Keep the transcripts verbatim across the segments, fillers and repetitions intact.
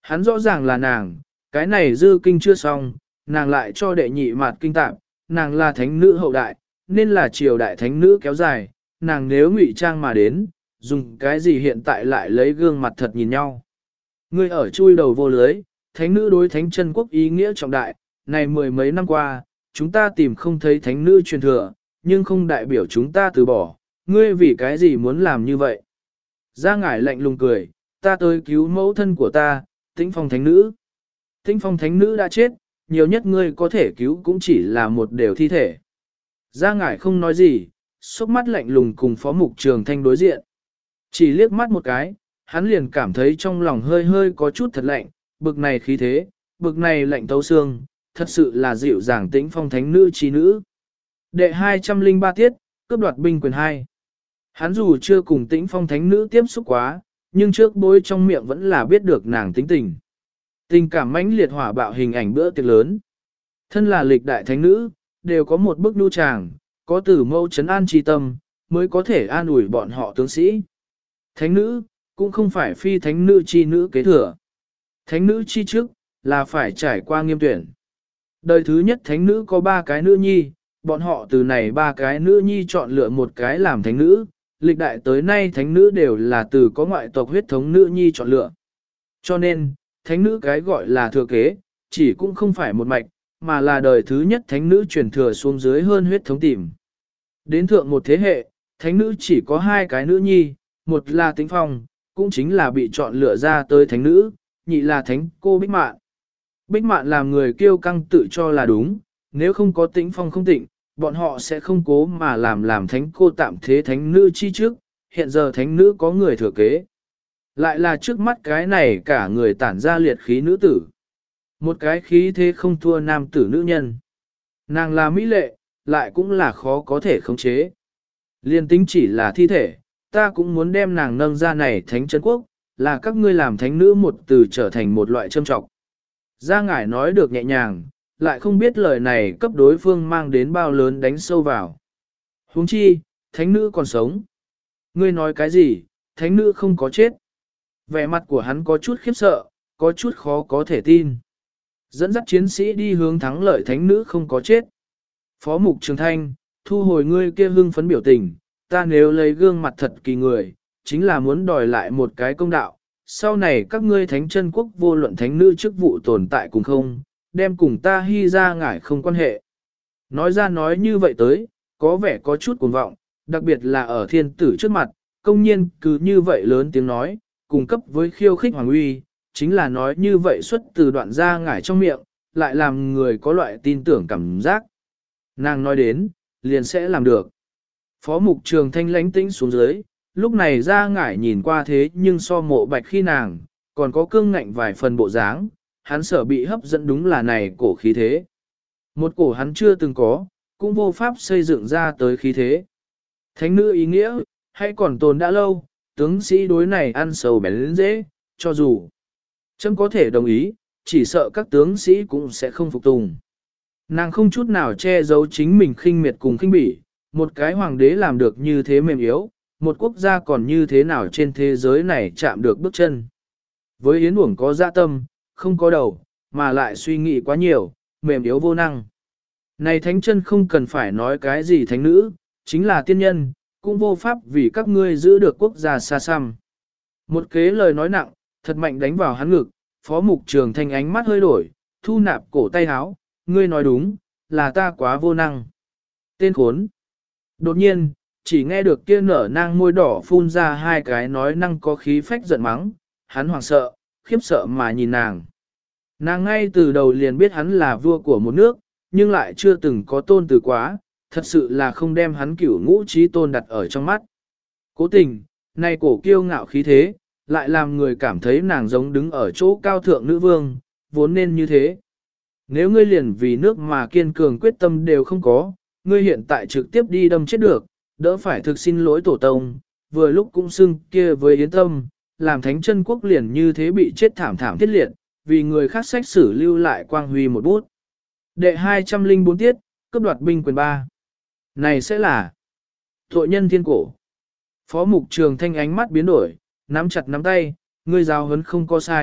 Hắn rõ ràng là nàng, cái này dư kinh chưa xong, nàng lại cho đệ nhị mạt kinh tạm, nàng là thánh nữ hậu đại, nên là triều đại thánh nữ kéo dài, nàng nếu ngụy trang mà đến, dùng cái gì hiện tại lại lấy gương mặt thật nhìn nhau. Ngươi ở chui đầu vô lưới, thánh nữ đối thánh chân quốc ý nghĩa trọng đại, này mười mấy năm qua, chúng ta tìm không thấy thánh nữ truyền thừa, nhưng không đại biểu chúng ta từ bỏ, ngươi vì cái gì muốn làm như vậy. Gia ngải lạnh lùng cười, ta tới cứu mẫu thân của ta, Tĩnh Phong thánh nữ. Tĩnh Phong thánh nữ đã chết, nhiều nhất ngươi có thể cứu cũng chỉ là một đều thi thể. Gia ngải không nói gì, xúc mắt lạnh lùng cùng phó mục trường thanh đối diện. Chỉ liếc mắt một cái, hắn liền cảm thấy trong lòng hơi hơi có chút thật lạnh, bực này khí thế, bực này lạnh tấu xương, thật sự là dịu dàng Tĩnh Phong thánh nữ chi nữ. Đệ hai trăm linh ba tiết, cướp đoạt binh quyền hai. Hắn dù chưa cùng Tĩnh Phong thánh nữ tiếp xúc quá, nhưng trước bối trong miệng vẫn là biết được nàng tính tình. Tình cảm mãnh liệt hỏa bạo hình ảnh bữa tiệc lớn. Thân là lịch đại thánh nữ, đều có một bức nhu tràng, có tử mâu trấn an tri tâm, mới có thể an ủi bọn họ tướng sĩ. Thánh nữ, cũng không phải phi thánh nữ chi nữ kế thừa. Thánh nữ chi trước, là phải trải qua nghiêm tuyển. Đời thứ nhất thánh nữ có ba cái nữ nhi, bọn họ từ này ba cái nữ nhi chọn lựa một cái làm thánh nữ, lịch đại tới nay thánh nữ đều là từ có ngoại tộc huyết thống nữ nhi chọn lựa. Cho nên, thánh nữ cái gọi là thừa kế, chỉ cũng không phải một mạch, mà là đời thứ nhất thánh nữ truyền thừa xuống dưới hơn huyết thống tìm. Đến thượng một thế hệ, thánh nữ chỉ có hai cái nữ nhi, một là Tĩnh Phong, cũng chính là bị chọn lựa ra tới thánh nữ, nhị là thánh cô Bích Mạn. Bích Mạn làm người kiêu căng tự cho là đúng, nếu không có Tĩnh Phong không tịnh, bọn họ sẽ không cố mà làm làm thánh cô tạm thế thánh nữ chi trước, hiện giờ thánh nữ có người thừa kế. Lại là trước mắt cái này cả người tản ra liệt khí nữ tử. Một cái khí thế không thua nam tử nữ nhân. Nàng là mỹ lệ, lại cũng là khó có thể khống chế. Liên tính chỉ là thi thể, ta cũng muốn đem nàng nâng ra này thánh chân quốc, là các ngươi làm thánh nữ một từ trở thành một loại châm trọng. Gia ngải nói được nhẹ nhàng, lại không biết lời này cấp đối phương mang đến bao lớn đánh sâu vào. Huống chi, thánh nữ còn sống. Ngươi nói cái gì, thánh nữ không có chết. Vẻ mặt của hắn có chút khiếp sợ, có chút khó có thể tin. Dẫn dắt chiến sĩ đi hướng thắng lợi thánh nữ không có chết. Phó mục Trường Thanh, thu hồi ngươi kia hưng phấn biểu tình, ta nếu lấy gương mặt thật kỳ người, chính là muốn đòi lại một cái công đạo. Sau này các ngươi thánh chân quốc vô luận thánh nữ chức vụ tồn tại cùng không, đem cùng ta hy ra ngải không quan hệ. Nói ra nói như vậy tới, có vẻ có chút cuồng vọng, đặc biệt là ở thiên tử trước mặt, công nhiên cứ như vậy lớn tiếng nói, cùng cấp với khiêu khích hoàng uy, chính là nói như vậy xuất từ đoạn ra ngải trong miệng, lại làm người có loại tin tưởng cảm giác. Nàng nói đến, liền sẽ làm được. Phó mục Trường Thanh lánh tĩnh xuống dưới, lúc này ra ngải nhìn qua thế nhưng so mộ bạch khi nàng, còn có cương ngạnh vài phần bộ dáng, hắn sở bị hấp dẫn đúng là này cổ khí thế. Một cổ hắn chưa từng có, cũng vô pháp xây dựng ra tới khí thế. Thánh nữ ý nghĩa, hay còn tồn đã lâu, tướng sĩ đối này ăn sầu bén lên dễ, cho dù chấm có thể đồng ý, chỉ sợ các tướng sĩ cũng sẽ không phục tùng. Nàng không chút nào che giấu chính mình khinh miệt cùng khinh bỉ, một cái hoàng đế làm được như thế mềm yếu, một quốc gia còn như thế nào trên thế giới này chạm được bước chân. Với Yến Uổng có dạ tâm, không có đầu, mà lại suy nghĩ quá nhiều, mềm yếu vô năng. Này thánh chân không cần phải nói cái gì thánh nữ, chính là tiên nhân, cũng vô pháp vì các ngươi giữ được quốc gia xa xăm. Một kế lời nói nặng, thật mạnh đánh vào hắn ngực, phó mục Trường Thanh ánh mắt hơi đổi, thu nạp cổ tay háo, ngươi nói đúng, là ta quá vô năng. Tên khốn. Đột nhiên, chỉ nghe được kia nở nang môi đỏ phun ra hai cái nói năng có khí phách giận mắng, hắn hoảng sợ, khiếp sợ mà nhìn nàng. Nàng ngay từ đầu liền biết hắn là vua của một nước, nhưng lại chưa từng có tôn từ quá, thật sự là không đem hắn cửu ngũ trí tôn đặt ở trong mắt. Cố tình, nay cổ kiêu ngạo khí thế, lại làm người cảm thấy nàng giống đứng ở chỗ cao thượng nữ vương, vốn nên như thế. Nếu ngươi liền vì nước mà kiên cường quyết tâm đều không có, ngươi hiện tại trực tiếp đi đâm chết được, đỡ phải thực xin lỗi tổ tông, vừa lúc cũng xưng kia với yến tâm, làm thánh chân quốc liền như thế bị chết thảm thảm thiết liệt, vì người khác sách sử lưu lại quang huy một bút. Đệ hai trăm linh bốn tiết, cấp đoạt binh quyền ba. Này sẽ là tội nhân thiên cổ. Phó mục Trường Thanh ánh mắt biến đổi, nắm chặt nắm tay, ngươi giáo huấn không có sai,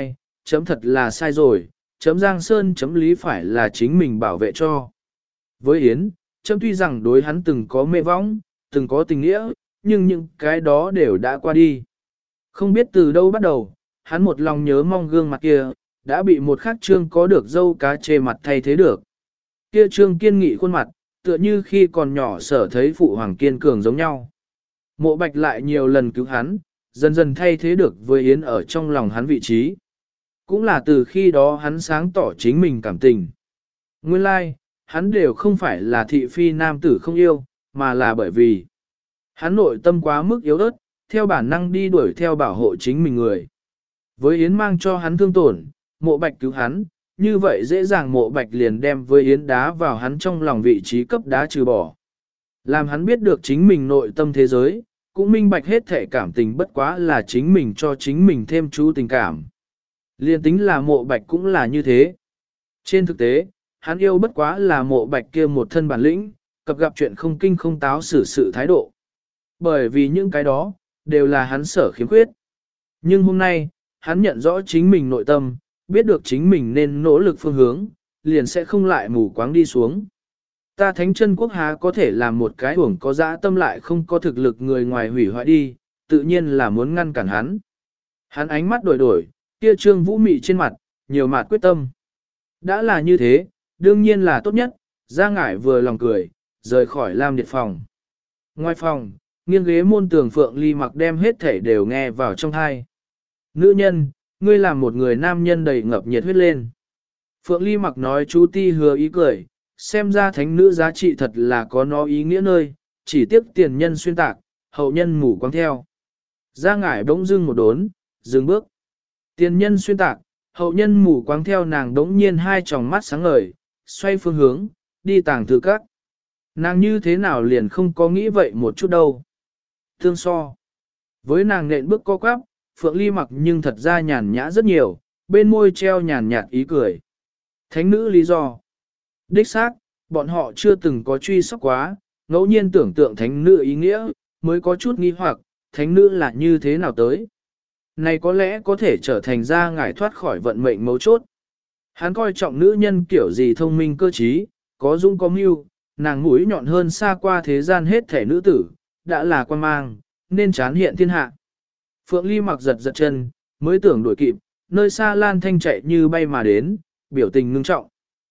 chấm thật là sai rồi, chấm Giang Sơn chấm lý phải là chính mình bảo vệ cho. Với Yến, chấm tuy rằng đối hắn từng có mê võng, từng có tình nghĩa, nhưng những cái đó đều đã qua đi. Không biết từ đâu bắt đầu, hắn một lòng nhớ mong gương mặt kia, đã bị một khắc trương có được dâu cá chê mặt thay thế được. Kia trương kiên nghị khuôn mặt, tựa như khi còn nhỏ sở thấy phụ hoàng kiên cường giống nhau. Mộ Bạch lại nhiều lần cứu hắn, dần dần thay thế được với Yến ở trong lòng hắn vị trí. Cũng là từ khi đó hắn sáng tỏ chính mình cảm tình. Nguyên lai, like, hắn đều không phải là thị phi nam tử không yêu, mà là bởi vì hắn nội tâm quá mức yếu ớt, theo bản năng đi đuổi theo bảo hộ chính mình người. Với Yến mang cho hắn thương tổn, Mộ Bạch cứu hắn, như vậy dễ dàng Mộ Bạch liền đem với Yến đá vào hắn trong lòng vị trí cấp đá trừ bỏ. Làm hắn biết được chính mình nội tâm thế giới, cũng minh bạch hết thể cảm tình bất quá là chính mình cho chính mình thêm chú tình cảm. Liên tính là Mộ Bạch cũng là như thế. Trên thực tế, hắn yêu bất quá là Mộ Bạch kia một thân bản lĩnh, cập gặp chuyện không kinh không táo xử sự thái độ. Bởi vì những cái đó, đều là hắn sở khiếm khuyết. Nhưng hôm nay, hắn nhận rõ chính mình nội tâm, biết được chính mình nên nỗ lực phương hướng, liền sẽ không lại mù quáng đi xuống. Ta Thánh Chân Quốc há có thể làm một cái uổng có dã tâm lại không có thực lực người ngoài hủy hoại đi, tự nhiên là muốn ngăn cản hắn. Hắn ánh mắt đổi đổi, kia trương vũ mị trên mặt, nhiều mặt quyết tâm. Đã là như thế, đương nhiên là tốt nhất, Gia Ngải vừa lòng cười, rời khỏi Lam Điệt phòng. Ngoài phòng, nghiêng ghế môn tường Phượng Ly Mặc đem hết thể đều nghe vào trong thai. Nữ nhân, ngươi làm một người nam nhân đầy ngập nhiệt huyết lên. Phượng Ly Mặc nói chú ti hứa ý cười, xem ra thánh nữ giá trị thật là có nó ý nghĩa nơi, chỉ tiếc tiền nhân xuyên tạc, hậu nhân mù quáng theo. Gia Ngải bỗng dưng một đốn, dừng bước. Tiền nhân xuyên tạc, hậu nhân mù quáng theo nàng đống nhiên hai tròng mắt sáng ngời, xoay phương hướng, đi tàng thư các. Nàng như thế nào liền không có nghĩ vậy một chút đâu. Thương so. Với nàng nện bước co quắp, Phượng Ly Mặc nhưng thật ra nhàn nhã rất nhiều, bên môi treo nhàn nhạt ý cười. Thánh nữ lý do. Đích xác, bọn họ chưa từng có truy sóc quá, ngẫu nhiên tưởng tượng thánh nữ ý nghĩa, mới có chút nghi hoặc, thánh nữ là như thế nào tới. Này có lẽ có thể trở thành ra ngải thoát khỏi vận mệnh mấu chốt. Hắn coi trọng nữ nhân kiểu gì thông minh cơ trí, có dũng có mưu, nàng mũi nhọn hơn xa qua thế gian hết thể nữ tử, đã là quan mang, nên chán hiện thiên hạ. Phượng Ly Mặc giật giật chân, mới tưởng đuổi kịp, nơi xa Lan Thanh chạy như bay mà đến, biểu tình ngưng trọng.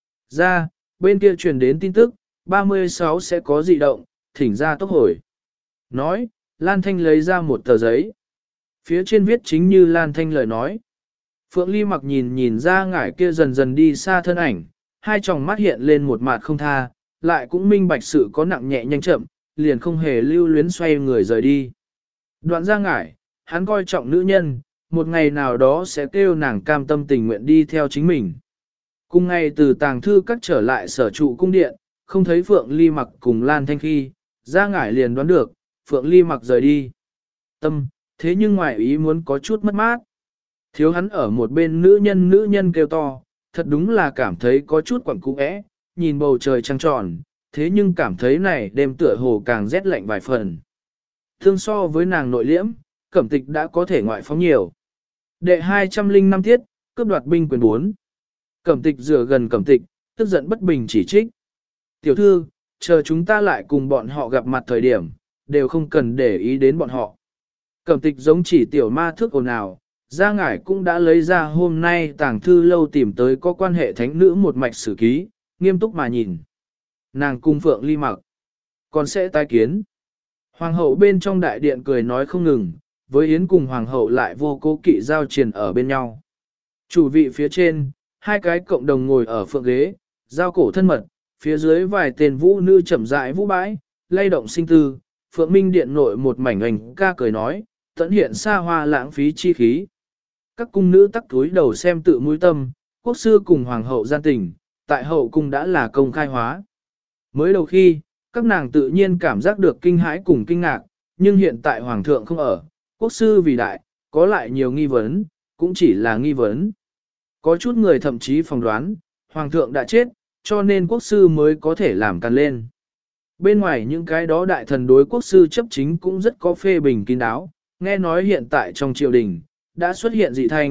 Ra, bên kia truyền đến tin tức, ba mươi sáu sẽ có dị động, thỉnh ra tốc hồi. Nói, Lan Thanh lấy ra một tờ giấy. Phía trên viết chính như Lan Thanh lời nói. Phượng Ly Mặc nhìn nhìn ra ngải kia dần dần đi xa thân ảnh, hai tròng mắt hiện lên một mặt không tha, lại cũng minh bạch sự có nặng nhẹ nhanh chậm, liền không hề lưu luyến xoay người rời đi. Đoạn ra ngải, hắn coi trọng nữ nhân, một ngày nào đó sẽ kêu nàng cam tâm tình nguyện đi theo chính mình. Cùng ngày từ tàng thư các trở lại sở trụ cung điện, không thấy Phượng Ly Mặc cùng Lan Thanh khi, ra ngải liền đoán được, Phượng Ly Mặc rời đi. Tâm, thế nhưng ngoài ý muốn có chút mất mát. Thiếu hắn ở một bên nữ nhân nữ nhân kêu to, thật đúng là cảm thấy có chút quẩn cũ ẽ, nhìn bầu trời trăng tròn, thế nhưng cảm thấy này đêm tựa hồ càng rét lạnh vài phần. Thương so với nàng nội liễm, Cẩm Tịch đã có thể ngoại phóng nhiều. Đệ hai trăm linh năm tiết, cướp đoạt binh quyền bốn. Cẩm Tịch rửa gần Cẩm Tịch, tức giận bất bình chỉ trích. Tiểu thư, chờ chúng ta lại cùng bọn họ gặp mặt thời điểm, đều không cần để ý đến bọn họ. Cẩm Tịch giống chỉ tiểu ma thước ồn ào, Gia Ngải cũng đã lấy ra hôm nay tàng thư lâu tìm tới có quan hệ thánh nữ một mạch sử ký, nghiêm túc mà nhìn. Nàng cung Phượng Ly Mặc, còn sẽ tái kiến. Hoàng hậu bên trong đại điện cười nói không ngừng, với Yến cùng hoàng hậu lại vô cố kỵ giao triền ở bên nhau. Chủ vị phía trên, hai cái cộng đồng ngồi ở phượng ghế, giao cổ thân mật, phía dưới vài tên vũ nữ chậm rãi vũ bãi, lay động sinh tư, Phượng Minh điện nội một mảnh ảnh ca cười nói, tận hiện xa hoa lãng phí chi khí. Các cung nữ tắc túi đầu xem tự mũi tâm, quốc sư cùng hoàng hậu gian tình, tại hậu cung đã là công khai hóa. Mới đầu khi, các nàng tự nhiên cảm giác được kinh hãi cùng kinh ngạc, nhưng hiện tại hoàng thượng không ở, quốc sư vì đại, có lại nhiều nghi vấn, cũng chỉ là nghi vấn. Có chút người thậm chí phỏng đoán, hoàng thượng đã chết, cho nên quốc sư mới có thể làm càn lên. Bên ngoài những cái đó đại thần đối quốc sư chấp chính cũng rất có phê bình kín đáo, nghe nói hiện tại trong triều đình, đã xuất hiện dị thanh,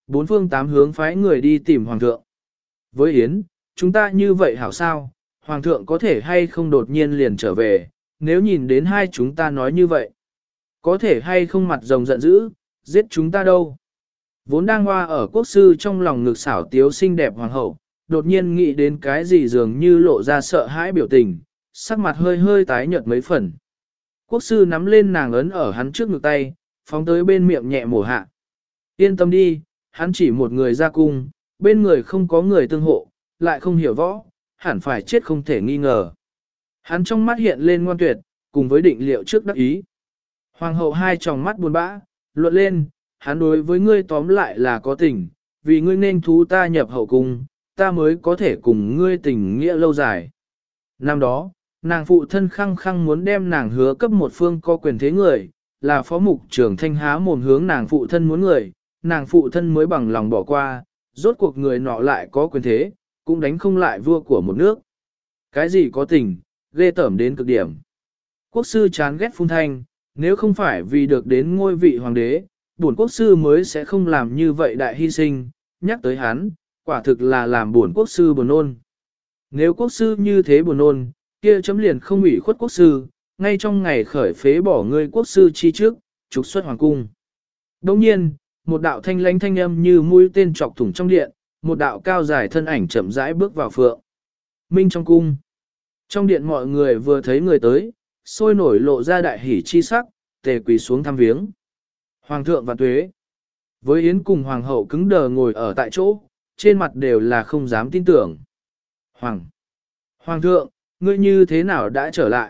bốn phương tám hướng phái người đi tìm hoàng thượng. Với Yến, chúng ta như vậy hảo sao, hoàng thượng có thể hay không đột nhiên liền trở về, nếu nhìn đến hai chúng ta nói như vậy. Có thể hay không mặt rồng giận dữ, giết chúng ta đâu. Vốn đang hoa ở quốc sư trong lòng ngực xảo tiếu xinh đẹp hoàng hậu, đột nhiên nghĩ đến cái gì dường như lộ ra sợ hãi biểu tình, sắc mặt hơi hơi tái nhợt mấy phần. Quốc sư nắm lên nàng ấn ở hắn trước ngực tay, phóng tới bên miệng nhẹ mổ hạ. Yên tâm đi, hắn chỉ một người ra cung, bên người không có người tương hộ, lại không hiểu võ, hẳn phải chết không thể nghi ngờ. Hắn trong mắt hiện lên ngoan tuyệt, cùng với định liệu trước đắc ý. Hoàng hậu hai tròng mắt buồn bã, luận lên, hắn đối với ngươi tóm lại là có tình, vì ngươi nên thú ta nhập hậu cung, ta mới có thể cùng ngươi tình nghĩa lâu dài. Năm đó, nàng phụ thân khăng khăng muốn đem nàng hứa cấp một phương có quyền thế người, là phó mục trưởng thanh há mồm hướng nàng phụ thân muốn người, nàng phụ thân mới bằng lòng bỏ qua, rốt cuộc người nọ lại có quyền thế, cũng đánh không lại vua của một nước. Cái gì có tình, ghê tởm đến cực điểm. Quốc sư chán ghét phun thanh, nếu không phải vì được đến ngôi vị hoàng đế, bổn quốc sư mới sẽ không làm như vậy đại hy sinh, nhắc tới hắn, quả thực là làm bổn quốc sư buồn nôn. Nếu quốc sư như thế buồn nôn, kia chấm liền không ủy khuất quốc sư, ngay trong ngày khởi phế bỏ ngươi quốc sư chi trước, trục xuất hoàng cung. Đồng nhiên, một đạo thanh lãnh thanh âm như mũi tên chọc thủng trong điện, một đạo cao dài thân ảnh chậm rãi bước vào phượng. Minh trong cung. Trong điện mọi người vừa thấy người tới, sôi nổi lộ ra đại hỉ chi sắc, tề quỳ xuống thăm viếng. Hoàng thượng và tuế. Với Yến cùng hoàng hậu cứng đờ ngồi ở tại chỗ, trên mặt đều là không dám tin tưởng. Hoàng. Hoàng thượng, ngươi như thế nào đã trở lại?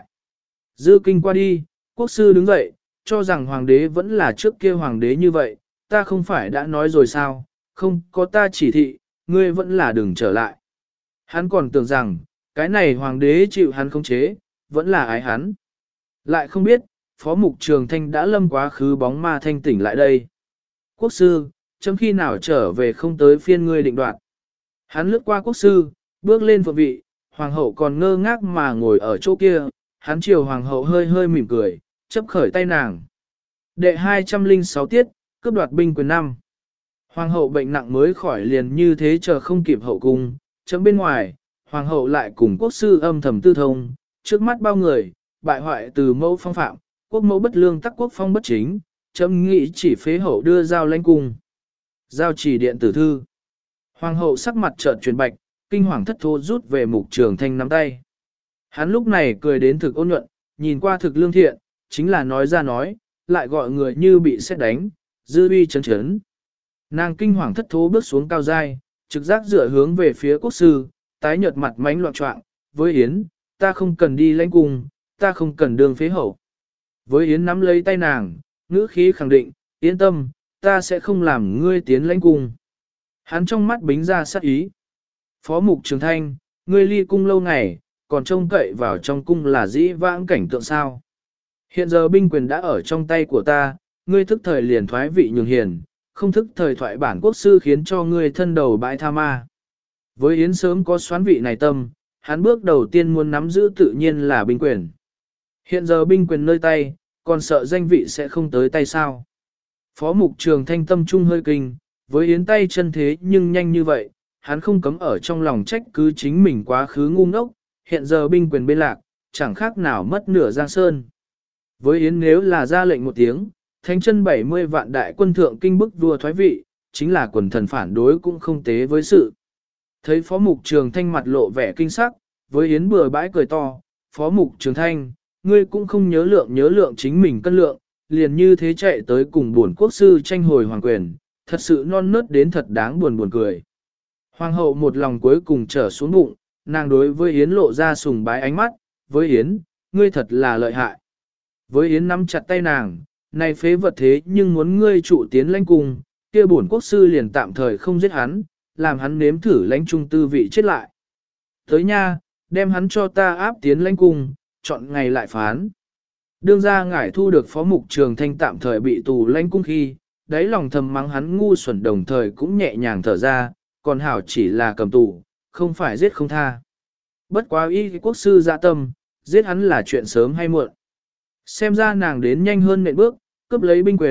Dư kinh qua đi, quốc sư đứng dậy, cho rằng hoàng đế vẫn là trước kia hoàng đế như vậy, ta không phải đã nói rồi sao, không có ta chỉ thị, ngươi vẫn là đừng trở lại. Hắn còn tưởng rằng, cái này hoàng đế chịu hắn không chế, vẫn là ái hắn. Lại không biết, phó mục trường thanh đã lâm quá khứ bóng ma thanh tỉnh lại đây. Quốc sư, chấm khi nào trở về không tới phiên ngươi định đoạt. Hắn lướt qua quốc sư, bước lên phượng vị, hoàng hậu còn ngơ ngác mà ngồi ở chỗ kia, hắn chiều hoàng hậu hơi hơi mỉm cười, chấp khởi tay nàng. Đệ hai trăm lẻ sáu tiết, cướp đoạt binh quyền năm. Hoàng hậu bệnh nặng mới khỏi liền như thế chờ không kịp hậu cung, chấm bên ngoài, hoàng hậu lại cùng quốc sư âm thầm tư thông, trước mắt bao người, bại hoại từ mẫu phong phạm, quốc mẫu bất lương tắc quốc phong bất chính, chấm nghĩ chỉ phế hậu đưa giao lãnh cung. Giao chỉ điện tử thư. Hoàng hậu sắc mặt chợt chuyển bạch, kinh hoàng thất thố rút về mục trường thanh nắm tay. Hắn lúc này cười đến thực ôn nhuận, nhìn qua thực lương thiện, chính là nói ra nói, lại gọi người như bị sét đánh, dư uy chấn chấn. Nàng kinh hoàng thất thố bước xuống cao giai, trực giác dựa hướng về phía quốc sư, tái nhợt mặt mánh loạn trọng, với Yến, ta không cần đi lãnh cung, ta không cần đường phế hậu. Với Yến nắm lấy tay nàng, ngữ khí khẳng định, yên tâm, ta sẽ không làm ngươi tiến lãnh cung. Hắn trong mắt bính ra sát ý. Phó mục trường thanh, ngươi ly cung lâu ngày, còn trông cậy vào trong cung là dĩ vãng cảnh tượng sao. Hiện giờ binh quyền đã ở trong tay của ta, ngươi thức thời liền thoái vị nhường hiền, không thức thời thoại bản quốc sư khiến cho ngươi thân đầu bãi tha ma. Với Yến sớm có xoán vị này tâm, hắn bước đầu tiên muốn nắm giữ tự nhiên là binh quyền. Hiện giờ binh quyền nơi tay, còn sợ danh vị sẽ không tới tay sao. Phó mục trường thanh tâm trung hơi kinh, với Yến tay chân thế nhưng nhanh như vậy, hắn không cấm ở trong lòng trách cứ chính mình quá khứ ngu ngốc, hiện giờ binh quyền bên lạc, chẳng khác nào mất nửa giang sơn. Với Yến nếu là ra lệnh một tiếng, thanh chân bảy mươi vạn đại quân thượng kinh bức vua thoái vị, chính là quần thần phản đối cũng không tế với sự. Thấy phó mục trường thanh mặt lộ vẻ kinh sắc, với Yến bừa bãi cười to, phó mục trường thanh, ngươi cũng không nhớ lượng nhớ lượng chính mình cân lượng, liền như thế chạy tới cùng buồn quốc sư tranh hồi hoàng quyền, thật sự non nớt đến thật đáng buồn buồn cười. Hoàng hậu một lòng cuối cùng trở xuống bụng, nàng đối với Yến lộ ra sùng bái ánh mắt, với Yến, ngươi thật là lợi hại. Với Yến nắm chặt tay nàng, này phế vật thế nhưng muốn ngươi trụ tiến lãnh cung, kia bổn quốc sư liền tạm thời không giết hắn, làm hắn nếm thử lãnh trung tư vị chết lại. Tới nha, đem hắn cho ta áp tiến lãnh cung, chọn ngày lại phán. Đương ra ngải thu được phó mục trường thanh tạm thời bị tù lãnh cung khi, đáy lòng thầm mắng hắn ngu xuẩn đồng thời cũng nhẹ nhàng thở ra, còn hảo chỉ là cầm tù, không phải giết không tha. Bất quá y quốc sư dạ tâm, giết hắn là chuyện sớm hay muộn. Xem ra nàng đến nhanh hơn nện bước, cướp lấy binh quyền,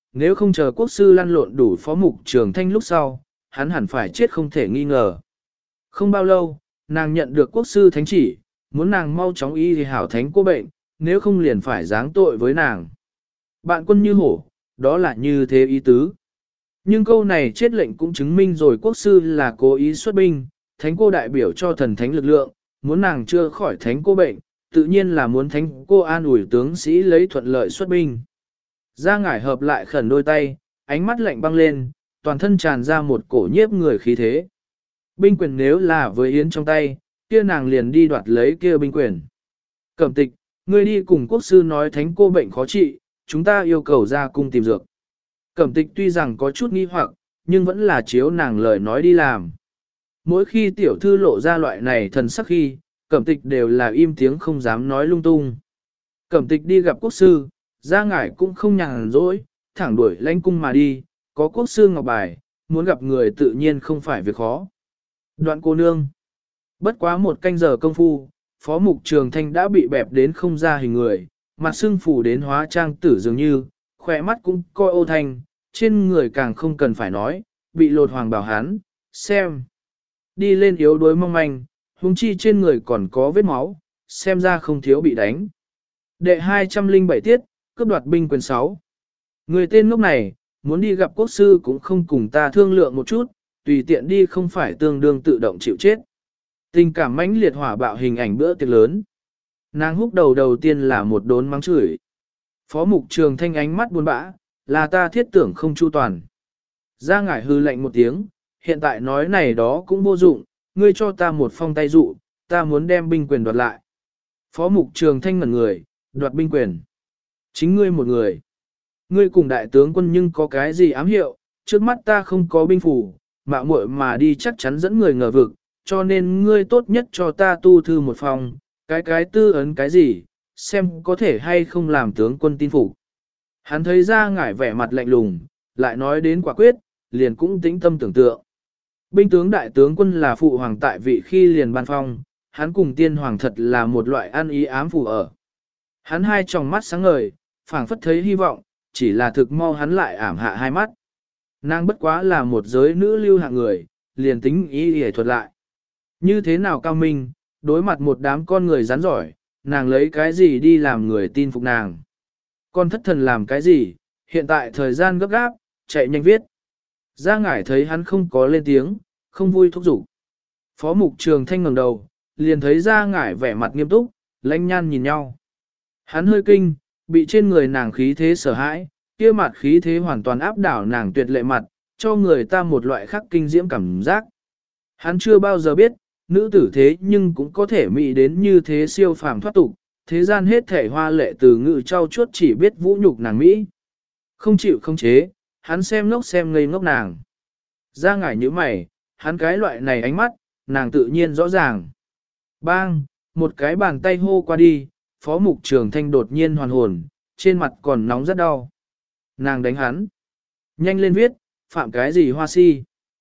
nếu không chờ quốc sư lăn lộn đủ phó mục trường thanh lúc sau, hắn hẳn phải chết không thể nghi ngờ. Không bao lâu, nàng nhận được quốc sư thánh chỉ, muốn nàng mau chóng y thì hảo thánh cô bệnh, nếu không liền phải giáng tội với nàng. Bạn quân như hổ, đó là như thế ý tứ. Nhưng câu này chết lệnh cũng chứng minh rồi quốc sư là cố ý xuất binh, thánh cô đại biểu cho thần thánh lực lượng, muốn nàng chưa khỏi thánh cô bệnh, tự nhiên là muốn thánh cô an ủi tướng sĩ lấy thuận lợi xuất binh. Gia ngải hợp lại khẩn đôi tay, ánh mắt lạnh băng lên, toàn thân tràn ra một cổ nhiếp người khí thế. Binh quyền nếu là với yến trong tay, kia nàng liền đi đoạt lấy kia binh quyền. Cẩm tịch, ngươi đi cùng quốc sư nói thánh cô bệnh khó trị, chúng ta yêu cầu ra cung tìm dược. Cẩm tịch tuy rằng có chút nghi hoặc, nhưng vẫn là chiếu nàng lời nói đi làm. Mỗi khi tiểu thư lộ ra loại này thần sắc khi, Cẩm tịch đều là im tiếng không dám nói lung tung. Cẩm tịch đi gặp quốc sư, Gia ngải cũng không nhàn rỗi, thẳng đuổi lãnh cung mà đi, có quốc sư ngọc bài, muốn gặp người tự nhiên không phải việc khó. Đoạn cô nương. Bất quá một canh giờ công phu, phó mục trường thanh đã bị bẹp đến không ra hình người, mặt sưng phủ đến hóa trang tử dường như, khỏe mắt cũng coi ô thanh, trên người càng không cần phải nói, bị lột hoàng bảo hán, xem. Đi lên yếu đuối mong manh, huống chi trên người còn có vết máu, xem ra không thiếu bị đánh. Đệ hai trăm linh bảy tiết, cướp đoạt binh quyền sáu. Người tên ngốc này, muốn đi gặp quốc sư cũng không cùng ta thương lượng một chút, tùy tiện đi không phải tương đương tự động chịu chết. Tình cảm mãnh liệt hỏa bạo hình ảnh bữa tiệc lớn. Nàng húc đầu đầu tiên là một đốn mắng chửi. Phó mục trường thanh ánh mắt buồn bã, là ta thiết tưởng không chu toàn. Gia ngải hư lạnh một tiếng, hiện tại nói này đó cũng vô dụng, ngươi cho ta một phong tay dụ, ta muốn đem binh quyền đoạt lại. Phó mục trường thanh ngẩn người, đoạt binh quyền. Chính ngươi một người. Ngươi cùng đại tướng quân nhưng có cái gì ám hiệu, trước mắt ta không có binh phủ, mạo muội mà đi chắc chắn dẫn người ngờ vực, cho nên ngươi tốt nhất cho ta tu thư một phòng, cái cái tư ấn cái gì, xem có thể hay không làm tướng quân tin phục. Hắn thấy ra ngải vẻ mặt lạnh lùng, lại nói đến quả quyết, liền cũng tĩnh tâm tưởng tượng. Binh tướng đại tướng quân là phụ hoàng tại vị khi liền ban phong, hắn cùng tiên hoàng thật là một loại ăn ý ám phù ở. Hắn hai tròng mắt sáng ngời, phảng phất thấy hy vọng, chỉ là thực mau hắn lại ảm hạ hai mắt. Nàng bất quá là một giới nữ lưu hạng người, liền tính ý hề thuật lại. Như thế nào cao minh, đối mặt một đám con người rắn giỏi, nàng lấy cái gì đi làm người tin phục nàng. Con thất thần làm cái gì, hiện tại thời gian gấp gáp, chạy nhanh viết. Gia ngải thấy hắn không có lên tiếng, không vui thúc giục. Phó mục trường thanh ngẩng đầu, liền thấy Gia ngải vẻ mặt nghiêm túc, lãnh nhan nhìn nhau. Hắn hơi kinh, bị trên người nàng khí thế sợ hãi, kia mặt khí thế hoàn toàn áp đảo nàng tuyệt lệ mặt, cho người ta một loại khắc kinh diễm cảm giác. Hắn chưa bao giờ biết, nữ tử thế nhưng cũng có thể mị đến như thế siêu phàm thoát tục, thế gian hết thể hoa lệ từ ngự trau chuốt chỉ biết vũ nhục nàng Mỹ. Không chịu không chế, hắn xem ngốc xem ngây ngốc nàng. Ra ngải như mày, hắn cái loại này ánh mắt, nàng tự nhiên rõ ràng. Bang, một cái bàn tay hô qua đi, phó mục trường thanh đột nhiên hoàn hồn, trên mặt còn nóng rất đau. Nàng đánh hắn. Nhanh lên viết, phạm cái gì hoa si.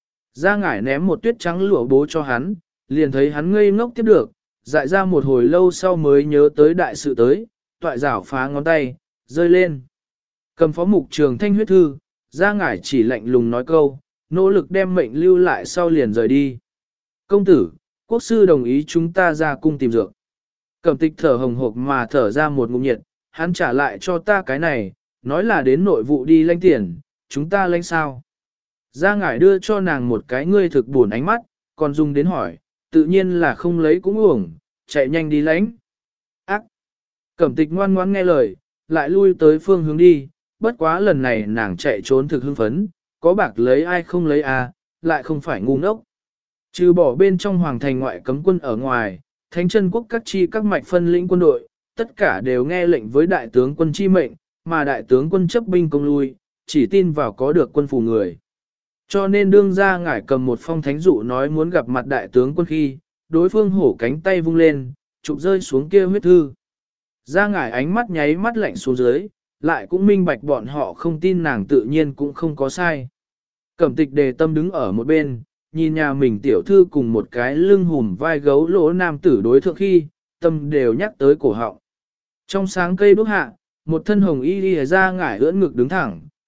Ra ngải ném một tuyết trắng lụa bố cho hắn, liền thấy hắn ngây ngốc tiếp được, dại ra một hồi lâu sau mới nhớ tới đại sự tới, toại rảo phá ngón tay, rơi lên. Cầm phó mục trường thanh huyết thư, ra ngải chỉ lạnh lùng nói câu, nỗ lực đem mệnh lưu lại sau liền rời đi. Công tử, quốc sư đồng ý chúng ta ra cung tìm dược. Cẩm tịch thở hồng hộc mà thở ra một ngụm nhiệt, hắn trả lại cho ta cái này, nói là đến nội vụ đi lãnh tiền, chúng ta lãnh sao. Gia ngải đưa cho nàng một cái ngươi thực buồn ánh mắt, còn dùng đến hỏi, tự nhiên là không lấy cũng uổng, chạy nhanh đi lãnh. Ác! Cẩm tịch ngoan ngoan nghe lời, lại lui tới phương hướng đi, bất quá lần này nàng chạy trốn thực hưng phấn, có bạc lấy ai không lấy à, lại không phải ngu ngốc. Trừ bỏ bên trong hoàng thành ngoại cấm quân ở ngoài, thánh chân quốc các chi các mạch phân lĩnh quân đội, tất cả đều nghe lệnh với đại tướng quân chi mệnh, mà đại tướng quân chấp binh công lui, chỉ tin vào có được quân phù người. Cho nên đương ra ngải cầm một phong thánh dụ nói muốn gặp mặt đại tướng quân khi, đối phương hổ cánh tay vung lên, chụp rơi xuống kia huyết thư. Ra ngải ánh mắt nháy mắt lạnh xuống dưới, lại cũng minh bạch bọn họ không tin nàng tự nhiên cũng không có sai. Cẩm tịch đề tâm đứng ở một bên, nhìn nhà mình tiểu thư cùng một cái lưng hùm vai gấu lỗ nam tử đối thượng khi, tâm đều nhắc tới cổ họng. Trong sáng cây đốt hạ, một thân hồng y đi ra ngải ưỡn ngực đứng thẳng,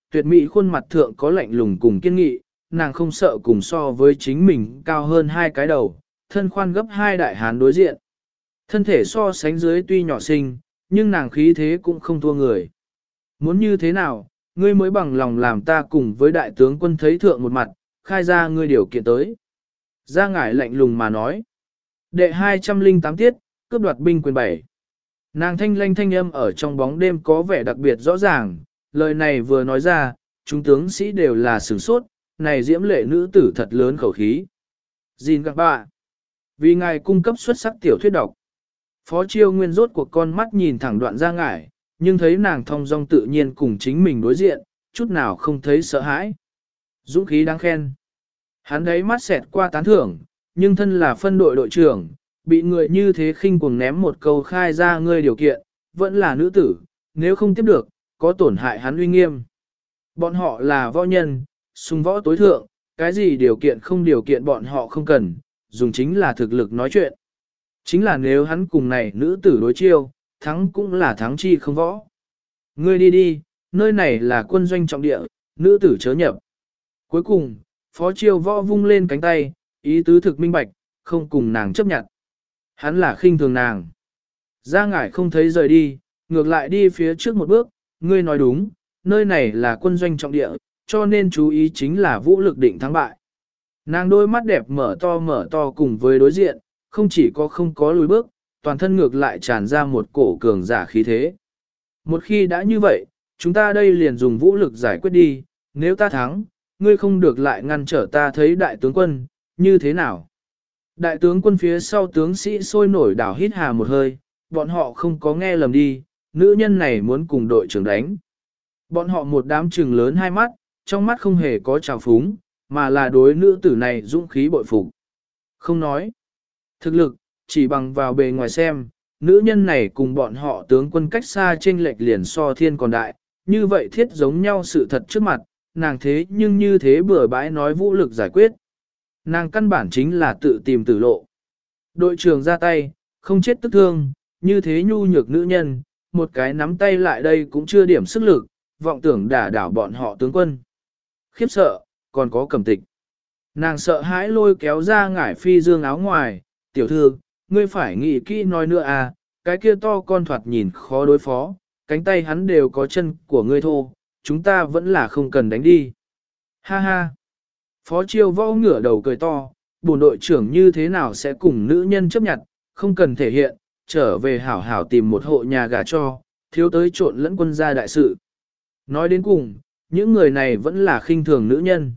tuyệt mỹ khuôn mặt thượng có lạnh lùng cùng kiên nghị, nàng không sợ cùng so với chính mình cao hơn hai cái đầu, thân khoan gấp hai đại hán đối diện. Thân thể so sánh dưới tuy nhỏ xinh, nhưng nàng khí thế cũng không thua người. Muốn như thế nào, ngươi mới bằng lòng làm ta cùng với đại tướng quân thấy thượng một mặt, khai ra ngươi điều kiện tới. Gia ngải lạnh lùng mà nói. Đệ hai trăm linh tám tiết, cướp đoạt binh quyền bảy. Nàng thanh lanh thanh âm ở trong bóng đêm có vẻ đặc biệt rõ ràng, lời này vừa nói ra, chúng tướng sĩ đều là sửng sốt, này diễm lệ nữ tử thật lớn khẩu khí. Xin các bạn, vì ngài cung cấp xuất sắc tiểu thuyết độc. Phó Chiêu Nguyên rốt cuộc con mắt nhìn thẳng Đoạn Gia ngải, nhưng thấy nàng thong dong tự nhiên cùng chính mình đối diện, chút nào không thấy sợ hãi. Dũng khí đáng khen. Hắn đấy mắt xẹt qua tán thưởng, nhưng thân là phân đội đội trưởng, bị người như thế khinh cuồng ném một câu khai ra ngươi điều kiện, vẫn là nữ tử, nếu không tiếp được, có tổn hại hắn uy nghiêm. Bọn họ là võ nhân, xung võ tối thượng, cái gì điều kiện không điều kiện bọn họ không cần, dùng chính là thực lực nói chuyện. Chính là nếu hắn cùng này nữ tử đối chiêu, thắng cũng là thắng chi không võ. Ngươi đi đi, nơi này là quân doanh trọng địa, nữ tử chớ nhập. Cuối cùng, Phó Chiêu Võ vung lên cánh tay, ý tứ thực minh bạch, không cùng nàng chấp nhận. Hắn là khinh thường nàng. Gia ngải không thấy rời đi, ngược lại đi phía trước một bước, ngươi nói đúng, nơi này là quân doanh trọng địa, cho nên chú ý chính là vũ lực định thắng bại. Nàng đôi mắt đẹp mở to mở to cùng với đối diện, không chỉ có không có lùi bước, toàn thân ngược lại tràn ra một cổ cường giả khí thế. Một khi đã như vậy, chúng ta đây liền dùng vũ lực giải quyết đi, nếu ta thắng, ngươi không được lại ngăn trở ta thấy đại tướng quân, như thế nào? Đại tướng quân phía sau tướng sĩ sôi nổi đảo hít hà một hơi, bọn họ không có nghe lầm đi, nữ nhân này muốn cùng đội trưởng đánh. Bọn họ một đám trừng lớn hai mắt, trong mắt không hề có trào phúng, mà là đối nữ tử này dũng khí bội phục. Không nói. Thực lực, chỉ bằng vào bề ngoài xem, nữ nhân này cùng bọn họ tướng quân cách xa chênh lệch liền so thiên còn đại, như vậy thiết giống nhau sự thật trước mặt, nàng thế nhưng như thế bừa bãi nói vũ lực giải quyết. Nàng căn bản chính là tự tìm tử lộ. Đội trưởng ra tay, không chết tức thương, như thế nhu nhược nữ nhân, một cái nắm tay lại đây cũng chưa điểm sức lực, vọng tưởng đả đảo bọn họ tướng quân. Khiếp sợ, còn có cẩm tịch. Nàng sợ hãi lôi kéo ra ngải phi dương áo ngoài, tiểu thư, ngươi phải nghĩ kỹ nói nữa à, cái kia to con thoạt nhìn khó đối phó, cánh tay hắn đều có chân của ngươi thô, chúng ta vẫn là không cần đánh đi. Ha ha. Phó Chiêu Võ ngửa đầu cười to, bổn đội trưởng như thế nào sẽ cùng nữ nhân chấp nhận, không cần thể hiện, trở về hảo hảo tìm một hộ nhà gả cho, thiếu tới trộn lẫn quân gia đại sự. Nói đến cùng, những người này vẫn là khinh thường nữ nhân.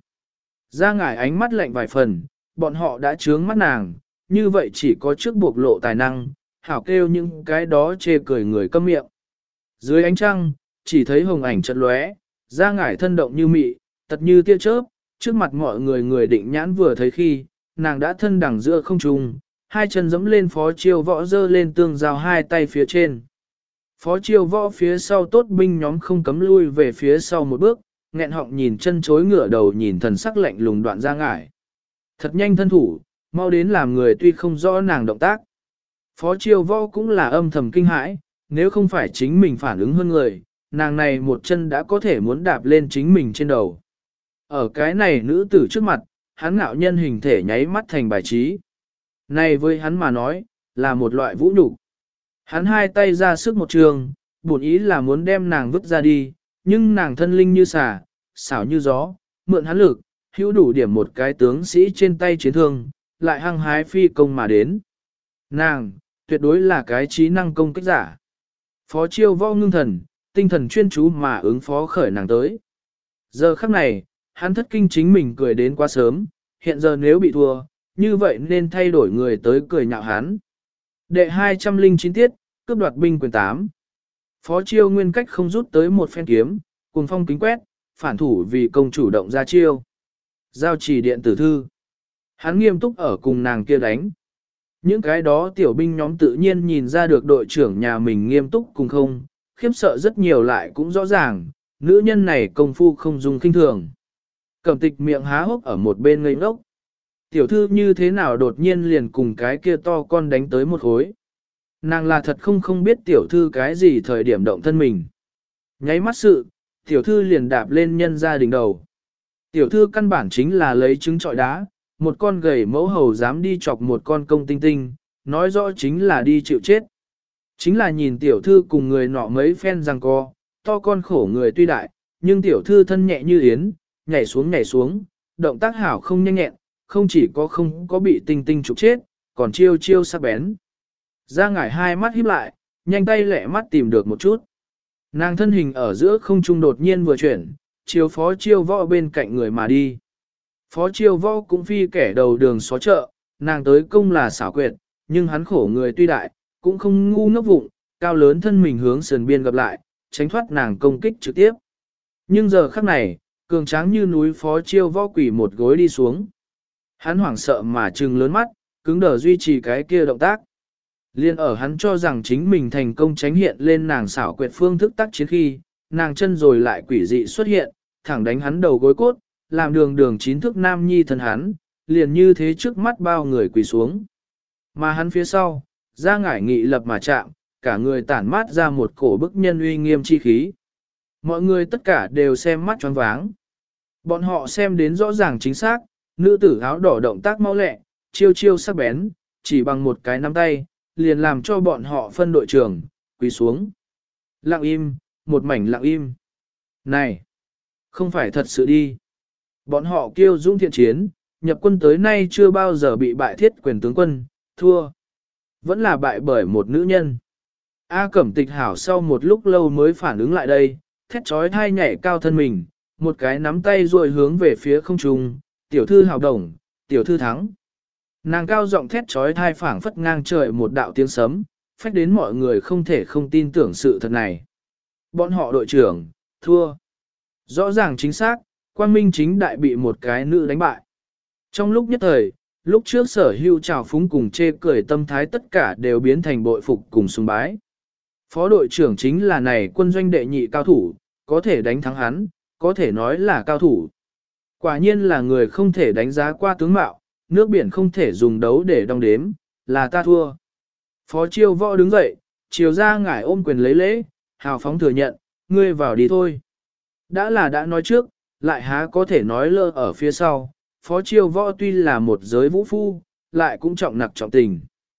Ra ngải ánh mắt lạnh vài phần, bọn họ đã trướng mắt nàng, như vậy chỉ có trước bộc lộ tài năng, hảo kêu những cái đó chê cười người câm miệng. Dưới ánh trăng, chỉ thấy hồng ảnh chợt lóe, ra ngải thân động như mị, tật như tia chớp, trước mặt mọi người người định nhãn vừa thấy khi, nàng đã thân đẳng giữa không trung, hai chân giẫm lên Phó Chiêu Võ dơ lên tương giao hai tay phía trên. Phó Chiêu Võ phía sau tốt binh nhóm không cấm lui về phía sau một bước, nghẹn họng nhìn chân chối ngửa đầu nhìn thần sắc lạnh lùng Đoạn Gia ngải. Thật nhanh thân thủ, mau đến làm người tuy không rõ nàng động tác. Phó Chiêu Võ cũng là âm thầm kinh hãi, nếu không phải chính mình phản ứng hơn người, nàng này một chân đã có thể muốn đạp lên chính mình trên đầu. Ở cái này nữ tử trước mặt, hắn ngạo nhân hình thể nháy mắt thành bài trí. Này với hắn mà nói, là một loại vũ nhục. Hắn hai tay ra sức một trường, bổn ý là muốn đem nàng vứt ra đi, nhưng nàng thân linh như xà, xảo như gió, mượn hắn lực, hữu đủ điểm một cái tướng sĩ trên tay chiến thương, lại hăng hái phi công mà đến. Nàng, tuyệt đối là cái trí năng công kích giả. Phó Chiêu Võ ngưng thần, tinh thần chuyên chú mà ứng phó khởi nàng tới. Giờ khắc này, hắn thất kinh chính mình cười đến quá sớm, hiện giờ nếu bị thua, như vậy nên thay đổi người tới cười nhạo hắn. Đệ hai trăm linh chín tiết, cướp đoạt binh quyền tám. Phó Chiêu Nguyên cách không rút tới một phen kiếm, cùng phong kính quét, phản thủ vì công chủ động ra chiêu. Giao chỉ điện tử thư. Hắn nghiêm túc ở cùng nàng kia đánh. Những cái đó tiểu binh nhóm tự nhiên nhìn ra được đội trưởng nhà mình nghiêm túc cùng không, khiếp sợ rất nhiều lại cũng rõ ràng, nữ nhân này công phu không dùng kinh thường. Cẩm tịch miệng há hốc ở một bên ngây ngốc. Tiểu thư như thế nào đột nhiên liền cùng cái kia to con đánh tới một khối. Nàng là thật không không biết tiểu thư cái gì thời điểm động thân mình. Nháy mắt sự, Tiểu thư liền đạp lên nhân gia đỉnh đầu. Tiểu thư căn bản chính là lấy trứng trọi đá, một con gầy mẫu hầu dám đi chọc một con công tinh tinh, nói rõ chính là đi chịu chết. Chính là nhìn tiểu thư cùng người nọ mấy phen rằng co, to con khổ người tuy đại, nhưng tiểu thư thân nhẹ như yến, nhảy xuống nhảy xuống, động tác hảo không nhanh nhẹn, không chỉ có không có bị tinh tinh trục chết, còn chiêu chiêu sắc bén. Ra ngải hai mắt híp lại, nhanh tay lẹ mắt tìm được một chút. Nàng thân hình ở giữa không trung đột nhiên vừa chuyển, chiếu phó chiêu võ bên cạnh người mà đi. Phó chiêu võ cũng phi kẻ đầu đường xó chợ, nàng tới công là xảo quyệt, nhưng hắn khổ người tuy đại, cũng không ngu ngốc vụng, cao lớn thân mình hướng sườn biên gặp lại, tránh thoát nàng công kích trực tiếp. Nhưng giờ khắc này, cường tráng như núi phó chiêu võ quỷ một gối đi xuống. Hắn hoảng sợ mà trừng lớn mắt, cứng đờ duy trì cái kia động tác. Liên ở hắn cho rằng chính mình thành công tránh hiện lên nàng xảo quyệt phương thức tác chiến khi, nàng chân rồi lại quỷ dị xuất hiện, thẳng đánh hắn đầu gối cốt, làm đường đường chín thước nam nhi thân hắn, liền như thế trước mắt bao người quỳ xuống. Mà hắn phía sau, ra ngải nghị lập mà chạm, cả người tản mát ra một cổ bức nhân uy nghiêm chi khí. Mọi người tất cả đều xem mắt choáng váng. Bọn họ xem đến rõ ràng chính xác, nữ tử áo đỏ động tác mau lẹ, chiêu chiêu sắc bén, chỉ bằng một cái nắm tay, liền làm cho bọn họ phân đội trưởng, quỳ xuống. Lặng im, một mảnh lặng im. Này, không phải thật sự đi. Bọn họ kêu dũng thiện chiến, nhập quân tới nay chưa bao giờ bị bại thiết quyền tướng quân, thua. Vẫn là bại bởi một nữ nhân. A Cẩm Tịch hảo sau một lúc lâu mới phản ứng lại đây, thét trói thai nhảy cao thân mình, một cái nắm tay ruồi hướng về phía không trung, tiểu thư hào đồng, tiểu thư thắng. Nàng cao giọng thét trói thai phảng phất ngang trời một đạo tiếng sấm, phách đến mọi người không thể không tin tưởng sự thật này. Bọn họ đội trưởng, thua. Rõ ràng chính xác, Quang Minh chính đại bị một cái nữ đánh bại. Trong lúc nhất thời, lúc trước sở hưu trào phúng cùng chê cười tâm thái tất cả đều biến thành bội phục cùng sùng bái. Phó đội trưởng chính là này quân doanh đệ nhị cao thủ, có thể đánh thắng hắn, có thể nói là cao thủ. Quả nhiên là người không thể đánh giá qua tướng mạo, nước biển không thể dùng đấu để đong đếm, là ta thua. Phó chiêu võ đứng dậy, chiều ra ngải ôm quyền lấy lễ, hào phóng thừa nhận, ngươi vào đi thôi. Đã là đã nói trước, lại há có thể nói lơ ở phía sau, phó chiêu võ tuy là một giới vũ phu, lại cũng trọng nặc trọng tình.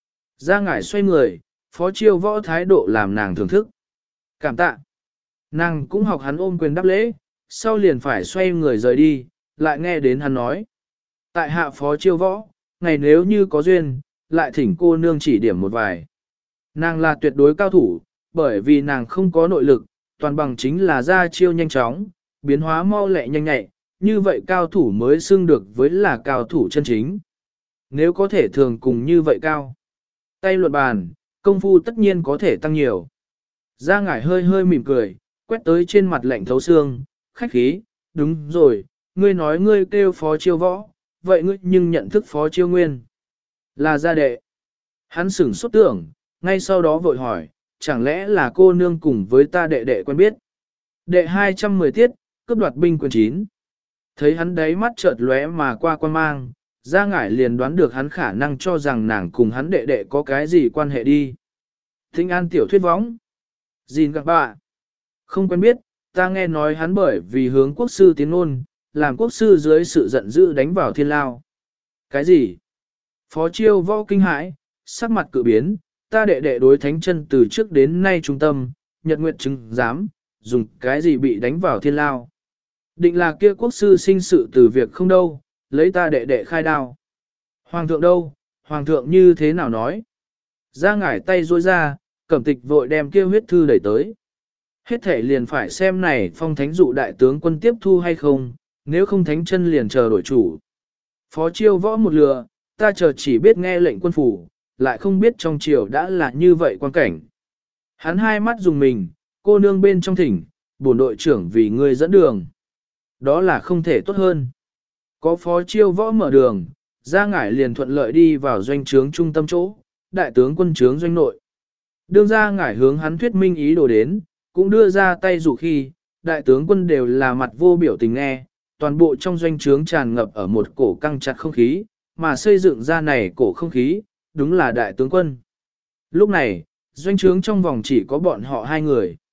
Ra ngải xoay người, phó chiêu võ thái độ làm nàng thưởng thức. Cảm tạ. Nàng cũng học hắn ôm quyền đáp lễ, sau liền phải xoay người rời đi, lại nghe đến hắn nói. Tại hạ phó chiêu võ, ngày nếu như có duyên, lại thỉnh cô nương chỉ điểm một vài. Nàng là tuyệt đối cao thủ, bởi vì nàng không có nội lực, toàn bằng chính là ra chiêu nhanh chóng, biến hóa mau lẹ nhanh nhạy, như vậy cao thủ mới xưng được với là cao thủ chân chính. Nếu có thể thường cùng như vậy cao, tay luận bàn, công phu tất nhiên có thể tăng nhiều. Gia ngải hơi hơi mỉm cười, quét tới trên mặt lạnh thấu xương, khách khí, đúng rồi, ngươi nói ngươi kêu phó chiêu võ, vậy ngươi nhưng nhận thức phó chiêu nguyên. Là gia đệ. Hắn sửng sốt tưởng, ngay sau đó vội hỏi, chẳng lẽ là cô nương cùng với ta đệ đệ quen biết. Đệ hai trăm mười tiết, cướp đoạt binh quyền chín. Thấy hắn đấy mắt chợt lóe mà qua quan mang, Gia ngải liền đoán được hắn khả năng cho rằng nàng cùng hắn đệ đệ có cái gì quan hệ đi. Thinh an tiểu thuyết võng. Gìn gặp bà. Không quen biết, ta nghe nói hắn bởi vì hướng quốc sư tiến ôn, làm quốc sư dưới sự giận dữ đánh vào thiên lao. Cái gì? Phó chiêu võ kinh hãi, sắc mặt cự biến, ta đệ đệ đối thánh chân từ trước đến nay trung tâm, nhật nguyện chứng giám, dùng cái gì bị đánh vào thiên lao. Định là kia quốc sư sinh sự từ việc không đâu, lấy ta đệ đệ khai đao. Hoàng thượng đâu, hoàng thượng như thế nào nói? Ra ngải tay rối ra, Cẩm Tịch vội đem kia huyết thư đẩy tới. Hết thể liền phải xem này phong thánh dụ đại tướng quân tiếp thu hay không, nếu không thánh chân liền chờ đổi chủ. Phó chiêu võ một lừa, ta chờ chỉ biết nghe lệnh quân phủ, lại không biết trong triều đã là như vậy quan cảnh. Hắn hai mắt dùng mình, cô nương bên trong thỉnh, bổn đội trưởng vì ngươi dẫn đường. Đó là không thể tốt hơn. Có phó chiêu võ mở đường, Gia ngải liền thuận lợi đi vào doanh trướng trung tâm chỗ, đại tướng quân trướng doanh nội. Đương Gia ngải hướng hắn thuyết minh ý đồ đến, cũng đưa ra tay dụ khi, đại tướng quân đều là mặt vô biểu tình nghe, toàn bộ trong doanh trướng tràn ngập ở một cổ căng chặt không khí, mà xây dựng ra này cổ không khí, đúng là đại tướng quân. Lúc này, doanh trướng trong vòng chỉ có bọn họ hai người.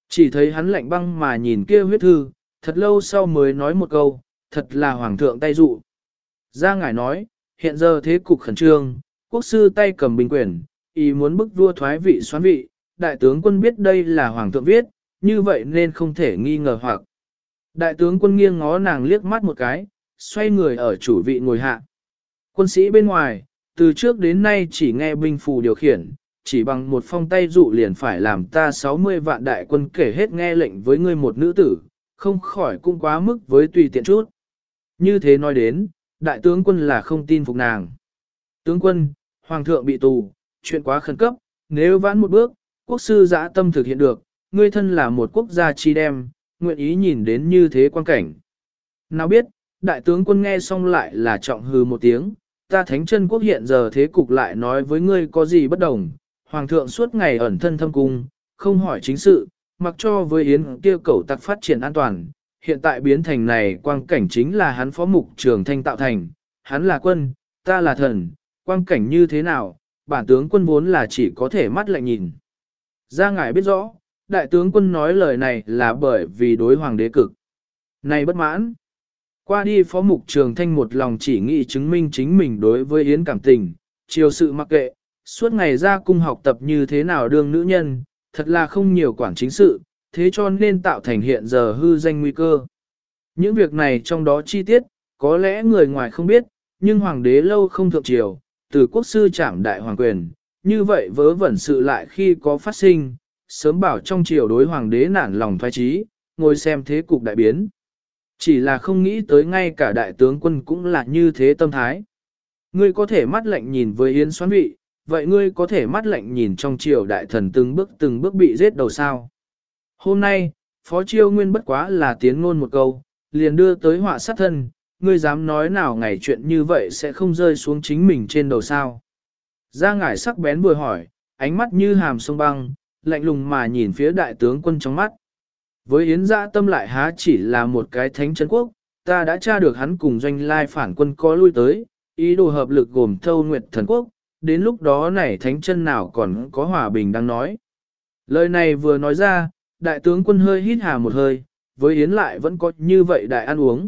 Chỉ thấy hắn lạnh băng mà nhìn kia huyết thư, thật lâu sau mới nói một câu, thật là hoàng thượng tay dụ. Gia ngải nói, hiện giờ thế cục khẩn trương, quốc sư tay cầm binh quyền, ý muốn bức vua thoái vị xoán vị, đại tướng quân biết đây là hoàng thượng viết, như vậy nên không thể nghi ngờ hoặc. Đại tướng quân nghiêng ngó nàng liếc mắt một cái, xoay người ở chủ vị ngồi hạ. Quân sĩ bên ngoài, từ trước đến nay chỉ nghe binh phù điều khiển, chỉ bằng một phong tay dụ liền phải làm ta sáu mươi vạn đại quân kể hết nghe lệnh với ngươi một nữ tử, không khỏi cũng quá mức với tùy tiện chút. Như thế nói đến, đại tướng quân là không tin phục nàng. Tướng quân, hoàng thượng bị tù, chuyện quá khẩn cấp, nếu vãn một bước, quốc sư dã tâm thực hiện được, ngươi thân là một quốc gia chi đem, nguyện ý nhìn đến như thế quan cảnh. Nào biết, đại tướng quân nghe xong lại là trọng hừ một tiếng, ta thánh chân quốc hiện giờ thế cục lại nói với ngươi có gì bất đồng, hoàng thượng suốt ngày ẩn thân thâm cung, không hỏi chính sự, mặc cho với yến kia cầu tặc phát triển an toàn, hiện tại biến thành này quang cảnh chính là hắn phó mục trường thanh tạo thành, hắn là quân, ta là thần, quang cảnh như thế nào, bản tướng quân vốn là chỉ có thể mắt lạnh nhìn. Gia ngài biết rõ, đại tướng quân nói lời này là bởi vì đối hoàng đế cực. Này bất mãn. Qua đi phó mục trường thanh một lòng chỉ nghĩ chứng minh chính mình đối với Yến cảm tình, chiều sự mặc kệ, suốt ngày ra cung học tập như thế nào đương nữ nhân, thật là không nhiều quản chính sự, thế cho nên tạo thành hiện giờ hư danh nguy cơ. Những việc này trong đó chi tiết, có lẽ người ngoài không biết, nhưng hoàng đế lâu không thượng triều, từ quốc sư trảm đại hoàng quyền, như vậy vớ vẩn sự lại khi có phát sinh, sớm bảo trong triều đối hoàng đế nản lòng thoái trí, ngồi xem thế cục đại biến. Chỉ là không nghĩ tới ngay cả đại tướng quân cũng là như thế tâm thái. Ngươi có thể mắt lạnh nhìn với Yến xoán vị, vậy ngươi có thể mắt lạnh nhìn trong triều đại thần từng bước từng bước bị giết đầu sao. Hôm nay, Phó Chiêu Nguyên bất quá là tiến ngôn một câu, liền đưa tới họa sát thân, ngươi dám nói nào ngày chuyện như vậy sẽ không rơi xuống chính mình trên đầu sao. Gia ngải sắc bén vừa hỏi, ánh mắt như hàm sông băng, lạnh lùng mà nhìn phía đại tướng quân trong mắt. Với Yến Dã tâm lại há chỉ là một cái thánh chân quốc, ta đã tra được hắn cùng doanh lai phản quân có lui tới, ý đồ hợp lực gồm thâu nguyệt thần quốc, đến lúc đó này thánh chân nào còn có hòa bình đang nói. Lời này vừa nói ra, đại tướng quân hơi hít hà một hơi, với Yến lại vẫn có như vậy đại ăn uống.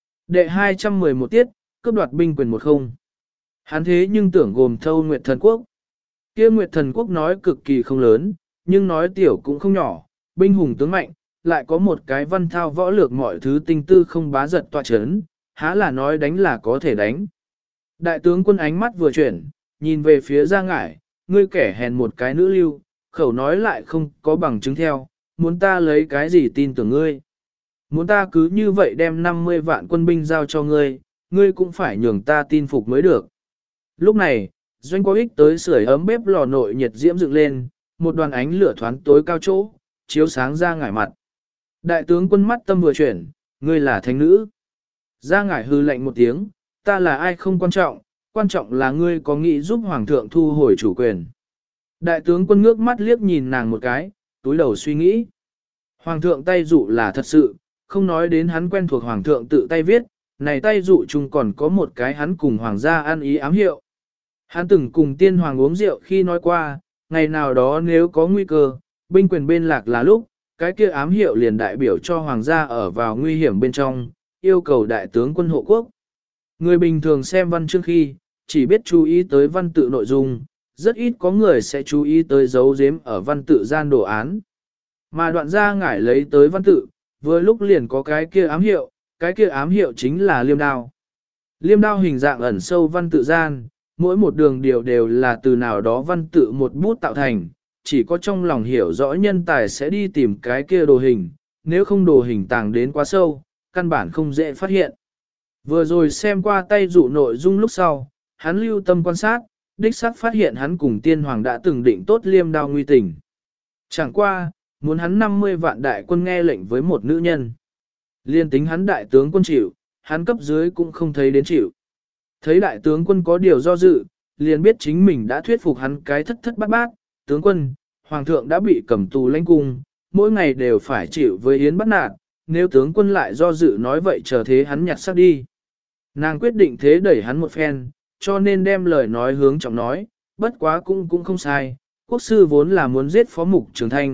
Đệ hai trăm mười một tiết, cướp đoạt binh quyền một không. Hắn thế nhưng tưởng gồm thâu nguyệt thần quốc. Kia nguyệt thần quốc nói cực kỳ không lớn, nhưng nói tiểu cũng không nhỏ, binh hùng tướng mạnh, lại có một cái văn thao võ lược mọi thứ tinh tư không bá giật tọa chấn, há là nói đánh là có thể đánh. Đại tướng quân ánh mắt vừa chuyển, nhìn về phía Gia Ngải, ngươi kẻ hèn một cái nữ lưu, khẩu nói lại không có bằng chứng theo, muốn ta lấy cái gì tin tưởng ngươi. Muốn ta cứ như vậy đem năm mươi vạn quân binh giao cho ngươi, ngươi cũng phải nhường ta tin phục mới được. Lúc này, doanh có ích tới sưởi ấm bếp lò nội nhiệt diễm dựng lên, một đoàn ánh lửa thoáng tối cao chỗ, chiếu sáng Ra Ngải mặt. Đại tướng quân mắt tâm vừa chuyển, ngươi là thánh nữ. Gia Ngải hư lạnh một tiếng, ta là ai không quan trọng, quan trọng là ngươi có nghĩ giúp hoàng thượng thu hồi chủ quyền. Đại tướng quân ngước mắt liếc nhìn nàng một cái, túi đầu suy nghĩ. Hoàng thượng tay dụ là thật sự, không nói đến hắn quen thuộc hoàng thượng tự tay viết, này tay dụ chung còn có một cái hắn cùng hoàng gia ăn ý ám hiệu. Hắn từng cùng tiên hoàng uống rượu khi nói qua, ngày nào đó nếu có nguy cơ, binh quyền bên lạc là lúc, cái kia ám hiệu liền đại biểu cho hoàng gia ở vào nguy hiểm bên trong, yêu cầu đại tướng quân hộ quốc. Người bình thường xem văn chương khi, chỉ biết chú ý tới văn tự nội dung, rất ít có người sẽ chú ý tới dấu giếm ở văn tự gian đồ án. Mà đoạn Gia Ngải lấy tới văn tự, vừa lúc liền có cái kia ám hiệu, cái kia ám hiệu chính là liêm đao. Liêm đao hình dạng ẩn sâu văn tự gian, mỗi một đường điều đều là từ nào đó văn tự một bút tạo thành, chỉ có trong lòng hiểu rõ nhân tài sẽ đi tìm cái kia đồ hình, nếu không đồ hình tàng đến quá sâu, căn bản không dễ phát hiện. Vừa rồi xem qua tay dụ nội dung lúc sau, hắn lưu tâm quan sát, đích xác phát hiện hắn cùng tiên hoàng đã từng định tốt liêm đao nguy tình. Chẳng qua, muốn hắn năm mươi vạn đại quân nghe lệnh với một nữ nhân. Liên tính hắn đại tướng quân chịu, hắn cấp dưới cũng không thấy đến chịu. Thấy đại tướng quân có điều do dự, liền biết chính mình đã thuyết phục hắn cái thất thất bát bát, tướng quân, hoàng thượng đã bị cầm tù lãnh cung, mỗi ngày đều phải chịu với yến bắt nạt, nếu tướng quân lại do dự nói vậy chờ thế hắn nhặt xác đi. Nàng quyết định thế đẩy hắn một phen, cho nên đem lời nói hướng trọng nói, bất quá cũng cũng không sai, quốc sư vốn là muốn giết phó mục Trường Thanh,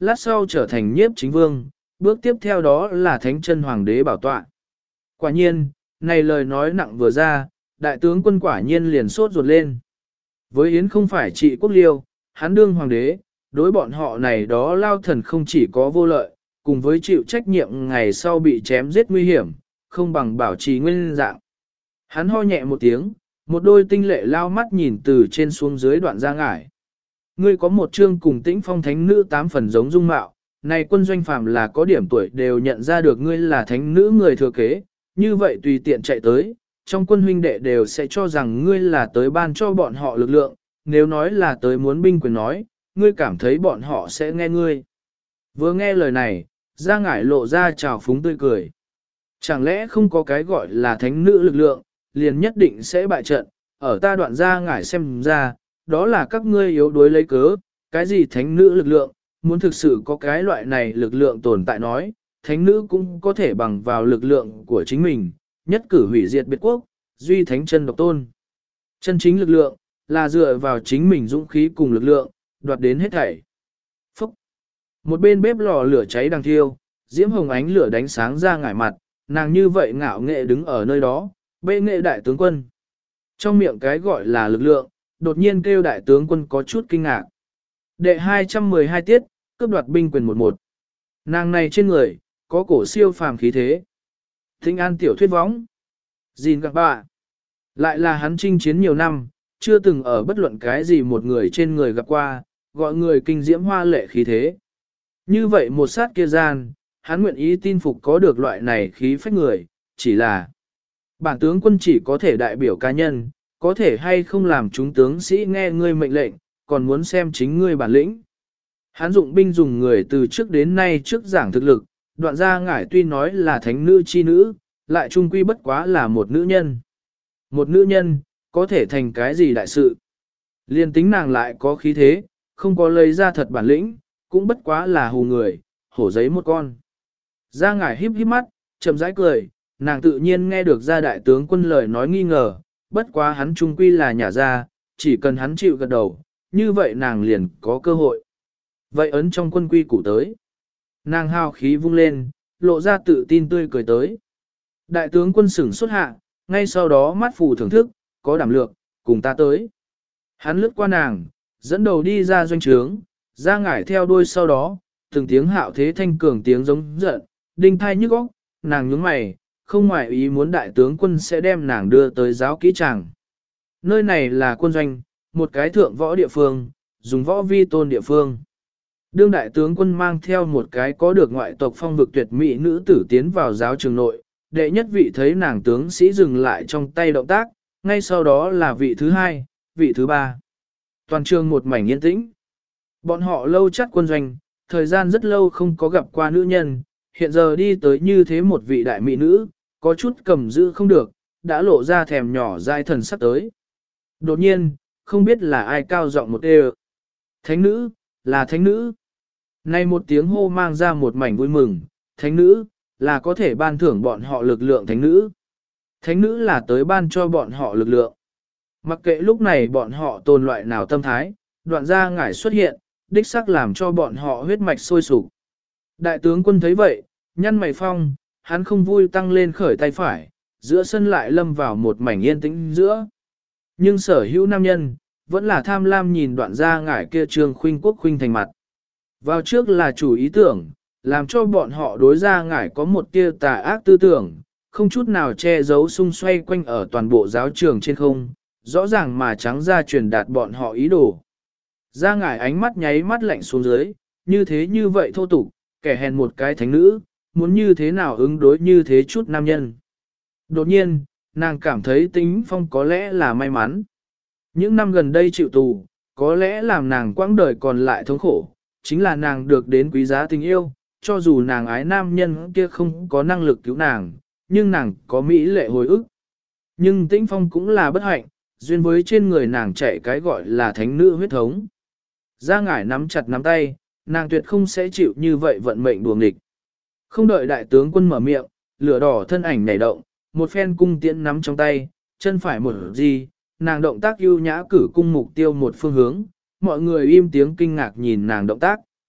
lát sau trở thành nhiếp chính vương, bước tiếp theo đó là thánh chân hoàng đế bảo tọa. Quả nhiên, này lời nói nặng vừa ra, đại tướng quân quả nhiên liền sốt ruột lên. Với Yến không phải trị quốc liêu, hắn đương hoàng đế, đối bọn họ này đó lao thần không chỉ có vô lợi, cùng với chịu trách nhiệm ngày sau bị chém giết nguy hiểm, không bằng bảo trì nguyên dạng. Hắn ho nhẹ một tiếng, một đôi tinh lệ lao mắt nhìn từ trên xuống dưới đoạn ra ngải. Ngươi có một chương cùng tĩnh phong thánh nữ tám phần giống dung mạo, này quân doanh phàm là có điểm tuổi đều nhận ra được ngươi là thánh nữ người thừa kế, như vậy tùy tiện chạy tới, trong quân huynh đệ đều sẽ cho rằng ngươi là tới ban cho bọn họ lực lượng, nếu nói là tới muốn binh quyền nói, ngươi cảm thấy bọn họ sẽ nghe ngươi. Vừa nghe lời này, Gia Ngải lộ ra trào phúng tươi cười. Chẳng lẽ không có cái gọi là thánh nữ lực lượng, liền nhất định sẽ bại trận, ở ta đoạn Gia Ngải xem ra, đó là các ngươi yếu đuối lấy cớ, cái gì thánh nữ lực lượng, muốn thực sự có cái loại này lực lượng tồn tại nói, thánh nữ cũng có thể bằng vào lực lượng của chính mình, nhất cử hủy diệt biệt quốc, duy thánh chân độc tôn. Chân chính lực lượng, là dựa vào chính mình dũng khí cùng lực lượng, đoạt đến hết thảy. Phúc! Một bên bếp lò lửa cháy đang thiêu, diễm hồng ánh lửa đánh sáng ra ngải mặt, nàng như vậy ngạo nghệ đứng ở nơi đó, bệ nghệ đại tướng quân. Trong miệng cái gọi là lực lượng, đột nhiên kêu đại tướng quân có chút kinh ngạc. Đệ hai trăm mười hai tiết, cướp đoạt binh quyền một một. Nàng này trên người, có cổ siêu phàm khí thế. Thinh an tiểu thuyết võng. Gìn gặp bà. Lại là hắn chinh chiến nhiều năm, chưa từng ở bất luận cái gì một người trên người gặp qua, gọi người kinh diễm hoa lệ khí thế. Như vậy một sát kia gian, hắn nguyện ý tin phục có được loại này khí phách người, chỉ là bản tướng quân chỉ có thể đại biểu cá nhân, có thể hay không làm chúng tướng sĩ nghe ngươi mệnh lệnh, còn muốn xem chính ngươi bản lĩnh. Hắn dụng binh dùng người từ trước đến nay trước giảng thực lực, đoạn Gia Ngải tuy nói là thánh nữ chi nữ, lại trung quy bất quá là một nữ nhân. Một nữ nhân, có thể thành cái gì đại sự. Liên tính nàng lại có khí thế, không có lấy ra thật bản lĩnh, cũng bất quá là hù người, hổ giấy một con. Gia Ngải híp híp mắt, chậm rãi cười, nàng tự nhiên nghe được gia đại tướng quân lời nói nghi ngờ, bất quá hắn trung quy là nhà ra, chỉ cần hắn chịu gật đầu, như vậy nàng liền có cơ hội. Vậy ấn trong quân quy củ tới. Nàng hào khí vung lên, lộ ra tự tin tươi cười tới. Đại tướng quân sửng xuất hạ, ngay sau đó mắt phù thưởng thức, có đảm lược, cùng ta tới. Hắn lướt qua nàng, dẫn đầu đi ra doanh trướng, Gia Ngải theo đuôi sau đó, từng tiếng hạo thế thanh cường tiếng giống giận, đinh thai nhức óc, nàng nhướng mày, không ngoại ý muốn đại tướng quân sẽ đem nàng đưa tới giáo kỹ tràng. Nơi này là quân doanh, một cái thượng võ địa phương, dùng võ vi tôn địa phương. Đương đại tướng quân mang theo một cái có được ngoại tộc phong vực tuyệt mỹ nữ tử tiến vào giáo trường nội, đệ nhất vị thấy nàng tướng sĩ dừng lại trong tay động tác, ngay sau đó là vị thứ hai, vị thứ ba. Toàn trường một mảnh yên tĩnh. Bọn họ lâu chắc quân doanh, thời gian rất lâu không có gặp qua nữ nhân, hiện giờ đi tới như thế một vị đại mỹ nữ, có chút cầm giữ không được, đã lộ ra thèm nhỏ dai thần sắc tới. Đột nhiên, không biết là ai cao giọng một đều. Thánh nữ, là thánh nữ. Nay một tiếng hô mang ra một mảnh vui mừng, thánh nữ, là có thể ban thưởng bọn họ lực lượng thánh nữ. Thánh nữ là tới ban cho bọn họ lực lượng. Mặc kệ lúc này bọn họ tồn loại nào tâm thái, đoạn Gia Ngải xuất hiện, đích xác làm cho bọn họ huyết mạch sôi sục. Đại tướng quân thấy vậy, nhăn mày phong, hắn không vui tăng lên khởi tay phải, giữa sân lại lâm vào một mảnh yên tĩnh giữa. Nhưng sở hữu nam nhân, vẫn là tham lam nhìn đoạn Gia Ngải kia trương khuynh quốc khuynh thành mặt. Vào trước là chủ ý tưởng, làm cho bọn họ đối Gia Ngải có một tia tà ác tư tưởng, không chút nào che giấu xung xoay quanh ở toàn bộ giáo trường trên không, rõ ràng mà trắng ra truyền đạt bọn họ ý đồ. Gia Ngải ánh mắt nháy mắt lạnh xuống dưới, như thế như vậy thô tục, kẻ hèn một cái thánh nữ, muốn như thế nào ứng đối như thế chút nam nhân. Đột nhiên, nàng cảm thấy Tĩnh Phong có lẽ là may mắn. Những năm gần đây chịu tù, có lẽ làm nàng quãng đời còn lại thống khổ, chính là nàng được đến quý giá tình yêu, cho dù nàng ái nam nhân kia không có năng lực cứu nàng, nhưng nàng có mỹ lệ hồi ức. Nhưng Tĩnh Phong cũng là bất hạnh, duyên với trên người nàng chạy cái gọi là thánh nữ huyết thống. Gia Ngải nắm chặt nắm tay, nàng tuyệt không sẽ chịu như vậy vận mệnh đuồng địch. Không đợi đại tướng quân mở miệng, lửa đỏ thân ảnh nhảy động, một phen cung tiễn nắm trong tay, chân phải một gì, nàng động tác ưu nhã cử cung mục tiêu một phương hướng, mọi người im tiếng kinh ngạc nhìn nàng động tác.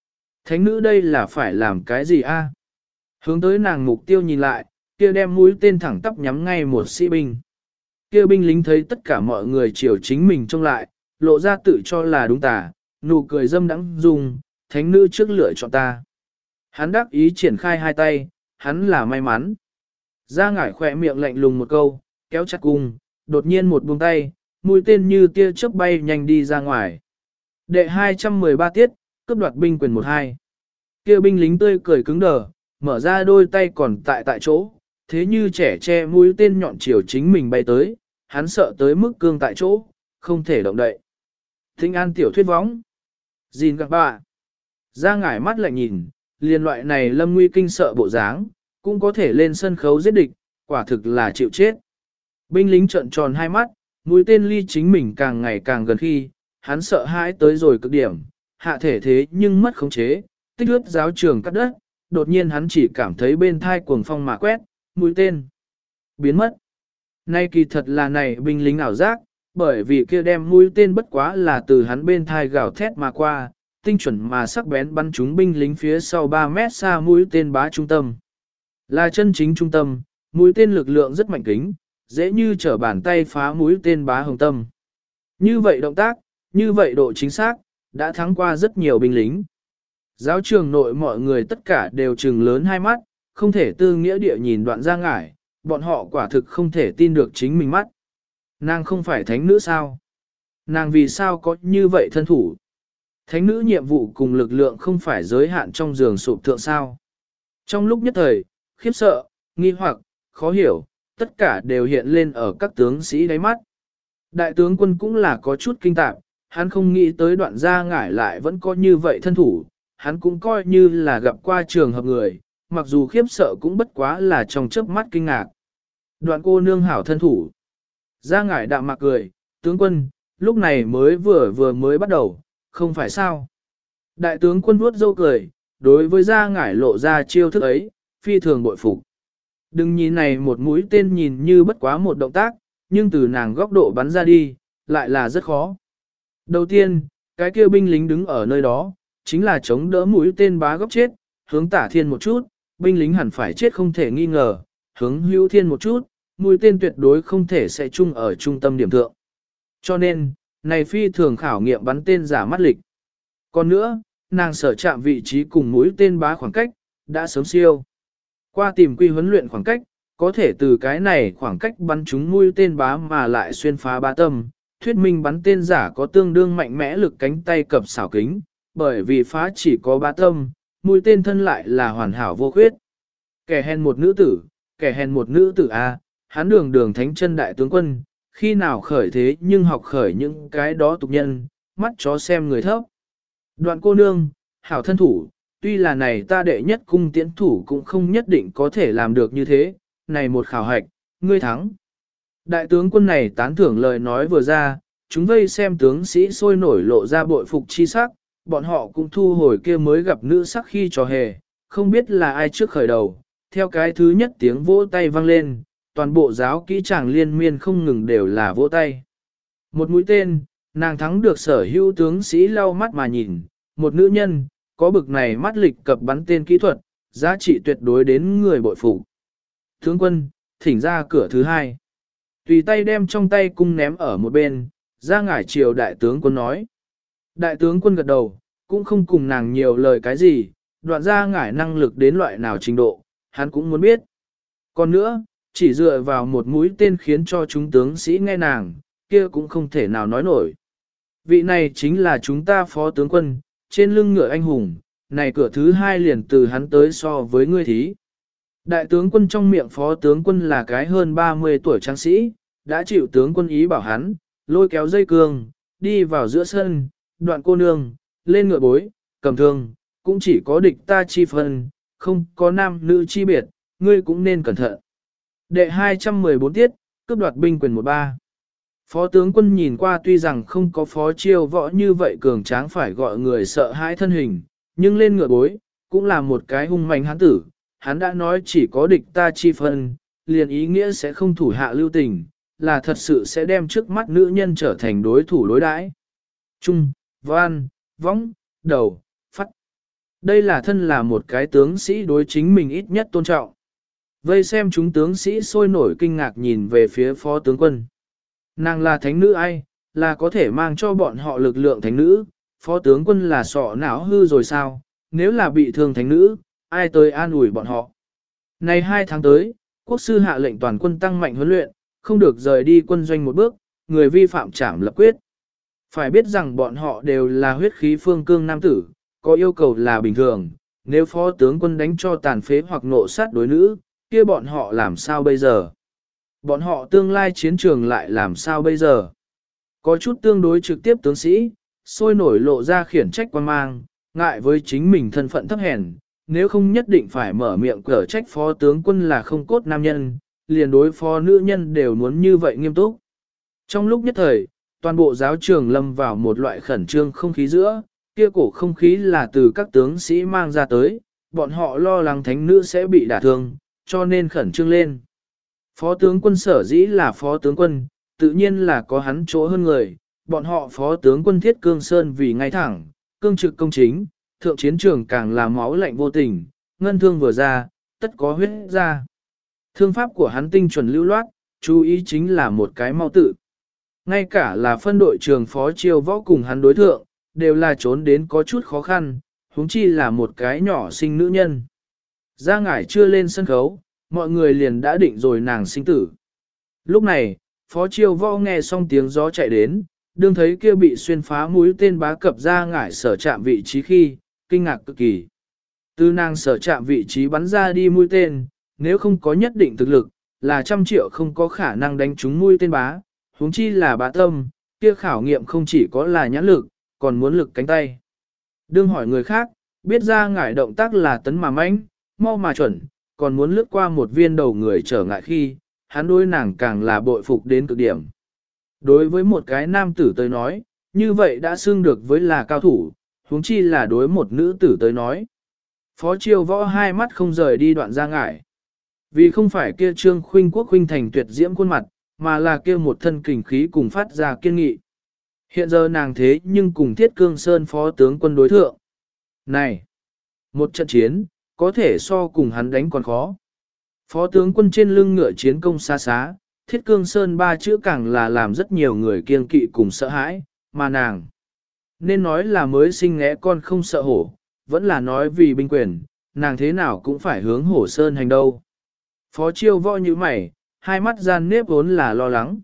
Thánh nữ đây là phải làm cái gì a? Hướng tới nàng mục tiêu nhìn lại, kia đem mũi tên thẳng tắp nhắm ngay một sĩ binh. Kia binh lính thấy tất cả mọi người chiều chính mình trông lại, lộ ra tự cho là đúng tà, nụ cười dâm đắng dùng, thánh nữ trước lựa chọn ta. Hắn đắc ý triển khai hai tay, hắn là may mắn. Ra ngải khỏe miệng lạnh lùng một câu, kéo chặt cung, đột nhiên một buông tay, mũi tên như tia chớp bay nhanh đi ra ngoài. Đệ hai trăm mười ba tiết, cướp đoạt binh quyền một hai. Kia binh lính tươi cười cứng đờ, mở ra đôi tay còn tại tại chỗ, thế như trẻ che mũi tên nhọn chiều chính mình bay tới, hắn sợ tới mức cương tại chỗ, không thể động đậy. Thinh an tiểu thuyết võng. Gìn các bạn. Ra ngải mắt lại nhìn, liên loại này lâm nguy kinh sợ bộ dáng, cũng có thể lên sân khấu giết địch, quả thực là chịu chết. Binh lính trợn tròn hai mắt, mũi tên ly chính mình càng ngày càng gần khi, hắn sợ hãi tới rồi cực điểm, hạ thể thế nhưng mất khống chế, tích ướt giáo trường cắt đất, đột nhiên hắn chỉ cảm thấy bên thai cuồng phong mà quét, mũi tên biến mất. Nay kỳ thật là này binh lính ảo giác, bởi vì kia đem mũi tên bất quá là từ hắn bên thai gào thét mà qua, tinh chuẩn mà sắc bén bắn trúng binh lính phía sau ba mét xa mũi tên bá trung tâm. Là chân chính trung tâm, mũi tên lực lượng rất mạnh kính, dễ như trở bàn tay phá mũi tên bá hồng tâm. Như vậy động tác, như vậy độ chính xác, đã thắng qua rất nhiều binh lính. Giáo trường nội mọi người tất cả đều trừng lớn hai mắt, không thể tư nghĩa địa nhìn đoạn ra ngải, bọn họ quả thực không thể tin được chính mình mắt. Nàng không phải thánh nữ sao? Nàng vì sao có như vậy thân thủ? Thánh nữ nhiệm vụ cùng lực lượng không phải giới hạn trong giường sụp thượng sao? Trong lúc nhất thời, khiếp sợ, nghi hoặc, khó hiểu, tất cả đều hiện lên ở các tướng sĩ đáy mắt. Đại tướng quân cũng là có chút kinh tạp, hắn không nghĩ tới đoạn gia ngải lại vẫn có như vậy thân thủ, hắn cũng coi như là gặp qua trường hợp người, mặc dù khiếp sợ cũng bất quá là trong chớp mắt kinh ngạc. Đoạn cô nương hảo thân thủ. Gia ngải đạm mạc cười, tướng quân, lúc này mới vừa vừa mới bắt đầu, không phải sao. Đại tướng quân vuốt râu cười, đối với Gia ngải lộ ra chiêu thức ấy, phi thường bội phục. Đừng nhìn này một mũi tên nhìn như bất quá một động tác, nhưng từ nàng góc độ bắn ra đi, lại là rất khó. Đầu tiên, cái kia binh lính đứng ở nơi đó, chính là chống đỡ mũi tên bá góc chết, hướng tả thiên một chút, binh lính hẳn phải chết không thể nghi ngờ, hướng hữu thiên một chút, mũi tên tuyệt đối không thể sẽ chung ở trung tâm điểm thượng. Cho nên, này phi thường khảo nghiệm bắn tên giả mắt lịch. Còn nữa, nàng sở chạm vị trí cùng mũi tên bá khoảng cách, đã sớm siêu. Qua tìm quy huấn luyện khoảng cách, có thể từ cái này khoảng cách bắn trúng mũi tên bá mà lại xuyên phá bá tâm, thuyết minh bắn tên giả có tương đương mạnh mẽ lực cánh tay cập xảo kính, bởi vì phá chỉ có bá tâm, mũi tên thân lại là hoàn hảo vô khuyết. Kẻ hèn một nữ tử, kẻ hèn một nữ tử A, hắn đường đường thánh chân đại tướng quân, khi nào khởi thế nhưng học khởi những cái đó tục nhân, mắt chó xem người thấp. Đoạn cô nương, hảo thân thủ, tuy là này ta đệ nhất cung tiễn thủ cũng không nhất định có thể làm được như thế, này một khảo hạch, ngươi thắng. Đại tướng quân này tán thưởng lời nói vừa ra, chúng vây xem tướng sĩ sôi nổi lộ ra bội phục chi sắc, bọn họ cũng thu hồi kia mới gặp nữ sắc khi trò hề, không biết là ai trước khởi đầu, theo cái thứ nhất tiếng vỗ tay vang lên, toàn bộ giáo kỹ tràng liên miên không ngừng đều là vỗ tay. Một mũi tên, nàng thắng được sở hữu tướng sĩ lau mắt mà nhìn, một nữ nhân, có bực này mắt lịch cập bắn tên kỹ thuật, giá trị tuyệt đối đến người bội phục. Tướng quân, thỉnh ra cửa thứ hai. Tùy tay đem trong tay cung ném ở một bên, ra ngải chiều đại tướng quân nói. Đại tướng quân gật đầu, cũng không cùng nàng nhiều lời cái gì, đoạn ra ngải năng lực đến loại nào trình độ, hắn cũng muốn biết. Còn nữa, chỉ dựa vào một mũi tên khiến cho chúng tướng sĩ nghe nàng, kia cũng không thể nào nói nổi. Vị này chính là chúng ta phó tướng quân, trên lưng ngựa anh hùng, này cửa thứ hai liền từ hắn tới so với ngươi thí. Đại tướng quân trong miệng phó tướng quân là cái hơn ba mươi tuổi tráng sĩ, đã chịu tướng quân ý bảo hắn, lôi kéo dây cương, đi vào giữa sân, đoạn cô nương, lên ngựa bối, cầm thương, cũng chỉ có địch ta chi phân, không có nam nữ chi biệt, ngươi cũng nên cẩn thận. Đệ hai trăm mười bốn tiết, cướp đoạt binh quyền một ba. Phó tướng quân nhìn qua tuy rằng không có phó chiêu võ như vậy cường tráng phải gọi người sợ hãi thân hình, nhưng lên ngựa bối, cũng là một cái hung mạnh hắn tử. Hắn đã nói chỉ có địch ta chi phân, liền ý nghĩa sẽ không thủ hạ lưu tình, là thật sự sẽ đem trước mắt nữ nhân trở thành đối thủ đối đãi. Trung, văn, võng, đầu, phát. Đây là thân là một cái tướng sĩ đối chính mình ít nhất tôn trọng. Vây xem chúng tướng sĩ sôi nổi kinh ngạc nhìn về phía phó tướng quân. Nàng là thánh nữ ai, là có thể mang cho bọn họ lực lượng thánh nữ, phó tướng quân là sọ não hư rồi sao, nếu là bị thương thánh nữ, ai tới an ủi bọn họ. Này hai tháng tới, quốc sư hạ lệnh toàn quân tăng mạnh huấn luyện, không được rời đi quân doanh một bước, người vi phạm trảm lập quyết. Phải biết rằng bọn họ đều là huyết khí phương cương nam tử, có yêu cầu là bình thường, nếu phó tướng quân đánh cho tàn phế hoặc nộ sát đối nữ, kia bọn họ làm sao bây giờ? Bọn họ tương lai chiến trường lại làm sao bây giờ? Có chút tương đối trực tiếp tướng sĩ, sôi nổi lộ ra khiển trách quan mang, ngại với chính mình thân phận thấp hèn, nếu không nhất định phải mở miệng cở trách phó tướng quân là không cốt nam nhân, liền đối phó nữ nhân đều muốn như vậy nghiêm túc. Trong lúc nhất thời, toàn bộ giáo trường lâm vào một loại khẩn trương không khí giữa, kia cổ không khí là từ các tướng sĩ mang ra tới, bọn họ lo lắng thánh nữ sẽ bị đả thương, cho nên khẩn trương lên. Phó tướng quân sở dĩ là phó tướng quân, tự nhiên là có hắn chỗ hơn người, bọn họ phó tướng quân Thiết Cương Sơn vì ngay thẳng, cương trực công chính, thượng chiến trường càng là máu lạnh vô tình, ngân thương vừa ra, tất có huyết ra. Thương pháp của hắn tinh chuẩn lưu loát, chú ý chính là một cái mau tự. Ngay cả là phân đội trường phó chiêu võ cùng hắn đối thượng, đều là trốn đến có chút khó khăn, huống chi là một cái nhỏ sinh nữ nhân. Ra ngải chưa lên sân khấu, mọi người liền đã định rồi nàng sinh tử. Lúc này, phó chiêu võ nghe xong tiếng gió chạy đến, đương thấy kia bị xuyên phá mũi tên bá cập ra ngải sở chạm vị trí khi, kinh ngạc cực kỳ. Từ nàng sở chạm vị trí bắn ra đi mũi tên, nếu không có nhất định thực lực, là trăm triệu không có khả năng đánh trúng mũi tên bá, huống chi là bá tâm, kia khảo nghiệm không chỉ có là nhãn lực, còn muốn lực cánh tay. Đương hỏi người khác, biết ra ngải động tác là tấn mà mãnh, mau mà chuẩn, còn muốn lướt qua một viên đầu người trở ngại khi, hắn đối nàng càng là bội phục đến cực điểm. Đối với một cái nam tử tới nói, như vậy đã xưng được với là cao thủ, huống chi là đối một nữ tử tới nói. Phó Chiêu Võ hai mắt không rời đi đoạn ra ngải. Vì không phải kia trương khuynh quốc khuynh thành tuyệt diễm khuôn mặt, mà là kia một thân kình khí cùng phát ra kiên nghị. Hiện giờ nàng thế nhưng cùng Thiết Cương Sơn phó tướng quân đối thượng. Này! Một trận chiến, có thể so cùng hắn đánh còn khó. Phó tướng quân trên lưng ngựa chiến công xa xá, Thiết Cương Sơn ba chữ càng là làm rất nhiều người kiên kỵ cùng sợ hãi, mà nàng. Nên nói là mới sinh ngẽ con không sợ hổ, vẫn là nói vì binh quyền, nàng thế nào cũng phải hướng hổ sơn hành đâu. Phó Chiêu Võ như mày, hai mắt gian nếp vốn là lo lắng.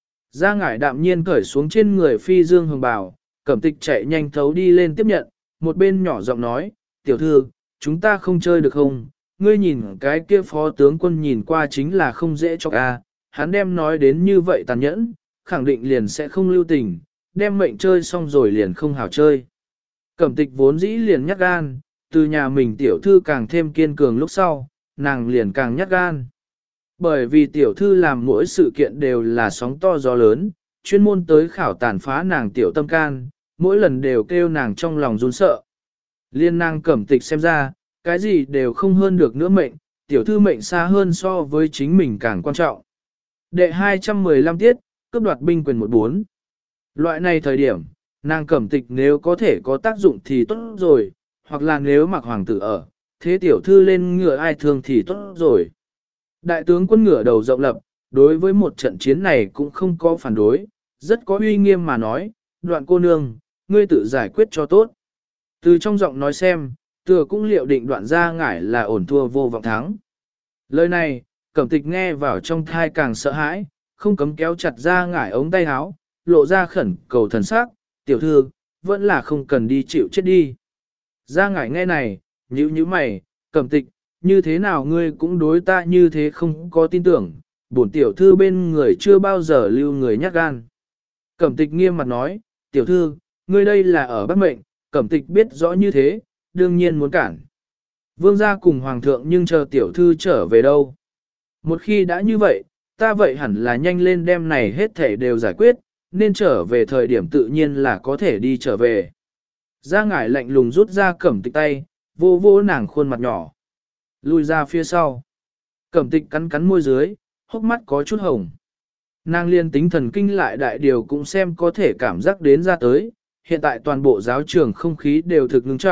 Ra ngải đạm nhiên cởi xuống trên người phi dương hồng bào, Cẩm Tịch chạy nhanh thấu đi lên tiếp nhận, một bên nhỏ giọng nói, tiểu thư, chúng ta không chơi được không? Ngươi nhìn cái kia phó tướng quân nhìn qua chính là không dễ cho a, hắn đem nói đến như vậy tàn nhẫn, khẳng định liền sẽ không lưu tình, đem mệnh chơi xong rồi liền không hảo chơi. Cẩm Tịch vốn dĩ liền nhát gan, từ nhà mình tiểu thư càng thêm kiên cường lúc sau, nàng liền càng nhát gan. Bởi vì tiểu thư làm mỗi sự kiện đều là sóng to gió lớn, chuyên môn tới khảo tàn phá nàng tiểu tâm can, mỗi lần đều kêu nàng trong lòng run sợ. Liên nàng Cẩm Tịch xem ra, cái gì đều không hơn được nữa mệnh, tiểu thư mệnh xa hơn so với chính mình càng quan trọng. Đệ hai trăm mười lăm tiết, cướp đoạt binh quyền một bốn. Loại này thời điểm, nàng Cẩm Tịch nếu có thể có tác dụng thì tốt rồi, hoặc là nếu mặc hoàng tử ở, thế tiểu thư lên ngựa ai thương thì tốt rồi. Đại tướng quân ngựa đầu rộng lập, đối với một trận chiến này cũng không có phản đối, rất có uy nghiêm mà nói, đoạn cô nương, ngươi tự giải quyết cho tốt. Từ trong giọng nói xem, tựa cũng liệu định đoạn ra ngải là ổn thua vô vọng thắng. Lời này, Cẩm Tịch nghe vào trong thai càng sợ hãi, không cấm kéo chặt ra ngải ống tay áo, lộ ra khẩn cầu thần sắc, tiểu thư, vẫn là không cần đi chịu chết đi. Ra ngải nghe này, nhíu nhíu mày, Cẩm Tịch, như thế nào ngươi cũng đối ta như thế không có tin tưởng, bổn tiểu thư bên người chưa bao giờ lưu người nhát gan. Cẩm Tịch nghiêm mặt nói, tiểu thư, ngươi đây là ở bắt mệnh, Cẩm Tịch biết rõ như thế, đương nhiên muốn cản. Vương gia cùng hoàng thượng nhưng chờ tiểu thư trở về đâu. Một khi đã như vậy, ta vậy hẳn là nhanh lên đem này hết thể đều giải quyết, nên trở về thời điểm tự nhiên là có thể đi trở về. Ra ngải lạnh lùng rút ra Cẩm Tịch tay, vô vô nàng khuôn mặt nhỏ. Lùi ra phía sau. Cẩm Tịch cắn cắn môi dưới, hốc mắt có chút hồng. Nàng liên tính thần kinh lại đại điều cũng xem có thể cảm giác đến ra tới. Hiện tại toàn bộ giáo trường không khí đều thực ngưng trọng,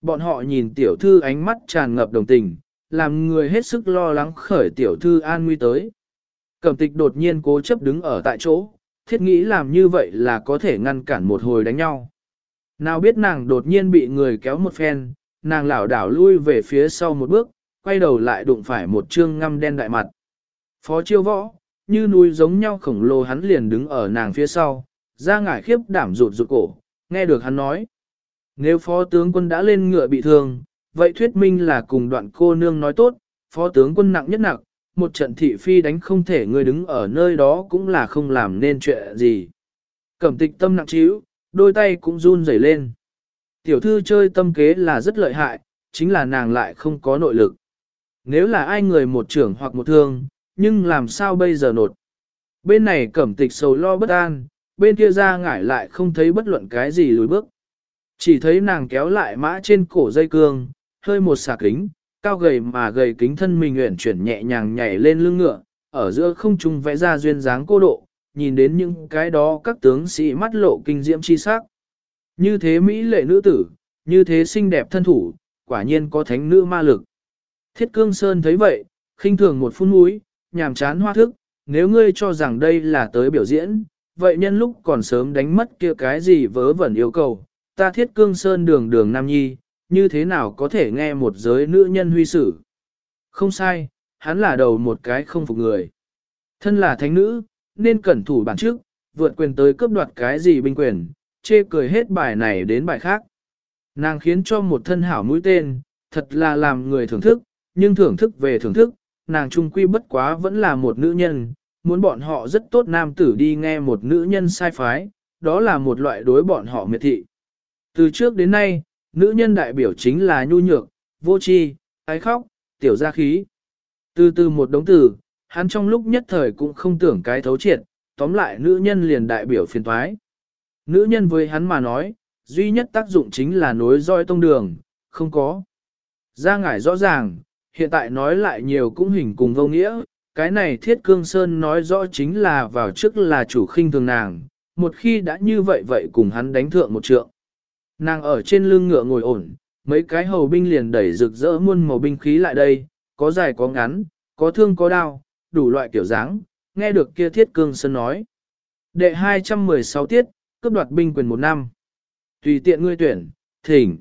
bọn họ nhìn tiểu thư ánh mắt tràn ngập đồng tình, làm người hết sức lo lắng khởi tiểu thư an nguy tới. Cẩm tịch đột nhiên cố chấp đứng ở tại chỗ, thiết nghĩ làm như vậy là có thể ngăn cản một hồi đánh nhau. Nào biết nàng đột nhiên bị người kéo một phen, nàng lảo đảo lui về phía sau một bước, quay đầu lại đụng phải một trương ngăm đen đại mặt. Phó Chiêu Võ, như núi giống nhau khổng lồ, hắn liền đứng ở nàng phía sau, ra ngải khiếp đảm rụt rụt cổ, nghe được hắn nói. Nếu phó tướng quân đã lên ngựa bị thương, vậy thuyết minh là cùng đoạn cô nương nói tốt, phó tướng quân nặng nhất nặng, một trận thị phi đánh không thể người đứng ở nơi đó cũng là không làm nên chuyện gì. Cẩm tịch tâm nặng trĩu, đôi tay cũng run rẩy lên. Tiểu thư chơi tâm kế là rất lợi hại, chính là nàng lại không có nội lực. Nếu là ai người một trưởng hoặc một thương, nhưng làm sao bây giờ nột. Bên này cẩm tịch sầu lo bất an, bên kia ra ngải lại không thấy bất luận cái gì lùi bước. Chỉ thấy nàng kéo lại mã trên cổ dây cương, hơi một xà kính, cao gầy mà gầy kính thân mình uyển chuyển nhẹ nhàng nhảy lên lưng ngựa, ở giữa không trung vẽ ra duyên dáng cô độ, nhìn đến những cái đó các tướng sĩ mắt lộ kinh diễm chi sắc. Như thế mỹ lệ nữ tử, như thế xinh đẹp thân thủ, quả nhiên có thánh nữ ma lực. Thiết Cương Sơn thấy vậy, khinh thường một phút mũi, nhàm chán hoa thức, nếu ngươi cho rằng đây là tới biểu diễn, vậy nhân lúc còn sớm đánh mất kia cái gì vớ vẩn yêu cầu, ta Thiết Cương Sơn đường đường nam nhi, như thế nào có thể nghe một giới nữ nhân huy xử. Không sai, hắn là đầu một cái không phục người. Thân là thánh nữ, nên cẩn thủ bản trước, vượt quyền tới cướp đoạt cái gì binh quyền, chê cười hết bài này đến bài khác. Nàng khiến cho một thân hảo mũi tên, thật là làm người thưởng thức, nhưng thưởng thức về thưởng thức, nàng trung quy bất quá vẫn là một nữ nhân, muốn bọn họ rất tốt nam tử đi nghe một nữ nhân sai phái, đó là một loại đối bọn họ miệt thị. Từ trước đến nay, nữ nhân đại biểu chính là nhu nhược, vô tri, ái khóc, tiểu gia khí. Từ từ một đống từ, hắn trong lúc nhất thời cũng không tưởng cái thấu triệt, tóm lại nữ nhân liền đại biểu phiền toái. Nữ nhân với hắn mà nói, duy nhất tác dụng chính là nối roi tông đường, không có. Ra ngải rõ ràng, hiện tại nói lại nhiều cũng hình cùng vô nghĩa, cái này Thiết Cương Sơn nói rõ chính là vào trước là chủ khinh thường nàng, một khi đã như vậy vậy cùng hắn đánh thượng một trượng. Nàng ở trên lưng ngựa ngồi ổn, mấy cái hầu binh liền đẩy rực rỡ muôn màu binh khí lại đây, có dài có ngắn, có thương có đao, đủ loại kiểu dáng, nghe được kia Thiết Cương Sơn nói. Đệ hai trăm mười sáu tiết, cướp đoạt binh quyền một năm. Tùy tiện ngươi tuyển, thỉnh.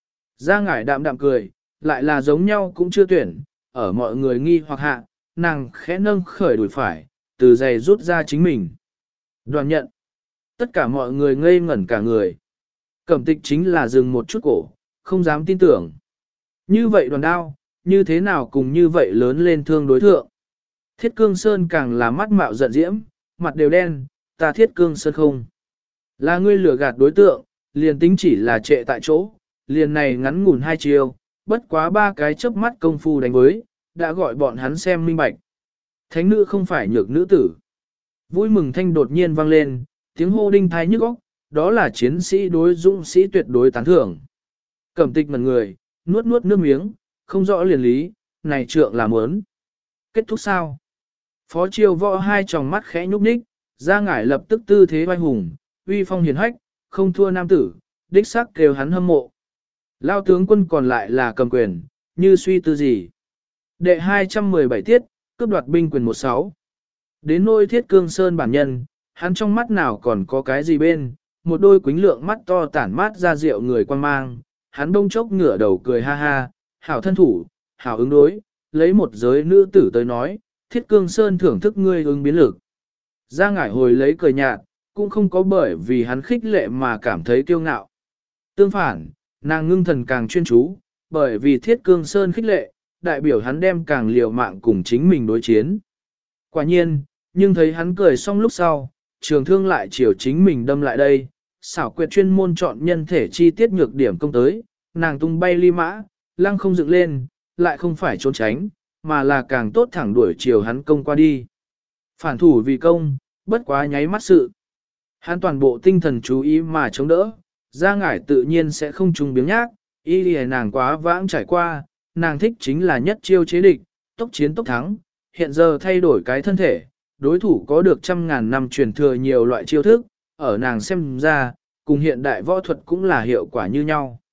Ra ngải đạm đạm cười, lại là giống nhau cũng chưa tuyển, ở mọi người nghi hoặc hạ, nàng khẽ nâng khởi đùi phải, từ giày rút ra chính mình. Đoàn nhận. Tất cả mọi người ngây ngẩn cả người. Cẩm tịch chính là dừng một chút cổ, không dám tin tưởng. Như vậy đoàn đao, như thế nào cùng như vậy lớn lên thương đối thượng. Thiết Cương Sơn càng là mắt mạo giận diễm, mặt đều đen, ta Thiết Cương Sơn không. Là ngươi lừa gạt đối tượng, liền tính chỉ là trệ tại chỗ, liền này ngắn ngủn hai chiều, bất quá ba cái chớp mắt công phu đánh với, đã gọi bọn hắn xem minh bạch. Thánh nữ không phải nhược nữ tử. Vui mừng thanh đột nhiên vang lên, tiếng hô đinh thái nhức óc, đó là chiến sĩ đối dũng sĩ tuyệt đối tán thưởng. Cẩm tịch ngẩn người, nuốt nuốt nước miếng, không rõ liền lý, này trượng làm ớn. Kết thúc sao? Phó Chiêu Võ hai tròng mắt khẽ nhúc nhích, ra ngải lập tức tư thế vai hùng, uy phong hiền hách, không thua nam tử, đích xác kêu hắn hâm mộ. Lao tướng quân còn lại là cầm quyền, như suy tư gì. Đệ hai trăm mười bảy tiết, cướp đoạt binh quyền một sáu. Đến nôi Thiết Cương Sơn bản nhân, hắn trong mắt nào còn có cái gì bên, một đôi quính lượng mắt to tản mát ra rượu người quan mang, hắn đông chốc ngửa đầu cười ha ha, hảo thân thủ, hảo ứng đối, lấy một giới nữ tử tới nói, Thiết Cương Sơn thưởng thức ngươi ứng biến lực. Ra ngải hồi lấy cười nhạt, cũng không có bởi vì hắn khích lệ mà cảm thấy kiêu ngạo. Tương phản, nàng ngưng thần càng chuyên chú, bởi vì Thiết Cương Sơn khích lệ, đại biểu hắn đem càng liều mạng cùng chính mình đối chiến. Quả nhiên, nhưng thấy hắn cười xong lúc sau, trường thương lại chiều chính mình đâm lại đây, xảo quyệt chuyên môn chọn nhân thể chi tiết nhược điểm công tới, nàng tung bay ly mã, lăng không dựng lên, lại không phải trốn tránh, mà là càng tốt thẳng đuổi chiều hắn công qua đi. Phản thủ vì công, bất quá nháy mắt sự. Hắn toàn bộ tinh thần chú ý mà chống đỡ, ra ngải tự nhiên sẽ không trùng biếng nhác, y lìa nàng quá vãng trải qua, nàng thích chính là nhất chiêu chế địch, tốc chiến tốc thắng, hiện giờ thay đổi cái thân thể, đối thủ có được trăm ngàn năm truyền thừa nhiều loại chiêu thức, ở nàng xem ra, cùng hiện đại võ thuật cũng là hiệu quả như nhau.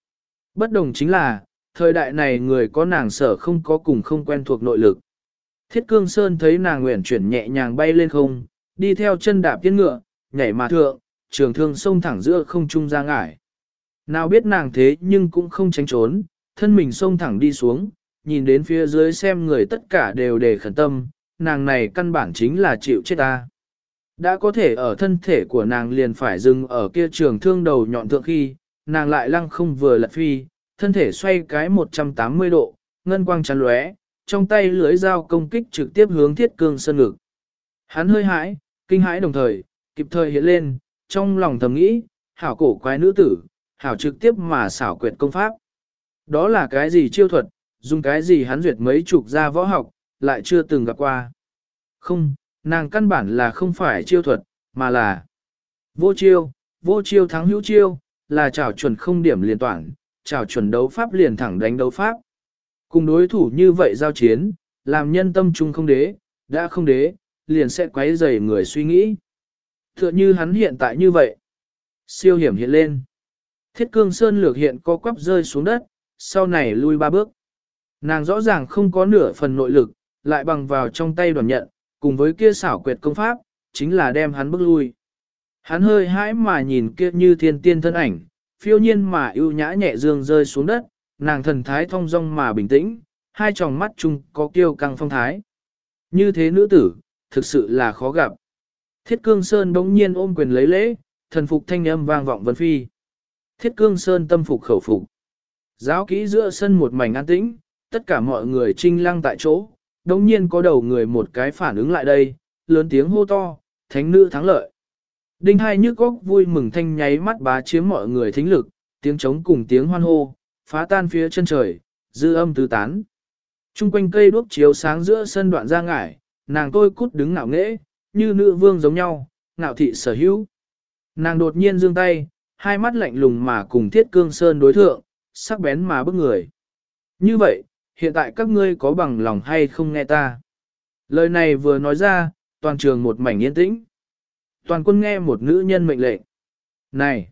Bất đồng chính là, thời đại này người có nàng sở không có cùng không quen thuộc nội lực. Thiết Cương Sơn thấy nàng nguyện chuyển nhẹ nhàng bay lên không, đi theo chân đạp tiến ngựa, nhảy mà thượng, trường thương xông thẳng giữa không trung ra ngải. Nào biết nàng thế nhưng cũng không tránh trốn, thân mình xông thẳng đi xuống, nhìn đến phía dưới xem người tất cả đều đề khẩn tâm, nàng này căn bản chính là chịu chết ta. Đã có thể ở thân thể của nàng liền phải dừng ở kia trường thương đầu nhọn thượng khi, nàng lại lăng không vừa lật phi, thân thể xoay cái một trăm tám mươi độ, ngân quang chắn lóe, trong tay lưới dao công kích trực tiếp hướng Thiết Cương Sơn ngực. Hắn hơi hãi, kinh hãi đồng thời, kịp thời hiện lên, trong lòng thầm nghĩ, hảo cổ quái nữ tử, hảo trực tiếp mà xảo quyệt công pháp. Đó là cái gì chiêu thuật, dùng cái gì hắn duyệt mấy chục gia võ học, lại chưa từng gặp qua. Không, nàng căn bản là không phải chiêu thuật, mà là vô chiêu, vô chiêu thắng hữu chiêu, là trảo chuẩn không điểm liền toàn, trảo chuẩn đấu pháp liền thẳng đánh đấu pháp. Cùng đối thủ như vậy giao chiến, làm nhân tâm trung không đế, đã không đế, liền sẽ quấy rầy người suy nghĩ. Tựa như hắn hiện tại như vậy. Siêu hiểm hiện lên. Thiết Cương Sơn lược hiện co quắp rơi xuống đất, sau này lui ba bước. Nàng rõ ràng không có nửa phần nội lực, lại bằng vào trong tay đoàn nhận, cùng với kia xảo quyệt công pháp, chính là đem hắn bước lui. Hắn hơi hãi mà nhìn kia như thiên tiên thân ảnh, phiêu nhiên mà ưu nhã nhẹ dương rơi xuống đất, nàng thần thái thong dong mà bình tĩnh, hai tròng mắt chung có kiêu căng phong thái. Như thế nữ tử, thực sự là khó gặp. Thiết Cương Sơn bỗng nhiên ôm quyền lấy lễ, thần phục thanh âm vang vọng vân phi. Thiết Cương Sơn tâm phục khẩu phục. Giáo kỹ giữa sân một mảnh an tĩnh, tất cả mọi người trinh lăng tại chỗ, đồng nhiên có đầu người một cái phản ứng lại đây, lớn tiếng hô to, thánh nữ thắng lợi. Đinh hai nhức góc vui mừng thanh nháy mắt bá chiếm mọi người thính lực, tiếng trống cùng tiếng hoan hô, phá tan phía chân trời, dư âm tứ tán. Trung quanh cây đuốc chiếu sáng giữa sân đoạn ra ngải, nàng tôi cút đứng ngạo nghễ, như nữ vương giống nhau, ngạo thị sở hữu. Nàng đột nhiên giương tay, hai mắt lạnh lùng mà cùng Thiết Cương Sơn đối thượng, sắc bén mà bức người. Như vậy, hiện tại các ngươi có bằng lòng hay không nghe ta? Lời này vừa nói ra, toàn trường một mảnh yên tĩnh. Toàn quân nghe một nữ nhân mệnh lệnh. Này,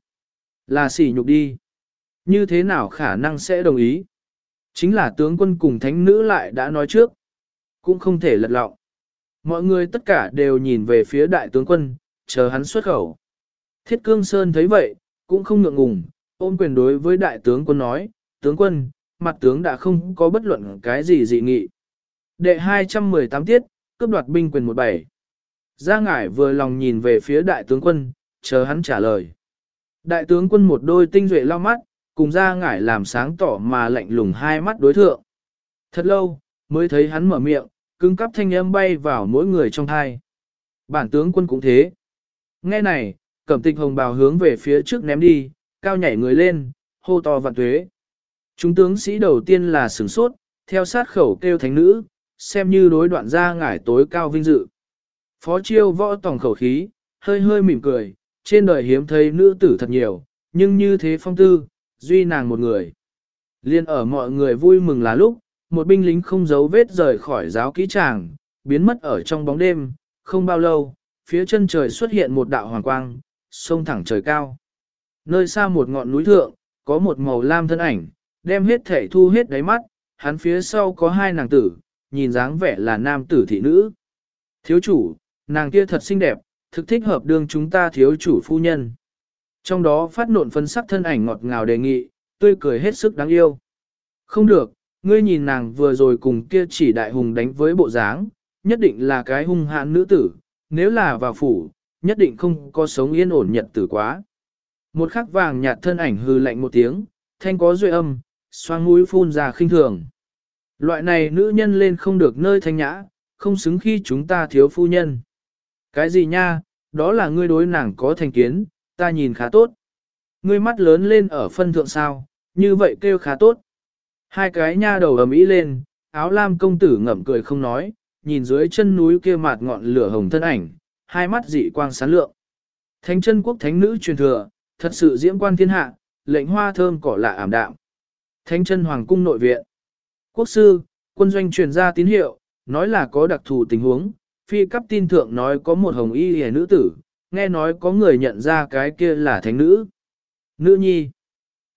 là sỉ nhục đi. Như thế nào khả năng sẽ đồng ý? Chính là tướng quân cùng thánh nữ lại đã nói trước. Cũng không thể lật lọng. Mọi người tất cả đều nhìn về phía đại tướng quân, chờ hắn xuất khẩu. Thiết Cương Sơn thấy vậy, cũng không ngượng ngùng, ôm quyền đối với đại tướng quân nói, tướng quân, mặt tướng đã không có bất luận cái gì dị nghị. Đệ hai trăm mười tám tiết, cướp đoạt binh quyền một bảy. Gia Ngải vừa lòng nhìn về phía đại tướng quân, chờ hắn trả lời. Đại tướng quân một đôi tinh duệ lao mắt, cùng Gia Ngải làm sáng tỏ mà lạnh lùng hai mắt đối thượng. Thật lâu, mới thấy hắn mở miệng, cứng cắp thanh âm bay vào mỗi người trong thai. Bản tướng quân cũng thế. Nghe này, Cẩm Tịch hồng bào hướng về phía trước ném đi, cao nhảy người lên, hô to vạn tuế. Chúng tướng sĩ đầu tiên là sửng sốt, theo sát khẩu kêu thánh nữ, xem như đối đoạn Gia Ngải tối cao vinh dự. Phó Chiêu võ tổng khẩu khí, hơi hơi mỉm cười, trên đời hiếm thấy nữ tử thật nhiều, nhưng như thế phong tư, duy nàng một người. Liên ở mọi người vui mừng là lúc, một binh lính không giấu vết rời khỏi giáo kỹ tràng, biến mất ở trong bóng đêm, không bao lâu, phía chân trời xuất hiện một đạo hoàng quang, sông thẳng trời cao. Nơi xa một ngọn núi thượng, có một màu lam thân ảnh, đem hết thể thu hết đáy mắt, hắn phía sau có hai nàng tử, nhìn dáng vẻ là nam tử thị nữ. Thiếu chủ, nàng kia thật xinh đẹp, thực thích hợp đương chúng ta thiếu chủ phu nhân. Trong đó phát nộn phấn sắc thân ảnh ngọt ngào đề nghị, tươi cười hết sức đáng yêu. Không được, ngươi nhìn nàng vừa rồi cùng kia chỉ đại hùng đánh với bộ dáng, nhất định là cái hung hãn nữ tử, nếu là vào phủ, nhất định không có sống yên ổn nhật tử quá. Một khắc vàng nhạt thân ảnh hư lạnh một tiếng, thanh có duệ âm, xoang mũi phun ra khinh thường. Loại này nữ nhân lên không được nơi thanh nhã, không xứng khi chúng ta thiếu phu nhân. Cái gì nha, đó là ngươi đối nàng có thành kiến, ta nhìn khá tốt. Ngươi mắt lớn lên ở phân thượng sao, như vậy kêu khá tốt. Hai cái nha đầu ầm ĩ lên, áo lam công tử ngậm cười không nói, nhìn dưới chân núi kia mạt ngọn lửa hồng thân ảnh, hai mắt dị quang sáng lượng. Thánh chân quốc thánh nữ truyền thừa, thật sự diễm quan thiên hạ, lệnh hoa thơm cỏ lạ ảm đạm. Thánh chân hoàng cung nội viện. Quốc sư, quân doanh truyền ra tín hiệu, nói là có đặc thù tình huống, phi cấp tin thượng nói có một hồng y hề nữ tử, nghe nói có người nhận ra cái kia là thánh nữ. Nữ nhi.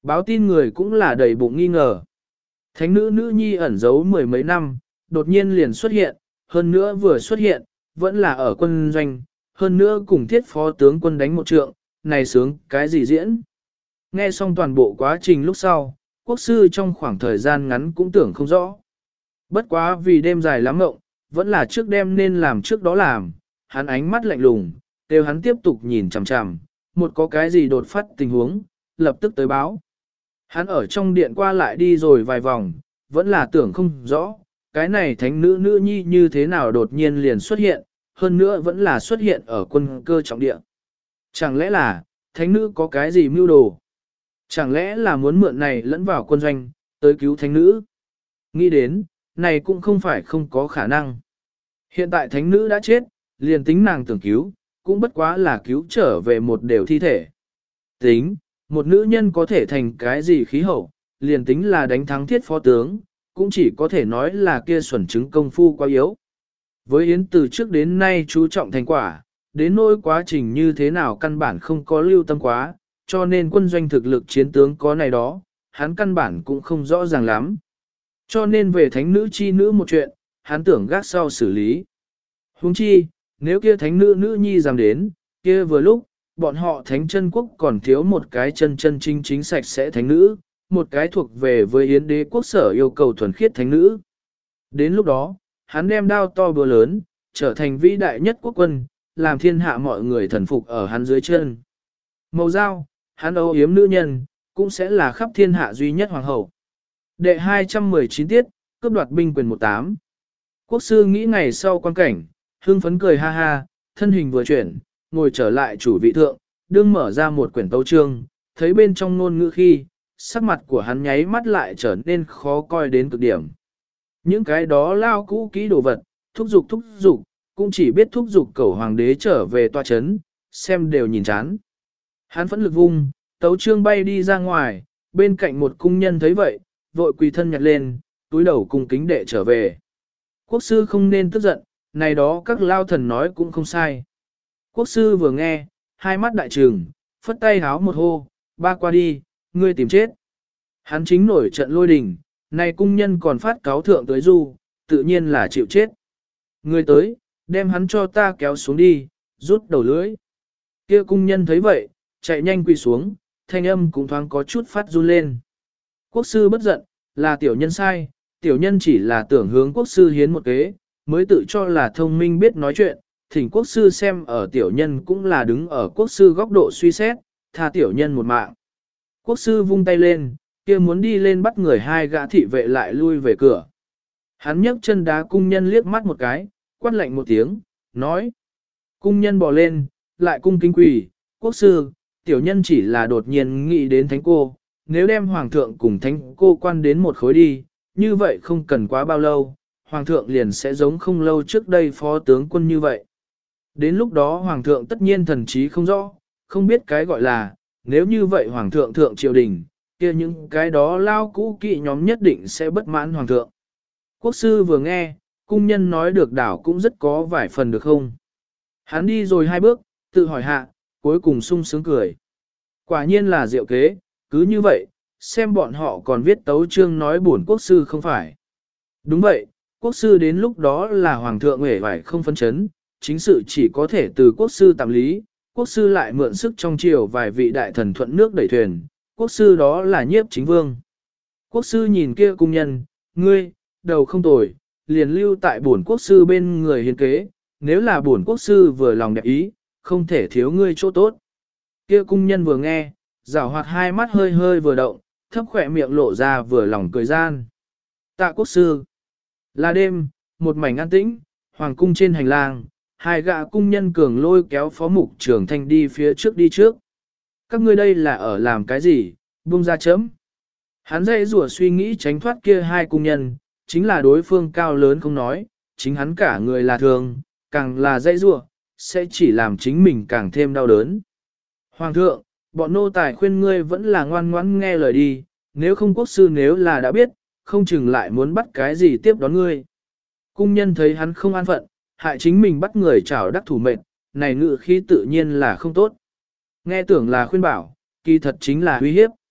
Báo tin người cũng là đầy bụng nghi ngờ. Thánh nữ nữ nhi ẩn giấu mười mấy năm, đột nhiên liền xuất hiện, hơn nữa vừa xuất hiện, vẫn là ở quân doanh, hơn nữa cùng thiết phó tướng quân đánh một trượng, này sướng cái gì diễn. Nghe xong toàn bộ quá trình lúc sau, quốc sư trong khoảng thời gian ngắn cũng tưởng không rõ. Bất quá vì đêm dài lắm ngộng, vẫn là trước đêm nên làm trước đó làm, hắn ánh mắt lạnh lùng, đều hắn tiếp tục nhìn chằm chằm, một có cái gì đột phát tình huống, lập tức tới báo. Hắn ở trong điện qua lại đi rồi vài vòng, vẫn là tưởng không rõ, cái này thánh nữ nữ nhi như thế nào đột nhiên liền xuất hiện, hơn nữa vẫn là xuất hiện ở quân cơ trọng địa. Chẳng lẽ là, thánh nữ có cái gì mưu đồ? Chẳng lẽ là muốn mượn này lẫn vào quân doanh, tới cứu thánh nữ? Nghĩ đến, này cũng không phải không có khả năng. Hiện tại thánh nữ đã chết, liền tính nàng tưởng cứu, cũng bất quá là cứu trở về một đều thi thể. Tính, một nữ nhân có thể thành cái gì khí hậu, liền tính là đánh thắng thiết phó tướng, cũng chỉ có thể nói là kia xuẩn trứng công phu quá yếu. Với Yến từ trước đến nay chú trọng thành quả, đến nỗi quá trình như thế nào căn bản không có lưu tâm quá, cho nên quân doanh thực lực chiến tướng có này đó, hắn căn bản cũng không rõ ràng lắm. Cho nên về thánh nữ chi nữ một chuyện, hắn tưởng gác sau xử lý. Huống chi, nếu kia thánh nữ nữ nhi dám đến, kia vừa lúc, bọn họ thánh chân quốc còn thiếu một cái chân chân chính chính sạch sẽ thánh nữ, một cái thuộc về với yến đế quốc sở yêu cầu thuần khiết thánh nữ. Đến lúc đó, hắn đem đao to búa lớn, trở thành vĩ đại nhất quốc quân, làm thiên hạ mọi người thần phục ở hắn dưới chân. Màu dao, hắn âu yếm nữ nhân, cũng sẽ là khắp thiên hạ duy nhất hoàng hậu. Đệ hai trăm mười chín tiết, cướp đoạt binh quyền mười tám. Quốc sư nghĩ ngày sau quan cảnh, hưng phấn cười ha ha, thân hình vừa chuyển, ngồi trở lại chủ vị thượng, đương mở ra một quyển tấu chương, thấy bên trong ngôn ngữ khi, sắc mặt của hắn nháy mắt lại trở nên khó coi đến cực điểm. Những cái đó lao cũ kỹ đồ vật, thúc dục thúc dục, cũng chỉ biết thúc dục cầu hoàng đế trở về tòa chấn, xem đều nhìn chán. Hắn phẫn lực vung, tấu chương bay đi ra ngoài, bên cạnh một cung nhân thấy vậy, vội quỳ thân nhặt lên, túi đầu cung kính đệ trở về. Quốc sư không nên tức giận, này đó các lao thần nói cũng không sai. Quốc sư vừa nghe, hai mắt đại trừng, phất tay háo một hô, ba qua đi, ngươi tìm chết. Hắn chính nổi trận lôi đình, này cung nhân còn phát cáo thượng tới du, tự nhiên là chịu chết. Ngươi tới, đem hắn cho ta kéo xuống đi, rút đầu lưỡi. Kia cung nhân thấy vậy, chạy nhanh quỳ xuống, thanh âm cũng thoáng có chút phát run lên. Quốc sư bất giận, là tiểu nhân sai, tiểu nhân chỉ là tưởng hướng quốc sư hiến một kế, mới tự cho là thông minh biết nói chuyện, thỉnh quốc sư xem ở tiểu nhân cũng là đứng ở quốc sư góc độ suy xét, tha tiểu nhân một mạng. Quốc sư vung tay lên, kia muốn đi lên bắt người hai gã thị vệ lại lui về cửa. Hắn nhấc chân đá cung nhân liếc mắt một cái, quát lạnh một tiếng, nói. Cung nhân bò lên, lại cung kính quỳ, quốc sư, tiểu nhân chỉ là đột nhiên nghĩ đến thánh cô, nếu đem hoàng thượng cùng thánh cô quan đến một khối đi, như vậy không cần quá bao lâu, hoàng thượng liền sẽ giống không lâu trước đây phó tướng quân như vậy. Đến lúc đó hoàng thượng tất nhiên thần trí không rõ, không biết cái gọi là, nếu như vậy hoàng thượng thượng triều đình, kia những cái đó lao cũ kỵ nhóm nhất định sẽ bất mãn hoàng thượng. Quốc sư vừa nghe, cung nhân nói được đảo cũng rất có vài phần được không. Hắn đi rồi hai bước, tự hỏi hạ, cuối cùng sung sướng cười. Quả nhiên là diệu kế, cứ như vậy, xem bọn họ còn viết tấu chương nói bổn quốc sư không phải. Đúng vậy, quốc sư đến lúc đó là hoàng thượng uể vải không phân chấn, chính sự chỉ có thể từ quốc sư tạm lý, quốc sư lại mượn sức trong triều vài vị đại thần thuận nước đẩy thuyền, quốc sư đó là nhiếp chính vương. Quốc sư nhìn kia cung nhân, ngươi, đầu không tồi, liền lưu tại bổn quốc sư bên người hiến kế, nếu là bổn quốc sư vừa lòng đẹp ý, không thể thiếu ngươi chỗ tốt. Kia cung nhân vừa nghe, giảo hoạt hai mắt hơi hơi vừa động, thấp khỏe miệng lộ ra vừa lòng cười gian. Tạ quốc sư. Là đêm, một mảnh an tĩnh, hoàng cung trên hành lang, hai gã cung nhân cường lôi kéo phó mục trưởng thanh đi phía trước đi trước. Các ngươi đây là ở làm cái gì, buông ra chấm. Hắn dây rủa suy nghĩ tránh thoát kia hai cung nhân, chính là đối phương cao lớn không nói, chính hắn cả người là thường, càng là dây rủa sẽ chỉ làm chính mình càng thêm đau đớn. Hoàng thượng, bọn nô tài khuyên ngươi vẫn là ngoan ngoãn nghe lời đi, nếu không quốc sư nếu là đã biết, không chừng lại muốn bắt cái gì tiếp đón ngươi. Cung nhân thấy hắn không an phận, hại chính mình bắt người chảo đắc thủ mệnh, này ngự khí tự nhiên là không tốt. Nghe tưởng là khuyên bảo, kỳ thật chính là uy hiếp.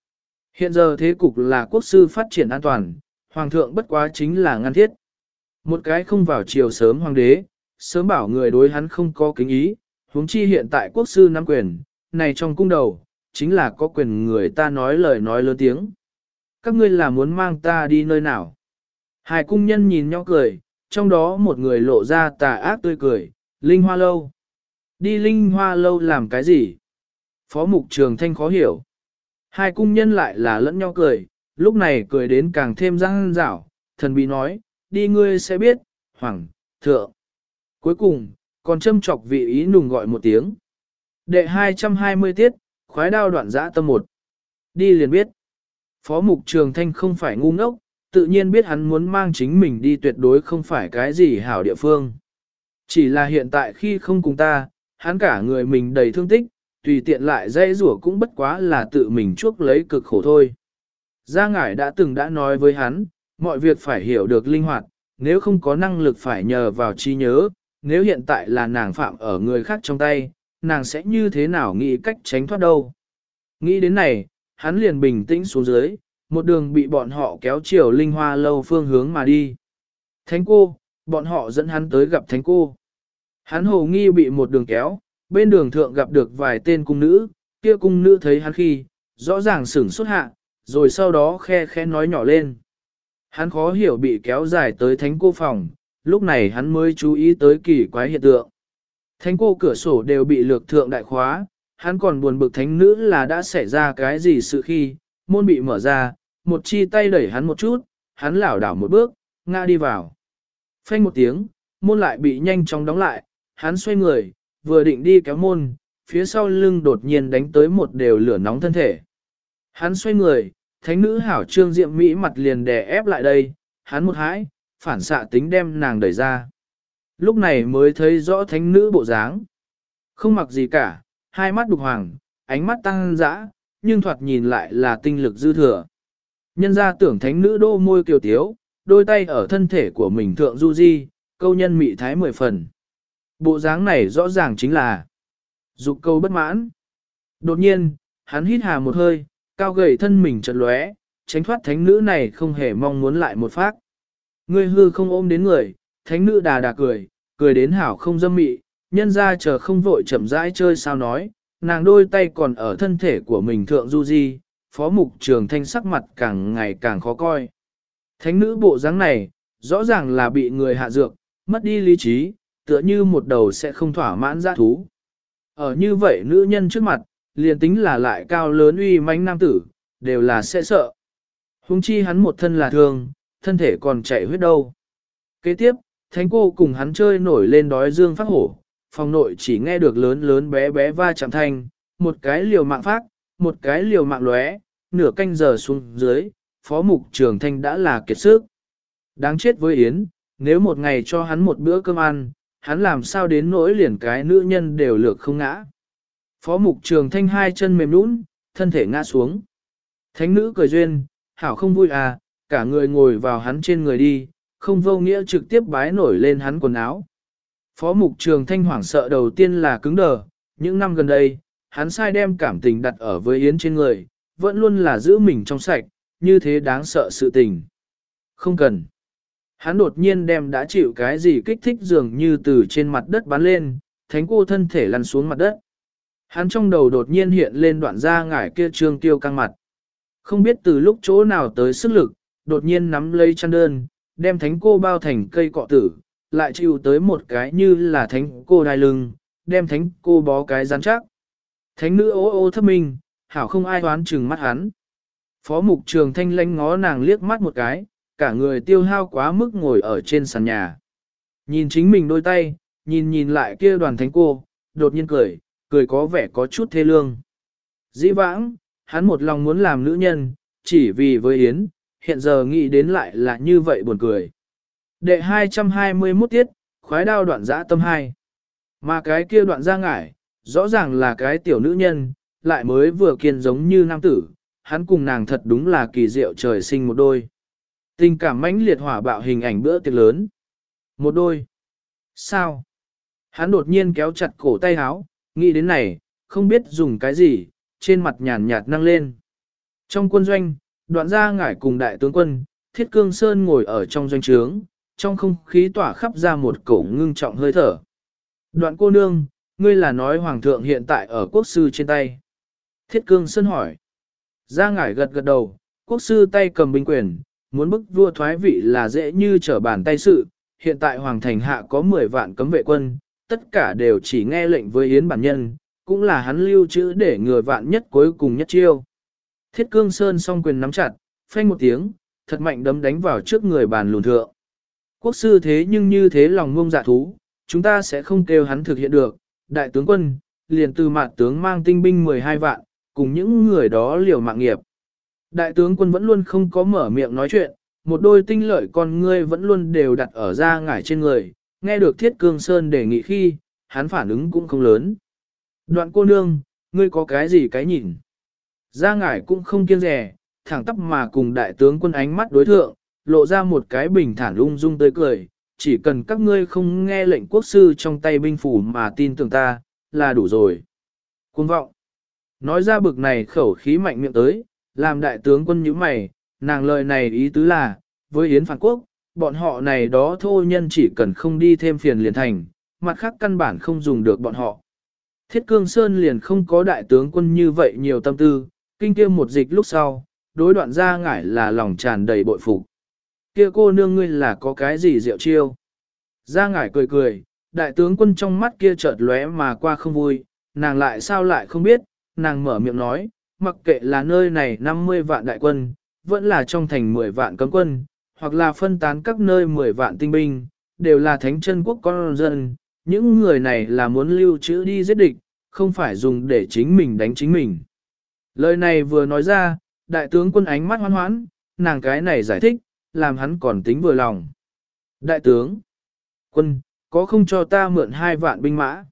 Hiện giờ thế cục là quốc sư phát triển an toàn, hoàng thượng bất quá chính là ngăn thiết. Một cái không vào chiều sớm hoàng đế, sớm bảo người đối hắn không có kính ý, huống chi hiện tại quốc sư nắm quyền, này trong cung đầu, chính là có quyền người ta nói lời nói lớn tiếng. Các ngươi là muốn mang ta đi nơi nào? Hai cung nhân nhìn nhau cười, trong đó một người lộ ra tà ác tươi cười, Linh Hoa Lâu. Đi Linh Hoa Lâu làm cái gì? Phó Mục Trường Thanh khó hiểu. Hai cung nhân lại là lẫn nhau cười, lúc này cười đến càng thêm răng rảo, thần bí nói, đi ngươi sẽ biết, hoàng, thượng. Cuối cùng, còn châm chọc vị ý nùng gọi một tiếng. Đệ hai trăm hai mươi tiết, khoái đao đoạn giã tâm một. Đi liền biết. Phó Mục Trường Thanh không phải ngu ngốc, tự nhiên biết hắn muốn mang chính mình đi tuyệt đối không phải cái gì hảo địa phương. Chỉ là hiện tại khi không cùng ta, hắn cả người mình đầy thương tích, tùy tiện lại dây rủa cũng bất quá là tự mình chuốc lấy cực khổ thôi. Gia Ngải đã từng đã nói với hắn, mọi việc phải hiểu được linh hoạt, nếu không có năng lực phải nhờ vào trí nhớ, nếu hiện tại là nàng phạm ở người khác trong tay, nàng sẽ như thế nào nghĩ cách tránh thoát đâu. Nghĩ đến này, hắn liền bình tĩnh xuống dưới, một đường bị bọn họ kéo chiều Linh Hoa Lâu phương hướng mà đi. Thánh cô, bọn họ dẫn hắn tới gặp thánh cô. Hắn hồ nghi bị một đường kéo, bên đường thượng gặp được vài tên cung nữ, kia cung nữ thấy hắn khi, rõ ràng sửng xuất hạ, rồi sau đó khe khe nói nhỏ lên. Hắn khó hiểu bị kéo dài tới thánh cô phòng, lúc này hắn mới chú ý tới kỳ quái hiện tượng. Thánh cô cửa sổ đều bị lược thượng đại khóa, hắn còn buồn bực thánh nữ là đã xảy ra cái gì sự khi, môn bị mở ra, một chi tay đẩy hắn một chút, hắn lảo đảo một bước, ngã đi vào. Phanh một tiếng, môn lại bị nhanh chóng đóng lại, hắn xoay người, vừa định đi kéo môn, phía sau lưng đột nhiên đánh tới một đều lửa nóng thân thể. Hắn xoay người, thánh nữ hảo trương diệm mỹ mặt liền đè ép lại đây, hắn một hãi, phản xạ tính đem nàng đẩy ra. Lúc này mới thấy rõ thánh nữ bộ dáng. Không mặc gì cả, hai mắt đục hoàng, ánh mắt tăng dã, nhưng thoạt nhìn lại là tinh lực dư thừa. Nhân ra tưởng thánh nữ đô môi kiều tiếu, đôi tay ở thân thể của mình thượng du di, câu nhân mị thái mười phần. Bộ dáng này rõ ràng chính là dục câu bất mãn. Đột nhiên, hắn hít hà một hơi, cao gầy thân mình chợt lóe, tránh thoát thánh nữ này không hề mong muốn lại một phát. Ngươi hư không ôm đến người, thánh nữ đà đà cười, cười đến hảo không dâm mị, nhân ra chờ không vội chậm rãi chơi sao nói, nàng đôi tay còn ở thân thể của mình thượng du di, Phó Mục Trường Thanh sắc mặt càng ngày càng khó coi. Thánh nữ bộ dáng này, rõ ràng là bị người hạ dược, mất đi lý trí, tựa như một đầu sẽ không thỏa mãn dã thú. Ở như vậy nữ nhân trước mặt, liền tính là lại cao lớn uy mãnh nam tử, đều là sẽ sợ. Huống chi hắn một thân là thương, thân thể còn chảy huyết đâu. Kế tiếp, thánh cô cùng hắn chơi nổi lên đói dương phát hổ, phòng nội chỉ nghe được lớn lớn bé bé va chạm thanh, một cái liều mạng phát, một cái liều mạng lóe, nửa canh giờ xuống dưới, Phó Mục Trường Thanh đã là kiệt sức. Đáng chết với Yến, nếu một ngày cho hắn một bữa cơm ăn, hắn làm sao đến nỗi liền cái nữ nhân đều lược không ngã. Phó Mục Trường Thanh hai chân mềm nhũn, thân thể ngã xuống. Thánh nữ cười duyên, hảo không vui à, cả người ngồi vào hắn trên người đi, không vô nghĩa trực tiếp bái nổi lên hắn quần áo. Phó Mục Trường Thanh hoảng sợ đầu tiên là cứng đờ, những năm gần đây, hắn sai đem cảm tình đặt ở với Yến trên người, vẫn luôn là giữ mình trong sạch, như thế đáng sợ sự tình. Không cần. Hắn đột nhiên đem đã chịu cái gì kích thích dường như từ trên mặt đất bắn lên, thánh cô thân thể lăn xuống mặt đất. Hắn trong đầu đột nhiên hiện lên đoạn da ngải kia trương tiêu căng mặt. Không biết từ lúc chỗ nào tới sức lực, đột nhiên nắm lấy chăn đơn, đem thánh cô bao thành cây cọ tử, lại chịu tới một cái như là thánh cô đai lưng, đem thánh cô bó cái rắn chắc. Thánh nữ ô ô thấp mình, hảo không ai đoán chừng mắt hắn. Phó Mục Trường Thanh lánh ngó nàng liếc mắt một cái, cả người tiêu hao quá mức ngồi ở trên sàn nhà. Nhìn chính mình đôi tay, nhìn nhìn lại kia đoàn thánh cô, đột nhiên cười, cười có vẻ có chút thê lương. Dĩ vãng, hắn một lòng muốn làm nữ nhân, chỉ vì với Yến, hiện giờ nghĩ đến lại là như vậy buồn cười. Đệ hai trăm hai mươi mốt tiết, khoái đao đoạn dã tâm hai. Mà cái kia đoạn ra ngải, rõ ràng là cái tiểu nữ nhân, lại mới vừa kiên giống như nam tử, hắn cùng nàng thật đúng là kỳ diệu trời sinh một đôi. Tình cảm mãnh liệt hỏa bạo hình ảnh bữa tiệc lớn. Một đôi. Sao? Hắn đột nhiên kéo chặt cổ tay áo, nghĩ đến này, không biết dùng cái gì, trên mặt nhàn nhạt năng lên. Trong quân doanh, đoạn gia ngải cùng đại tướng quân, Thiết Cương Sơn ngồi ở trong doanh trướng, trong không khí tỏa khắp ra một cổ ngưng trọng hơi thở. Đoạn cô nương, ngươi là nói hoàng thượng hiện tại ở quốc sư trên tay. Thiết Cương Sơn hỏi. Gia ngải gật gật đầu, quốc sư tay cầm binh quyền, muốn bức vua thoái vị là dễ như trở bàn tay sự. Hiện tại hoàng thành hạ có mười vạn cấm vệ quân, tất cả đều chỉ nghe lệnh với yến bản nhân, cũng là hắn lưu trữ để ngừa vạn nhất cuối cùng nhất chiêu. Thiết Cương Sơn song quyền nắm chặt, phanh một tiếng, thật mạnh đấm đánh vào trước người bàn lùn thượng. Quốc sư thế nhưng như thế lòng ngông dạ thú, chúng ta sẽ không kêu hắn thực hiện được. Đại tướng quân, liền từ mạn tướng mang tinh binh mười hai vạn, cùng những người đó liều mạng nghiệp. Đại tướng quân vẫn luôn không có mở miệng nói chuyện, một đôi tinh lợi con ngươi vẫn luôn đều đặt ở ra ngải trên người, nghe được Thiết Cương Sơn đề nghị khi, hắn phản ứng cũng không lớn. Đoạn cô nương, ngươi có cái gì cái nhìn? Ra ngải cũng không kiêng rẻ, thẳng tắp mà cùng đại tướng quân ánh mắt đối thượng, lộ ra một cái bình thản ung dung tươi cười, chỉ cần các ngươi không nghe lệnh quốc sư trong tay binh phủ mà tin tưởng ta, là đủ rồi. Cuồng vọng. Nói ra bực này khẩu khí mạnh miệng tới, làm đại tướng quân nhíu mày, nàng lời này ý tứ là, với Yến phản quốc, bọn họ này đó thô nhân chỉ cần không đi thêm phiền liền thành, mặt khác căn bản không dùng được bọn họ. Thiết Cương Sơn liền không có đại tướng quân như vậy nhiều tâm tư, kinh kia một dịch lúc sau, đối đoạn ra ngải là lòng tràn đầy bội phục. Kia cô nương ngươi là có cái gì diệu chiêu? Ra ngải cười cười, đại tướng quân trong mắt kia chợt lóe mà qua không vui, nàng lại sao lại không biết, nàng mở miệng nói, mặc kệ là nơi này năm mươi vạn đại quân, vẫn là trong thành mười vạn cấm quân, hoặc là phân tán các nơi mười vạn tinh binh, đều là thánh chân quốc con dân, những người này là muốn lưu trữ đi giết địch, không phải dùng để chính mình đánh chính mình. Lời này vừa nói ra, đại tướng quân ánh mắt hoan hoãn, nàng cái này giải thích, làm hắn còn tính vừa lòng. Đại tướng, quân, có không cho ta mượn hai vạn binh mã?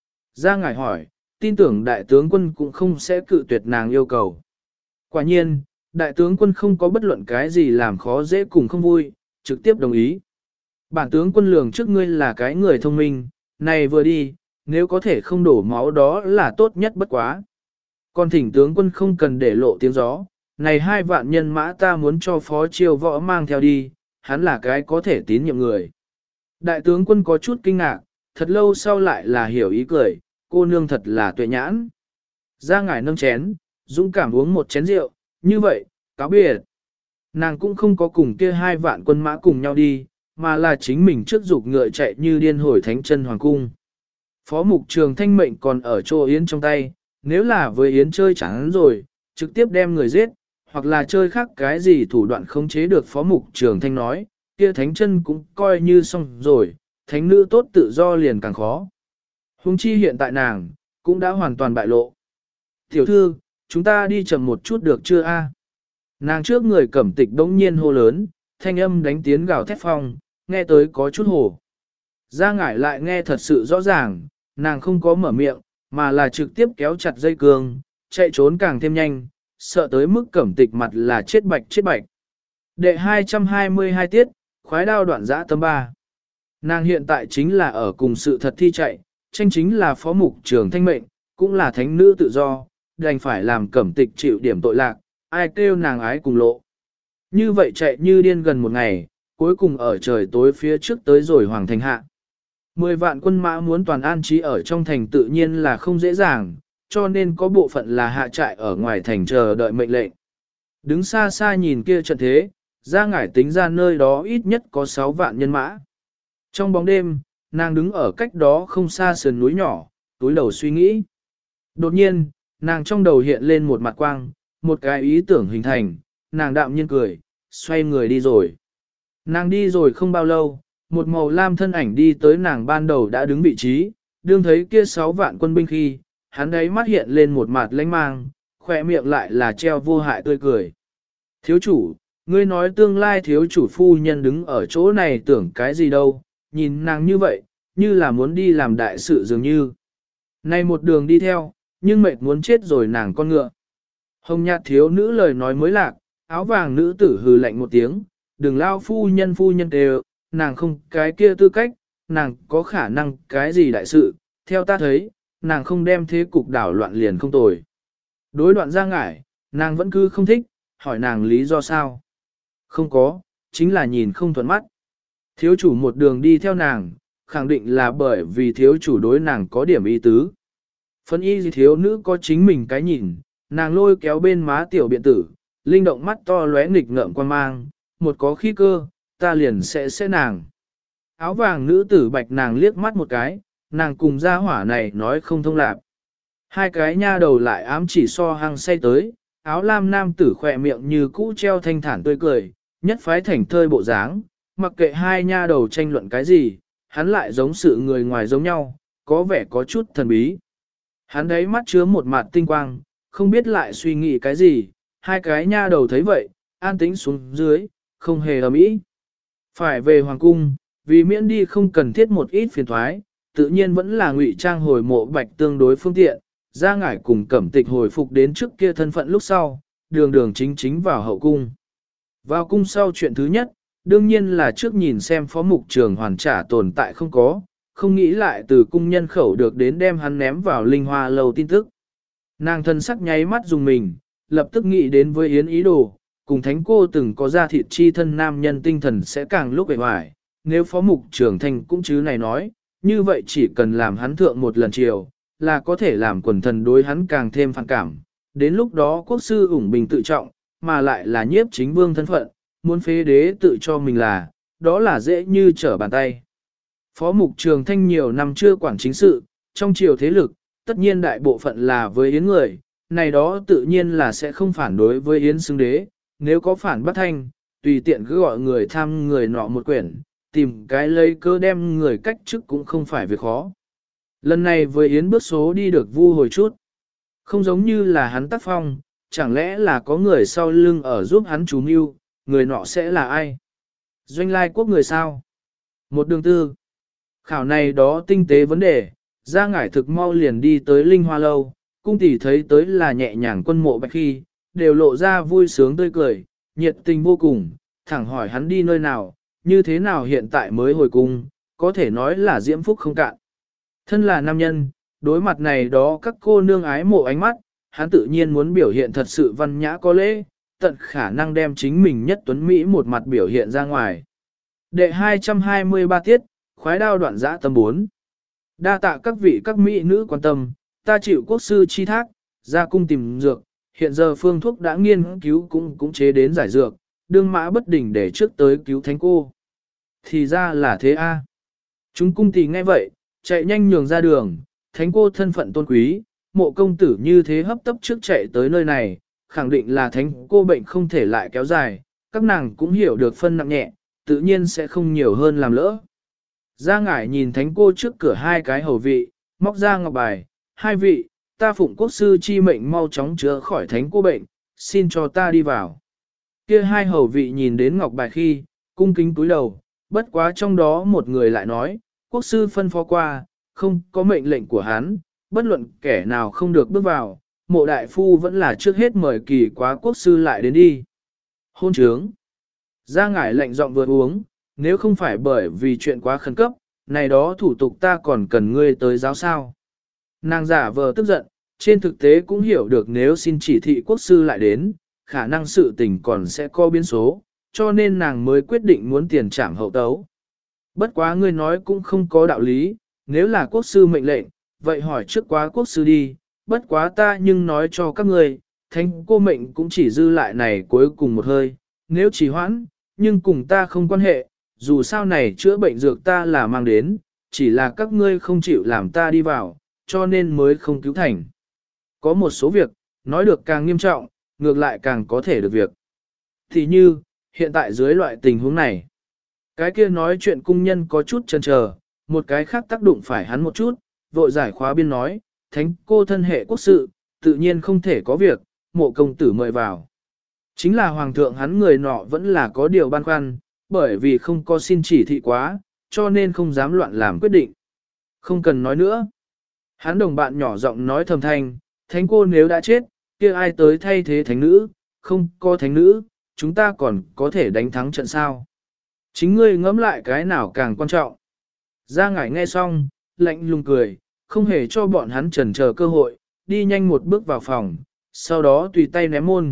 Ra ngải hỏi, tin tưởng đại tướng quân cũng không sẽ cự tuyệt nàng yêu cầu. Quả nhiên, đại tướng quân không có bất luận cái gì làm khó dễ cùng không vui, trực tiếp đồng ý. Bản tướng quân lường trước ngươi là cái người thông minh, này vừa đi, nếu có thể không đổ máu đó là tốt nhất bất quá. Còn thỉnh tướng quân không cần để lộ tiếng gió, này hai vạn nhân mã ta muốn cho phó chiêu võ mang theo đi, hắn là cái có thể tín nhiệm người. Đại tướng quân có chút kinh ngạc, thật lâu sau lại là hiểu ý cười, cô nương thật là tuệ nhãn. Ra ngải nâng chén, dũng cảm uống một chén rượu, như vậy, cáo biệt. Nàng cũng không có cùng kia hai vạn quân mã cùng nhau đi, mà là chính mình trước dục ngựa chạy như điên hồi thánh chân hoàng cung. Phó mục trường thanh mệnh còn ở chỗ Yến trong tay, nếu là với Yến chơi chẳng rồi, trực tiếp đem người giết, hoặc là chơi khác cái gì thủ đoạn khống chế được phó mục trường thanh nói, kia thánh chân cũng coi như xong rồi, thánh nữ tốt tự do liền càng khó. Huống chi hiện tại nàng, cũng đã hoàn toàn bại lộ. Tiểu thư, chúng ta đi chậm một chút được chưa a? Nàng trước người cẩm tịch đống nhiên hô lớn, thanh âm đánh tiến gào thét phong, nghe tới có chút hồ. Ra ngải lại nghe thật sự rõ ràng, nàng không có mở miệng, mà là trực tiếp kéo chặt dây cương, chạy trốn càng thêm nhanh, sợ tới mức cẩm tịch mặt là chết bạch chết bạch. Đệ hai trăm hai mươi hai tiết, khoái đao đoạn giã tâm ba. Nàng hiện tại chính là ở cùng sự thật thi chạy, tranh chính là phó mục trường thanh mệnh, cũng là thánh nữ tự do, đành phải làm cẩm tịch chịu điểm tội lạc, ai kêu nàng ái cùng lộ. Như vậy chạy như điên gần một ngày, cuối cùng ở trời tối phía trước tới rồi hoàng thành hạ. Mười vạn quân mã muốn toàn an trí ở trong thành tự nhiên là không dễ dàng, cho nên có bộ phận là hạ trại ở ngoài thành chờ đợi mệnh lệnh. Đứng xa xa nhìn kia trận thế, ra ngải tính ra nơi đó ít nhất có sáu vạn nhân mã. Trong bóng đêm, nàng đứng ở cách đó không xa sườn núi nhỏ, túi đầu suy nghĩ. Đột nhiên, nàng trong đầu hiện lên một mặt quang, một cái ý tưởng hình thành, nàng đạm nhiên cười, xoay người đi rồi. Nàng đi rồi không bao lâu, một màu lam thân ảnh đi tới nàng ban đầu đã đứng vị trí, đương thấy kia sáu vạn quân binh khi, hắn đấy mắt hiện lên một mặt lãnh mang, khỏe miệng lại là treo vô hại tươi cười. Thiếu chủ, ngươi nói tương lai thiếu chủ phu nhân đứng ở chỗ này tưởng cái gì đâu, nhìn nàng như vậy, như là muốn đi làm đại sự dường như. Nay một đường đi theo, nhưng mệt muốn chết rồi nàng con ngựa. Hồng nhạt thiếu nữ lời nói mới lạc, áo vàng nữ tử hừ lạnh một tiếng, đừng lao phu nhân phu nhân đều, nàng không cái kia tư cách, nàng có khả năng cái gì đại sự, theo ta thấy, nàng không đem thế cục đảo loạn liền không tồi. Đối đoạn ra ngải, nàng vẫn cứ không thích, hỏi nàng lý do sao. Không có, chính là nhìn không thuận mắt. Thiếu chủ một đường đi theo nàng, khẳng định là bởi vì thiếu chủ đối nàng có điểm ý tứ. Phân y gì thiếu nữ có chính mình cái nhìn, nàng lôi kéo bên má tiểu biện tử, linh động mắt to lóe nghịch ngợm quan mang, một có khí cơ, ta liền sẽ sẽ nàng. Áo vàng nữ tử bạch nàng liếc mắt một cái, nàng cùng gia hỏa này nói không thông lạc. Hai cái nha đầu lại ám chỉ so hăng say tới, áo lam nam tử khỏe miệng như cũ treo thanh thản tươi cười, nhất phái thành thơi bộ dáng, mặc kệ hai nha đầu tranh luận cái gì, hắn lại giống sự người ngoài giống nhau, có vẻ có chút thần bí. Hắn đấy mắt chứa một mặt tinh quang, không biết lại suy nghĩ cái gì, hai cái nha đầu thấy vậy, an tĩnh xuống dưới, không hề ầm ĩ. Phải về hoàng cung, vì miễn đi không cần thiết một ít phiền thoái, tự nhiên vẫn là ngụy trang hồi mộ bạch tương đối phương tiện, ra ngải cùng cẩm tịch hồi phục đến trước kia thân phận lúc sau, đường đường chính chính vào hậu cung. Vào cung sau chuyện thứ nhất, đương nhiên là trước nhìn xem phó mục trường hoàn trả tồn tại không có, không nghĩ lại từ cung nhân khẩu được đến đem hắn ném vào linh hoa lâu tin tức. Nàng thân sắc nháy mắt dùng mình, lập tức nghĩ đến với Yến ý đồ, cùng thánh cô từng có ra thịt chi thân nam nhân tinh thần sẽ càng lúc bề hoài, nếu phó mục trường thành cũng chứ này nói, như vậy chỉ cần làm hắn thượng một lần chiều, là có thể làm quần thần đối hắn càng thêm phản cảm. Đến lúc đó quốc sư ủng bình tự trọng, mà lại là nhiếp chính vương thân phận, muốn phế đế tự cho mình là, đó là dễ như trở bàn tay. Phó mục trường thanh nhiều năm chưa quản chính sự, trong triều thế lực, tất nhiên đại bộ phận là với yến người, này đó tự nhiên là sẽ không phản đối với yến xưng đế, nếu có phản bắt thanh, tùy tiện cứ gọi người tham người nọ một quyển, tìm cái lấy cơ đem người cách chức cũng không phải việc khó. Lần này với yến bước số đi được vu hồi chút, không giống như là hắn tác phong, chẳng lẽ là có người sau lưng ở giúp hắn chú mưu, người nọ sẽ là ai? Doanh lai quốc người sao? Một đường tư. Khảo này đó tinh tế vấn đề, ra ngải thực mau liền đi tới Linh Hoa Lâu, cung tỷ thấy tới là nhẹ nhàng quân mộ bạch khi, đều lộ ra vui sướng tươi cười, nhiệt tình vô cùng, thẳng hỏi hắn đi nơi nào, như thế nào hiện tại mới hồi cung, có thể nói là diễm phúc không cạn. Thân là nam nhân, đối mặt này đó các cô nương ái mộ ánh mắt, hắn tự nhiên muốn biểu hiện thật sự văn nhã có lễ, tận khả năng đem chính mình nhất tuấn Mỹ một mặt biểu hiện ra ngoài. Đệ hai trăm hai mươi ba tiết, khoái đao đoạn giã tâm bốn. Đa tạ các vị các mỹ nữ quan tâm, ta chịu quốc sư chi thác, ra cung tìm dược, hiện giờ phương thuốc đã nghiên cứu cũng cũng chế đến giải dược, đương mã bất đỉnh để trước tới cứu thánh cô. Thì ra là thế a. Chúng cung tỳ nghe vậy, chạy nhanh nhường ra đường, thánh cô thân phận tôn quý, mộ công tử như thế hấp tấp trước chạy tới nơi này, khẳng định là thánh cô bệnh không thể lại kéo dài, các nàng cũng hiểu được phân nặng nhẹ, tự nhiên sẽ không nhiều hơn làm lỡ. Gia ngải nhìn thánh cô trước cửa hai cái hầu vị, móc ra ngọc bài, hai vị, ta phụng quốc sư chi mệnh mau chóng chữa khỏi thánh cô bệnh, xin cho ta đi vào. Kia hai hầu vị nhìn đến ngọc bài khi, cung kính túi đầu, bất quá trong đó một người lại nói, quốc sư phân phó qua, không có mệnh lệnh của hắn, bất luận kẻ nào không được bước vào, mộ đại phu vẫn là trước hết mời kỳ quá quốc sư lại đến đi. Hôn trướng. Gia ngải lệnh giọng vừa uống, nếu không phải bởi vì chuyện quá khẩn cấp, này đó thủ tục ta còn cần ngươi tới giáo sao. Nàng giả vờ tức giận, trên thực tế cũng hiểu được nếu xin chỉ thị quốc sư lại đến, khả năng sự tình còn sẽ có biến số, cho nên nàng mới quyết định muốn tiền trảm hậu tấu. Bất quá ngươi nói cũng không có đạo lý, nếu là quốc sư mệnh lệnh, vậy hỏi trước quá quốc sư đi, bất quá ta nhưng nói cho các ngươi, thánh cô mệnh cũng chỉ dư lại này cuối cùng một hơi, nếu trì hoãn, nhưng cùng ta không quan hệ, dù sao này chữa bệnh dược ta là mang đến, chỉ là các ngươi không chịu làm ta đi vào, cho nên mới không cứu thành. Có một số việc, nói được càng nghiêm trọng, ngược lại càng có thể được việc. Thì như, hiện tại dưới loại tình huống này, cái kia nói chuyện cung nhân có chút chần chờ, một cái khác tác động phải hắn một chút, vội giải khóa biên nói, thánh cô thân hệ quốc sự, tự nhiên không thể có việc, mộ công tử mời vào. Chính là hoàng thượng hắn người nọ vẫn là có điều băn khoăn, bởi vì không có xin chỉ thị quá, cho nên không dám loạn làm quyết định. Không cần nói nữa. Hắn đồng bạn nhỏ giọng nói thầm thanh, thánh cô nếu đã chết, kia ai tới thay thế thánh nữ, không có thánh nữ, chúng ta còn có thể đánh thắng trận sao. Chính ngươi ngẫm lại cái nào càng quan trọng. Gia ngải nghe xong, lạnh lùng cười, không hề cho bọn hắn chần chờ cơ hội, đi nhanh một bước vào phòng, sau đó tùy tay ném môn,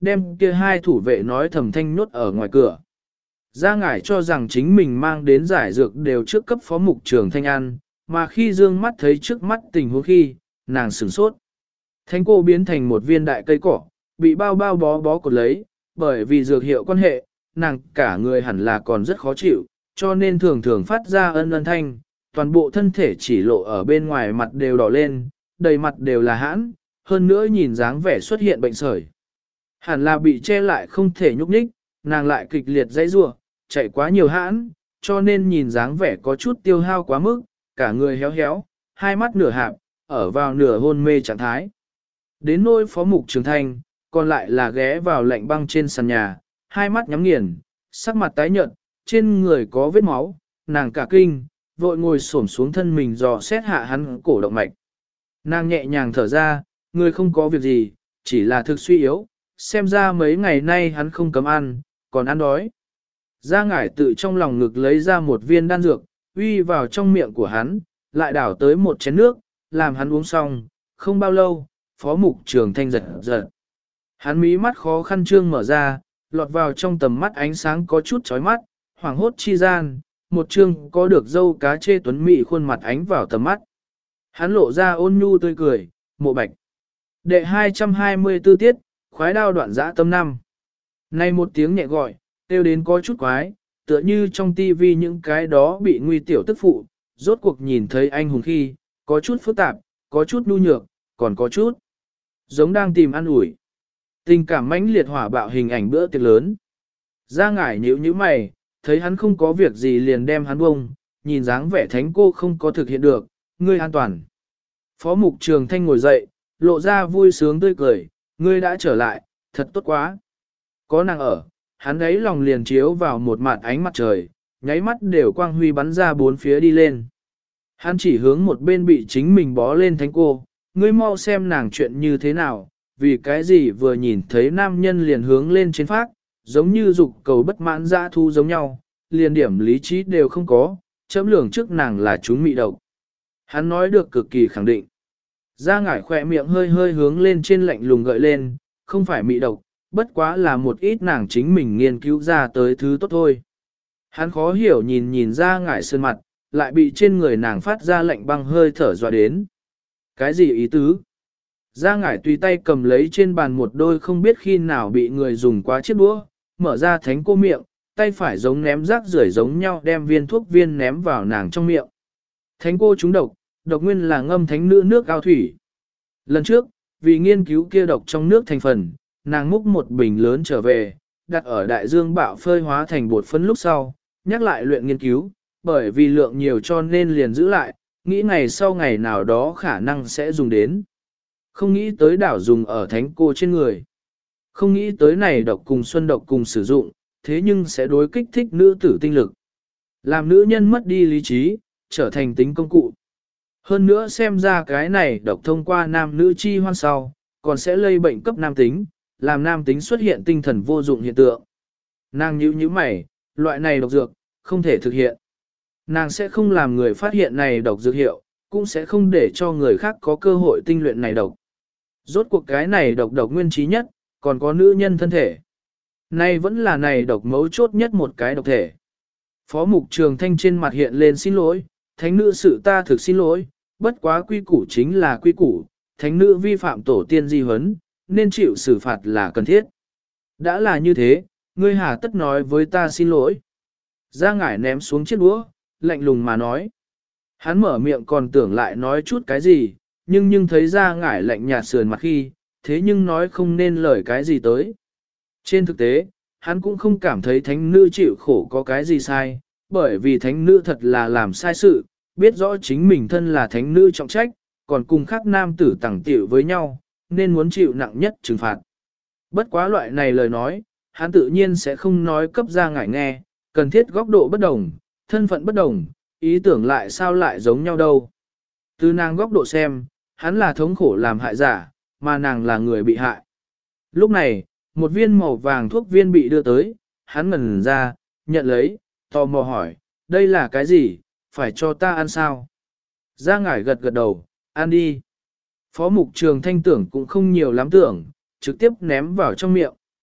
đem kia hai thủ vệ nói thầm thanh nhốt ở ngoài cửa. Gia Ngải cho rằng chính mình mang đến giải dược đều trước cấp phó mục trường thanh ăn, mà khi dương mắt thấy trước mắt tình huống khi, nàng sửng sốt. Thánh cô biến thành một viên đại cây cỏ, bị bao bao bó bó cột lấy, bởi vì dược hiệu quan hệ, nàng cả người hẳn là còn rất khó chịu, cho nên thường thường phát ra ân ân thanh, toàn bộ thân thể chỉ lộ ở bên ngoài mặt đều đỏ lên, đầy mặt đều là hãn, hơn nữa nhìn dáng vẻ xuất hiện bệnh sởi. Hẳn là bị che lại không thể nhúc nhích, nàng lại kịch liệt dãy rủa, chạy quá nhiều hãn, cho nên nhìn dáng vẻ có chút tiêu hao quá mức, cả người héo héo, hai mắt nửa hạp, ở vào nửa hôn mê trạng thái. Đến nôi phó mục trường thanh, còn lại là ghé vào lạnh băng trên sàn nhà, hai mắt nhắm nghiền, sắc mặt tái nhợt, trên người có vết máu, nàng cả kinh, vội ngồi xổm xuống thân mình dò xét hạ hắn cổ động mạch. Nàng nhẹ nhàng thở ra, người không có việc gì, chỉ là thực suy yếu, xem ra mấy ngày nay hắn không cấm ăn, còn ăn đói. Gia Ngải tự trong lòng ngực lấy ra một viên đan dược, uy vào trong miệng của hắn, lại đảo tới một chén nước, làm hắn uống xong, không bao lâu, phó mục trường thanh giật giật. Hắn mí mắt khó khăn trương mở ra, lọt vào trong tầm mắt ánh sáng có chút chói mắt, hoảng hốt chi gian, một trương có được dâu cá chê tuấn mỹ khuôn mặt ánh vào tầm mắt. Hắn lộ ra ôn nhu tươi cười, Mộ Bạch. Đệ hai trăm hai mươi tư tiết, khoái đao đoạn dã tâm năm. Nay một tiếng nhẹ gọi, kêu đến có chút quái, tựa như trong tivi những cái đó bị nguy tiểu tức phụ, rốt cuộc nhìn thấy anh hùng khi, có chút phức tạp, có chút nhu nhược, còn có chút giống đang tìm ăn ủi. Tình cảm mãnh liệt hỏa bạo hình ảnh bữa tiệc lớn. Gia Ngải nhíu nhíu mày, thấy hắn không có việc gì liền đem hắn bông, nhìn dáng vẻ thánh cô không có thực hiện được, ngươi an toàn. Phó mục trường thanh ngồi dậy, lộ ra vui sướng tươi cười, ngươi đã trở lại, thật tốt quá. Có nàng ở, hắn ấy lòng liền chiếu vào một mặt ánh mặt trời, nháy mắt đều quang huy bắn ra bốn phía đi lên. Hắn chỉ hướng một bên bị chính mình bó lên thánh cô, ngươi mau xem nàng chuyện như thế nào, vì cái gì vừa nhìn thấy nam nhân liền hướng lên trên phát, giống như dục cầu bất mãn dã thu giống nhau, liền điểm lý trí đều không có, chấm lường trước nàng là chúng mị độc. Hắn nói được cực kỳ khẳng định. Gia Ngải khỏe miệng hơi hơi hướng lên trên lạnh lùng gợi lên, không phải mị độc, bất quá là một ít nàng chính mình nghiên cứu ra tới thứ tốt thôi. Hắn khó hiểu nhìn nhìn Gia Ngải sơn mặt, lại bị trên người nàng phát ra lạnh băng hơi thở dọa đến. Cái gì ý tứ? Gia Ngải tùy tay cầm lấy trên bàn một đôi không biết khi nào bị người dùng quá chiếc đũa, mở ra thánh cô miệng, tay phải giống ném rác rưởi giống nhau đem viên thuốc viên ném vào nàng trong miệng. Thánh cô trúng độc, độc nguyên là ngâm thánh nữ nước ao thủy. Lần trước, vì nghiên cứu kia độc trong nước thành phần, nàng múc một bình lớn trở về, đặt ở đại dương bạo phơi hóa thành bột phấn lúc sau, nhắc lại luyện nghiên cứu, bởi vì lượng nhiều cho nên liền giữ lại, nghĩ ngày sau ngày nào đó khả năng sẽ dùng đến. Không nghĩ tới đảo dùng ở thánh cô trên người. Không nghĩ tới này độc cùng xuân độc cùng sử dụng, thế nhưng sẽ đối kích thích nữ tử tinh lực. Làm nữ nhân mất đi lý trí, trở thành tính công cụ. Hơn nữa xem ra cái này độc thông qua nam nữ chi hoan sau, còn sẽ lây bệnh cấp nam tính, làm nam tính xuất hiện tinh thần vô dụng hiện tượng. Nàng nhíu nhíu mày, loại này độc dược, không thể thực hiện. Nàng sẽ không làm người phát hiện này độc dược hiệu, cũng sẽ không để cho người khác có cơ hội tinh luyện này độc. Rốt cuộc cái này độc độc nguyên trí nhất, còn có nữ nhân thân thể. Này vẫn là này độc mấu chốt nhất một cái độc thể. Phó mục trường thanh trên mặt hiện lên xin lỗi, thánh nữ sự ta thực xin lỗi, bất quá quy củ chính là quy củ, thánh nữ vi phạm tổ tiên di huấn, nên chịu xử phạt là cần thiết. Đã là như thế, ngươi hà tất nói với ta xin lỗi. Gia Ngải ném xuống chiếc đũa, lạnh lùng mà nói. Hắn mở miệng còn tưởng lại nói chút cái gì, nhưng nhưng thấy Gia Ngải lạnh nhạt sườn mặt khi, thế nhưng nói không nên lời cái gì tới. Trên thực tế, hắn cũng không cảm thấy thánh nữ chịu khổ có cái gì sai, bởi vì thánh nữ thật là làm sai sự, biết rõ chính mình thân là thánh nữ trọng trách, còn cùng khác nam tử tẳng tiểu với nhau, nên muốn chịu nặng nhất trừng phạt. Bất quá loại này lời nói, hắn tự nhiên sẽ không nói cấp Gia Ngải nghe, cần thiết góc độ bất đồng, thân phận bất đồng, ý tưởng lại sao lại giống nhau đâu. Từ nàng góc độ xem, hắn là thống khổ làm hại giả, mà nàng là người bị hại. Lúc này, một viên màu vàng thuốc viên bị đưa tới, hắn ngẩn ra, nhận lấy, tò mò hỏi, đây là cái gì, phải cho ta ăn sao? Gia Ngải gật gật đầu, ăn đi. Phó mục trường thanh tưởng cũng không nhiều lắm tưởng, trực tiếp ném vào trong miệng.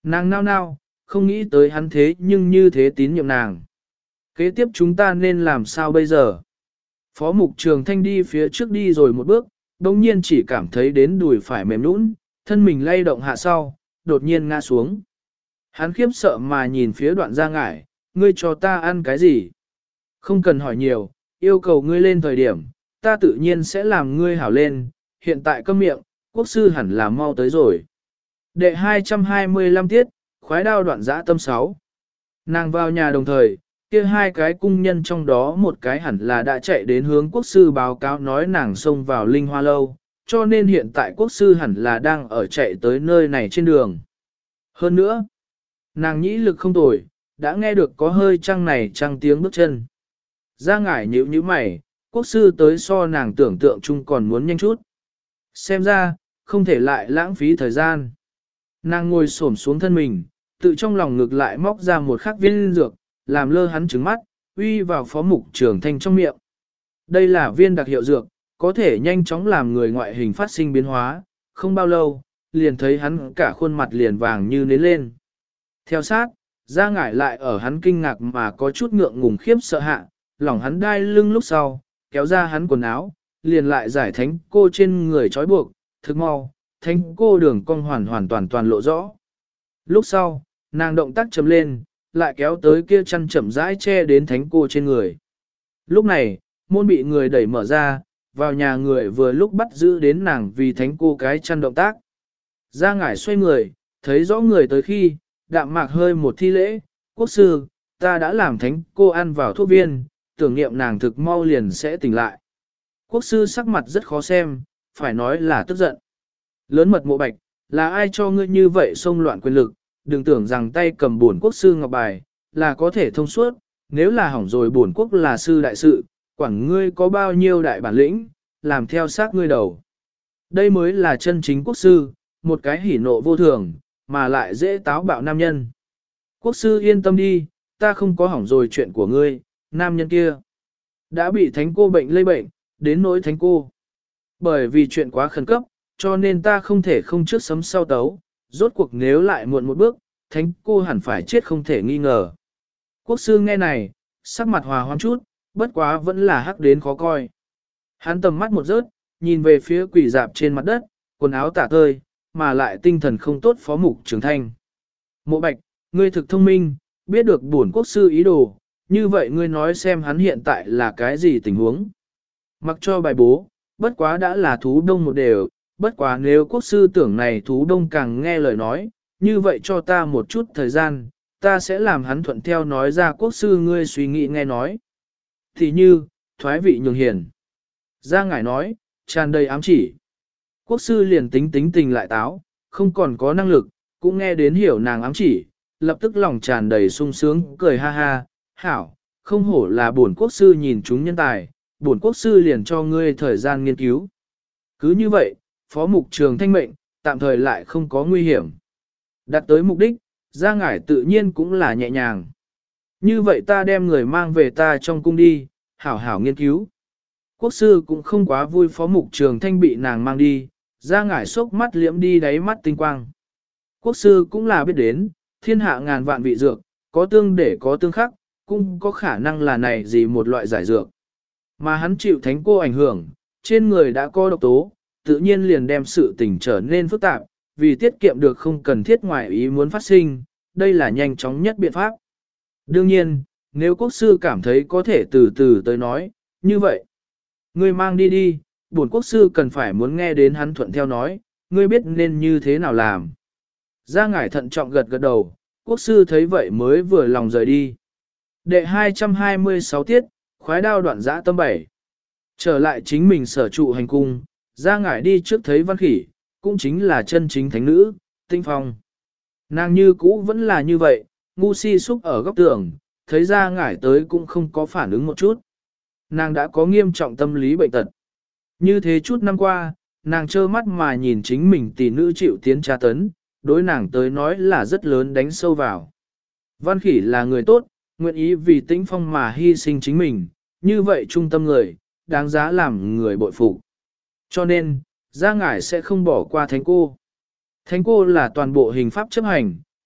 Nàng nao nao, không nghĩ tới hắn thế nhưng như thế tín nhiệm nàng. Kế tiếp chúng ta nên làm sao bây giờ? Phó mục trường thanh đi phía trước đi rồi một bước, đồng nhiên chỉ cảm thấy đến đùi phải mềm nũng, thân mình lay động hạ sau, đột nhiên ngã xuống. Hắn khiếp sợ mà nhìn phía đoạn Gia Ngải, ngươi cho ta ăn cái gì? Không cần hỏi nhiều, yêu cầu ngươi lên thời điểm, ta tự nhiên sẽ làm ngươi hảo lên, hiện tại câm miệng, quốc sư hẳn là mau tới rồi. Đệ hai trăm hai mươi lăm tiết, khoái đao đoạn dã tâm sáu. Nàng vào nhà đồng thời, kia hai cái cung nhân trong đó một cái hẳn là đã chạy đến hướng quốc sư báo cáo nói nàng xông vào linh hoa lâu, cho nên hiện tại quốc sư hẳn là đang ở chạy tới nơi này trên đường. Hơn nữa, nàng nhĩ lực không tồi, đã nghe được có hơi trăng này trăng tiếng bước chân. Ra ngải nhíu nhíu mày, quốc sư tới so nàng tưởng tượng chung còn muốn nhanh chút. Xem ra, không thể lại lãng phí thời gian. Nàng ngồi xổm xuống thân mình, tự trong lòng ngực lại móc ra một khắc viên dược, làm lơ hắn trứng mắt, uy vào phó mục trường thanh trong miệng. Đây là viên đặc hiệu dược, có thể nhanh chóng làm người ngoại hình phát sinh biến hóa, không bao lâu, liền thấy hắn cả khuôn mặt liền vàng như nến lên. Theo sát, ra ngải lại ở hắn kinh ngạc mà có chút ngượng ngùng khiếp sợ hạ, lỏng hắn đai lưng lúc sau, kéo ra hắn quần áo, liền lại giải thánh cô trên người trói buộc, thực mau, thánh cô đường cong hoàn hoàn toàn toàn lộ rõ. Lúc sau, nàng động tác chấm lên, lại kéo tới kia chăn chậm rãi che đến thánh cô trên người. Lúc này, môn bị người đẩy mở ra, vào nhà người vừa lúc bắt giữ đến nàng vì thánh cô cái chăn động tác. Ra ngải xoay người, thấy rõ người tới khi, đạm mạc hơi một thi lễ, quốc sư, ta đã làm thánh cô ăn vào thuốc viên, tưởng niệm nàng thực mau liền sẽ tỉnh lại. Quốc sư sắc mặt rất khó xem, phải nói là tức giận. Lớn mật mộ bạch, là ai cho ngươi như vậy xông loạn quyền lực, đừng tưởng rằng tay cầm bổn quốc sư ngọc bài, là có thể thông suốt, nếu là hỏng rồi bổn quốc là sư đại sự, quản ngươi có bao nhiêu đại bản lĩnh, làm theo sát ngươi đầu. Đây mới là chân chính quốc sư, một cái hỉ nộ vô thường, mà lại dễ táo bạo nam nhân. Quốc sư yên tâm đi, ta không có hỏng rồi chuyện của ngươi, nam nhân kia. Đã bị thánh cô bệnh lây bệnh, đến nỗi thánh cô. Bởi vì chuyện quá khẩn cấp, cho nên ta không thể không trước sấm sau tấu, rốt cuộc nếu lại muộn một bước, thánh cô hẳn phải chết không thể nghi ngờ. Quốc sư nghe này, sắc mặt hòa hoãn chút, bất quá vẫn là hắc đến khó coi. Hắn tầm mắt một rớt, nhìn về phía quỷ dạp trên mặt đất, quần áo tả tơi, mà lại tinh thần không tốt phó mục trưởng thanh. Mộ bạch, ngươi thực thông minh, biết được bổn quốc sư ý đồ, như vậy ngươi nói xem hắn hiện tại là cái gì tình huống. Mặc cho bài bố, bất quá đã là thú đông một đều, bất quá nếu quốc sư tưởng này thú đông càng nghe lời nói, như vậy cho ta một chút thời gian, ta sẽ làm hắn thuận theo nói ra quốc sư ngươi suy nghĩ nghe nói. Thì như, thoái vị nhường hiền. Gia ngải nói, tràn đầy ám chỉ. Quốc sư liền tính tính tình lại táo, không còn có năng lực, cũng nghe đến hiểu nàng ám chỉ, lập tức lòng tràn đầy sung sướng, cười ha ha, hảo, không hổ là bổn quốc sư nhìn chúng nhân tài, bổn quốc sư liền cho ngươi thời gian nghiên cứu. Cứ như vậy, phó mục trường thanh mệnh, tạm thời lại không có nguy hiểm. Đạt tới mục đích, Gia ngải tự nhiên cũng là nhẹ nhàng. Như vậy ta đem người mang về ta trong cung đi, hảo hảo nghiên cứu. Quốc sư cũng không quá vui phó mục trường thanh bị nàng mang đi, Gia ngải sốc mắt liễm đi đáy mắt tinh quang. Quốc sư cũng là biết đến, thiên hạ ngàn vạn vị dược, có tương để có tương khắc, cũng có khả năng là này gì một loại giải dược. Mà hắn chịu thánh cô ảnh hưởng, trên người đã có độc tố, tự nhiên liền đem sự tình trở nên phức tạp, vì tiết kiệm được không cần thiết ngoài ý muốn phát sinh, đây là nhanh chóng nhất biện pháp. Đương nhiên, nếu quốc sư cảm thấy có thể từ từ tới nói, như vậy, ngươi mang đi đi, bổn quốc sư cần phải muốn nghe đến hắn thuận theo nói, ngươi biết nên như thế nào làm. Gia ngải thận trọng gật gật đầu, quốc sư thấy vậy mới vừa lòng rời đi. Đệ hai trăm hai mươi sáu tiết, khoái đao đoạn dã tâm bảy. Trở lại chính mình sở trụ hành cung, Gia ngải đi trước thấy văn khỉ, cũng chính là chân chính thánh nữ, Tinh Phong. Nàng như cũ vẫn là như vậy, ngu si xúc ở góc tường, thấy Gia ngải tới cũng không có phản ứng một chút. Nàng đã có nghiêm trọng tâm lý bệnh tật. Như thế chút năm qua, nàng trơ mắt mà nhìn chính mình tỷ nữ chịu tiến tra tấn, đối nàng tới nói là rất lớn đánh sâu vào. Văn khỉ là người tốt, nguyện ý vì Tĩnh Phong mà hy sinh chính mình, như vậy trung tâm người, đáng giá làm người bội phục. Cho nên, Gia ngải sẽ không bỏ qua thánh cô. Thánh cô là toàn bộ hình pháp chấp hành,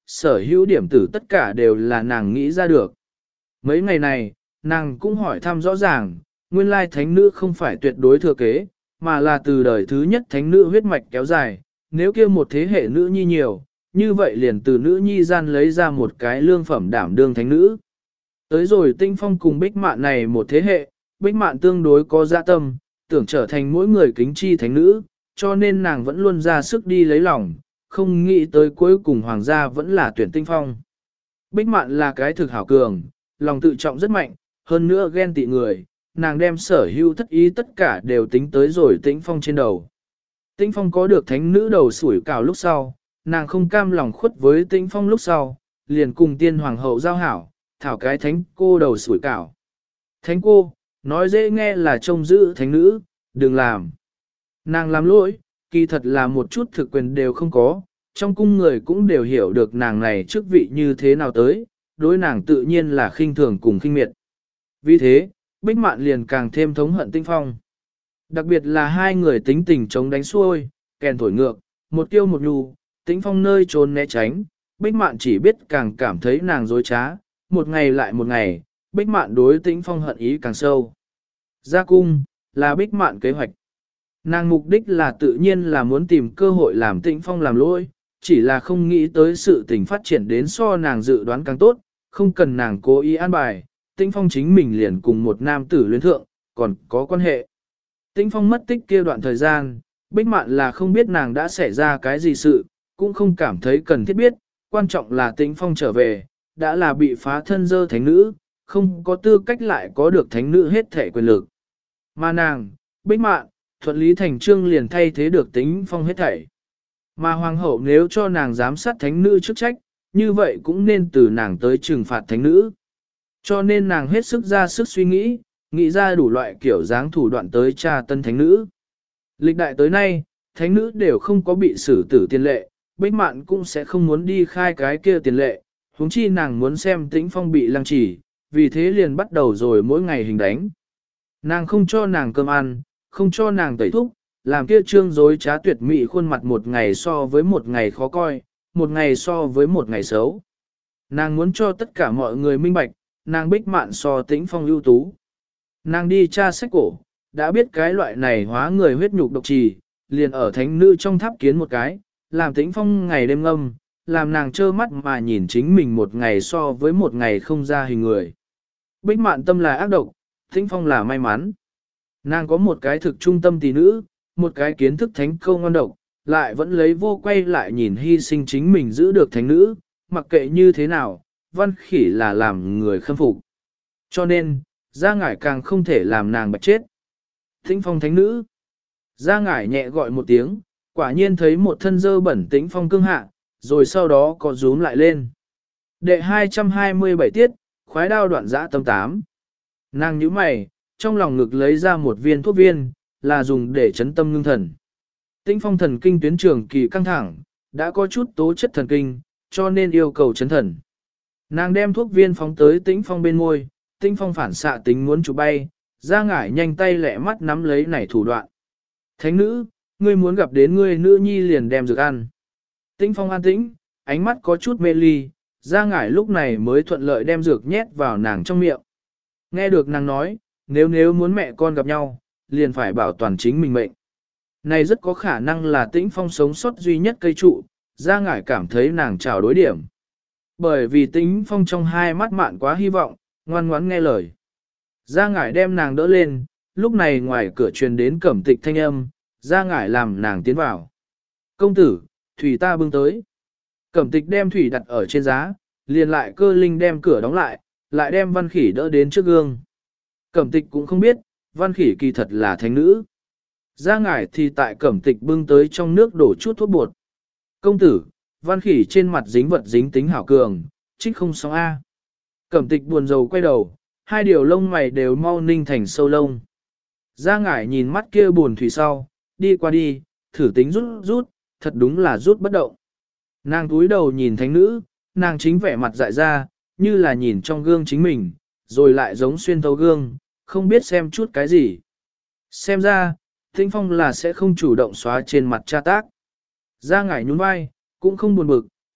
sở hữu điểm tử tất cả đều là nàng nghĩ ra được. Mấy ngày này, nàng cũng hỏi thăm rõ ràng, nguyên lai thánh nữ không phải tuyệt đối thừa kế, mà là từ đời thứ nhất thánh nữ huyết mạch kéo dài, nếu kia một thế hệ nữ nhi nhiều, như vậy liền từ nữ nhi gian lấy ra một cái lương phẩm đảm đương thánh nữ. Tới rồi Tinh Phong cùng Bích Mạn này một thế hệ, Bích Mạn tương đối có dạ tâm, tưởng trở thành mỗi người kính chi thánh nữ, cho nên nàng vẫn luôn ra sức đi lấy lòng, không nghĩ tới cuối cùng hoàng gia vẫn là tuyển Tinh Phong. Bích Mạn là cái thực hảo cường, lòng tự trọng rất mạnh, hơn nữa ghen tị người, nàng đem sở hữu thất ý tất cả đều tính tới rồi Tĩnh Phong trên đầu. Tĩnh Phong có được thánh nữ đầu sủi cảo lúc sau, nàng không cam lòng khuất với Tĩnh Phong lúc sau, liền cùng tiên hoàng hậu giao hảo, thảo cái thánh cô đầu sủi cảo. Thánh cô, nói dễ nghe là trông giữ thánh nữ, đừng làm. Nàng làm lỗi, kỳ thật là một chút thực quyền đều không có, trong cung người cũng đều hiểu được nàng này chức vị như thế nào tới, đối nàng tự nhiên là khinh thường cùng khinh miệt. Vì thế, Bích Mạn liền càng thêm thống hận Tĩnh Phong. Đặc biệt là hai người tính tình chống đánh xuôi, kèn thổi ngược, một tiêu một nhu, Tĩnh Phong nơi trốn né tránh, Bích Mạn chỉ biết càng cảm thấy nàng dối trá, một ngày lại một ngày, Bích Mạn đối Tĩnh Phong hận ý càng sâu. Ra cung, là Bích Mạn kế hoạch. Nàng mục đích là tự nhiên là muốn tìm cơ hội làm Tĩnh Phong làm lỗi, chỉ là không nghĩ tới sự tình phát triển đến so nàng dự đoán càng tốt, không cần nàng cố ý an bài, Tĩnh Phong chính mình liền cùng một nam tử luyến thượng, còn có quan hệ. Tĩnh Phong mất tích kia đoạn thời gian, Bích Mạn là không biết nàng đã xảy ra cái gì sự, cũng không cảm thấy cần thiết biết, quan trọng là Tĩnh Phong trở về, đã là bị phá thân dơ thánh nữ, không có tư cách lại có được thánh nữ hết thể quyền lực. Mà nàng, Bích Mạn, thuận lý thành trương liền thay thế được Tĩnh Phong hết thảy. Mà hoàng hậu nếu cho nàng giám sát thánh nữ chức trách, như vậy cũng nên từ nàng tới trừng phạt thánh nữ. Cho nên nàng hết sức ra sức suy nghĩ, nghĩ ra đủ loại kiểu dáng thủ đoạn tới tra tân thánh nữ. Lịch đại tới nay, thánh nữ đều không có bị xử tử tiền lệ, Bích Mạn cũng sẽ không muốn đi khai cái kia tiền lệ, huống chi nàng muốn xem Tĩnh Phong bị lăng trì, vì thế liền bắt đầu rồi mỗi ngày hình đánh. Nàng không cho nàng cơm ăn, không cho nàng tẩy thúc, làm kia trương dối trá tuyệt mỹ khuôn mặt một ngày so với một ngày khó coi, một ngày so với một ngày xấu. Nàng muốn cho tất cả mọi người minh bạch, nàng Bích Mạn so Tĩnh Phong ưu tú. Nàng đi tra sách cổ, đã biết cái loại này hóa người huyết nhục độc trì, liền ở thánh nữ trong tháp kiến một cái, làm Tĩnh Phong ngày đêm ngâm, làm nàng trơ mắt mà nhìn chính mình một ngày so với một ngày không ra hình người. Bích Mạn tâm là ác độc, Tĩnh Phong là may mắn. Nàng có một cái thực trung tâm tỷ nữ, một cái kiến thức thánh câu ngon độc, lại vẫn lấy vô quay lại nhìn hy sinh chính mình giữ được thánh nữ, mặc kệ như thế nào, Văn Khỉ là làm người khâm phục. Cho nên, Gia Ngải càng không thể làm nàng bạch chết. Tĩnh Phong thánh nữ. Gia Ngải nhẹ gọi một tiếng, quả nhiên thấy một thân dơ bẩn Tĩnh Phong cương hạ, rồi sau đó có rúm lại lên. Đệ hai trăm hai mươi bảy tiết, khoái đao đoạn giã tâm tám. Nàng nhíu mày, trong lòng ngực lấy ra một viên thuốc viên, là dùng để chấn tâm ngưng thần. Tĩnh Phong thần kinh tuyến trường kỳ căng thẳng, đã có chút tố chất thần kinh, cho nên yêu cầu chấn thần. Nàng đem thuốc viên phóng tới Tĩnh Phong bên môi, Tĩnh Phong phản xạ tính muốn chụp bay, Gia Ngải nhanh tay lẹ mắt nắm lấy nảy thủ đoạn. Thánh nữ, ngươi muốn gặp đến ngươi nữ nhi liền đem dược ăn. Tĩnh Phong an tĩnh, ánh mắt có chút mê ly, Gia Ngải lúc này mới thuận lợi đem dược nhét vào nàng trong miệng. Nghe được nàng nói, nếu nếu muốn mẹ con gặp nhau, liền phải bảo toàn chính mình mệnh. Này rất có khả năng là Tĩnh Phong sống sót duy nhất cây trụ, Gia Ngải cảm thấy nàng trào đối điểm. Bởi vì Tĩnh Phong trong hai mắt mạn quá hy vọng, ngoan ngoãn nghe lời. Gia Ngải đem nàng đỡ lên, lúc này ngoài cửa truyền đến Cẩm Tịch thanh âm, Gia Ngải làm nàng tiến vào. Công tử, thủy ta bưng tới. Cẩm Tịch đem thủy đặt ở trên giá, liền lại cơ linh đem cửa đóng lại, lại đem Văn Khỉ đỡ đến trước gương. Cẩm Tịch cũng không biết, Văn Khỉ kỳ thật là thánh nữ. Gia Ngải thì tại Cẩm Tịch bưng tới trong nước đổ chút thuốc bột. Công tử, Văn Khỉ trên mặt dính vật dính tính hảo cường, trích không xong A. Cẩm Tịch buồn rầu quay đầu, hai điều lông mày đều mau ninh thành sâu lông. Gia Ngải nhìn mắt kia buồn thủy sau, đi qua đi, thử tính rút rút, thật đúng là rút bất động. Nàng túi đầu nhìn thánh nữ, nàng chính vẻ mặt dại ra, như là nhìn trong gương chính mình, rồi lại giống xuyên thấu gương, không biết xem chút cái gì. Xem ra, Tĩnh Phong là sẽ không chủ động xóa trên mặt cha tác. Gia Ngải nhún vai, cũng không buồn bực,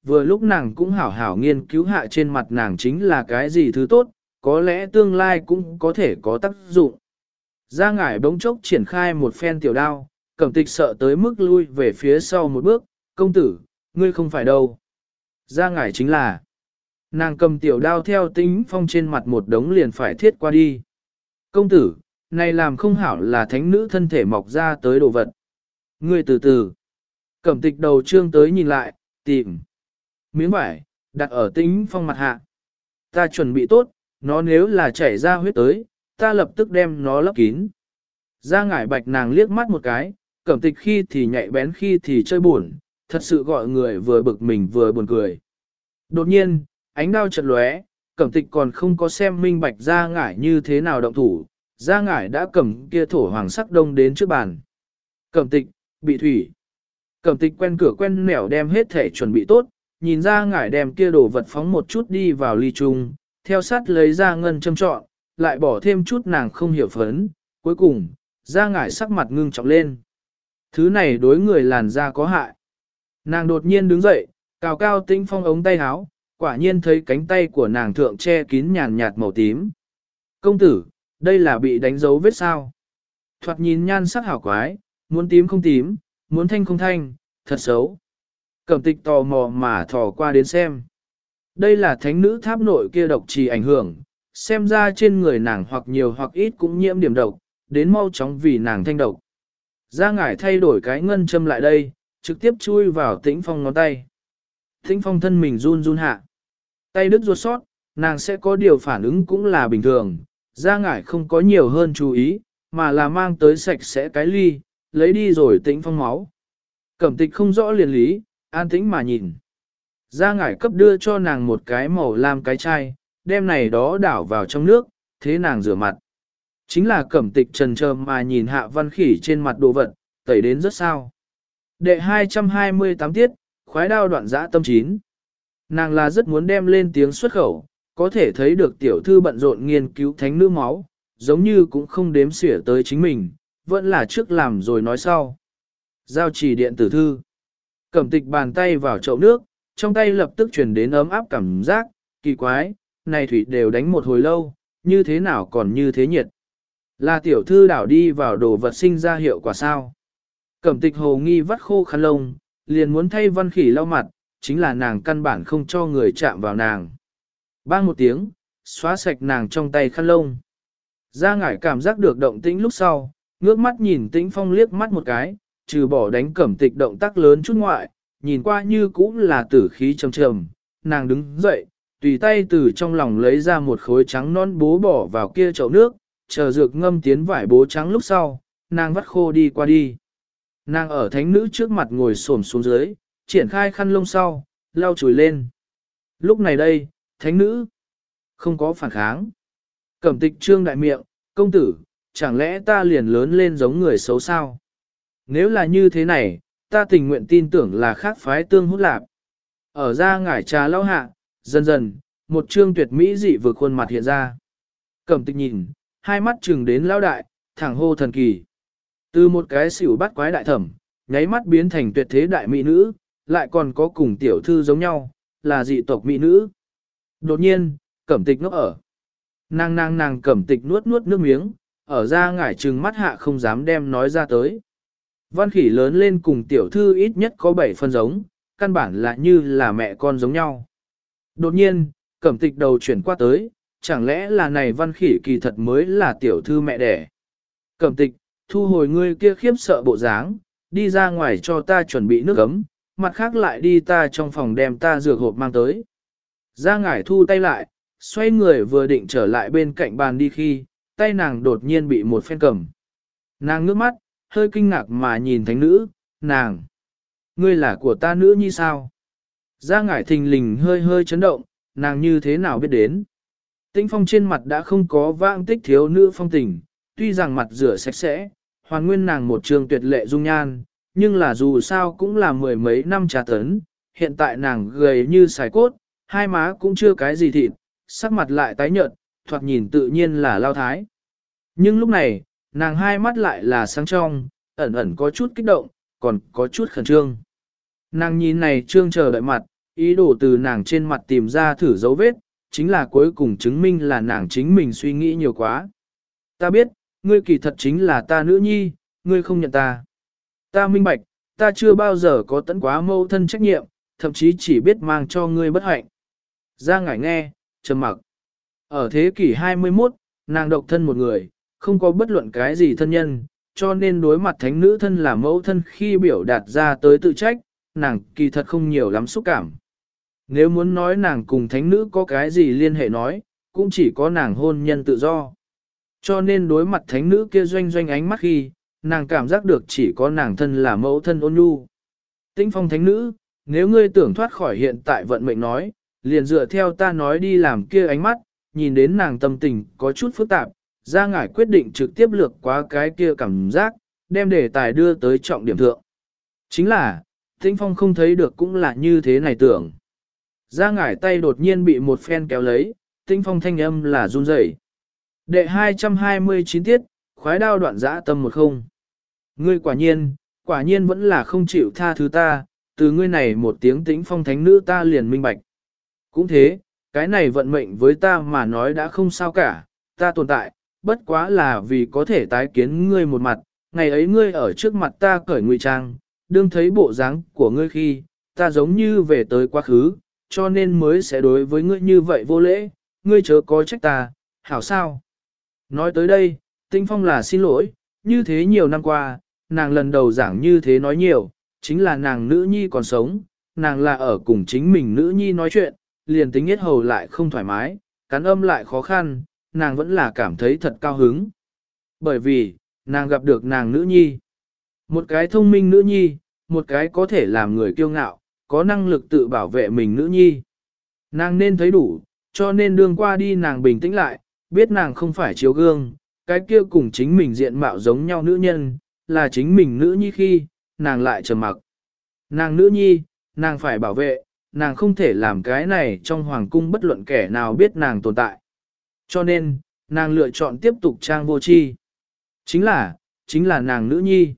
vừa lúc nàng cũng hảo hảo nghiên cứu hạ trên mặt nàng chính là cái gì thứ tốt, có lẽ tương lai cũng có thể có tác dụng. Gia ngải bỗng chốc triển khai một phen tiểu đao, Cẩm Tịch sợ tới mức lui về phía sau một bước, công tử, ngươi không phải đâu. Gia ngải chính là, nàng cầm tiểu đao theo Tĩnh Phong trên mặt một đống liền phải thiết qua đi. Công tử, này làm không hảo là thánh nữ thân thể mọc ra tới đồ vật. Ngươi từ từ, Cẩm Tịch đầu trương tới nhìn lại, tìm miếng vải, đặt ở Tĩnh Phong mặt hạ. Ta chuẩn bị tốt, nó nếu là chảy ra huyết tới, ta lập tức đem nó lấp kín. Gia ngải bạch nàng liếc mắt một cái, Cẩm Tịch khi thì nhạy bén khi thì chơi buồn, thật sự gọi người vừa bực mình vừa buồn cười. Đột nhiên, ánh đao chợt lóe, Cẩm Tịch còn không có xem minh bạch Gia ngải như thế nào động thủ, Gia ngải đã cầm kia thổ hoàng sắc đông đến trước bàn. Cẩm Tịch, bị thủy. Cẩm Tịch quen cửa quen nẻo đem hết thể chuẩn bị tốt, nhìn Gia ngải đem kia đồ vật phóng một chút đi vào ly chung, theo sát lấy ra ngân châm trọn, lại bỏ thêm chút nàng không hiểu phấn, cuối cùng, Gia ngải sắc mặt ngưng trọng lên. Thứ này đối người làn da có hại. Nàng đột nhiên đứng dậy, cào cao Tĩnh Phong ống tay áo, quả nhiên thấy cánh tay của nàng thượng che kín nhàn nhạt màu tím. Công tử, đây là bị đánh dấu vết sao. Thoạt nhìn nhan sắc hảo quái, muốn tím không tím, muốn thanh không thanh, thật xấu. Cẩm Tịch tò mò mà thò qua đến xem. Đây là thánh nữ tháp nội kia độc trì ảnh hưởng, xem ra trên người nàng hoặc nhiều hoặc ít cũng nhiễm điểm độc, đến mau chóng vì nàng thanh độc. Gia ngải thay đổi cái ngân châm lại đây, trực tiếp chui vào Tĩnh Phong ngón tay. Tĩnh Phong thân mình run run hạ. Tay đứt ruột sót, nàng sẽ có điều phản ứng cũng là bình thường. Gia ngải không có nhiều hơn chú ý, mà là mang tới sạch sẽ cái ly, lấy đi rồi Tĩnh Phong máu. Cẩm Tịch không rõ liền lý, an tĩnh mà nhìn. Gia ngải cấp đưa cho nàng một cái màu lam cái chai, đem này đó đảo vào trong nước, thế nàng rửa mặt. Chính là Cẩm Tịch trần trơ mà nhìn Hạ Văn Khỉ trên mặt đồ vật, tẩy đến rất sao. Đệ hai trăm hai mươi tám tiết, khoái đao đoạn dã tâm chín. Nàng là rất muốn đem lên tiếng xuất khẩu, có thể thấy được tiểu thư bận rộn nghiên cứu thánh nữ máu, giống như cũng không đếm xỉa tới chính mình, vẫn là trước làm rồi nói sau. Giao chỉ điện tử thư. Cẩm Tịch bàn tay vào chậu nước, trong tay lập tức chuyển đến ấm áp cảm giác, kỳ quái, này thủy đều đánh một hồi lâu, như thế nào còn như thế nhiệt. Là tiểu thư đảo đi vào đồ vật sinh ra hiệu quả sao. Cẩm Tịch hồ nghi vắt khô khăn lông, liền muốn thay Văn Khỉ lau mặt, chính là nàng căn bản không cho người chạm vào nàng. Bang một tiếng, xóa sạch nàng trong tay khăn lông. Gia ngải cảm giác được động tĩnh lúc sau, ngước mắt nhìn Tĩnh Phong liếc mắt một cái, trừ bỏ đánh Cẩm Tịch động tác lớn chút ngoại, nhìn qua như cũng là tử khí trầm trầm. Nàng đứng dậy, tùy tay từ trong lòng lấy ra một khối trắng non bố bỏ vào kia chậu nước, chờ dược ngâm tiến vải bố trắng lúc sau, nàng vắt khô đi qua đi. Nàng ở thánh nữ trước mặt ngồi xổm xuống dưới, triển khai khăn lông sau, lau chùi lên. Lúc này đây, thánh nữ không có phản kháng. Cẩm Tịch trương đại miệng, công tử, chẳng lẽ ta liền lớn lên giống người xấu sao? Nếu là như thế này, ta tình nguyện tin tưởng là khác phái tương hút lạp. Ở ra ngải trà lau hạ, dần dần, một trương tuyệt mỹ dị vừa khuôn mặt hiện ra. Cẩm Tịch nhìn, hai mắt trừng đến lão đại, thẳng hô thần kỳ. Từ một cái xỉu bắt quái đại thẩm, nháy mắt biến thành tuyệt thế đại mỹ nữ, lại còn có cùng tiểu thư giống nhau, là dị tộc mỹ nữ. Đột nhiên, Cẩm Tịch ngốc ở. Nàng nàng nàng Cẩm Tịch nuốt nuốt nước miếng, ở ra ngải trừng mắt hạ không dám đem nói ra tới. Văn Khỉ lớn lên cùng tiểu thư ít nhất có bảy phân giống, căn bản là như là mẹ con giống nhau. Đột nhiên, Cẩm Tịch đầu chuyển qua tới, chẳng lẽ là này Văn Khỉ kỳ thật mới là tiểu thư mẹ đẻ. Cẩm Tịch, thu hồi ngươi kia khiếp sợ bộ dáng, đi ra ngoài cho ta chuẩn bị nước ấm, mặt khác lại đi ta trong phòng đem ta dược hộp mang tới. Gia ngải thu tay lại, xoay người vừa định trở lại bên cạnh bàn đi khi, tay nàng đột nhiên bị một phen cầm. Nàng ngước mắt, hơi kinh ngạc mà nhìn thánh nữ, nàng. Ngươi là của ta nữ như sao? Gia ngải thình lình hơi hơi chấn động, nàng như thế nào biết đến? Tĩnh Phong trên mặt đã không có vãng tích thiếu nữ phong tình, tuy rằng mặt rửa sạch sẽ, hoàn nguyên nàng một trường tuyệt lệ dung nhan, nhưng là dù sao cũng là mười mấy năm trà tấn, hiện tại nàng gầy như sài cốt, hai má cũng chưa cái gì thịt, sắc mặt lại tái nhợt, thoạt nhìn tự nhiên là lao thái. Nhưng lúc này, nàng hai mắt lại là sáng trong, ẩn ẩn có chút kích động, còn có chút khẩn trương. Nàng nhìn này trương chờ đợi mặt, ý đồ từ nàng trên mặt tìm ra thử dấu vết, chính là cuối cùng chứng minh là nàng chính mình suy nghĩ nhiều quá. Ta biết, ngươi kỳ thật chính là ta nữ nhi, ngươi không nhận ta. Ta minh bạch, ta chưa bao giờ có tận quá mâu thân trách nhiệm, thậm chí chỉ biết mang cho ngươi bất hạnh. Ra ngải nghe, trầm mặc. Ở thế kỷ hai mươi mốt, nàng độc thân một người, không có bất luận cái gì thân nhân, cho nên đối mặt thánh nữ thân là mẫu thân khi biểu đạt ra tới tự trách, nàng kỳ thật không nhiều lắm xúc cảm. Nếu muốn nói nàng cùng thánh nữ có cái gì liên hệ nói, cũng chỉ có nàng hôn nhân tự do. Cho nên đối mặt thánh nữ kia doanh doanh ánh mắt khi, nàng cảm giác được chỉ có nàng thân là mẫu thân ôn nhu. Tĩnh phong thánh nữ, nếu ngươi tưởng thoát khỏi hiện tại vận mệnh nói, liền dựa theo ta nói đi làm kia ánh mắt, nhìn đến nàng tâm tình có chút phức tạp, ra ngải quyết định trực tiếp lược qua cái kia cảm giác, đem đề tài đưa tới trọng điểm thượng. Chính là, Tĩnh phong không thấy được cũng là như thế này tưởng. Ra ngải tay đột nhiên bị một phen kéo lấy, Tĩnh phong thanh âm là run rẩy. Đệ hai trăm hai mươi chín tiết, khoái đao đoạn dã tâm một không. Ngươi quả nhiên, quả nhiên vẫn là không chịu tha thứ ta, từ ngươi này một tiếng Tĩnh phong thánh nữ ta liền minh bạch. Cũng thế, cái này vận mệnh với ta mà nói đã không sao cả, ta tồn tại, bất quá là vì có thể tái kiến ngươi một mặt, ngày ấy ngươi ở trước mặt ta cởi ngụy trang, đương thấy bộ dáng của ngươi khi, ta giống như về tới quá khứ, cho nên mới sẽ đối với ngươi như vậy vô lễ, ngươi chớ có trách ta, hảo sao? Nói tới đây, Tĩnh phong là xin lỗi, như thế nhiều năm qua, nàng lần đầu giảng như thế nói nhiều, chính là nàng nữ nhi còn sống, nàng là ở cùng chính mình nữ nhi nói chuyện, liền tính yết hầu lại không thoải mái, cắn âm lại khó khăn, nàng vẫn là cảm thấy thật cao hứng. Bởi vì, nàng gặp được nàng nữ nhi. Một cái thông minh nữ nhi, một cái có thể làm người kiêu ngạo, có năng lực tự bảo vệ mình nữ nhi. Nàng nên thấy đủ, cho nên đương qua đi nàng bình tĩnh lại, biết nàng không phải chiếu gương, cái kia cùng chính mình diện mạo giống nhau nữ nhân, là chính mình nữ nhi khi, nàng lại trầm mặc. Nàng nữ nhi, nàng phải bảo vệ, nàng không thể làm cái này trong hoàng cung bất luận kẻ nào biết nàng tồn tại. Cho nên, nàng lựa chọn tiếp tục trang vô tri. Chính là, chính là nàng nữ nhi.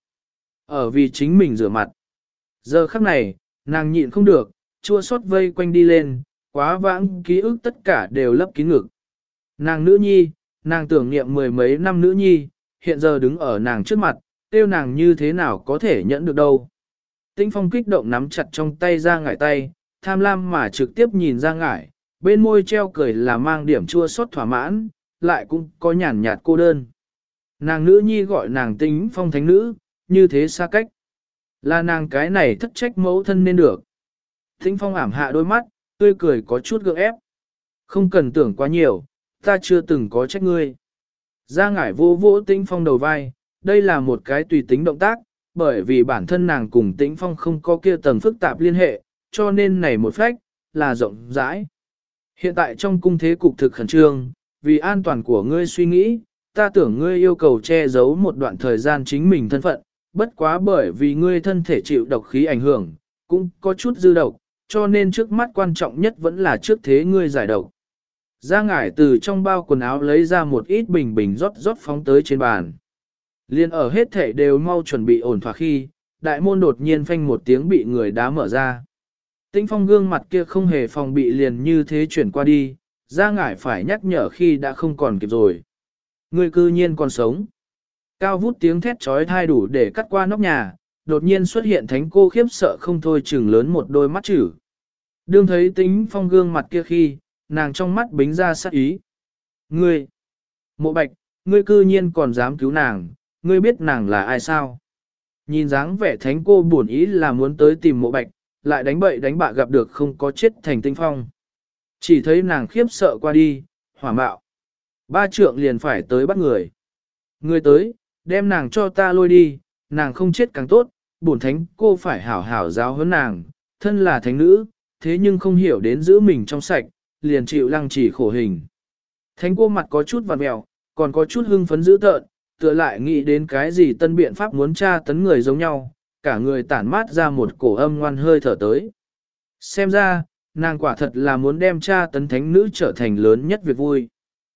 Ở vì chính mình rửa mặt. Giờ khắc này, nàng nhịn không được, chua xót vây quanh đi lên, quá vãng ký ức tất cả đều lấp kín ngực. Nàng nữ nhi, nàng tưởng niệm mười mấy năm nữ nhi, hiện giờ đứng ở nàng trước mặt, tiêu nàng như thế nào có thể nhẫn được đâu. Tĩnh phong kích động nắm chặt trong tay ra ngải tay, tham lam mà trực tiếp nhìn ra ngải, bên môi treo cười là mang điểm chua xót thỏa mãn, lại cũng có nhàn nhạt cô đơn. Nàng nữ nhi gọi nàng Tĩnh phong thánh nữ, như thế xa cách. Là nàng cái này thất trách mẫu thân nên được. Tĩnh phong ảm hạ đôi mắt, tươi cười có chút gượng ép. Không cần tưởng quá nhiều, ta chưa từng có trách ngươi. Ra ngải vô vỗ Tĩnh phong đầu vai, đây là một cái tùy tính động tác, bởi vì bản thân nàng cùng Tĩnh phong không có kia tầng phức tạp liên hệ, cho nên này một phách, là rộng rãi. Hiện tại trong cung thế cục thực khẩn trương, vì an toàn của ngươi suy nghĩ, ta tưởng ngươi yêu cầu che giấu một đoạn thời gian chính mình thân phận, bất quá bởi vì ngươi thân thể chịu độc khí ảnh hưởng, cũng có chút dư độc, cho nên trước mắt quan trọng nhất vẫn là trước thế ngươi giải độc. Ra ngải từ trong bao quần áo lấy ra một ít bình bình rót rót phóng tới trên bàn. Liên ở hết thể đều mau chuẩn bị ổn thỏa khi, đại môn đột nhiên phanh một tiếng bị người đá mở ra. Tĩnh phong gương mặt kia không hề phòng bị liền như thế chuyển qua đi, ra ngải phải nhắc nhở khi đã không còn kịp rồi. Người cư nhiên còn sống. Cao vút tiếng thét trói thai đủ để cắt qua nóc nhà, đột nhiên xuất hiện thánh cô khiếp sợ không thôi chừng lớn một đôi mắt chữ. Đương thấy Tĩnh phong gương mặt kia khi, nàng trong mắt bính ra sát ý. Ngươi! Mộ Bạch, ngươi cư nhiên còn dám cứu nàng, ngươi biết nàng là ai sao? Nhìn dáng vẻ thánh cô buồn ý là muốn tới tìm Mộ Bạch, lại đánh bậy đánh bạ gặp được không có chết thành Tĩnh phong. Chỉ thấy nàng khiếp sợ qua đi, hỏa mạo. Ba trượng liền phải tới bắt người. Người tới, đem nàng cho ta lôi đi, nàng không chết càng tốt, bổn thánh cô phải hảo hảo giáo huấn nàng, thân là thánh nữ, thế nhưng không hiểu đến giữ mình trong sạch, liền chịu lăng trì khổ hình. Thánh cô mặt có chút vặn mẹo, còn có chút hưng phấn dữ tợn, tựa lại nghĩ đến cái gì tân biện pháp muốn tra tấn người giống nhau, cả người tản mát ra một cổ âm ngoan hơi thở tới. Xem ra, nàng quả thật là muốn đem tra tấn thánh nữ trở thành lớn nhất việc vui.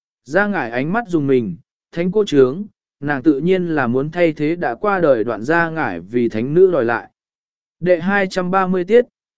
Ra ngải ánh mắt dùng mình, thánh cô trướng, nàng tự nhiên là muốn thay thế đã qua đời đoạn ra ngải vì thánh nữ đòi lại. Đệ hai trăm ba mươi tiết,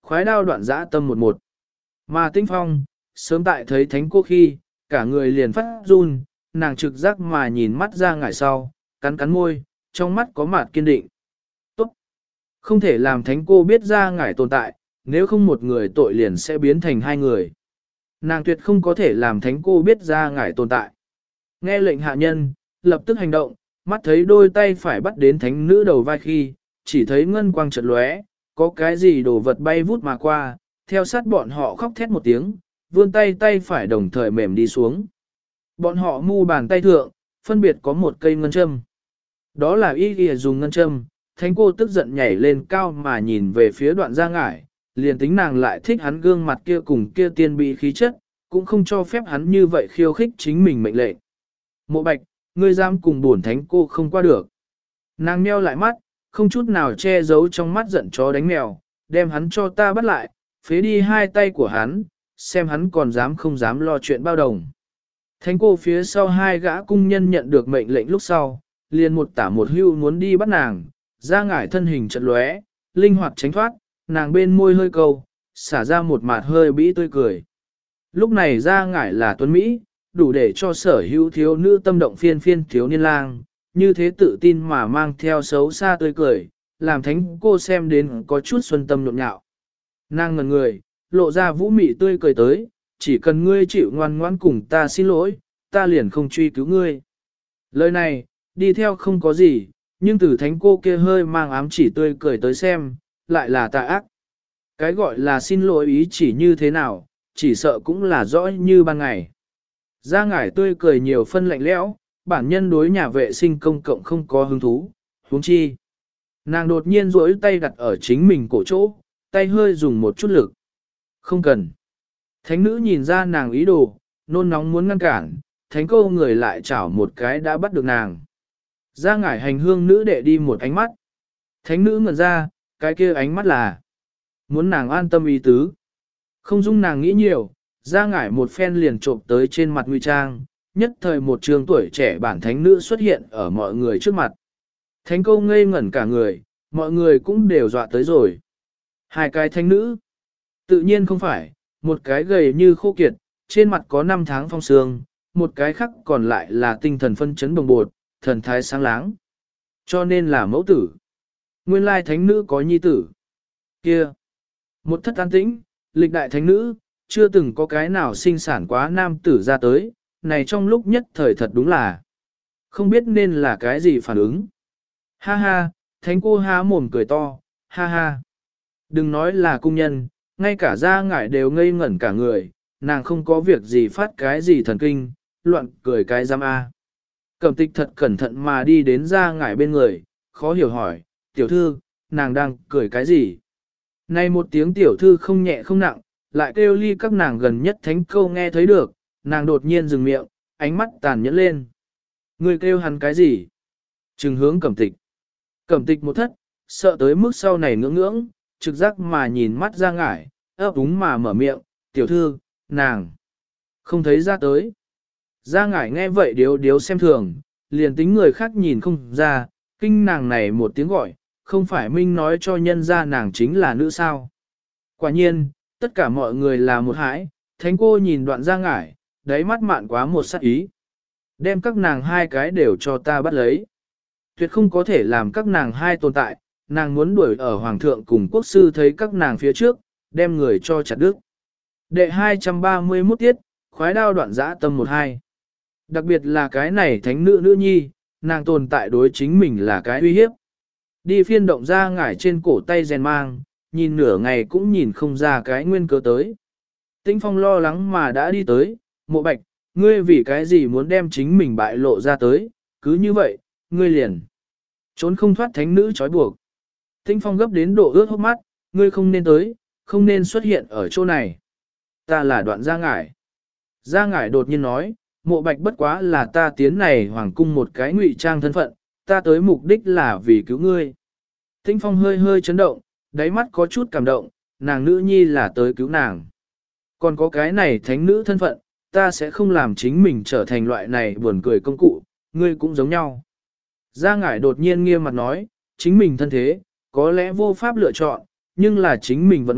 khoái đao đoạn dã tâm một một. Mà Tĩnh Phong, sớm tại thấy thánh cô khi, cả người liền phát run, nàng trực giác mà nhìn mắt ra ngải sau, cắn cắn môi, trong mắt có mặt kiên định. Tốt! Không thể làm thánh cô biết ra ngải tồn tại, nếu không một người tội liền sẽ biến thành hai người. Nàng tuyệt không có thể làm thánh cô biết ra ngải tồn tại. Nghe lệnh hạ nhân, lập tức hành động, mắt thấy đôi tay phải bắt đến thánh nữ đầu vai khi, chỉ thấy ngân quang chợt lóe, có cái gì đồ vật bay vút mà qua, theo sát bọn họ khóc thét một tiếng, vươn tay tay phải đồng thời mềm đi xuống. Bọn họ mu bàn tay thượng, phân biệt có một cây ngân châm. Đó là y ghi dùng ngân châm, thánh cô tức giận nhảy lên cao mà nhìn về phía đoạn gia ngải, liền tính nàng lại thích hắn gương mặt kia cùng kia tiên bị khí chất, cũng không cho phép hắn như vậy khiêu khích chính mình mệnh lệnh. Mộ bạch, ngươi dám cùng bổn thánh cô không qua được. Nàng nheo lại mắt, không chút nào che giấu trong mắt giận chó đánh mèo, đem hắn cho ta bắt lại, phế đi hai tay của hắn, xem hắn còn dám không dám lo chuyện bao đồng. Thánh cô phía sau hai gã cung nhân nhận được mệnh lệnh lúc sau, liền một tả một hưu muốn đi bắt nàng, ra ngải thân hình chật lóe, linh hoạt tránh thoát, nàng bên môi hơi câu, xả ra một mạt hơi bĩ tươi cười. Lúc này ra ngải là tuấn Mỹ, đủ để cho sở hữu thiếu nữ tâm động phiên phiên thiếu niên lang, như thế tự tin mà mang theo xấu xa tươi cười, làm thánh cô xem đến có chút xuân tâm nhộn nhạo. Nàng ngẩn người, lộ ra vũ mị tươi cười tới, chỉ cần ngươi chịu ngoan ngoãn cùng ta xin lỗi, ta liền không truy cứu ngươi. Lời này, đi theo không có gì, nhưng từ thánh cô kia hơi mang ám chỉ tươi cười tới xem, lại là tà ác. Cái gọi là xin lỗi ý chỉ như thế nào, chỉ sợ cũng là rõ như ban ngày. Ra ngải tươi cười nhiều phân lạnh lẽo, bản nhân đối nhà vệ sinh công cộng không có hứng thú, huống chi. Nàng đột nhiên duỗi tay đặt ở chính mình cổ chỗ, tay hơi dùng một chút lực. Không cần. Thánh nữ nhìn ra nàng ý đồ, nôn nóng muốn ngăn cản, thánh cô người lại chảo một cái đã bắt được nàng. Ra ngải hành hương nữ đệ đi một ánh mắt. Thánh nữ ngẩn ra, cái kia ánh mắt là muốn nàng an tâm ý tứ. Không dung nàng nghĩ nhiều, ra ngải một phen liền trộm tới trên mặt nguy trang, nhất thời một trường tuổi trẻ bản thánh nữ xuất hiện ở mọi người trước mặt. Thánh câu ngây ngẩn cả người, mọi người cũng đều dọa tới rồi. Hai cái thánh nữ, tự nhiên không phải, một cái gầy như khô kiệt, trên mặt có năm tháng phong sương, một cái khác còn lại là tinh thần phân chấn đồng bột, thần thái sáng láng. Cho nên là mẫu tử. Nguyên lai thánh nữ có nhi tử. Kia, một thất an tĩnh, lịch đại thánh nữ, chưa từng có cái nào sinh sản quá nam tử ra tới, này trong lúc nhất thời thật đúng là không biết nên là cái gì phản ứng. Ha ha, thánh cô há mồm cười to, ha ha. Đừng nói là cung nhân, ngay cả gia ngải đều ngây ngẩn cả người, nàng không có việc gì phát cái gì thần kinh, loạn cười cái giam a. Cẩm tịch thật cẩn thận mà đi đến gia ngải bên người, khó hiểu hỏi, tiểu thư, nàng đang cười cái gì? Này một tiếng tiểu thư không nhẹ không nặng, lại kêu ly các nàng gần nhất thánh câu nghe thấy được, nàng đột nhiên dừng miệng, ánh mắt tàn nhẫn lên. Người kêu hắn cái gì? Trừng hướng cẩm tịch. Cẩm tịch một thất, sợ tới mức sau này ngưỡng ngưỡng, trực giác mà nhìn mắt ra ngải, ấp úng mà mở miệng, tiểu thư, nàng. Không thấy ra tới. Ra ngải nghe vậy điếu điếu xem thường, liền tính người khác nhìn không ra, kinh nàng này một tiếng gọi, không phải minh nói cho nhân ra nàng chính là nữ sao. Quả nhiên, tất cả mọi người là một hãi, thánh cô nhìn đoạn ra ngải, đáy mắt mạn quá một sát ý. Đem các nàng hai cái đều cho ta bắt lấy. Tuyệt không có thể làm các nàng hai tồn tại, nàng muốn đuổi ở hoàng thượng cùng quốc sư thấy các nàng phía trước, đem người cho chặt đứt. Đệ hai trăm ba mươi mốt tiết, khoái đao đoạn dã tâm một hai. Đặc biệt là cái này thánh nữ nữ nhi, nàng tồn tại đối chính mình là cái uy hiếp. Đi phiên động ra ngải trên cổ tay rèn mang, nhìn nửa ngày cũng nhìn không ra cái nguyên cớ tới. Tĩnh Phong lo lắng mà đã đi tới, mộ bạch, ngươi vì cái gì muốn đem chính mình bại lộ ra tới, cứ như vậy, ngươi liền trốn không thoát thánh nữ trói buộc. Tĩnh Phong gấp đến độ ướt hốc mắt, ngươi không nên tới, không nên xuất hiện ở chỗ này. Ta là đoạn gia ngải. Gia ngải đột nhiên nói, mộ bạch bất quá là ta tiến này hoàng cung một cái ngụy trang thân phận, ta tới mục đích là vì cứu ngươi. Tĩnh Phong hơi hơi chấn động, đáy mắt có chút cảm động, nàng nữ nhi là tới cứu nàng. Còn có cái này thánh nữ thân phận, ta sẽ không làm chính mình trở thành loại này buồn cười công cụ, ngươi cũng giống nhau. Gia ngải đột nhiên nghiêm mặt nói, chính mình thân thế, có lẽ vô pháp lựa chọn, nhưng là chính mình vận mệnh,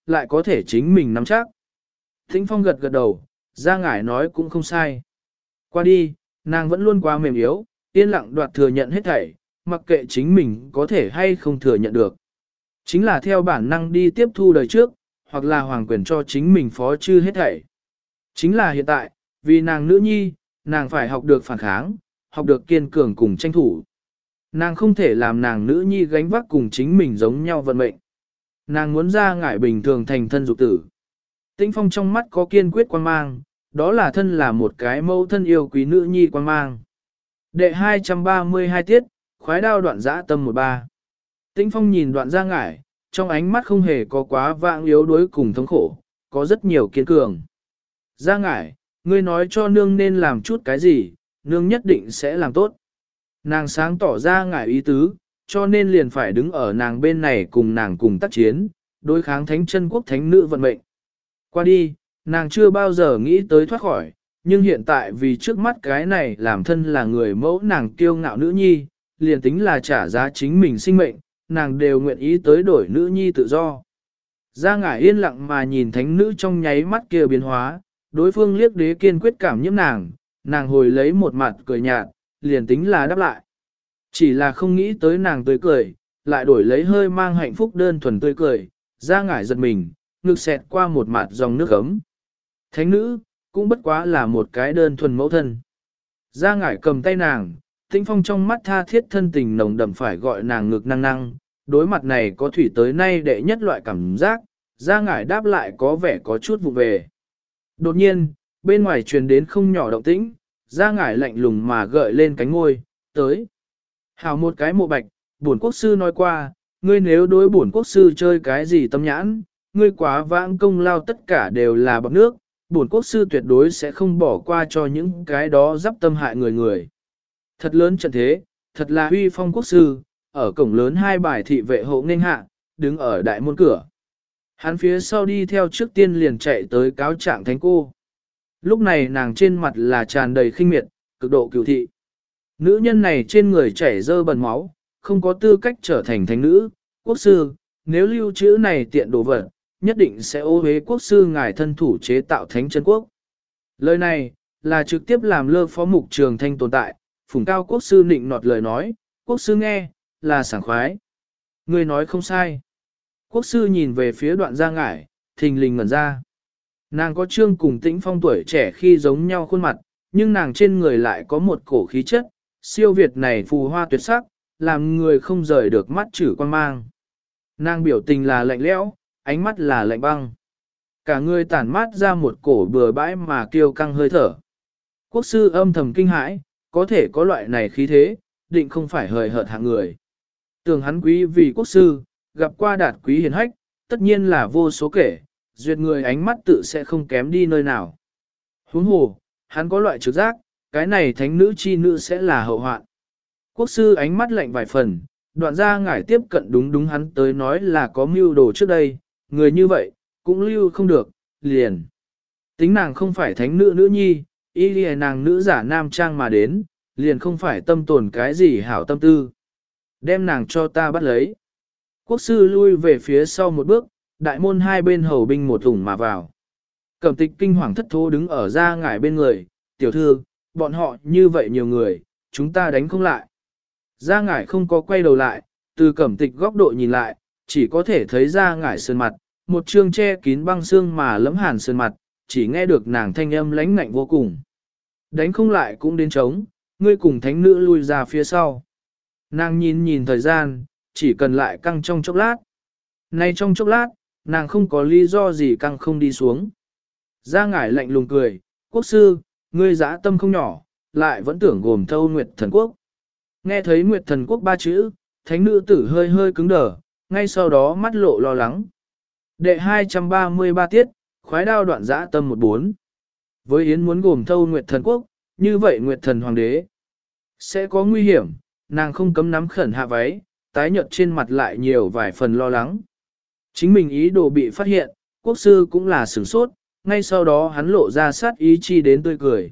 lại có thể chính mình nắm chắc. Tĩnh Phong gật gật đầu, Gia Ngải nói cũng không sai. Qua đi, nàng vẫn luôn quá mềm yếu, yên lặng đoạt thừa nhận hết thảy, mặc kệ chính mình có thể hay không thừa nhận được. Chính là theo bản năng đi tiếp thu đời trước, hoặc là hoàng quyền cho chính mình phó chư hết thảy. Chính là hiện tại, vì nàng nữ nhi, nàng phải học được phản kháng, học được kiên cường cùng tranh thủ. Nàng không thể làm nàng nữ nhi gánh vác cùng chính mình giống nhau vận mệnh. Nàng muốn Gia Ngải bình thường thành thân dục tử. Tĩnh Phong trong mắt có kiên quyết quan mang, đó là thân là một cái mẫu thân yêu quý nữ nhi quan mang. Đệ hai trăm ba mươi hai tiết, khoái đao đoạn dã tâm một ba. Tĩnh Phong nhìn đoạn Gia Ngải, trong ánh mắt không hề có quá vạng yếu đuối cùng thống khổ, có rất nhiều kiên cường. Gia Ngải, ngươi nói cho nương nên làm chút cái gì, nương nhất định sẽ làm tốt. Nàng sáng tỏ ra Ngải ý tứ, cho nên liền phải đứng ở nàng bên này cùng nàng cùng tác chiến, đối kháng thánh chân quốc thánh nữ vận mệnh. Qua đi, nàng chưa bao giờ nghĩ tới thoát khỏi, nhưng hiện tại vì trước mắt cái này làm thân là người mẫu nàng kiêu ngạo nữ nhi, liền tính là trả giá chính mình sinh mệnh, nàng đều nguyện ý tới đổi nữ nhi tự do. Gia Ngải yên lặng mà nhìn thánh nữ trong nháy mắt kia biến hóa, đối phương liếc đế kiên quyết cảm nhiễm nàng, nàng hồi lấy một mặt cười nhạt, liền tính là đáp lại. Chỉ là không nghĩ tới nàng tươi cười, lại đổi lấy hơi mang hạnh phúc đơn thuần tươi cười, Gia Ngải giật mình, ngực xẹt qua một mặt dòng nước ấm. Thánh nữ, cũng bất quá là một cái đơn thuần mẫu thân. Gia Ngải cầm tay nàng, Tĩnh Phong trong mắt tha thiết thân tình nồng đậm phải gọi nàng ngực năng năng, đối mặt này có thủy tới nay đệ nhất loại cảm giác, Gia Ngải đáp lại có vẻ có chút vụ về. Đột nhiên, bên ngoài truyền đến không nhỏ động tĩnh, Gia Ngải lạnh lùng mà gợi lên cánh ngôi, tới. Hào một cái mộ bạch, bổn quốc sư nói qua, ngươi nếu đối bổn quốc sư chơi cái gì tâm nhãn, ngươi quá vãng công lao tất cả đều là bọc nước, bổn quốc sư tuyệt đối sẽ không bỏ qua cho những cái đó giáp tâm hại người người. Thật lớn trận thế, thật là huy phong quốc sư, ở cổng lớn hai bài thị vệ hộ nghênh hạ, đứng ở đại môn cửa. Hắn phía sau đi theo trước tiên liền chạy tới cáo trạng thánh cô. Lúc này nàng trên mặt là tràn đầy khinh miệt, cực độ cửu thị. Nữ nhân này trên người chảy dơ bẩn máu, không có tư cách trở thành thánh nữ, quốc sư, nếu lưu trữ này tiện đồ vật, nhất định sẽ ô uế quốc sư ngài thân thủ chế tạo thánh chân quốc. Lời này, là trực tiếp làm lơ phó mục trường thanh tồn tại, phùng cao quốc sư nịnh nọt lời nói, quốc sư nghe, là sảng khoái. Người nói không sai. Quốc sư nhìn về phía đoạn Gia Ngải, thình lình ngẩn ra. Nàng có trương cùng Tĩnh Phong tuổi trẻ khi giống nhau khuôn mặt, nhưng nàng trên người lại có một cổ khí chất, siêu việt này phù hoa tuyệt sắc, làm người không rời được mắt chử quan mang. Nàng biểu tình là lạnh lẽo, ánh mắt là lạnh băng. Cả người tản mát ra một cổ bừa bãi mà kiêu căng hơi thở. Quốc sư âm thầm kinh hãi, có thể có loại này khí thế, định không phải hời hợt hạng người. Tưởng hắn quý vì quốc sư, gặp qua đạt quý hiền hách, tất nhiên là vô số kể, duyệt người ánh mắt tự sẽ không kém đi nơi nào. Huống hồ, hắn có loại trực giác, cái này thánh nữ chi nữ sẽ là hậu hoạn. Quốc sư ánh mắt lạnh vài phần, đoạn Gia Ngải tiếp cận đúng đúng hắn tới nói là có mưu đồ trước đây, người như vậy, cũng lưu không được, liền. Tính nàng không phải thánh nữ nữ nhi, y lìa nàng nữ giả nam trang mà đến, liền không phải tâm tồn cái gì hảo tâm tư. Đem nàng cho ta bắt lấy. Quốc sư lui về phía sau một bước, đại môn hai bên hầu binh một ủng mà vào. Cẩm tịch kinh hoàng thất thố đứng ở Gia Ngải bên người, tiểu thư, bọn họ như vậy nhiều người, chúng ta đánh không lại. Gia Ngải không có quay đầu lại, từ cẩm tịch góc độ nhìn lại, chỉ có thể thấy Gia Ngải sơn mặt, một trương che kín băng xương mà lẫm hàn sơn mặt, chỉ nghe được nàng thanh âm lãnh ngạnh vô cùng. Đánh không lại cũng đến chống, ngươi cùng thánh nữ lui ra phía sau. Nàng nhìn nhìn thời gian, chỉ cần lại căng trong chốc lát. Nay trong chốc lát, nàng không có lý do gì căng không đi xuống. Gia Ngải lạnh lùng cười, quốc sư, ngươi dã tâm không nhỏ, lại vẫn tưởng gồm thâu Nguyệt Thần Quốc. Nghe thấy Nguyệt Thần Quốc ba chữ, thánh nữ tử hơi hơi cứng đờ, ngay sau đó mắt lộ lo lắng. Đệ hai trăm ba mươi ba tiết, khoái đao đoạn dã tâm một bốn. Với Yến muốn gồm thâu Nguyệt Thần Quốc, như vậy Nguyệt Thần Hoàng đế sẽ có nguy hiểm, nàng không cấm nắm khẩn hạ váy, tái nhợt trên mặt lại nhiều vài phần lo lắng. Chính mình ý đồ bị phát hiện, quốc sư cũng là sửng sốt, ngay sau đó hắn lộ ra sát ý chi đến tươi cười.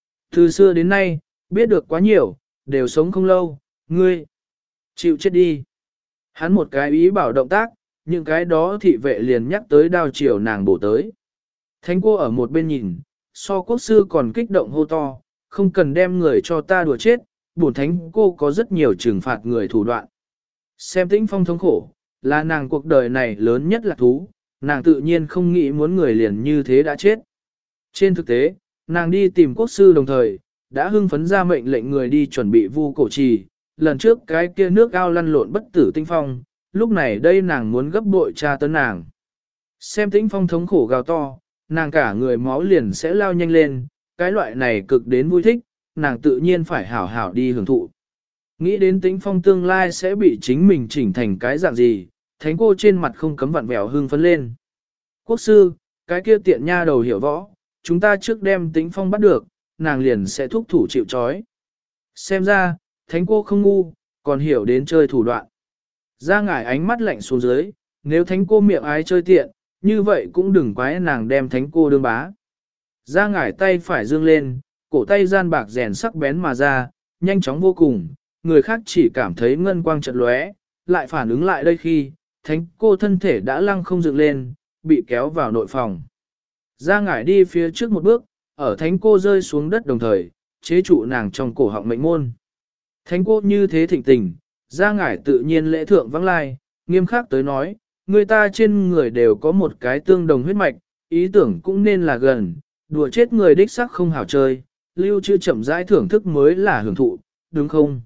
Từ xưa đến nay, biết được quá nhiều, đều sống không lâu, ngươi chịu chết đi. Hắn một cái ý bảo động tác, những cái đó thị vệ liền nhắc tới đao chiều nàng bổ tới. Thánh cô ở một bên nhìn, so quốc sư còn kích động hô to, không cần đem người cho ta đùa chết, bổn thánh cô có rất nhiều trừng phạt người thủ đoạn. Xem Tĩnh Phong thống khổ, là nàng cuộc đời này lớn nhất là thú, nàng tự nhiên không nghĩ muốn người liền như thế đã chết. Trên thực tế, nàng đi tìm quốc sư đồng thời, đã hưng phấn ra mệnh lệnh người đi chuẩn bị vu cổ trì, lần trước cái kia nước ao lăn lộn bất tử Tĩnh Phong, lúc này đây nàng muốn gấp bội tra tấn nàng. Xem Tĩnh Phong thống khổ gào to, nàng cả người máu liền sẽ lao nhanh lên, cái loại này cực đến vui thích, nàng tự nhiên phải hảo hảo đi hưởng thụ. Nghĩ đến Tĩnh Phong tương lai sẽ bị chính mình chỉnh thành cái dạng gì, thánh cô trên mặt không cấm vặn vẹo hưng phấn lên. Quốc sư, cái kia tiện nha đầu hiểu võ, chúng ta trước đem Tĩnh Phong bắt được, nàng liền sẽ thúc thủ chịu trói. Xem ra, thánh cô không ngu, còn hiểu đến chơi thủ đoạn. Ra ngải ánh mắt lạnh xuống dưới, nếu thánh cô miệng ái chơi tiện, như vậy cũng đừng quái nàng đem thánh cô đương bá. Ra ngải tay phải dương lên, cổ tay gian bạc rèn sắc bén mà ra, nhanh chóng vô cùng, người khác chỉ cảm thấy ngân quang chợt lóe, lại phản ứng lại đây khi, thánh cô thân thể đã lăng không dựng lên, bị kéo vào nội phòng. Ra ngải đi phía trước một bước, ở thánh cô rơi xuống đất đồng thời, chế trụ nàng trong cổ họng mệnh môn. Thánh cô như thế thịnh tình, ra ngải tự nhiên lễ thượng vắng lai, nghiêm khắc tới nói, người ta trên người đều có một cái tương đồng huyết mạch, ý tưởng cũng nên là gần, đùa chết người đích sắc không hảo chơi, lưu trữ chậm rãi thưởng thức mới là hưởng thụ, đúng không?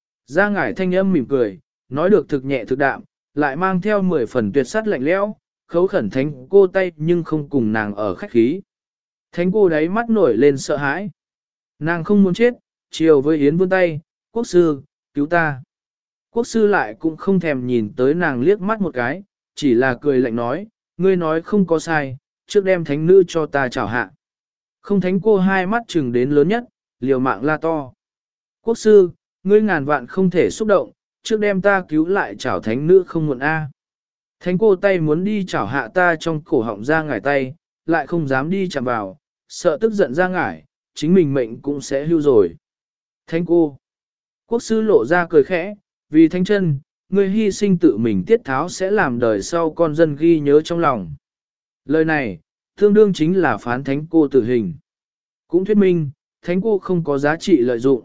Ra ngải thanh âm mỉm cười, nói được thực nhẹ thực đạm, lại mang theo mười phần tuyệt sắt lạnh lẽo, khấu khẩn thánh cô tay nhưng không cùng nàng ở khách khí. Thánh cô đáy mắt nổi lên sợ hãi. Nàng không muốn chết, chiều với Yến vươn tay, quốc sư, cứu ta. Quốc sư lại cũng không thèm nhìn tới nàng liếc mắt một cái, chỉ là cười lạnh nói, ngươi nói không có sai, trước đem thánh nữ cho ta chào hạ. Không thánh cô hai mắt chừng đến lớn nhất, liều mạng la to. Quốc sư, ngươi ngàn vạn không thể xúc động, trước đem ta cứu lại chào thánh nữ không muộn a. Thánh cô tay muốn đi chào hạ ta trong cổ họng ra ngải tay, lại không dám đi chạm vào, sợ tức giận ra ngải, chính mình mệnh cũng sẽ hưu rồi. Thánh cô, quốc sư lộ ra cười khẽ, vì thánh chân, ngươi hy sinh tự mình tiết tháo sẽ làm đời sau con dân ghi nhớ trong lòng. Lời này, tương đương chính là phán thánh cô tử hình. Cũng thuyết minh, thánh cô không có giá trị lợi dụng.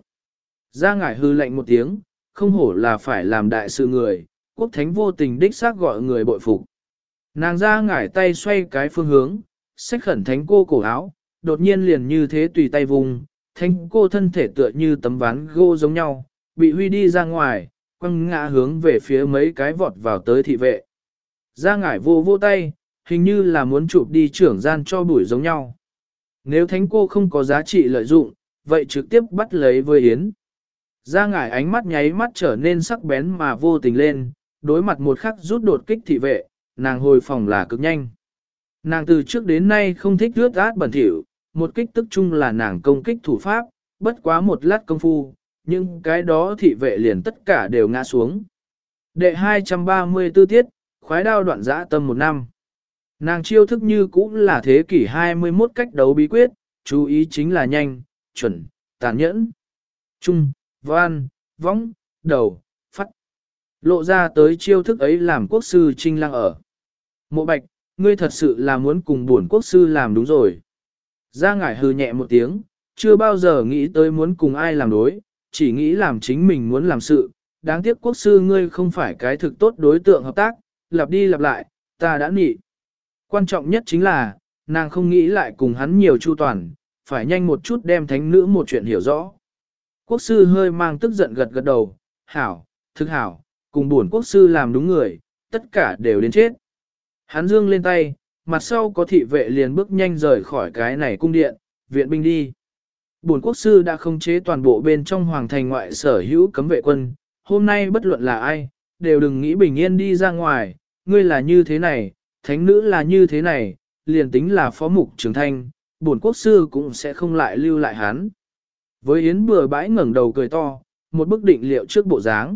Ra ngải hư lệnh một tiếng, không hổ là phải làm đại sự người, quốc thánh vô tình đích xác gọi người bội phục. Nàng ra ngải tay xoay cái phương hướng, xách khẩn thánh cô cổ áo, đột nhiên liền như thế tùy tay vùng, thánh cô thân thể tựa như tấm ván gỗ giống nhau, bị huy đi ra ngoài, quăng ngã hướng về phía mấy cái vọt vào tới thị vệ. Ra ngải vô vô tay, hình như là muốn chụp đi trưởng gian cho bụi giống nhau. Nếu thánh cô không có giá trị lợi dụng, vậy trực tiếp bắt lấy với Yến. Ra ngải ánh mắt nháy mắt trở nên sắc bén mà vô tình lên, đối mặt một khắc rút đột kích thị vệ, nàng hồi phòng là cực nhanh. Nàng từ trước đến nay không thích rước át bẩn thỉu, một kích tức chung là nàng công kích thủ pháp, bất quá một lát công phu, nhưng cái đó thị vệ liền tất cả đều ngã xuống. Đệ hai trăm ba mươi tư tiết, khoái đao đoạn dã tâm một năm. Nàng chiêu thức như cũng là thế kỷ hai mươi mốt cách đấu bí quyết, chú ý chính là nhanh, chuẩn, tàn nhẫn. Trung, văn, võng, đầu, phát. Lộ ra tới chiêu thức ấy làm quốc sư trinh lăng ở. Mộ bạch, ngươi thật sự là muốn cùng bổn quốc sư làm đúng rồi. Ra ngải hừ nhẹ một tiếng, chưa bao giờ nghĩ tới muốn cùng ai làm đối, chỉ nghĩ làm chính mình muốn làm sự. Đáng tiếc quốc sư ngươi không phải cái thực tốt đối tượng hợp tác, lặp đi lặp lại, ta đã nị. Quan trọng nhất chính là, nàng không nghĩ lại cùng hắn nhiều chu toàn, phải nhanh một chút đem thánh nữ một chuyện hiểu rõ. Quốc sư hơi mang tức giận gật gật đầu, hảo, thực hảo, cùng buồn quốc sư làm đúng người, tất cả đều đến chết. Hắn dương lên tay, mặt sau có thị vệ liền bước nhanh rời khỏi cái này cung điện, viện binh đi. Bổn quốc sư đã khống chế toàn bộ bên trong hoàng thành ngoại sở hữu cấm vệ quân, hôm nay bất luận là ai, đều đừng nghĩ bình yên đi ra ngoài, ngươi là như thế này, thánh nữ là như thế này, liền tính là phó mục trường thanh, bổn quốc sư cũng sẽ không lại lưu lại hắn. Với Yến bừa bãi ngẩng đầu cười to, một bức định liệu trước bộ dáng.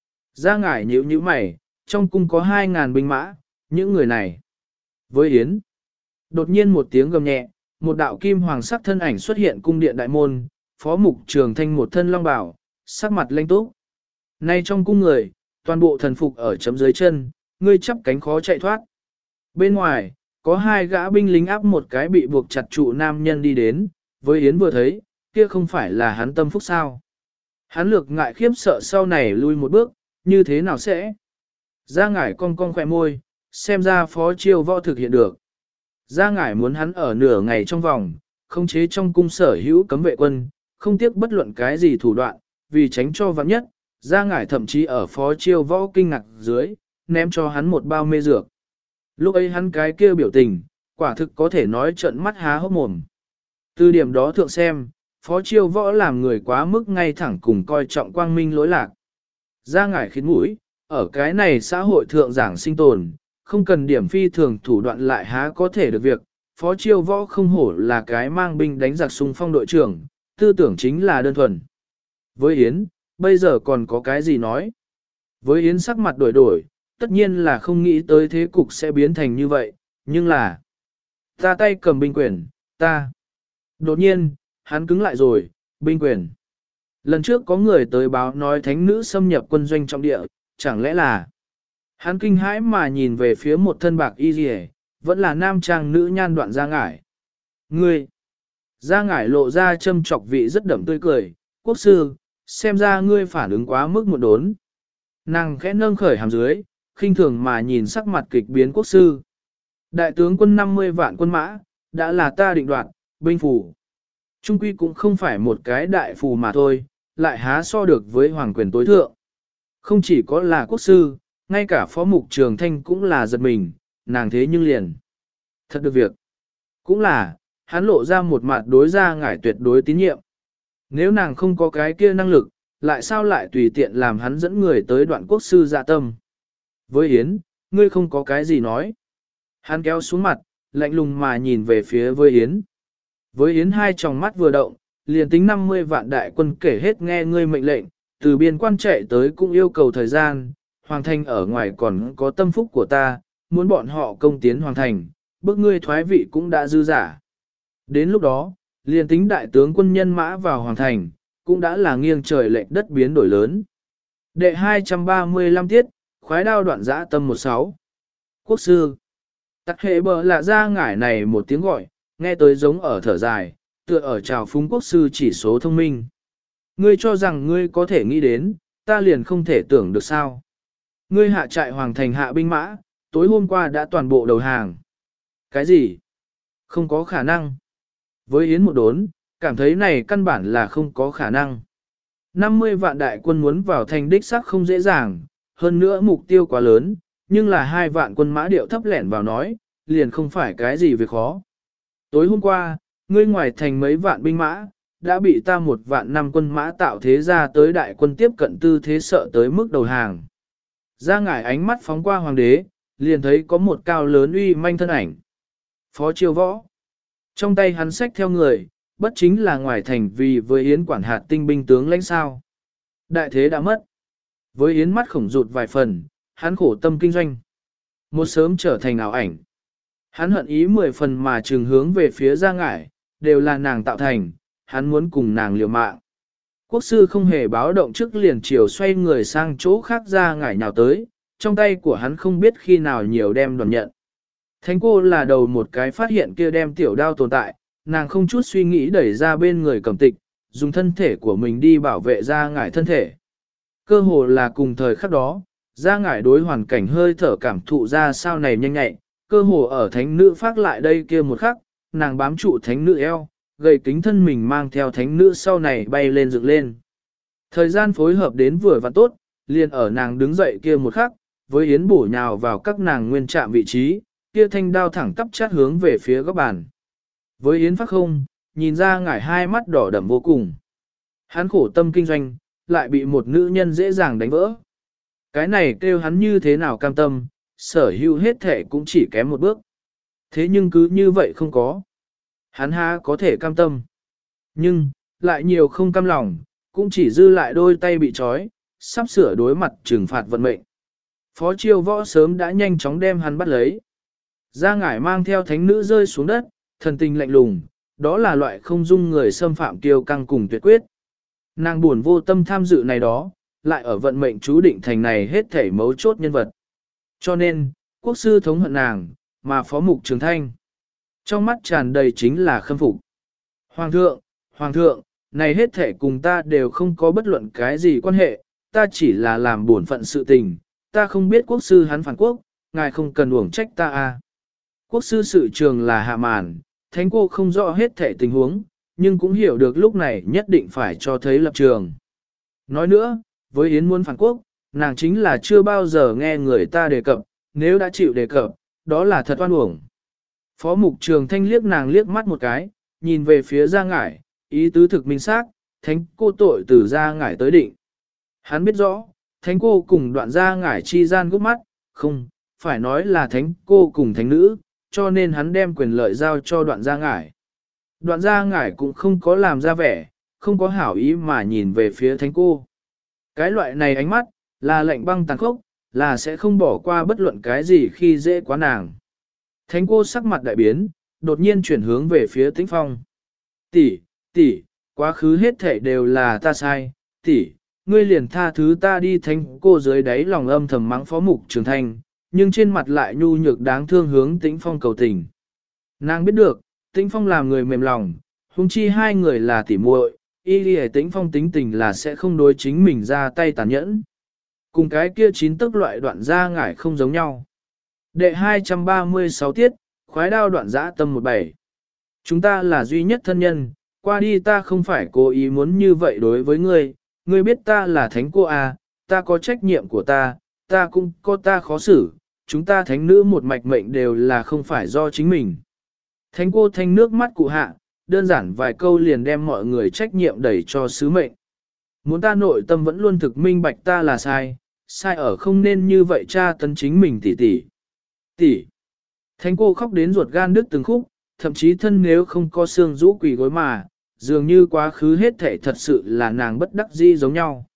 Ra ngải nhíu nhíu mày, trong cung có hai ngàn binh mã, những người này. Với Yến, đột nhiên một tiếng gầm nhẹ, một đạo kim hoàng sắc thân ảnh xuất hiện cung điện đại môn, phó mục trường thanh một thân long bào, sắc mặt lanh túc. Nay trong cung người, toàn bộ thần phục ở chấm dưới chân, ngươi chắp cánh khó chạy thoát. Bên ngoài, có hai gã binh lính áp một cái bị buộc chặt trụ nam nhân đi đến, với Yến vừa thấy, kia không phải là hắn tâm phúc sao. Hắn lược ngại khiếp sợ sau này lui một bước, như thế nào sẽ? Gia ngải cong cong khỏe môi, xem ra phó chiêu võ thực hiện được. Gia ngải muốn hắn ở nửa ngày trong vòng, không chế trong cung sở hữu cấm vệ quân, không tiếc bất luận cái gì thủ đoạn, vì tránh cho vắng nhất, Gia ngải thậm chí ở phó chiêu võ kinh ngạc dưới, ném cho hắn một bao mê dược. Lúc ấy hắn cái kia biểu tình, quả thực có thể nói trợn mắt há hốc mồm. Từ điểm đó thượng xem, phó chiêu võ làm người quá mức ngay thẳng cùng coi trọng quang minh lỗi lạc. Gia ngải khiến mũi, ở cái này xã hội thượng giảng sinh tồn, không cần điểm phi thường thủ đoạn lại há có thể được việc. Phó chiêu võ không hổ là cái mang binh đánh giặc xung phong đội trưởng, tư tưởng chính là đơn thuần. Với Yến, bây giờ còn có cái gì nói? Với Yến sắc mặt đổi đổi, tất nhiên là không nghĩ tới thế cục sẽ biến thành như vậy, nhưng là... Ta tay cầm binh quyền, ta... Đột nhiên, hắn cứng lại rồi, binh quyền. Lần trước có người tới báo nói thánh nữ xâm nhập quân doanh trọng địa, chẳng lẽ là... Hắn kinh hãi mà nhìn về phía một thân bạc y rìa, vẫn là nam trang nữ nhan đoạn Gia ngải. Ngươi! Gia ngải lộ ra châm chọc vị rất đậm tươi cười, quốc sư, xem ra ngươi phản ứng quá mức một đốn. Nàng khẽ nâng khởi hàm dưới, khinh thường mà nhìn sắc mặt kịch biến quốc sư. Đại tướng quân năm mươi vạn quân mã, đã là ta định đoạt, binh phủ. Trung quy cũng không phải một cái đại phù mà thôi, lại há so được với hoàng quyền tối thượng. Không chỉ có là quốc sư, ngay cả phó mục trường thanh cũng là giật mình, nàng thế nhưng liền. Thật được việc. Cũng là, hắn lộ ra một mặt đối Gia ngải tuyệt đối tín nhiệm. Nếu nàng không có cái kia năng lực, lại sao lại tùy tiện làm hắn dẫn người tới đoạn quốc sư dạ tâm. Với Yến, ngươi không có cái gì nói. Hắn kéo xuống mặt, lạnh lùng mà nhìn về phía với Yến. Với Yến hai tròng mắt vừa động, liền tính năm mươi vạn đại quân kể hết nghe ngươi mệnh lệnh, từ biên quan chạy tới cũng yêu cầu thời gian, hoàng thành ở ngoài còn có tâm phúc của ta, muốn bọn họ công tiến hoàng thành, bước ngươi thoái vị cũng đã dư giả. Đến lúc đó, liền tính đại tướng quân nhân mã vào hoàng thành, cũng đã là nghiêng trời lệch đất biến đổi lớn. Đệ hai trăm ba mươi lăm tiết, khoái đao đoạn giã tâm một sáu. Quốc sư. Tặc hệ bờ lạ Gia ngải này một tiếng gọi, nghe tới giống ở thở dài, tựa ở trào phúng quốc sư chỉ số thông minh. Ngươi cho rằng ngươi có thể nghĩ đến, ta liền không thể tưởng được sao. Ngươi hạ trại hoàng thành hạ binh mã, tối hôm qua đã toàn bộ đầu hàng. Cái gì? Không có khả năng. Với Yến một đốn, cảm thấy này căn bản là không có khả năng. năm mươi vạn đại quân muốn vào thành đích xác không dễ dàng, hơn nữa mục tiêu quá lớn, nhưng là hai vạn quân mã điệu thấp lẻn vào nói, liền không phải cái gì việc khó. Tối hôm qua, ngươi ngoài thành mấy vạn binh mã, đã bị ta một vạn năm quân mã tạo thế ra tới đại quân tiếp cận tư thế sợ tới mức đầu hàng. Gia ngải ánh mắt phóng qua hoàng đế, liền thấy có một cao lớn uy manh thân ảnh. Phó chiêu võ. Trong tay hắn xách theo người, bất chính là ngoài thành vì với Yến quản hạt tinh binh tướng lãnh sao. Đại thế đã mất. Với Yến mắt khổng rụt vài phần, hắn khổ tâm kinh doanh. Một sớm trở thành ảo ảnh. Hắn hận ý mười phần mà trừng hướng về phía Gia ngải, đều là nàng tạo thành, hắn muốn cùng nàng liều mạng. Quốc sư không hề báo động trước liền chiều xoay người sang chỗ khác Gia ngải nhào tới, trong tay của hắn không biết khi nào nhiều đem đoàn nhận. Thánh cô là đầu một cái phát hiện kia đem tiểu đao tồn tại, nàng không chút suy nghĩ đẩy ra bên người cầm tịch, dùng thân thể của mình đi bảo vệ Gia ngải thân thể. Cơ hồ là cùng thời khắc đó, Gia ngải đối hoàn cảnh hơi thở cảm thụ ra sao này nhanh nhạy, cơ hồ ở thánh nữ phát lại đây kia một khắc, nàng bám trụ thánh nữ eo, gầy kính thân mình mang theo thánh nữ sau này bay lên dựng lên. Thời gian phối hợp đến vừa và tốt, liền ở nàng đứng dậy kia một khắc, với Yến bổ nhào vào các nàng nguyên trạm vị trí, kia thanh đao thẳng tắp chát hướng về phía góc bàn. Với Yến phát không, nhìn ra ngải hai mắt đỏ đậm vô cùng. Hắn khổ tâm kinh doanh, lại bị một nữ nhân dễ dàng đánh vỡ. Cái này kêu hắn như thế nào cam tâm, sở hữu hết thể cũng chỉ kém một bước. Thế nhưng cứ như vậy không có. Hắn há có thể cam tâm. Nhưng, lại nhiều không cam lòng, cũng chỉ dư lại đôi tay bị trói, sắp sửa đối mặt trừng phạt vận mệnh. Phó chiêu võ sớm đã nhanh chóng đem hắn bắt lấy. Gia ngải mang theo thánh nữ rơi xuống đất, thần tình lạnh lùng, đó là loại không dung người xâm phạm kiêu căng cùng tuyệt quyết. Nàng buồn vô tâm tham dự này đó, lại ở vận mệnh chú định thành này hết thảy mấu chốt nhân vật. Cho nên, quốc sư thống hận nàng, mà phó mục trường thanh. Trong mắt tràn đầy chính là khâm phục. Hoàng thượng, Hoàng thượng, này hết thể cùng ta đều không có bất luận cái gì quan hệ, ta chỉ là làm bổn phận sự tình, ta không biết quốc sư hắn phản quốc, ngài không cần uổng trách ta a. Quốc sư sự trường là hạ màn, thánh cô không rõ hết thể tình huống, nhưng cũng hiểu được lúc này nhất định phải cho thấy lập trường. Nói nữa, với Yến muốn phản quốc, nàng chính là chưa bao giờ nghe người ta đề cập, nếu đã chịu đề cập, đó là thật oan uổng. Phó mục trường thanh liếc nàng liếc mắt một cái, nhìn về phía Gia Ngải, ý tứ thực minh xác, thánh cô tội từ Gia Ngải tới định. Hắn biết rõ, thánh cô cùng đoạn Gia Ngải chi gian gốc mắt, không, phải nói là thánh cô cùng thánh nữ, cho nên hắn đem quyền lợi giao cho đoạn Gia Ngải. Đoạn Gia Ngải cũng không có làm ra vẻ, không có hảo ý mà nhìn về phía thánh cô. Cái loại này ánh mắt, là lệnh băng tàn khốc, là sẽ không bỏ qua bất luận cái gì khi dễ quá nàng. Thánh cô sắc mặt đại biến, đột nhiên chuyển hướng về phía Tĩnh Phong. Tỷ, tỷ, quá khứ hết thể đều là ta sai, tỷ, ngươi liền tha thứ ta đi. Thánh cô dưới đáy lòng âm thầm mắng phó mục trường thanh, nhưng trên mặt lại nhu nhược đáng thương hướng Tĩnh Phong cầu tình. Nàng biết được, Tĩnh Phong làm người mềm lòng, huống chi hai người là tỷ muội, y lì Tĩnh Phong tính tình là sẽ không đối chính mình ra tay tàn nhẫn. Cùng cái kia chín tức loại đoạn Gia Ngải không giống nhau. Đệ hai trăm ba mươi sáu tiết, khoái đao đoạn dã tâm một bảy. Chúng ta là duy nhất thân nhân, qua đi ta không phải cố ý muốn như vậy đối với ngươi, ngươi biết ta là thánh cô à, ta có trách nhiệm của ta, ta cũng có ta khó xử, chúng ta thánh nữ một mạch mệnh đều là không phải do chính mình. Thánh cô thanh nước mắt cụ hạ, đơn giản vài câu liền đem mọi người trách nhiệm đẩy cho sứ mệnh. Muốn ta nội tâm vẫn luôn thực minh bạch ta là sai, sai ở không nên như vậy cha tấn chính mình tỷ tỷ. Tỷ. Thánh cô khóc đến ruột gan đứt từng khúc, thậm chí thân nếu không có xương rũ quỳ gối mà, dường như quá khứ hết thể thật sự là nàng bất đắc dĩ giống nhau.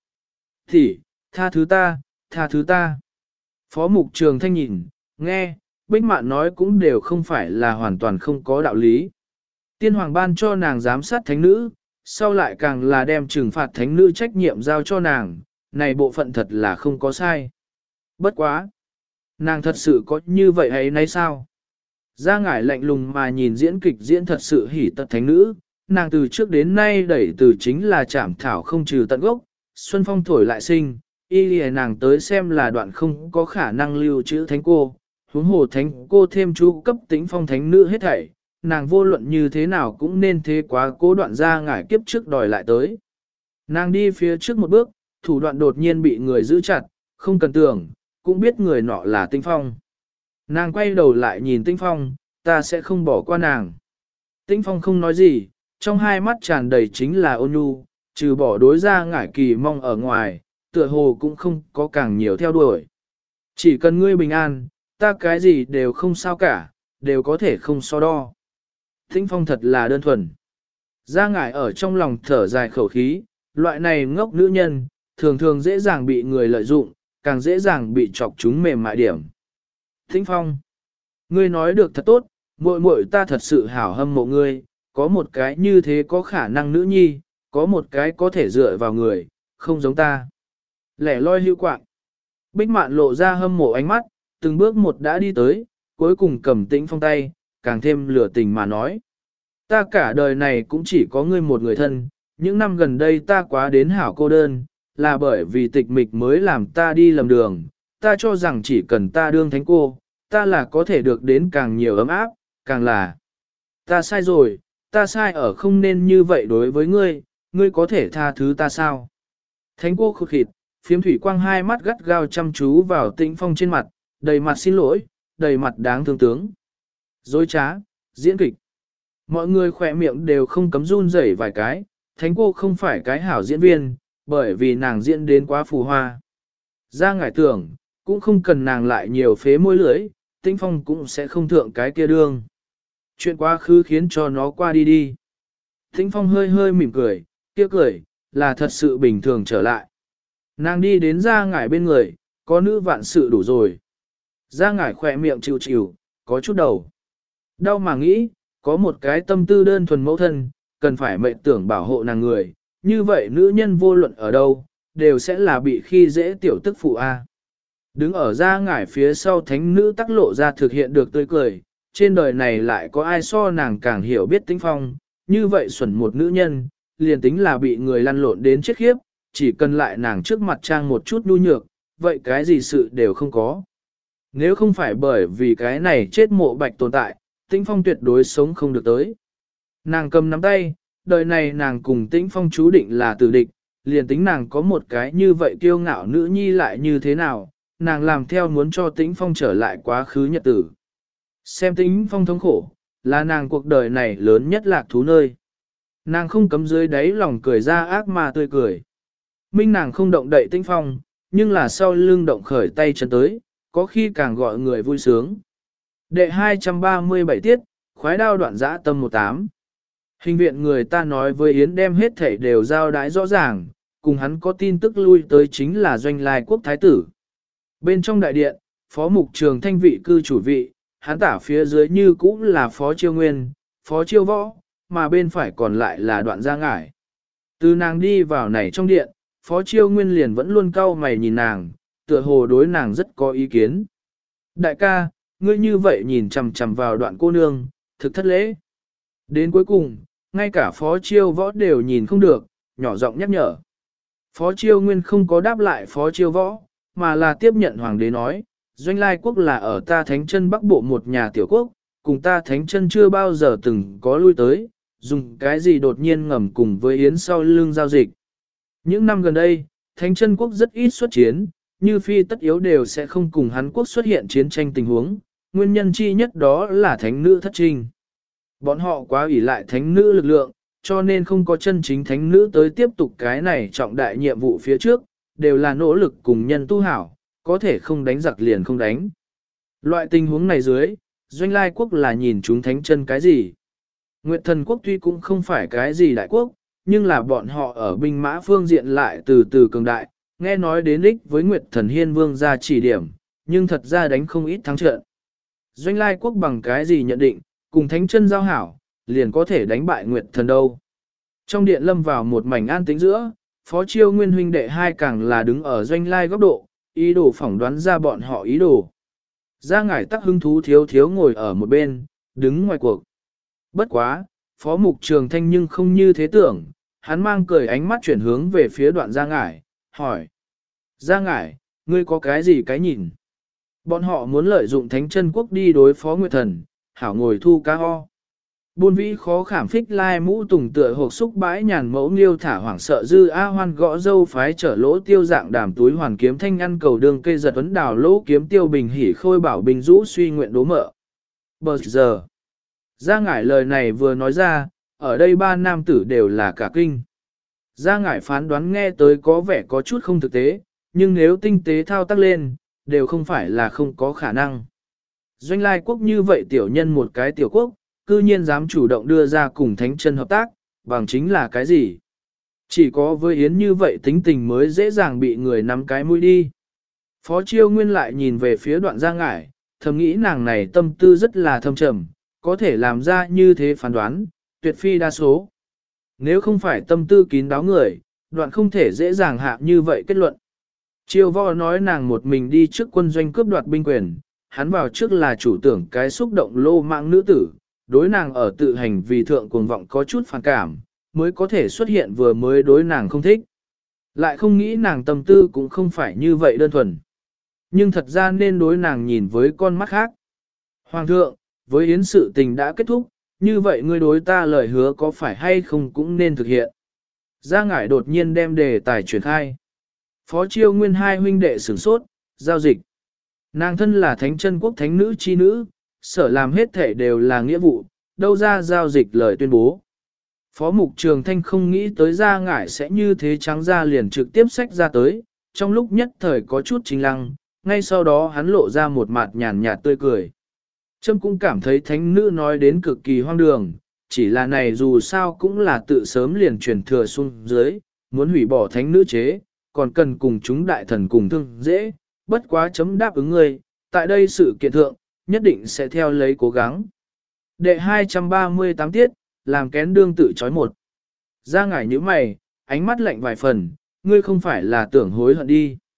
Tỷ, tha thứ ta, tha thứ ta. Phó mục trường thanh nhìn, nghe, Bích Mạn nói cũng đều không phải là hoàn toàn không có đạo lý. Tiên hoàng ban cho nàng giám sát thánh nữ, sau lại càng là đem trừng phạt thánh nữ trách nhiệm giao cho nàng, này bộ phận thật là không có sai. Bất quá. Nàng thật sự có như vậy hay nấy sao? Gia Ngải lạnh lùng mà nhìn diễn kịch diễn thật sự hỉ tật thánh nữ, nàng từ trước đến nay đẩy từ chính là chảm thảo không trừ tận gốc, xuân phong thổi lại sinh, y lìa nàng tới xem là đoạn không có khả năng lưu trữ thánh cô, huống hồ thánh cô thêm chú cấp tính phong thánh nữ hết thảy, nàng vô luận như thế nào cũng nên thế quá cố đoạn Gia Ngải kiếp trước đòi lại tới. Nàng đi phía trước một bước, thủ đoạn đột nhiên bị người giữ chặt, không cần tưởng, cũng biết người nọ là Tĩnh Phong. Nàng quay đầu lại nhìn Tĩnh Phong, ta sẽ không bỏ qua nàng. Tĩnh Phong không nói gì, trong hai mắt tràn đầy chính là ôn nhu, trừ bỏ đối Gia Ngải kỳ mong ở ngoài, tựa hồ cũng không có càng nhiều theo đuổi. Chỉ cần ngươi bình an, ta cái gì đều không sao cả, đều có thể không so đo. Tĩnh Phong thật là đơn thuần. Gia Ngải ở trong lòng thở dài khẩu khí, loại này ngốc nữ nhân, thường thường dễ dàng bị người lợi dụng, càng dễ dàng bị chọc chúng mềm mại điểm. Tĩnh Phong, ngươi nói được thật tốt, muội muội ta thật sự hảo hâm mộ ngươi, có một cái như thế có khả năng nữ nhi, có một cái có thể dựa vào người, không giống ta. Lẻ loi hữu quạng. Bích Mạn lộ ra hâm mộ ánh mắt, từng bước một đã đi tới, cuối cùng cầm Tĩnh Phong tay, càng thêm lửa tình mà nói. Ta cả đời này cũng chỉ có ngươi một người thân, những năm gần đây ta quá đến hảo cô đơn, là bởi vì tịch mịch mới làm ta đi lầm đường, ta cho rằng chỉ cần ta đương thánh cô, ta là có thể được đến càng nhiều ấm áp, càng là. Ta sai rồi, ta sai ở không nên như vậy đối với ngươi, ngươi có thể tha thứ ta sao? Thánh cô khụt khịt, phiếm thủy quang hai mắt gắt gao chăm chú vào Tĩnh Phong trên mặt, đầy mặt xin lỗi, đầy mặt đáng thương tướng. Dối trá, diễn kịch. Mọi người khỏe miệng đều không cấm run rẩy vài cái, thánh cô không phải cái hảo diễn viên, bởi vì nàng diễn đến quá phù hoa. Ra ngải tưởng, cũng không cần nàng lại nhiều phế môi lưỡi, Tĩnh Phong cũng sẽ không thượng cái kia đương. Chuyện quá khứ khiến cho nó qua đi đi. Tĩnh Phong hơi hơi mỉm cười, kia cười, là thật sự bình thường trở lại. Nàng đi đến ra ngải bên người, có nữ vạn sự đủ rồi. Ra ngải khỏe miệng chịu chịu, có chút đầu. Đau mà nghĩ, có một cái tâm tư đơn thuần mẫu thân, cần phải mệnh tưởng bảo hộ nàng người, như vậy nữ nhân vô luận ở đâu, đều sẽ là bị khi dễ tiểu tức phụ A. Đứng ở ra ngải phía sau thánh nữ tắc lộ ra thực hiện được tươi cười, trên đời này lại có ai so nàng càng hiểu biết Tĩnh Phong, như vậy xuẩn một nữ nhân, liền tính là bị người lăn lộn đến chết khiếp, chỉ cần lại nàng trước mặt trang một chút nhu nhược, vậy cái gì sự đều không có. Nếu không phải bởi vì cái này chết mộ bạch tồn tại, Tĩnh Phong tuyệt đối sống không được tới. Nàng cầm nắm tay, đời này nàng cùng Tĩnh Phong chú định là tử địch, liền tính nàng có một cái như vậy kiêu ngạo nữ nhi lại như thế nào, nàng làm theo muốn cho Tĩnh Phong trở lại quá khứ nhật tử. Xem Tĩnh Phong thống khổ, là nàng cuộc đời này lớn nhất lạc thú nơi. Nàng không cấm dưới đáy lòng cười ra ác mà tươi cười. Minh nàng không động đậy Tĩnh Phong, nhưng là sau lưng động khởi tay chân tới, có khi càng gọi người vui sướng. Đệ hai trăm ba mươi bảy tiết, khoái đao đoạn giã tâm một tám. Hình viện người ta nói với Yến đem hết thảy đều giao đái rõ ràng, cùng hắn có tin tức lui tới chính là Doanh Lai quốc thái tử. Bên trong đại điện, phó mục trường thanh vị cư chủ vị, hắn tả phía dưới như cũ là phó chiêu nguyên, phó chiêu võ, mà bên phải còn lại là đoạn gia ngải. Từ nàng đi vào này trong điện, phó chiêu nguyên liền vẫn luôn cau mày nhìn nàng, tựa hồ đối nàng rất có ý kiến. Đại ca, ngươi như vậy nhìn chằm chằm vào đoạn cô nương, thực thất lễ. Đến cuối cùng, ngay cả phó chiêu võ đều nhìn không được, nhỏ giọng nhắc nhở. Phó chiêu nguyên không có đáp lại phó chiêu võ, mà là tiếp nhận hoàng đế nói, Doanh Lai quốc là ở ta thánh chân bắc bộ một nhà tiểu quốc, cùng ta thánh chân chưa bao giờ từng có lui tới, dùng cái gì đột nhiên ngầm cùng với Yến sau lưng giao dịch. Những năm gần đây, thánh chân quốc rất ít xuất chiến, như phi tất yếu đều sẽ không cùng hắn quốc xuất hiện chiến tranh tình huống, nguyên nhân chi nhất đó là thánh nữ thất trinh. Bọn họ quá ủy lại thánh nữ lực lượng, cho nên không có chân chính thánh nữ tới tiếp tục cái này trọng đại nhiệm vụ phía trước, đều là nỗ lực cùng nhân tu hảo, có thể không đánh giặc liền không đánh. Loại tình huống này dưới, Doanh Lai quốc là nhìn chúng thánh chân cái gì? Nguyệt thần quốc tuy cũng không phải cái gì đại quốc, nhưng là bọn họ ở binh mã phương diện lại từ từ cường đại, nghe nói đến ích với Nguyệt thần hiên vương ra chỉ điểm, nhưng thật ra đánh không ít thắng trận. Doanh Lai quốc bằng cái gì nhận định, cùng thánh chân giao hảo, liền có thể đánh bại Nguyệt thần đâu. Trong điện lâm vào một mảnh an tĩnh giữa, phó chiêu nguyên huynh đệ hai càng là đứng ở Doanh Lai góc độ, ý đồ phỏng đoán ra bọn họ ý đồ. Ra ngải tắc hứng thú thiếu thiếu ngồi ở một bên, đứng ngoài cuộc. Bất quá, phó mục trường thanh nhưng không như thế tưởng, hắn mang cười ánh mắt chuyển hướng về phía đoạn Gia ngải, hỏi. Gia ngải, ngươi có cái gì cái nhìn? Bọn họ muốn lợi dụng thánh chân quốc đi đối phó Nguyệt thần, hảo ngồi thu cá ho. Buôn vĩ khó khảm phích lai mũ tùng tựa hộp xúc bãi nhàn mẫu nghiêu thả hoảng sợ dư a hoan gõ dâu phái trở lỗ tiêu dạng đàm túi hoàn kiếm thanh ăn cầu đường cây giật ấn đào lỗ kiếm tiêu bình hỉ khôi bảo bình rũ suy nguyện đố mợ. Bờ giờ, Gia ngải lời này vừa nói ra, ở đây ba nam tử đều là cả kinh. Gia ngải phán đoán nghe tới có vẻ có chút không thực tế, nhưng nếu tinh tế thao tác lên, đều không phải là không có khả năng. Doanh Lai quốc như vậy tiểu nhân một cái tiểu quốc, cư nhiên dám chủ động đưa ra cùng thánh chân hợp tác, bằng chính là cái gì? Chỉ có với Yến như vậy tính tình mới dễ dàng bị người nắm cái mũi đi. Phó chiêu nguyên lại nhìn về phía đoạn Gia ngải, thầm nghĩ nàng này tâm tư rất là thâm trầm, có thể làm ra như thế phán đoán, tuyệt phi đa số. Nếu không phải tâm tư kín đáo người, đoạn không thể dễ dàng hạ như vậy kết luận. Chiêu võ nói nàng một mình đi trước quân doanh cướp đoạt binh quyền, hắn vào trước là chủ tưởng cái xúc động lô mạng nữ tử, đối nàng ở tự hành vì thượng cuồng vọng có chút phản cảm, mới có thể xuất hiện vừa mới đối nàng không thích. Lại không nghĩ nàng tâm tư cũng không phải như vậy đơn thuần. Nhưng thật ra nên đối nàng nhìn với con mắt khác. Hoàng thượng, với yến sự tình đã kết thúc, như vậy ngươi đối ta lời hứa có phải hay không cũng nên thực hiện. Gia ngải đột nhiên đem đề tài chuyển khai. Phó chiêu nguyên hai huynh đệ sửng sốt, giao dịch. Nàng thân là thánh chân quốc thánh nữ chi nữ, sở làm hết thể đều là nghĩa vụ, đâu ra giao dịch lời tuyên bố. Phó mục trường thanh không nghĩ tới Gia ngải sẽ như thế trắng ra liền trực tiếp sách ra tới, trong lúc nhất thời có chút chính lăng, ngay sau đó hắn lộ ra một mặt nhàn nhạt tươi cười. Trâm cũng cảm thấy thánh nữ nói đến cực kỳ hoang đường, chỉ là này dù sao cũng là tự sớm liền truyền thừa xuống dưới, muốn hủy bỏ thánh nữ chế, còn cần cùng chúng đại thần cùng thương dễ, bất quá chấm đáp ứng ngươi, tại đây sự kiện thượng, nhất định sẽ theo lấy cố gắng. Đệ hai trăm ba mươi tám tiết, làm kén đương tự chói một. Ra ngải như mày, ánh mắt lạnh vài phần, ngươi không phải là tưởng hối hận đi.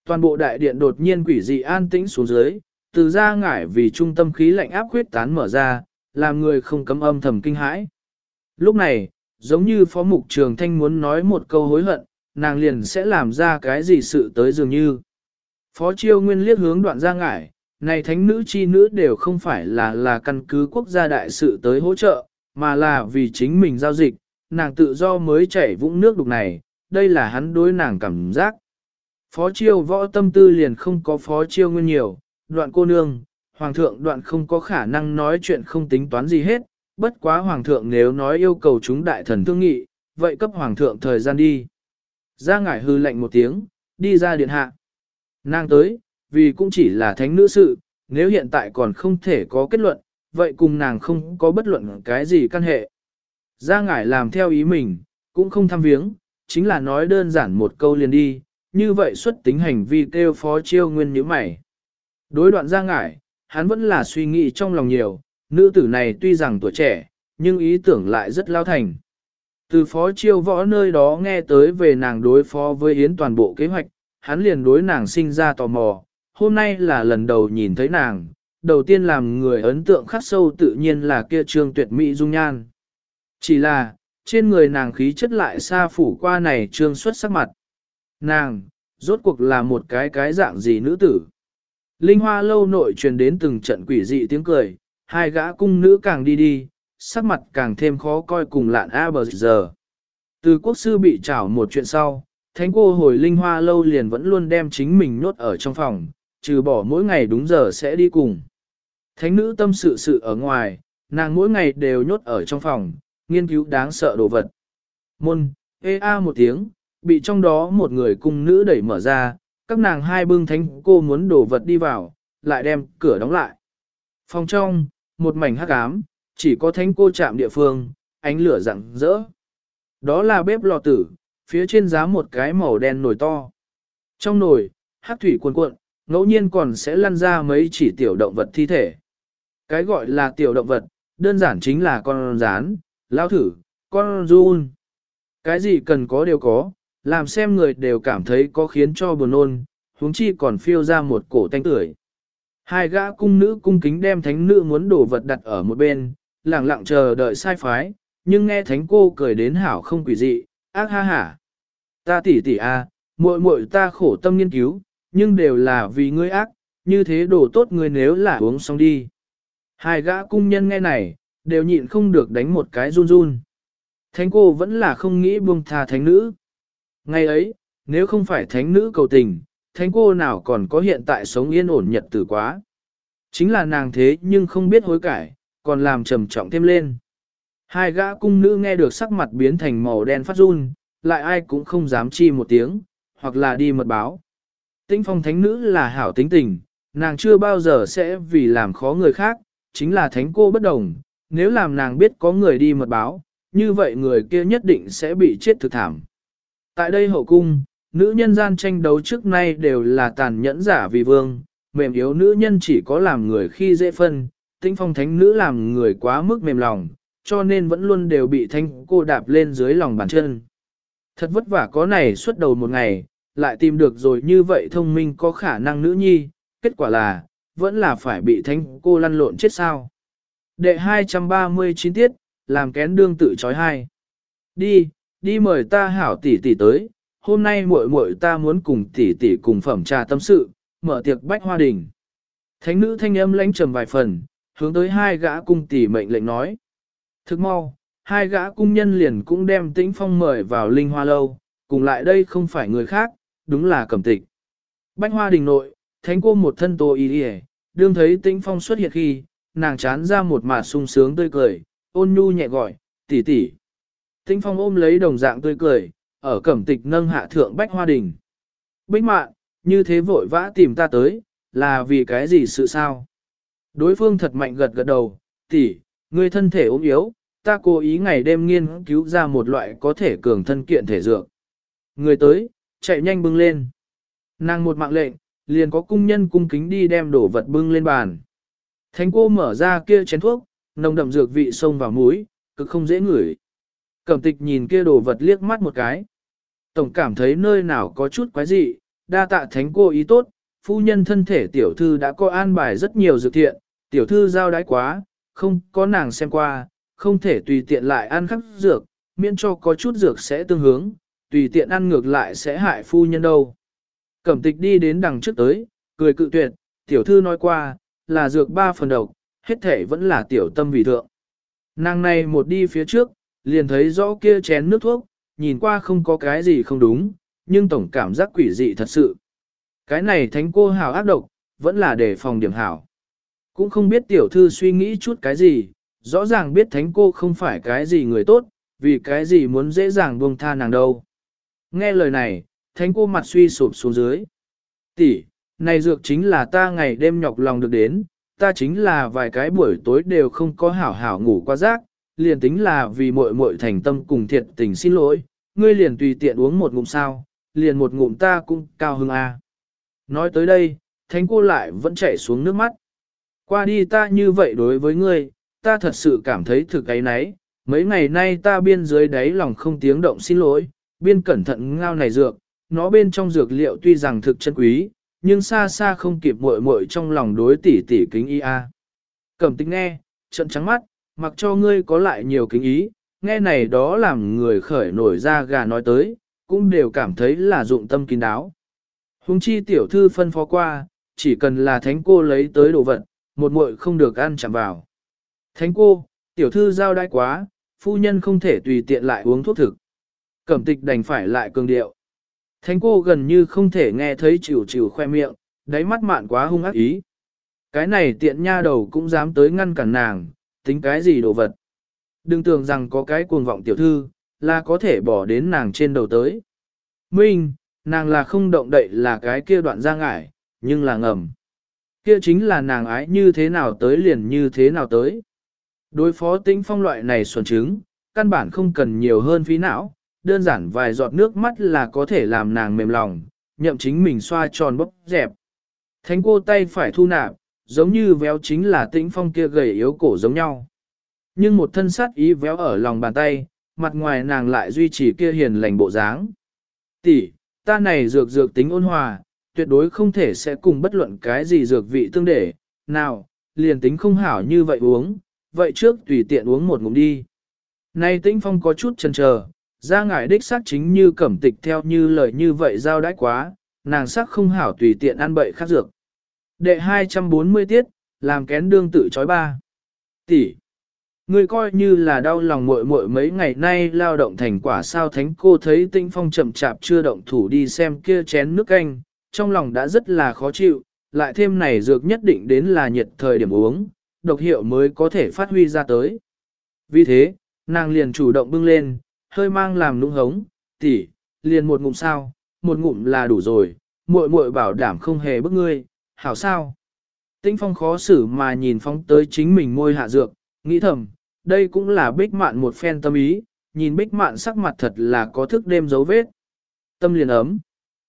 Toàn bộ đại điện đột nhiên quỷ dị an tĩnh xuống dưới, từ ra ngải vì trung tâm khí lạnh áp khuyết tán mở ra, làm người không cấm âm thầm kinh hãi. Lúc này, giống như Phó Mục Trường Thanh muốn nói một câu hối hận, nàng liền sẽ làm ra cái gì sự tới dường như. Phó Chiêu Nguyên liếc hướng Đoạn Gia Ngải, này thánh nữ chi nữ đều không phải là là căn cứ quốc gia đại sự tới hỗ trợ, mà là vì chính mình giao dịch, nàng tự do mới chảy vũng nước đục này, đây là hắn đối nàng cảm giác. Phó Chiêu võ tâm tư liền không có Phó Chiêu Nguyên nhiều, Đoạn cô nương, Hoàng thượng Đoạn không có khả năng nói chuyện không tính toán gì hết, bất quá Hoàng thượng nếu nói yêu cầu chúng đại thần thương nghị, vậy cấp Hoàng thượng thời gian đi. Gia Ngải hư lệnh một tiếng, đi ra điện hạ. Nàng tới, vì cũng chỉ là thánh nữ sự, nếu hiện tại còn không thể có kết luận, vậy cùng nàng không có bất luận cái gì căn hệ. Gia Ngải làm theo ý mình, cũng không tham viếng, chính là nói đơn giản một câu liền đi, như vậy xuất tính hành vi kêu Phó Chiêu Nguyên nhíu mày. Đối Đoạn Gia Ngải, hắn vẫn là suy nghĩ trong lòng nhiều, nữ tử này tuy rằng tuổi trẻ, nhưng ý tưởng lại rất lao thành. Từ Phó Chiêu Võ nơi đó nghe tới về nàng đối phó với Yến toàn bộ kế hoạch, hắn liền đối nàng sinh ra tò mò, hôm nay là lần đầu nhìn thấy nàng, đầu tiên làm người ấn tượng khắc sâu tự nhiên là kia trương tuyệt mỹ dung nhan. Chỉ là, trên người nàng khí chất lại xa phủ qua này trương xuất sắc mặt. Nàng, rốt cuộc là một cái cái dạng gì nữ tử. Linh Hoa lâu nội truyền đến từng trận quỷ dị tiếng cười, hai gã cung nữ càng đi đi, sắc mặt càng thêm khó coi cùng lạn a bờ giờ. Từ quốc sư bị trảo một chuyện sau, thánh cô hồi Linh Hoa lâu liền vẫn luôn đem chính mình nhốt ở trong phòng, trừ bỏ mỗi ngày đúng giờ sẽ đi cùng. Thánh nữ tâm sự sự ở ngoài, nàng mỗi ngày đều nhốt ở trong phòng, nghiên cứu đáng sợ đồ vật. Môn, ê a một tiếng, bị trong đó một người cung nữ đẩy mở ra, các nàng hai bưng thánh cô muốn đổ vật đi vào, lại đem cửa đóng lại. Phòng trong, một mảnh hắc ám, chỉ có thánh cô chạm địa phương, ánh lửa rạng rỡ. Đó là bếp lò tử, phía trên giá một cái màu đen nồi to. Trong nồi, hắc thủy cuồn cuộn, ngẫu nhiên còn sẽ lăn ra mấy chỉ tiểu động vật thi thể. Cái gọi là tiểu động vật, đơn giản chính là con rán, lao thử, con run. Cái gì cần có đều có, làm xem người đều cảm thấy có khiến cho buồn nôn, huống chi còn phiêu ra một cổ tanh tưởi. Hai gã cung nữ cung kính đem thánh nữ muốn đổ vật đặt ở một bên, lặng lặng chờ đợi sai phái, nhưng nghe thánh cô cười đến hảo không quỷ dị, ác ha hả. Ta tỷ tỷ a, muội muội ta khổ tâm nghiên cứu, nhưng đều là vì ngươi ác, như thế đồ tốt ngươi nếu là uống xong đi. Hai gã cung nhân nghe này, đều nhịn không được đánh một cái run run. Thánh cô vẫn là không nghĩ buông tha thánh nữ. Ngày ấy, nếu không phải thánh nữ cầu tình, thánh cô nào còn có hiện tại sống yên ổn nhật tử quá. Chính là nàng thế nhưng không biết hối cải, còn làm trầm trọng thêm lên. Hai gã cung nữ nghe được sắc mặt biến thành màu đen phát run, lại ai cũng không dám chi một tiếng, hoặc là đi mật báo. Tĩnh phong thánh nữ là hảo tính tình, nàng chưa bao giờ sẽ vì làm khó người khác, chính là thánh cô bất đồng, nếu làm nàng biết có người đi mật báo, như vậy người kia nhất định sẽ bị chết thực thảm. Tại đây hậu cung, nữ nhân gian tranh đấu trước nay đều là tàn nhẫn giả vì vương, mềm yếu nữ nhân chỉ có làm người khi dễ phân, tĩnh phong thánh nữ làm người quá mức mềm lòng, cho nên vẫn luôn đều bị thánh cô đạp lên dưới lòng bàn chân. Thật vất vả có này suốt đầu một ngày, lại tìm được rồi như vậy thông minh có khả năng nữ nhi, kết quả là, vẫn là phải bị thánh cô lăn lộn chết sao. Đệ hai trăm ba mươi chín tiết, làm kén đương tự chói hai. Đi, đi mời ta hảo tỷ tỷ tới, hôm nay muội muội ta muốn cùng tỷ tỷ cùng phẩm trà tâm sự, mở tiệc bách hoa đình. Thánh nữ thanh âm lãnh trầm vài phần, hướng tới hai gã cung tỷ mệnh lệnh nói. Thức mau, hai gã cung nhân liền cũng đem Tĩnh Phong mời vào Linh Hoa lâu, cùng lại đây không phải người khác, đúng là Cẩm Tịch. Bách hoa đình nội, thánh cô một thân tô y y, đương thấy Tĩnh Phong xuất hiện khi, nàng chán ra một mạt sung sướng tươi cười, ôn nhu nhẹ gọi, tỷ tỷ. Tĩnh Phong ôm lấy đồng dạng tươi cười, ở Cẩm Tịch nâng hạ thượng bách hoa đình. Bích mạn, như thế vội vã tìm ta tới, là vì cái gì sự sao? Đối phương thật mạnh gật gật đầu, tỷ, ngươi thân thể ốm yếu, ta cố ý ngày đêm nghiên cứu ra một loại có thể cường thân kiện thể dược. Người tới, chạy nhanh bưng lên. Nàng một mạng lệnh, liền có cung nhân cung kính đi đem đổ vật bưng lên bàn. Thánh cô mở ra kia chén thuốc, nồng đậm dược vị xông vào mũi, cực không dễ ngửi. Cẩm Tịch nhìn kia đồ vật liếc mắt một cái. Tổng cảm thấy nơi nào có chút quái dị, đa tạ thánh cô ý tốt, phu nhân thân thể tiểu thư đã có an bài rất nhiều dược thiện, tiểu thư giao đái quá, không có nàng xem qua, không thể tùy tiện lại ăn khắc dược, miễn cho có chút dược sẽ tương hướng, tùy tiện ăn ngược lại sẽ hại phu nhân đâu. Cẩm tịch đi đến đằng trước tới, cười cự tuyệt, tiểu thư nói qua, là dược ba phần độc, hết thể vẫn là tiểu tâm vì thượng. Nàng này một đi phía trước, liền thấy rõ kia chén nước thuốc, nhìn qua không có cái gì không đúng, nhưng tổng cảm giác quỷ dị thật sự. Cái này thánh cô hào ác độc, vẫn là để phòng điểm hảo. Cũng không biết tiểu thư suy nghĩ chút cái gì, rõ ràng biết thánh cô không phải cái gì người tốt, vì cái gì muốn dễ dàng buông tha nàng đâu. Nghe lời này, thánh cô mặt suy sụp xuống dưới. Tỷ, này dược chính là ta ngày đêm nhọc lòng được đến, ta chính là vài cái buổi tối đều không có hảo hảo ngủ qua giấc, liền tính là vì muội muội thành tâm cùng thiệt tình xin lỗi, ngươi liền tùy tiện uống một ngụm sao, liền một ngụm ta cũng cao hứng a. Nói tới đây, thánh cô lại vẫn chảy xuống nước mắt. Qua đi ta như vậy đối với ngươi, ta thật sự cảm thấy thực ấy nấy, mấy ngày nay ta biên dưới đáy lòng không tiếng động xin lỗi, biên cẩn thận ngao này dược, nó bên trong dược liệu tuy rằng thực chân quý, nhưng xa xa không kịp muội muội trong lòng đối tỷ tỷ kính ý a. Cẩm Tịch nghe, trận trắng mắt, mặc cho ngươi có lại nhiều kính ý, nghe này đó làm người khởi nổi ra gà nói tới, cũng đều cảm thấy là dụng tâm kín đáo. Hùng chi tiểu thư phân phó qua, chỉ cần là thánh cô lấy tới đồ vật, một muội không được ăn chạm vào. Thánh cô, tiểu thư giao đai quá, phu nhân không thể tùy tiện lại uống thuốc thực. Cẩm Tịch đành phải lại cường điệu. Thánh cô gần như không thể nghe thấy chịu chịu khoe miệng, đáy mắt mạn quá hung ác ý. Cái này tiện nha đầu cũng dám tới ngăn cản nàng, tính cái gì đồ vật. Đừng tưởng rằng có cái cuồng vọng tiểu thư, là có thể bỏ đến nàng trên đầu tới. Minh, nàng là không động đậy là cái kia đoạn ra ngải, nhưng là ngầm. Kia chính là nàng ái như thế nào tới liền như thế nào tới. Đối phó Tĩnh Phong loại này xuẩn trứng, căn bản không cần nhiều hơn phí não, đơn giản vài giọt nước mắt là có thể làm nàng mềm lòng, nhậm chính mình xoa tròn bóp dẹp. Thánh cô tay phải thu nạp, giống như véo chính là Tĩnh Phong kia gầy yếu cổ giống nhau. Nhưng một thân sát ý véo ở lòng bàn tay, mặt ngoài nàng lại duy trì kia hiền lành bộ dáng. Tỷ, ta này dược dược tính ôn hòa, tuyệt đối không thể sẽ cùng bất luận cái gì dược vị tương để, nào, liền tính không hảo như vậy uống, vậy trước tùy tiện uống một ngụm đi. Này Tĩnh Phong có chút chần chờ, ra ngải đích xác chính như Cẩm Tịch theo như lời như vậy giao đãi quá, nàng sắc không hảo tùy tiện ăn bậy khác dược. Đệ hai trăm bốn mươi tiết, làm kén đương tự chói ba. Tỷ, ngươi coi như là đau lòng muội muội mấy ngày nay lao động thành quả sao. Thánh cô thấy Tĩnh Phong chậm chạp chưa động thủ đi xem kia chén nước canh, trong lòng đã rất là khó chịu, lại thêm này dược nhất định đến là nhiệt thời điểm uống, độc hiệu mới có thể phát huy ra tới. Vì thế, nàng liền chủ động bưng lên, hơi mang làm nũng hống, tỷ, liền một ngụm sao, một ngụm là đủ rồi, muội muội bảo đảm không hề bức ngươi, hảo sao. Tĩnh Phong khó xử mà nhìn phóng tới chính mình môi hạ dược, nghĩ thầm, đây cũng là Bích Mạn một phen tâm ý, nhìn Bích Mạn sắc mặt thật là có thức đêm dấu vết. Tâm liền ấm.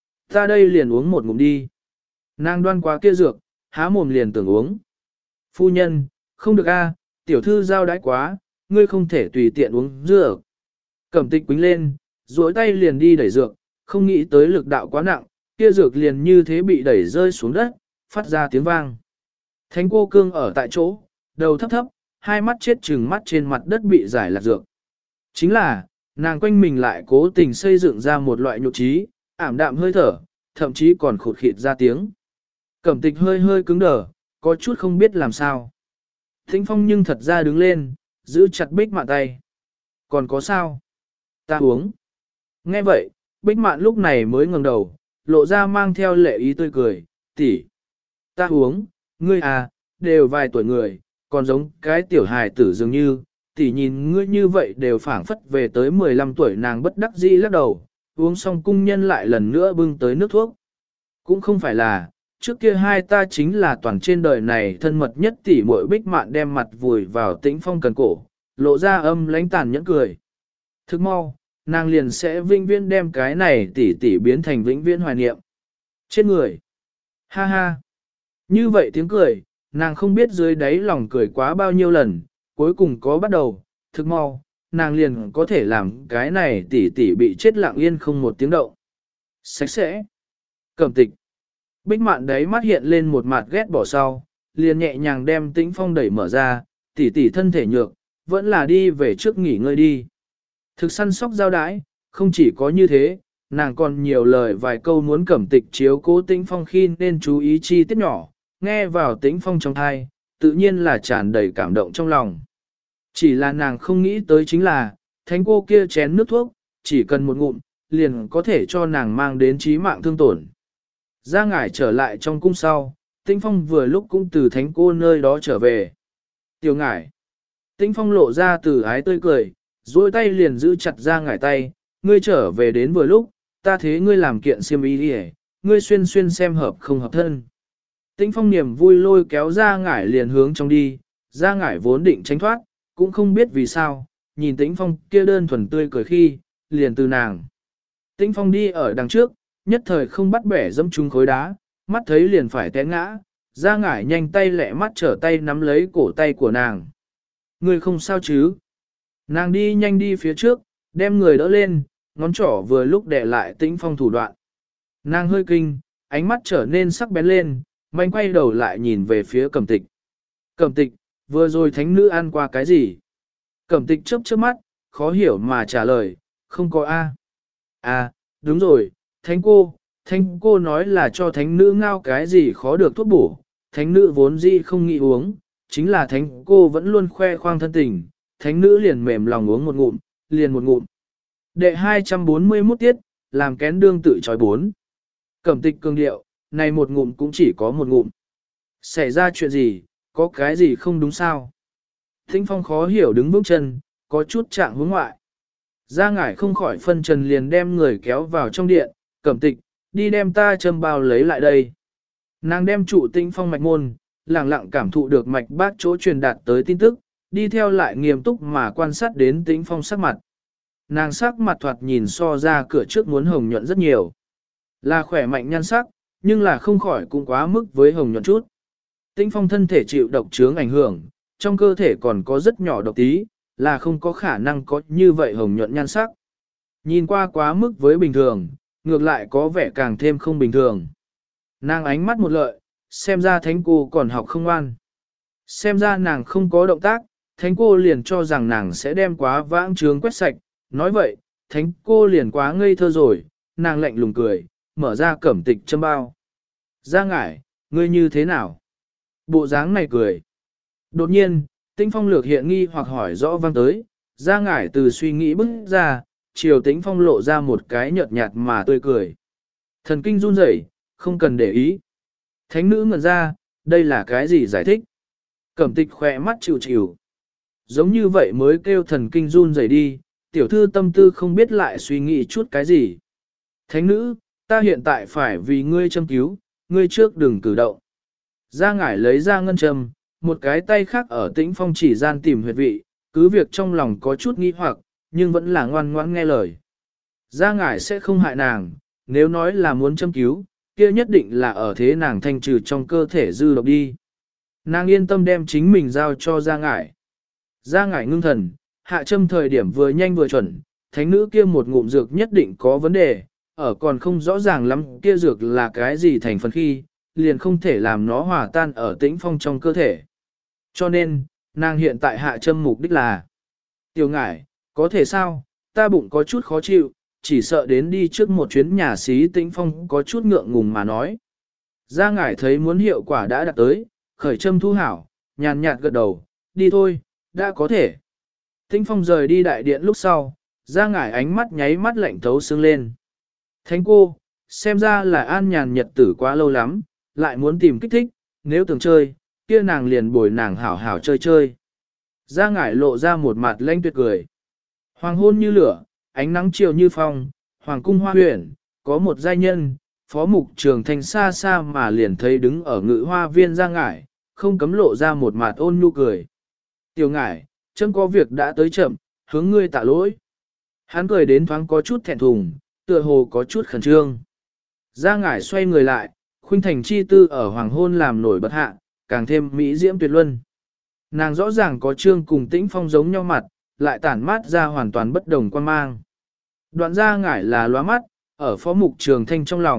Ta đây liền uống một ngụm đi. Nàng đoan quá kia dược, há mồm liền tưởng uống. Phu nhân, không được a, tiểu thư giao đãi quá, ngươi không thể tùy tiện uống dược. Cẩm Tịch quính lên, duỗi tay liền đi đẩy dược, không nghĩ tới lực đạo quá nặng, kia dược liền như thế bị đẩy rơi xuống đất, phát ra tiếng vang. Thánh cô cương ở tại chỗ, đầu thấp thấp, hai mắt chết trừng mắt trên mặt đất bị giải lạc dược. Chính là, nàng quanh mình lại cố tình xây dựng ra một loại nhục trí, ảm đạm hơi thở, thậm chí còn khụt khịt ra tiếng. Cẩm Tịch hơi hơi cứng đờ, có chút không biết làm sao. Thính Phong nhưng thật ra đứng lên, giữ chặt Bích Mạn tay. Còn có sao? Ta uống. Nghe vậy, Bích Mạn lúc này mới ngẩng đầu, lộ ra mang theo lệ ý tươi cười, tỷ, ta uống, ngươi à, đều vài tuổi người, còn giống cái tiểu hài tử dường như, tỷ nhìn ngươi như vậy đều phảng phất về tới mười lăm tuổi. Nàng bất đắc dĩ lắc đầu, uống xong cung nhân lại lần nữa bưng tới nước thuốc. Cũng không phải là, trước kia hai ta chính là toàn trên đời này thân mật nhất. Tỷ muội Bích Mạn đem mặt vùi vào Tĩnh Phong cần cổ, lộ ra âm lãnh tàn nhẫn cười. Thức mau, nàng liền sẽ vĩnh viễn đem cái này tỷ tỷ biến thành vĩnh viễn hoài niệm. Trên người. Ha ha. Như vậy tiếng cười, nàng không biết dưới đáy lòng cười quá bao nhiêu lần, cuối cùng có bắt đầu, thức mau, nàng liền có thể làm cái này tỷ tỷ bị chết lặng yên không một tiếng động. Sạch sẽ. Cẩm tịch. Bích mạn đấy mắt hiện lên một mặt ghét bỏ sau, liền nhẹ nhàng đem tĩnh phong đẩy mở ra, tỷ tỷ thân thể nhược, vẫn là đi về trước nghỉ ngơi đi. Thực săn sóc giao đái, không chỉ có như thế, nàng còn nhiều lời vài câu muốn cẩm tịch chiếu cố tĩnh phong khi nên chú ý chi tiết nhỏ, nghe vào tĩnh phong trong thai, tự nhiên là tràn đầy cảm động trong lòng. Chỉ là nàng không nghĩ tới chính là, thánh cô kia chén nước thuốc, chỉ cần một ngụm, liền có thể cho nàng mang đến chí mạng thương tổn. Ra ngải trở lại trong cung sau, Tĩnh Phong vừa lúc cũng từ thánh cô nơi đó trở về. Tiểu ngải. Tĩnh Phong lộ ra từ ái tươi cười, duỗi tay liền giữ chặt ra ngải tay, ngươi trở về đến vừa lúc, ta thế ngươi làm kiện xiêm y đi ngươi xuyên xuyên xem hợp không hợp thân. Tĩnh Phong niềm vui lôi kéo ra ngải liền hướng trong đi, ra ngải vốn định tránh thoát, cũng không biết vì sao, nhìn Tĩnh Phong kia đơn thuần tươi cười khi, liền từ nàng. Tĩnh Phong đi ở đằng trước, nhất thời không bắt bẻ dẫm trúng khối đá, mắt thấy liền phải té ngã, ra ngải nhanh tay lẹ mắt trở tay nắm lấy cổ tay của nàng. Người không sao chứ? Nàng đi nhanh đi phía trước, đem người đỡ lên, ngón trỏ vừa lúc đè lại Tĩnh Phong thủ đoạn. Nàng hơi kinh, ánh mắt trở nên sắc bén lên, manh quay đầu lại nhìn về phía Cẩm Tịch. Cẩm Tịch, vừa rồi thánh nữ ăn qua cái gì? Cẩm Tịch chớp chớp mắt, khó hiểu mà trả lời, không có a. À, đúng rồi, thánh cô, thánh cô nói là cho thánh nữ ngao cái gì khó được thuốc bổ, thánh nữ vốn dĩ không nghĩ uống, chính là thánh cô vẫn luôn khoe khoang thân tình, thánh nữ liền mềm lòng uống một ngụm, liền một ngụm. Đệ hai trăm bốn mươi mốt tiết, làm kén đương tự trói bốn. Cẩm Tịch cương điệu, này một ngụm cũng chỉ có một ngụm. Xảy ra chuyện gì, có cái gì không đúng sao? Thính Phong khó hiểu đứng vững chân, có chút trạng hướng ngoại. Ra ngải không khỏi phân trần liền đem người kéo vào trong điện, Cẩm Tịch, đi đem ta châm bao lấy lại đây. Nàng đem trụ Tĩnh Phong mạch môn, lặng lặng cảm thụ được mạch bác chỗ truyền đạt tới tin tức, đi theo lại nghiêm túc mà quan sát đến Tĩnh Phong sắc mặt. Nàng sắc mặt thoạt nhìn so ra cửa trước muốn hồng nhuận rất nhiều. Là khỏe mạnh nhan sắc, nhưng là không khỏi cũng quá mức với hồng nhuận chút. Tĩnh Phong thân thể chịu độc chướng ảnh hưởng, trong cơ thể còn có rất nhỏ độc tí, là không có khả năng có như vậy hồng nhuận nhan sắc. Nhìn qua quá mức với bình thường, ngược lại có vẻ càng thêm không bình thường. Nàng ánh mắt một lợi, xem ra thánh cô còn học không ngoan. Xem ra nàng không có động tác, thánh cô liền cho rằng nàng sẽ đem quá vãng trướng quét sạch. Nói vậy, thánh cô liền quá ngây thơ rồi, nàng lạnh lùng cười, mở ra Cẩm Tịch châm bao. Ra ngải, ngươi như thế nào? Bộ dáng này cười. Đột nhiên, Tĩnh Phong lược hiện nghi hoặc hỏi rõ vang tới, ra ngải từ suy nghĩ bức ra, chiều Tĩnh Phong lộ ra một cái nhợt nhạt mà tươi cười. Thần kinh run rẩy, không cần để ý. Thánh nữ ngẩn ra, đây là cái gì giải thích? Cẩm Tịch khỏe mắt chịu chịu. Giống như vậy mới kêu thần kinh run rẩy đi, tiểu thư tâm tư không biết lại suy nghĩ chút cái gì. Thánh nữ, ta hiện tại phải vì ngươi châm cứu, ngươi trước đừng cử động. Ra ngải lấy ra ngân châm, một cái tay khác ở Tĩnh Phong chỉ gian tìm huyệt vị, cứ việc trong lòng có chút nghi hoặc, nhưng vẫn là ngoan ngoãn nghe lời. Ra ngải sẽ không hại nàng, nếu nói là muốn châm cứu, kia nhất định là ở thế nàng thanh trừ trong cơ thể dư độc đi. Nàng yên tâm đem chính mình giao cho ra ngải. Ra ngải ngưng thần, hạ châm thời điểm vừa nhanh vừa chuẩn, thánh nữ kia một ngụm dược nhất định có vấn đề, ở còn không rõ ràng lắm kia dược là cái gì thành phần khi, liền không thể làm nó hòa tan ở Tĩnh Phong trong cơ thể. Cho nên, nàng hiện tại hạ châm mục đích là Tiểu ngải, có thể sao, ta bụng có chút khó chịu, chỉ sợ đến đi trước một chuyến nhà xí. Tĩnh Phong có chút ngượng ngùng mà nói. Ra ngải thấy muốn hiệu quả đã đạt tới, khởi châm thu hảo, nhàn nhạt gật đầu, đi thôi, đã có thể. Tĩnh Phong rời đi đại điện lúc sau, ra ngải ánh mắt nháy mắt lạnh thấu xương lên. Thánh cô, xem ra là an nhàn nhật tử quá lâu lắm, lại muốn tìm kích thích, nếu tưởng chơi, kia nàng liền bồi nàng hảo hảo chơi chơi. Ra ngải lộ ra một mặt lanh tuyệt cười. Hoàng hôn như lửa, ánh nắng chiều như phong, hoàng cung hoa huyền, có một giai nhân, phó mục trường thanh xa xa mà liền thấy đứng ở ngự hoa viên ra ngải, không cấm lộ ra một mặt ôn nhu cười. Tiểu ngải, chấm có việc đã tới chậm, hướng ngươi tạ lỗi. Hắn cười đến thoáng có chút thẹn thùng, tựa hồ có chút khẩn trương. Ra ngải xoay người lại, khuynh thành chi tư ở hoàng hôn làm nổi bật hạ, càng thêm mỹ diễm tuyệt luân. Nàng rõ ràng có trương cùng Tĩnh Phong giống nhau mặt, lại tản mát ra hoàn toàn bất đồng quan mang. Đoạn ra ngải là lóa mắt, ở phó mục trường thanh trong lòng,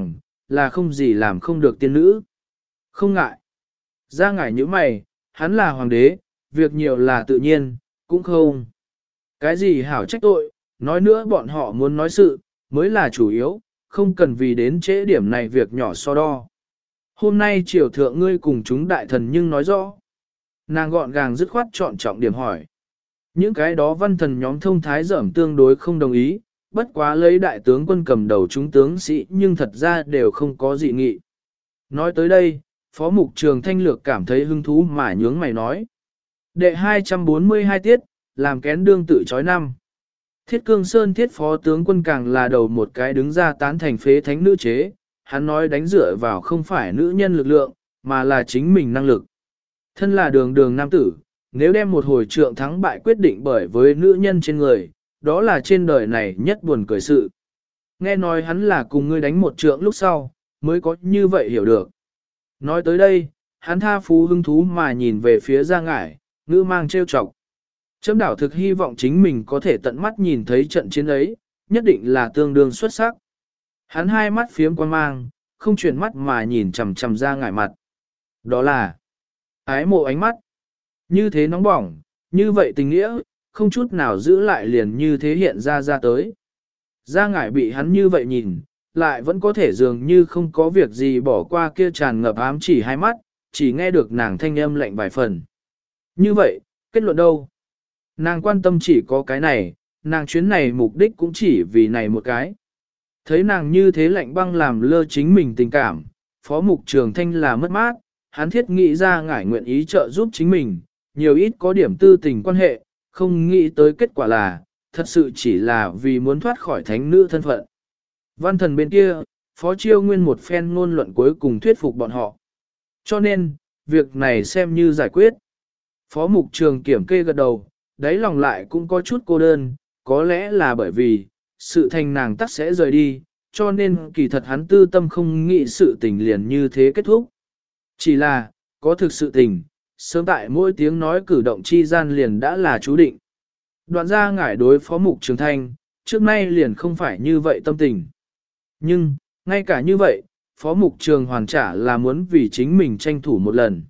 là không gì làm không được tiên nữ. Không ngại. Ra ngải như mày, hắn là hoàng đế, việc nhiều là tự nhiên, cũng không. Cái gì hảo trách tội, nói nữa bọn họ muốn nói sự, mới là chủ yếu, không cần vì đến trễ điểm này việc nhỏ so đo. Hôm nay triều thượng ngươi cùng chúng đại thần nhưng nói rõ. Nàng gọn gàng dứt khoát chọn trọng điểm hỏi. Những cái đó văn thần nhóm thông thái dởm tương đối không đồng ý, bất quá lấy đại tướng quân cầm đầu chúng tướng sĩ nhưng thật ra đều không có dị nghị. Nói tới đây, Phó Mục Trường Thanh Lược cảm thấy hứng thú mà nhướng mày nói. Đệ hai trăm bốn mươi hai tiết, làm kén đương tự chói năm. Thiết Cương Sơn thiết phó tướng quân càng là đầu một cái đứng ra tán thành phế thánh nữ chế, hắn nói đánh dựa vào không phải nữ nhân lực lượng, mà là chính mình năng lực. Thân là đường đường nam tử, nếu đem một hồi trượng thắng bại quyết định bởi với nữ nhân trên người, đó là trên đời này nhất buồn cười sự. Nghe nói hắn là cùng ngươi đánh một trượng lúc sau, mới có như vậy hiểu được. Nói tới đây, hắn tha phú hứng thú mà nhìn về phía Giang Ngải, ngữ mang trêu chọc. Chấm đảo thực hy vọng chính mình có thể tận mắt nhìn thấy trận chiến ấy, nhất định là tương đương xuất sắc. Hắn hai mắt phiếm quan mang, không chuyển mắt mà nhìn chằm chằm Giang Ngải mặt. Đó là ái mộ ánh mắt. Như thế nóng bỏng, như vậy tình nghĩa, không chút nào giữ lại liền như thế hiện ra ra tới. Giang Ngải bị hắn như vậy nhìn, lại vẫn có thể dường như không có việc gì bỏ qua kia tràn ngập ám chỉ hai mắt, chỉ nghe được nàng thanh âm lạnh vài phần. Như vậy, kết luận đâu? Nàng quan tâm chỉ có cái này, nàng chuyến này mục đích cũng chỉ vì này một cái. Thấy nàng như thế lạnh băng làm lơ chính mình tình cảm, Phó Mục Trường Thanh là mất mát, hắn thiết nghĩ ra Ngải nguyện ý trợ giúp chính mình, nhiều ít có điểm tư tình quan hệ, không nghĩ tới kết quả là, thật sự chỉ là vì muốn thoát khỏi thánh nữ thân phận. Văn thần bên kia, Phó Chiêu Nguyên một phen ngôn luận cuối cùng thuyết phục bọn họ. Cho nên, việc này xem như giải quyết. Phó Mục Trường kiểm kê gật đầu, đáy lòng lại cũng có chút cô đơn, có lẽ là bởi vì, sự thành nàng tắc sẽ rời đi, cho nên kỳ thật hắn tư tâm không nghĩ sự tình liền như thế kết thúc. Chỉ là, có thực sự tình, sớm tại mỗi tiếng nói cử động chi gian liền đã là chú định. Đoạn ra ngải đối Phó Mục Trường Thanh, trước nay liền không phải như vậy tâm tình. Nhưng, ngay cả như vậy, Phó Mục Trường hoàn trả là muốn vì chính mình tranh thủ một lần.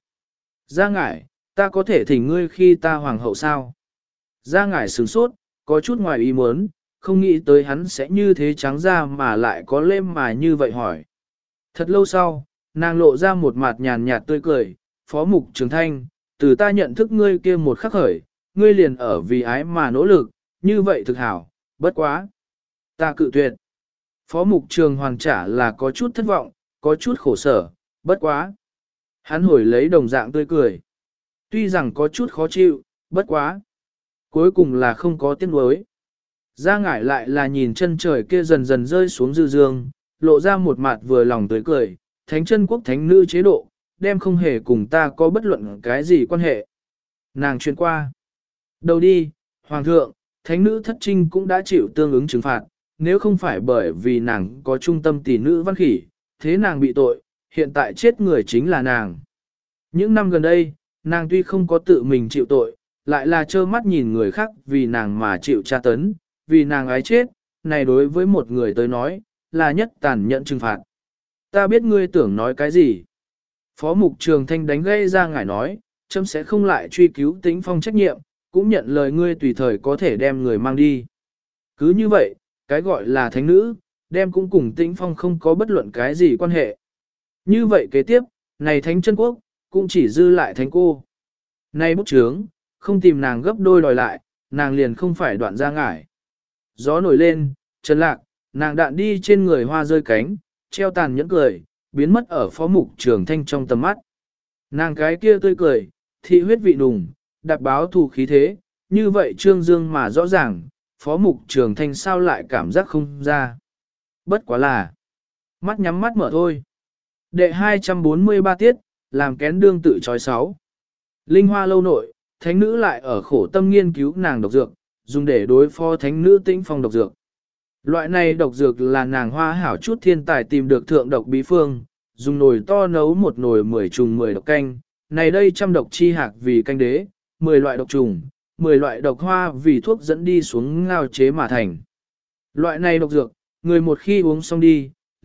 Ra ngải, ta có thể thỉnh ngươi khi ta hoàng hậu sao? Ra ngải sửng sốt, có chút ngoài ý muốn, không nghĩ tới hắn sẽ như thế trắng ra mà lại có lêm mà như vậy hỏi. Thật lâu sau, nàng lộ ra một mặt nhàn nhạt tươi cười, Phó Mục Trường Thanh, từ ta nhận thức ngươi kia một khắc khởi, ngươi liền ở vì ái mà nỗ lực, như vậy thực hảo, bất quá. Ta cự tuyệt. Phó Mục Trường hoàn trả là có chút thất vọng, có chút khổ sở, bất quá. Hắn hồi lấy đồng dạng tươi cười. Tuy rằng có chút khó chịu, bất quá. Cuối cùng là không có tiếc nuối. Ra ngải lại là nhìn chân trời kia dần dần rơi xuống dư dương, lộ ra một mặt vừa lòng tươi cười, thánh chân quốc thánh nữ chế độ, đem không hề cùng ta có bất luận cái gì quan hệ. Nàng truyền qua. Đầu đi, Hoàng thượng, thánh nữ thất trinh cũng đã chịu tương ứng trừng phạt, nếu không phải bởi vì nàng có trung tâm tỷ nữ văn khỉ, thế nàng bị tội, hiện tại chết người chính là nàng. Những năm gần đây, nàng tuy không có tự mình chịu tội, lại là trơ mắt nhìn người khác vì nàng mà chịu tra tấn, vì nàng ái chết, này đối với một người tới nói, là nhất tàn nhẫn trừng phạt. Ta biết ngươi tưởng nói cái gì. Phó Mục Trường Thanh đánh gây ra ngải nói, chấm sẽ không lại truy cứu Tĩnh Phong trách nhiệm, cũng nhận lời ngươi tùy thời có thể đem người mang đi. Cứ như vậy, cái gọi là thánh nữ, đem cũng cùng Tĩnh Phong không có bất luận cái gì quan hệ. Như vậy kế tiếp, này thánh chân quốc, cũng chỉ dư lại thánh cô. Nay bút chướng, không tìm nàng gấp đôi đòi lại, nàng liền không phải đoạn ra ngải. Gió nổi lên, chân lạc, nàng đạn đi trên người hoa rơi cánh, treo tàn nhẫn cười, biến mất ở Phó Mục Trường Thanh trong tầm mắt. Nàng cái kia tươi cười, thị huyết vị nùng, đạp báo thù khí thế, như vậy trương dương mà rõ ràng, Phó Mục Trường Thanh sao lại cảm giác không ra. Bất quá là, mắt nhắm mắt mở thôi. Đệ hai trăm bốn mươi ba tiết, làm kén đương tự trói sáu. Linh Hoa lâu nội, thánh nữ lại ở khổ tâm nghiên cứu nàng độc dược, dùng để đối phó thánh nữ Tĩnh Phong độc dược. Loại này độc dược là nàng hoa hảo chút thiên tài tìm được thượng độc bí phương, dùng nồi to nấu một nồi mười trùng mười độc canh, này đây trăm độc chi hạc vì canh đế, mười loại độc trùng, mười loại độc hoa vì thuốc dẫn đi xuống ngao chế mà thành. Loại này độc dược, người một khi uống xong đi,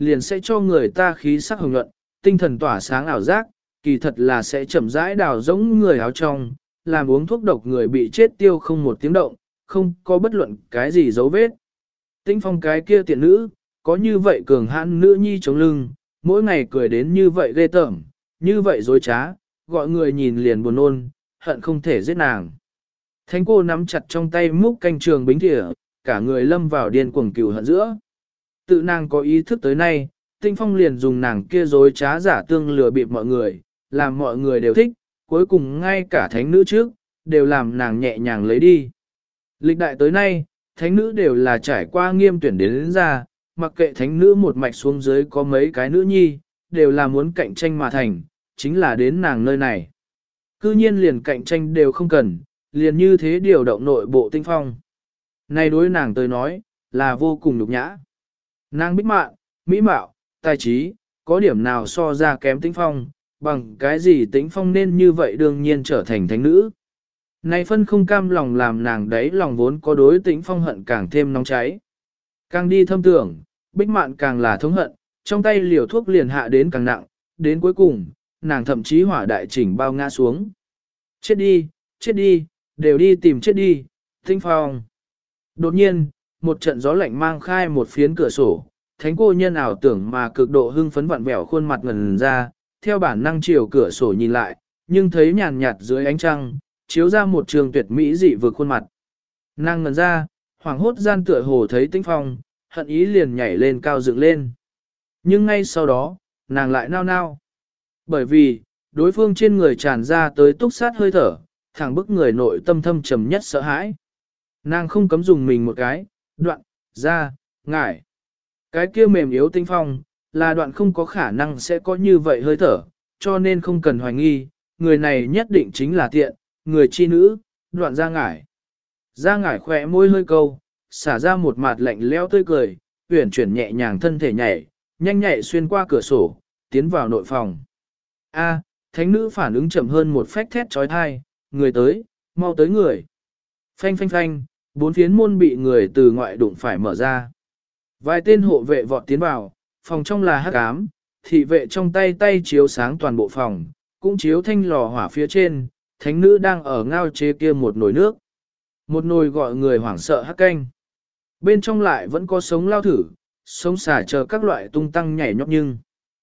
liền sẽ cho người ta khí sắc hồng nhuận, tinh thần tỏa sáng ảo giác, kỳ thật là sẽ chậm rãi đào giống người áo trong, làm uống thuốc độc người bị chết tiêu không một tiếng động, không có bất luận cái gì dấu vết. Tĩnh Phong cái kia tiện nữ, có như vậy cường hãn nữ nhi chống lưng, mỗi ngày cười đến như vậy ghê tởm, như vậy dối trá, gọi người nhìn liền buồn nôn, hận không thể giết nàng. Thánh cô nắm chặt trong tay múc canh trường bính thìa, cả người lâm vào điên cuồng cừu hận giữa. Tự nàng có ý thức tới nay, Tĩnh Phong liền dùng nàng kia dối trá giả tương lừa bịp mọi người, làm mọi người đều thích, cuối cùng ngay cả thánh nữ trước, đều làm nàng nhẹ nhàng lấy đi. Lịch đại tới nay, thánh nữ đều là trải qua nghiêm tuyển đến, đến ra, mặc kệ thánh nữ một mạch xuống dưới có mấy cái nữ nhi, đều là muốn cạnh tranh mà thành, chính là đến nàng nơi này. Cư nhiên liền cạnh tranh đều không cần, liền như thế điều động nội bộ Tĩnh Phong. Này đối nàng tới nói, là vô cùng nhục nhã. Nàng bích mạn, mỹ mạo, tài trí, có điểm nào so ra kém Tĩnh Phong, bằng cái gì Tĩnh Phong nên như vậy đương nhiên trở thành thánh nữ. Này phân không cam lòng làm nàng đấy lòng vốn có đối Tĩnh Phong hận càng thêm nóng cháy. Càng đi thâm tưởng, bích mạn càng là thống hận, trong tay liều thuốc liền hạ đến càng nặng, đến cuối cùng, nàng thậm chí hỏa đại chỉnh bao ngã xuống. Chết đi, chết đi, đều đi tìm chết đi, Tĩnh Phong. Đột nhiên, một trận gió lạnh mang khai một phiến cửa sổ, thánh cô nhân ảo tưởng mà cực độ hưng phấn vặn vẹo khuôn mặt ngần ra, theo bản năng chiều cửa sổ nhìn lại, nhưng thấy nhàn nhạt dưới ánh trăng, chiếu ra một trường tuyệt mỹ dị vực khuôn mặt. Nàng ngần ra, hoảng hốt gian tựa hồ thấy Tĩnh Phong, hận ý liền nhảy lên cao dựng lên. Nhưng ngay sau đó, nàng lại nao nao. Bởi vì, đối phương trên người tràn ra tới túc sát hơi thở, thẳng bức người nội tâm thâm trầm nhất sợ hãi. Nàng không cấm dùng mình một cái, đoạn, ra, ngải. Cái kia mềm yếu Tĩnh Phong, là đoạn không có khả năng sẽ có như vậy hơi thở, cho nên không cần hoài nghi, người này nhất định chính là tiện, người chi nữ, đoạn ra ngải. Ra ngải khỏe môi hơi câu, xả ra một mặt lạnh leo tươi cười, uyển chuyển nhẹ nhàng thân thể nhảy, nhanh nhạy xuyên qua cửa sổ, tiến vào nội phòng. A, thánh nữ phản ứng chậm hơn một phách thét trói thai, người tới, mau tới người. Phanh phanh phanh, bốn phiến môn bị người từ ngoại đụng phải mở ra. Vài tên hộ vệ vọt tiến vào, phòng trong là hắc ám, thị vệ trong tay tay chiếu sáng toàn bộ phòng, cũng chiếu thanh lò hỏa phía trên, thánh nữ đang ở ngao chế kia một nồi nước. Một nồi gọi người hoảng sợ hắc canh. Bên trong lại vẫn có sống lao thử, sống xả chờ các loại tung tăng nhảy nhót nhưng.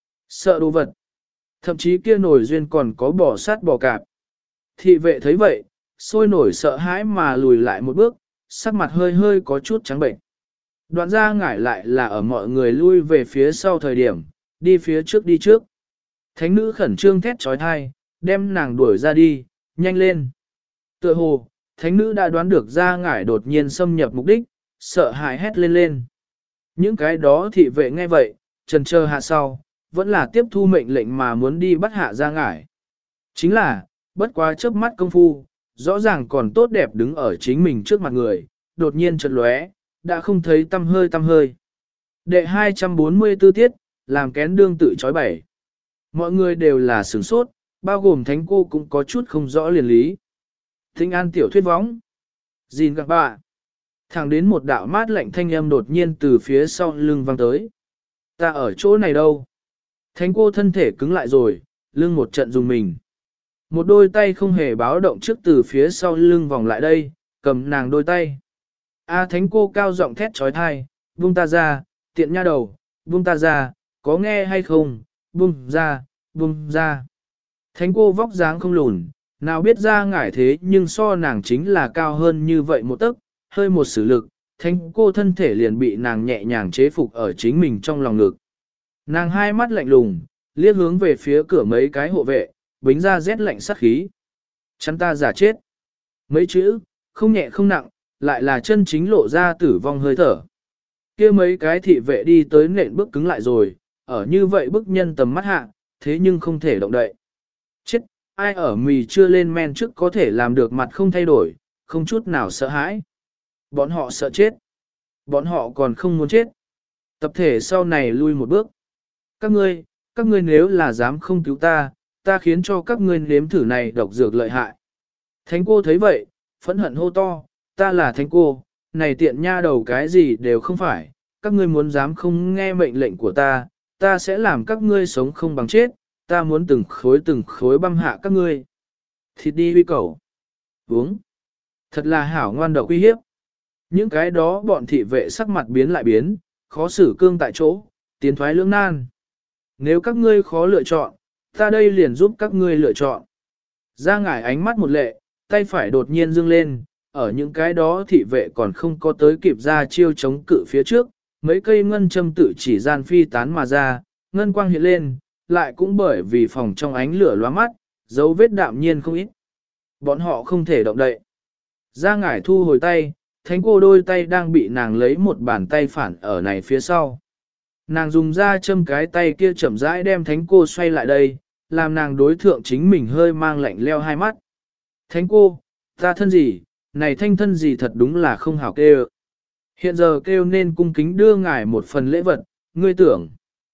Sợ đồ vật. Thậm chí kia nồi duyên còn có bò sát bò cạp. Thị vệ thấy vậy, sôi nổi sợ hãi mà lùi lại một bước, sắc mặt hơi hơi có chút trắng bệnh. Đoạn ra ngải lại là ở mọi người lui về phía sau thời điểm, đi phía trước đi trước. Thánh nữ khẩn trương thét trói thai, đem nàng đuổi ra đi, nhanh lên. Tựa hồ, thánh nữ đã đoán được ra ngải đột nhiên xâm nhập mục đích, sợ hãi hét lên lên. Những cái đó thị vệ nghe vậy, trần chờ hạ sau, vẫn là tiếp thu mệnh lệnh mà muốn đi bắt hạ ra ngải. Chính là, bất quá chớp mắt công phu, rõ ràng còn tốt đẹp đứng ở chính mình trước mặt người, đột nhiên chợt lóe, đã không thấy tâm hơi tâm hơi. Đệ hai trăm bốn mươi tư tiết, làm kén đương tự chói bảy. Mọi người đều là sửng sốt, bao gồm thánh cô cũng có chút không rõ liền lý. Thinh an tiểu thuyết võng. Gìn các bạn. Thẳng đến một đạo mát lạnh thanh âm đột nhiên từ phía sau lưng vang tới. Ta ở chỗ này đâu? Thánh cô thân thể cứng lại rồi, lưng một trận dùng mình. Một đôi tay không hề báo động trước từ phía sau lưng vòng lại đây, cầm nàng đôi tay. A thánh cô cao giọng thét trói thai, buông ta ra, tiện nha đầu, buông ta ra, có nghe hay không, buông ra, buông ra. Thánh cô vóc dáng không lùn, nào biết ra ngải thế nhưng so nàng chính là cao hơn như vậy một tấc, hơi một sử lực, thánh cô thân thể liền bị nàng nhẹ nhàng chế phục ở chính mình trong lòng ngực. Nàng hai mắt lạnh lùng, liếc hướng về phía cửa mấy cái hộ vệ, bính ra rét lạnh sát khí. Chắn ta giả chết. Mấy chữ, không nhẹ không nặng, lại là chân chính lộ ra tử vong hơi thở. Kia mấy cái thị vệ đi tới nện bước cứng lại rồi, ở như vậy bức nhân tầm mắt hạ, thế nhưng không thể động đậy. Chết, ai ở mì chưa lên men trước có thể làm được mặt không thay đổi, không chút nào sợ hãi. Bọn họ sợ chết. Bọn họ còn không muốn chết. Tập thể sau này lui một bước. Các ngươi, các ngươi nếu là dám không cứu ta, ta khiến cho các ngươi nếm thử này độc dược lợi hại. Thánh cô thấy vậy, phẫn hận hô to, ta là thánh cô, này tiện nha đầu cái gì đều không phải, các ngươi muốn dám không nghe mệnh lệnh của ta, ta sẽ làm các ngươi sống không bằng chết, ta muốn từng khối từng khối băm hạ các ngươi. Thịt đi huy cầu. Uống. Thật là hảo ngoan độc uy hiếp. Những cái đó bọn thị vệ sắc mặt biến lại biến, khó xử cương tại chỗ, tiến thoái lưỡng nan. Nếu các ngươi khó lựa chọn, ta đây liền giúp các ngươi lựa chọn. Ra ngải ánh mắt một lệ, tay phải đột nhiên dương lên, ở những cái đó thị vệ còn không có tới kịp ra chiêu chống cự phía trước, mấy cây ngân châm tự chỉ gian phi tán mà ra, ngân quang hiện lên, lại cũng bởi vì phòng trong ánh lửa lóa mắt, dấu vết đạm nhiên không ít. Bọn họ không thể động đậy. Ra ngải thu hồi tay, thánh cô đôi tay đang bị nàng lấy một bàn tay phản ở này phía sau. Nàng dùng ra châm cái tay kia chậm rãi đem thánh cô xoay lại đây, làm nàng đối thượng chính mình hơi mang lạnh leo hai mắt. Thánh cô, ta thân gì, này thanh thân gì thật đúng là không hảo kêu. Hiện giờ kêu nên cung kính đưa ngài một phần lễ vật, ngươi tưởng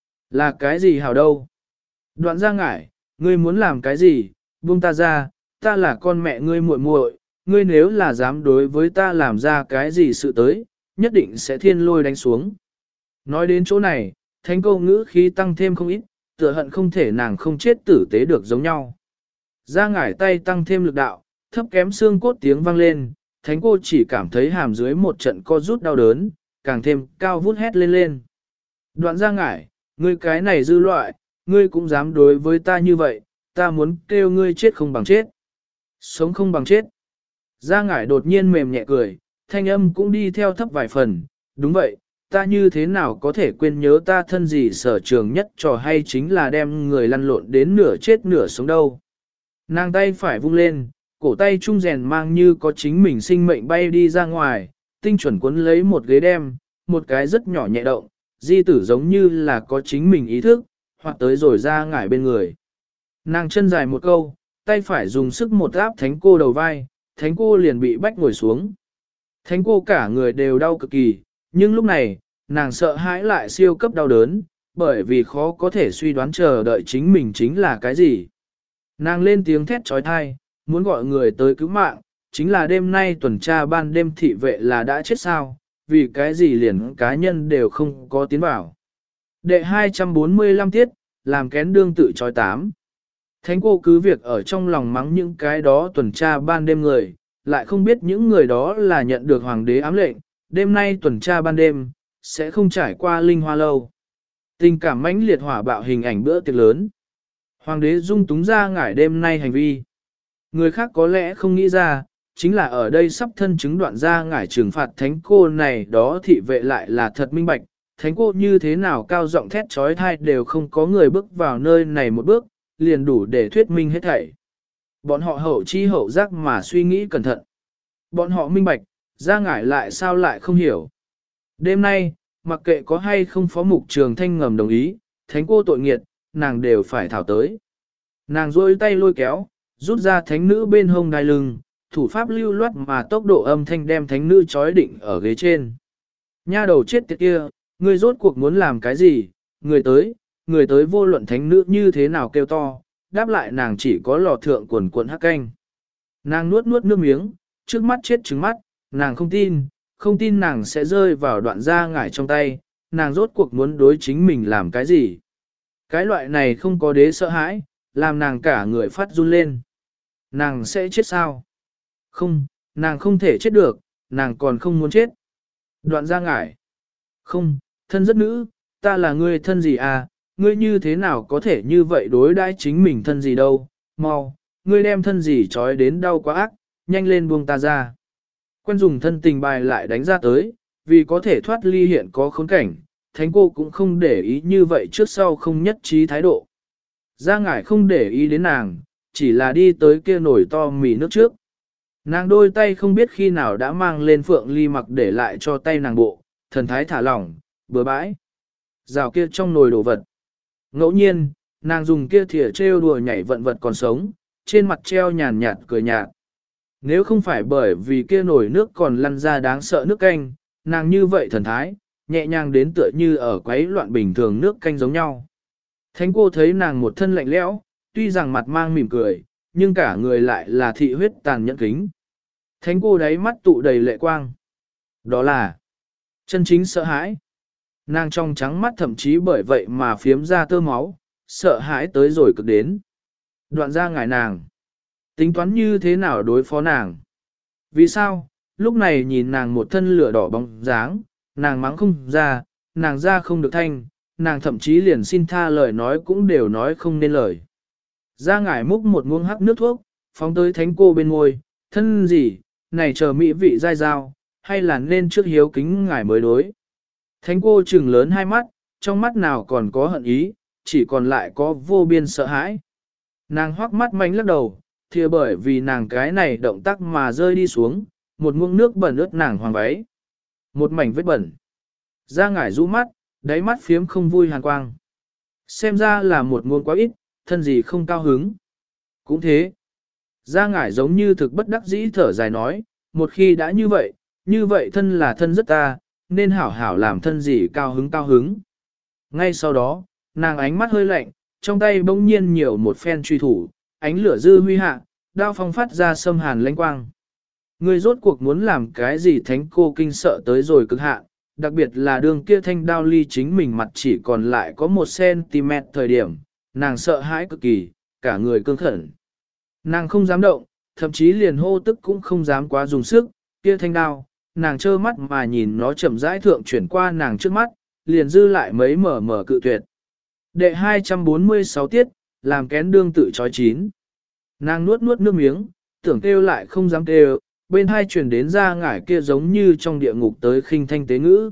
là cái gì hảo đâu. Đoạn ra ngải, ngươi muốn làm cái gì, buông ta ra, ta là con mẹ ngươi muội muội, ngươi nếu là dám đối với ta làm ra cái gì sự tới, nhất định sẽ thiên lôi đánh xuống. Nói đến chỗ này, thánh câu ngữ khí tăng thêm không ít, tựa hận không thể nàng không chết tử tế được giống nhau. Ra ngải tay tăng thêm lực đạo, thấp kém xương cốt tiếng vang lên, thánh cô chỉ cảm thấy hàm dưới một trận co rút đau đớn, càng thêm cao vút hét lên lên. Đoạn ra ngải, ngươi cái này dư loại, ngươi cũng dám đối với ta như vậy, ta muốn kêu ngươi chết không bằng chết. Sống không bằng chết. Ra ngải đột nhiên mềm nhẹ cười, thanh âm cũng đi theo thấp vài phần, đúng vậy, ta như thế nào có thể quên nhớ ta thân gì sở trường nhất trò hay chính là đem người lăn lộn đến nửa chết nửa sống đâu. Nàng tay phải vung lên, cổ tay trung rèn mang như có chính mình sinh mệnh bay đi ra ngoài, tinh chuẩn cuốn lấy một ghế đem, một cái rất nhỏ nhẹ động, di tử giống như là có chính mình ý thức, hoặc tới rồi ra ngải bên người. Nàng chân dài một câu, tay phải dùng sức một áp thánh cô đầu vai, thánh cô liền bị bách ngồi xuống. Thánh cô cả người đều đau cực kỳ, nhưng lúc này, nàng sợ hãi lại siêu cấp đau đớn, bởi vì khó có thể suy đoán chờ đợi chính mình chính là cái gì. Nàng lên tiếng thét trói thai, muốn gọi người tới cứu mạng, chính là đêm nay tuần tra ban đêm thị vệ là đã chết sao, vì cái gì liền cá nhân đều không có tiến vào. Đệ hai trăm bốn mươi lăm tiết, làm kén đương tự trói tám. Thánh cô cứ việc ở trong lòng mắng những cái đó tuần tra ban đêm người, lại không biết những người đó là nhận được hoàng đế ám lệnh, đêm nay tuần tra ban đêm, sẽ không trải qua linh hoa lâu. Tình cảm mãnh liệt hỏa bạo hình ảnh bữa tiệc lớn. Hoàng đế dung túng ra ngải đêm nay hành vi. Người khác có lẽ không nghĩ ra, chính là ở đây sắp thân chứng đoạn ra ngải trừng phạt thánh cô này đó thị vệ lại là thật minh bạch. Thánh cô như thế nào cao giọng thét trói thai đều không có người bước vào nơi này một bước, liền đủ để thuyết minh hết thảy. Bọn họ hậu chi hậu giác mà suy nghĩ cẩn thận. Bọn họ minh bạch, ra ngải lại sao lại không hiểu. Đêm nay, mặc kệ có hay không phó mục trường thanh ngầm đồng ý, thánh cô tội nghiệt, nàng đều phải thảo tới. Nàng rôi tay lôi kéo, rút ra thánh nữ bên hông đai lưng, thủ pháp lưu loát mà tốc độ âm thanh đem thánh nữ chói định ở ghế trên. Nha đầu chết tiệt kia, người rốt cuộc muốn làm cái gì, người tới, người tới vô luận thánh nữ như thế nào kêu to, đáp lại nàng chỉ có lò thượng quần cuộn hắc canh. Nàng nuốt nuốt nước miếng, trước mắt chết trứng mắt, nàng không tin, không tin nàng sẽ rơi vào đoạn da ngải trong tay, nàng rốt cuộc muốn đối chính mình làm cái gì. Cái loại này không có đế sợ hãi, làm nàng cả người phát run lên. Nàng sẽ chết sao? Không, nàng không thể chết được, nàng còn không muốn chết. Đoạn ra ngải. Không, thân rất nữ, ta là ngươi thân gì à, ngươi như thế nào có thể như vậy đối đãi chính mình thân gì đâu, mau, ngươi đem thân gì trói đến đau quá ác, nhanh lên buông ta ra. Quen dùng thân tình bài lại đánh ra tới, vì có thể thoát ly hiện có khốn cảnh, thánh cô cũng không để ý như vậy trước sau không nhất trí thái độ. Gia ngải không để ý đến nàng, chỉ là đi tới kia nồi to mì nước trước. Nàng đôi tay không biết khi nào đã mang lên phượng ly mặc để lại cho tay nàng bộ, thần thái thả lỏng, bừa bãi. Rào kia trong nồi đổ vật. Ngẫu nhiên, nàng dùng kia thìa trêu đùa nhảy vận vật còn sống, trên mặt treo nhàn nhạt cười nhạt. Nếu không phải bởi vì kia nồi nước còn lăn ra đáng sợ nước canh, nàng như vậy thần thái, nhẹ nhàng đến tựa như ở quấy loạn bình thường nước canh giống nhau. Thánh cô thấy nàng một thân lạnh lẽo, tuy rằng mặt mang mỉm cười, nhưng cả người lại là thị huyết tàn nhẫn kính. Thánh cô đáy mắt tụ đầy lệ quang. Đó là chân chính sợ hãi. Nàng trong trắng mắt thậm chí bởi vậy mà phiếm ra tơ máu, sợ hãi tới rồi cực đến. Đoạn ra ngài nàng. Tính toán như thế nào đối phó nàng? Vì sao? Lúc này nhìn nàng một thân lửa đỏ bóng dáng, nàng mắng không ra, nàng ra không được thanh, nàng thậm chí liền xin tha lời nói cũng đều nói không nên lời. Ra ngải múc một muỗng hắc nước thuốc, phóng tới thánh cô bên môi, thân gì, này chờ mỹ vị dai dao, hay là nên trước hiếu kính ngải mới đối. Thánh cô trừng lớn hai mắt, trong mắt nào còn có hận ý, chỉ còn lại có vô biên sợ hãi. Nàng hoắc mắt manh lắc đầu, thìa bởi vì nàng cái này động tác mà rơi đi xuống, một muỗng nước bẩn ướt nàng hoàng váy. Một mảnh vết bẩn. Ra ngải rũ mắt, đáy mắt phiếm không vui hàn quang. Xem ra là một muỗng quá ít, thân gì không cao hứng. Cũng thế. Ra ngải giống như thực bất đắc dĩ thở dài nói, một khi đã như vậy, như vậy thân là thân rất ta, nên hảo hảo làm thân gì cao hứng cao hứng. Ngay sau đó, nàng ánh mắt hơi lạnh, trong tay bỗng nhiên nhiều một phen truy thủ, ánh lửa dư huy hạ, đao phong phát ra sâm hàn lãnh quang. Người rốt cuộc muốn làm cái gì thánh cô kinh sợ tới rồi cực hạn, đặc biệt là đường kia thanh đao ly chính mình mặt chỉ còn lại có một cm thời điểm, nàng sợ hãi cực kỳ, cả người cương khẩn. Nàng không dám động, thậm chí liền hô tức cũng không dám quá dùng sức, kia thanh đao, nàng trơ mắt mà nhìn nó chậm rãi thượng chuyển qua nàng trước mắt, liền dư lại mấy mở mở cự tuyệt. Đệ hai trăm bốn mươi sáu tiết, làm kén đương tự trói chín. Nàng nuốt nuốt nước miếng, tưởng kêu lại không dám kêu, bên hai truyền đến ra ngải kia giống như trong địa ngục tới khinh thanh tế ngữ.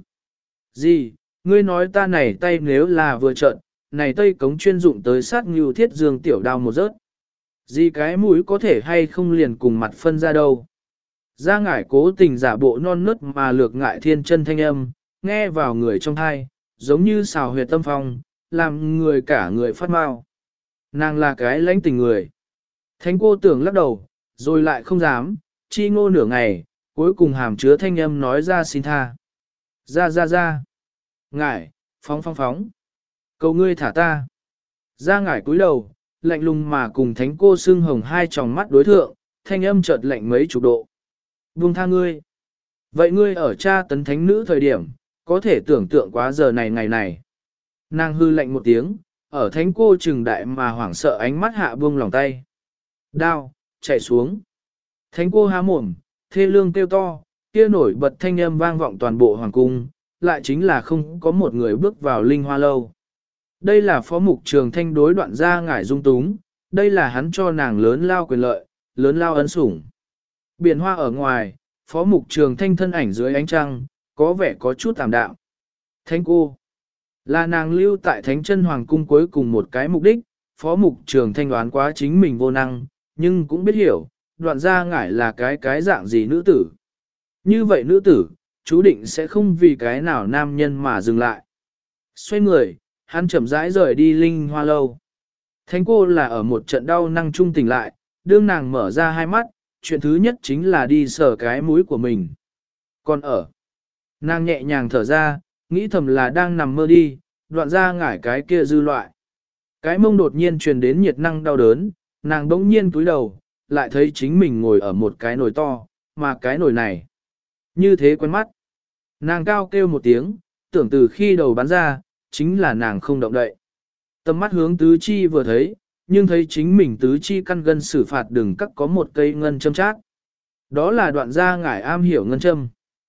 Gì, ngươi nói ta này tay nếu là vừa trận, này tây cống chuyên dụng tới sát như thiết dương tiểu đao một rớt. Gì cái mũi có thể hay không liền cùng mặt phân ra đâu. Ra ngải cố tình giả bộ non nớt mà lược ngại thiên chân thanh âm, nghe vào người trong thai, giống như xào huyệt tâm phong, làm người cả người phát mau. Nàng là cái lãnh tình người. Thánh cô tưởng lắc đầu, rồi lại không dám, chi ngô nửa ngày, cuối cùng hàm chứa thanh âm nói ra xin tha. Ra ra ra. Ngải, phóng phóng phóng. Cầu ngươi thả ta. Ra ngải cúi đầu, lạnh lùng mà cùng thánh cô xương hồng hai tròng mắt đối thượng, thanh âm chợt lạnh mấy chục độ. Buông tha ngươi. Vậy ngươi ở cha tấn thánh nữ thời điểm, có thể tưởng tượng quá giờ này ngày này. Nàng hư lạnh một tiếng, ở thánh cô trừng đại mà hoảng sợ ánh mắt hạ buông lòng tay. Đao, chạy xuống. Thánh cô há mồm, thê lương kêu to, kia nổi bật thanh âm vang vọng toàn bộ hoàng cung, lại chính là không có một người bước vào linh hoa lâu. Đây là phó mục trường thanh đối đoạn ra ngải dung túng, đây là hắn cho nàng lớn lao quyền lợi, lớn lao ân sủng. Biển hoa ở ngoài, phó mục trường thanh thân ảnh dưới ánh trăng, có vẻ có chút tạm đạm. Thánh cô, là nàng lưu tại thánh chân hoàng cung cuối cùng một cái mục đích, phó mục trường thanh đoán quá chính mình vô năng, nhưng cũng biết hiểu, đoạn ra ngải là cái cái dạng gì nữ tử. Như vậy nữ tử, chú định sẽ không vì cái nào nam nhân mà dừng lại. Xoay người, hắn chậm rãi rời đi linh hoa lâu. Thánh cô là ở một trận đau năng trung tỉnh lại, đương nàng mở ra hai mắt, chuyện thứ nhất chính là đi sờ cái mũi của mình. Còn ở, nàng nhẹ nhàng thở ra, nghĩ thầm là đang nằm mơ đi, đoạn ra ngải cái kia dư loại. Cái mông đột nhiên truyền đến nhiệt năng đau đớn, nàng bỗng nhiên túi đầu, lại thấy chính mình ngồi ở một cái nồi to, mà cái nồi này, như thế quen mắt. Nàng cao kêu một tiếng, tưởng từ khi đầu bắn ra, chính là nàng không động đậy. Tầm mắt hướng tứ chi vừa thấy, nhưng thấy chính mình tứ chi căn gân xử phạt đừng cắt có một cây ngân châm chát. Đó là đoạn gia ngải am hiểu ngân châm.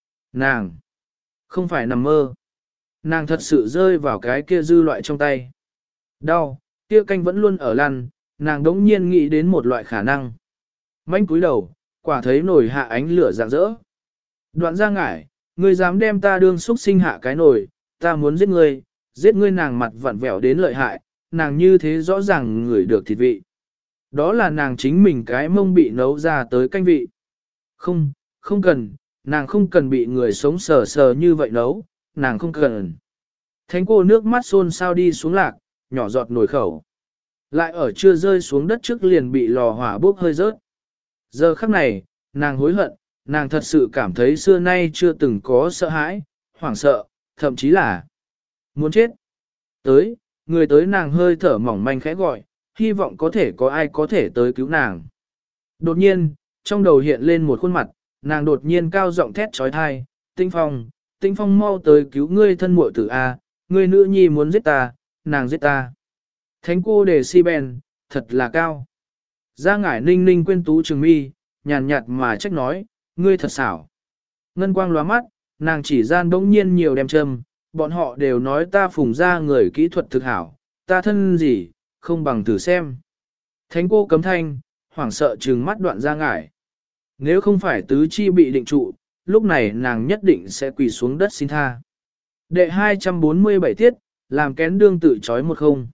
Nàng, không phải nằm mơ. Nàng thật sự rơi vào cái kia dư loại trong tay. Đau, kia canh vẫn luôn ở lăn, nàng đống nhiên nghĩ đến một loại khả năng. Manh cúi đầu, quả thấy nổi hạ ánh lửa rạng rỡ. Đoạn gia ngải, ngươi dám đem ta đương xúc sinh hạ cái nồi, ta muốn giết ngươi, giết ngươi. Nàng mặt vặn vẹo đến lợi hại, nàng như thế rõ ràng ngửi được thịt vị. Đó là nàng chính mình cái mông bị nấu ra tới canh vị. Không, không cần, nàng không cần bị người sống sờ sờ như vậy nấu, nàng không cần. Thánh cô nước mắt xôn sao đi xuống lạc, nhỏ giọt nổi khẩu. Lại ở chưa rơi xuống đất trước liền bị lò hỏa bốc hơi rớt. Giờ khắc này, nàng hối hận, nàng thật sự cảm thấy xưa nay chưa từng có sợ hãi, hoảng sợ, thậm chí là muốn chết. Tới, người tới nàng hơi thở mỏng manh khẽ gọi, hy vọng có thể có ai có thể tới cứu nàng. Đột nhiên, trong đầu hiện lên một khuôn mặt, nàng đột nhiên cao giọng thét trói thai, Tinh Phong, Tĩnh Phong mau tới cứu ngươi thân muội tử A, ngươi nữ nhi muốn giết ta, nàng giết ta. Thánh cô đề si bèn, thật là cao. Gia ngải ninh ninh quên tú trường mi, nhàn nhạt mà trách nói, ngươi thật xảo. Ngân quang lóa mắt, nàng chỉ gian bỗng nhiên nhiều đem châm, bọn họ đều nói ta phùng ra người kỹ thuật thực hảo, ta thân gì, không bằng thử xem. Thánh cô cấm thanh, hoảng sợ trừng mắt đoạn Gia ngải. Nếu không phải tứ chi bị định trụ, lúc này nàng nhất định sẽ quỳ xuống đất xin tha. Đệ hai trăm bốn mươi bảy tiết, làm kén đương tự chói một không.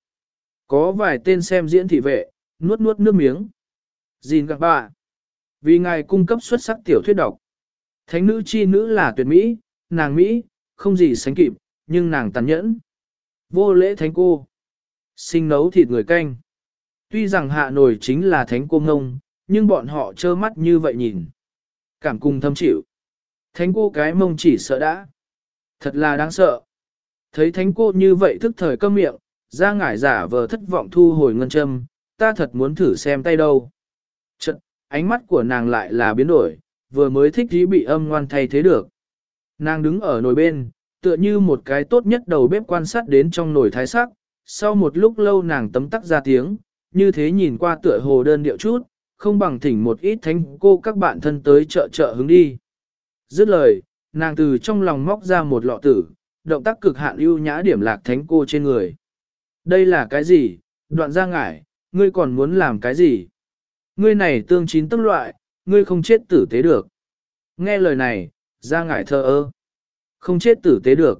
Có vài tên xem diễn thị vệ, nuốt nuốt nước miếng. Gìn các bà. Vì ngài cung cấp xuất sắc tiểu thuyết độc. Thánh nữ chi nữ là tuyệt mỹ, nàng Mỹ, không gì sánh kịp, nhưng nàng tàn nhẫn. Vô lễ thánh cô. Sinh nấu thịt người canh. Tuy rằng hạ nổi chính là thánh cô ngông, nhưng bọn họ trơ mắt như vậy nhìn. Cảm cùng thâm chịu. Thánh cô cái mông chỉ sợ đã. Thật là đáng sợ. Thấy thánh cô như vậy thức thời câm miệng, Gia ngải giả vờ thất vọng thu hồi ngân châm, ta thật muốn thử xem tay đâu. Chật, ánh mắt của nàng lại là biến đổi, vừa mới thích ý bị âm ngoan thay thế được. Nàng đứng ở nồi bên, tựa như một cái tốt nhất đầu bếp quan sát đến trong nồi thái sắc, sau một lúc lâu nàng tấm tắc ra tiếng, như thế nhìn qua tựa hồ đơn điệu chút, không bằng thỉnh một ít thánh cô các bạn thân tới chợ chợ hướng đi. Dứt lời, nàng từ trong lòng móc ra một lọ tử, động tác cực hạn ưu nhã điểm lạc thánh cô trên người. Đây là cái gì, đoạn Gia ngải, ngươi còn muốn làm cái gì? Ngươi này tương chín tức loại, ngươi không chết tử tế được. Nghe lời này, Gia ngải thờ ơ. Không chết tử tế được.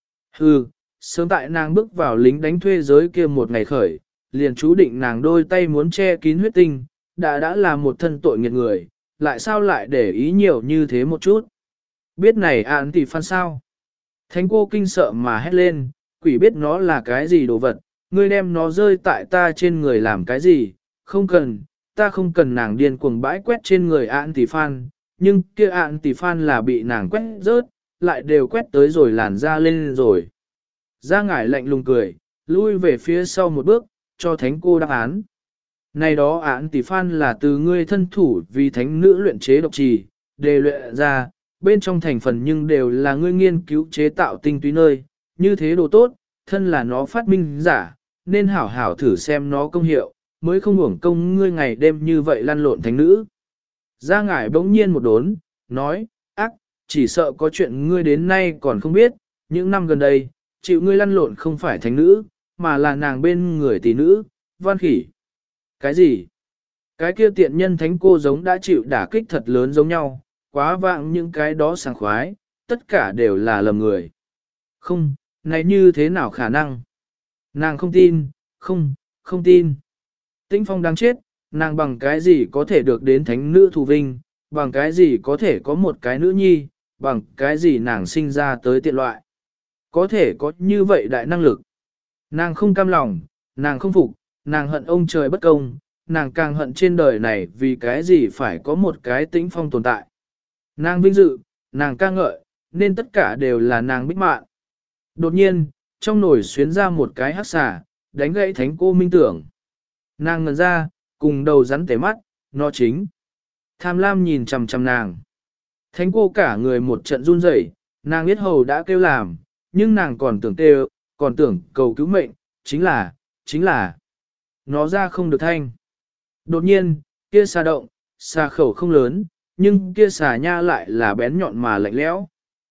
Hừ, sớm tại nàng bước vào lính đánh thuê giới kia một ngày khởi, liền chú định nàng đôi tay muốn che kín huyết tinh, đã đã là một thân tội nghiệt người, lại sao lại để ý nhiều như thế một chút. Biết này án thì phan sao. Thánh cô kinh sợ mà hét lên, quỷ biết nó là cái gì đồ vật, ngươi đem nó rơi tại ta trên người làm cái gì, không cần, ta không cần nàng điên cuồng bãi quét trên người án tỷ phan, nhưng kia án tỷ phan là bị nàng quét rớt, lại đều quét tới rồi làn da lên rồi. Gia ngải lạnh lùng cười, lui về phía sau một bước, cho thánh cô đáp án. Này đó án tỷ phan là từ ngươi thân thủ vì thánh nữ luyện chế độc trì, đề luyện ra, bên trong thành phần nhưng đều là ngươi nghiên cứu chế tạo tinh túy nơi, như thế đồ tốt, thân là nó phát minh giả, nên hảo hảo thử xem nó công hiệu, mới không uổng công ngươi ngày đêm như vậy lăn lộn thánh nữ. Gia ngải bỗng nhiên một đốn, nói, ác, chỉ sợ có chuyện ngươi đến nay còn không biết, những năm gần đây, chịu ngươi lăn lộn không phải thánh nữ, mà là nàng bên người tỷ nữ, Văn Khỉ. Cái gì? Cái kia tiện nhân thánh cô giống đã chịu đả kích thật lớn giống nhau, quá vạng những cái đó sảng khoái, tất cả đều là lầm người. Không, này như thế nào khả năng? Nàng không tin, không, không tin. Tĩnh Phong đang chết, nàng bằng cái gì có thể được đến thánh nữ thù vinh, bằng cái gì có thể có một cái nữ nhi, bằng cái gì nàng sinh ra tới tiện loại. Có thể có như vậy đại năng lực. Nàng không cam lòng, nàng không phục, nàng hận ông trời bất công, nàng càng hận trên đời này vì cái gì phải có một cái Tĩnh Phong tồn tại. Nàng vinh dự, nàng ca ngợi, nên tất cả đều là nàng bích mạng. Đột nhiên, trong nồi xuyến ra một cái hắc xà, đánh gãy thánh cô minh tưởng. Nàng ngần ra, cùng đầu rắn tể mắt, nó chính. Tham lam nhìn chằm chằm nàng. Thánh cô cả người một trận run rẩy, nàng biết hầu đã kêu làm, nhưng nàng còn tưởng kêu, còn tưởng cầu cứu mệnh, chính là, chính là. Nó ra không được thanh. Đột nhiên, kia xà động, xà khẩu không lớn, nhưng kia xà nha lại là bén nhọn mà lạnh lẽo.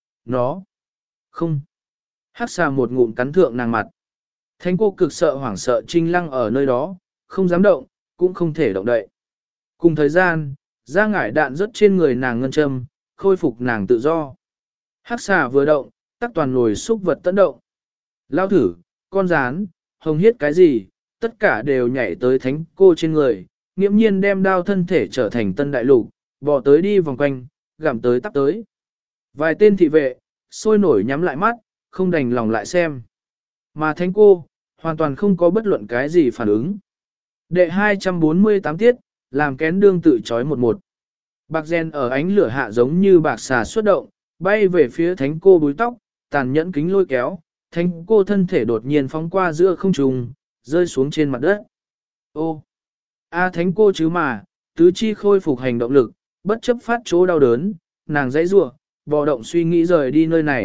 Nó, không. Hắc xà một ngụm cắn thượng nàng mặt. Thánh cô cực sợ hoảng sợ trinh lăng ở nơi đó, không dám động, cũng không thể động đậy. Cùng thời gian, Gia ngải đạn rớt trên người nàng ngân châm, khôi phục nàng tự do. Hắc xà vừa động, tắc toàn nồi xúc vật tấn động. Lao thử, con rán, hồng hiết cái gì, tất cả đều nhảy tới thánh cô trên người, nghiễm nhiên đem đao thân thể trở thành tân đại lục, bò tới đi vòng quanh, gặm tới tắp tới. Vài tên thị vệ, sôi nổi nhắm lại mắt, không đành lòng lại xem. Mà thánh cô, hoàn toàn không có bất luận cái gì phản ứng. Đệ hai trăm bốn mươi tám tiết, làm kén đương tự chói một một. Bạc gen ở ánh lửa hạ giống như bạc xà xuất động, bay về phía thánh cô búi tóc, tàn nhẫn kính lôi kéo, thánh cô thân thể đột nhiên phóng qua giữa không trung, rơi xuống trên mặt đất. Ô! A thánh cô chứ mà, tứ chi khôi phục hành động lực, bất chấp phát chỗ đau đớn, nàng dãy rủa, bò động suy nghĩ rời đi nơi này,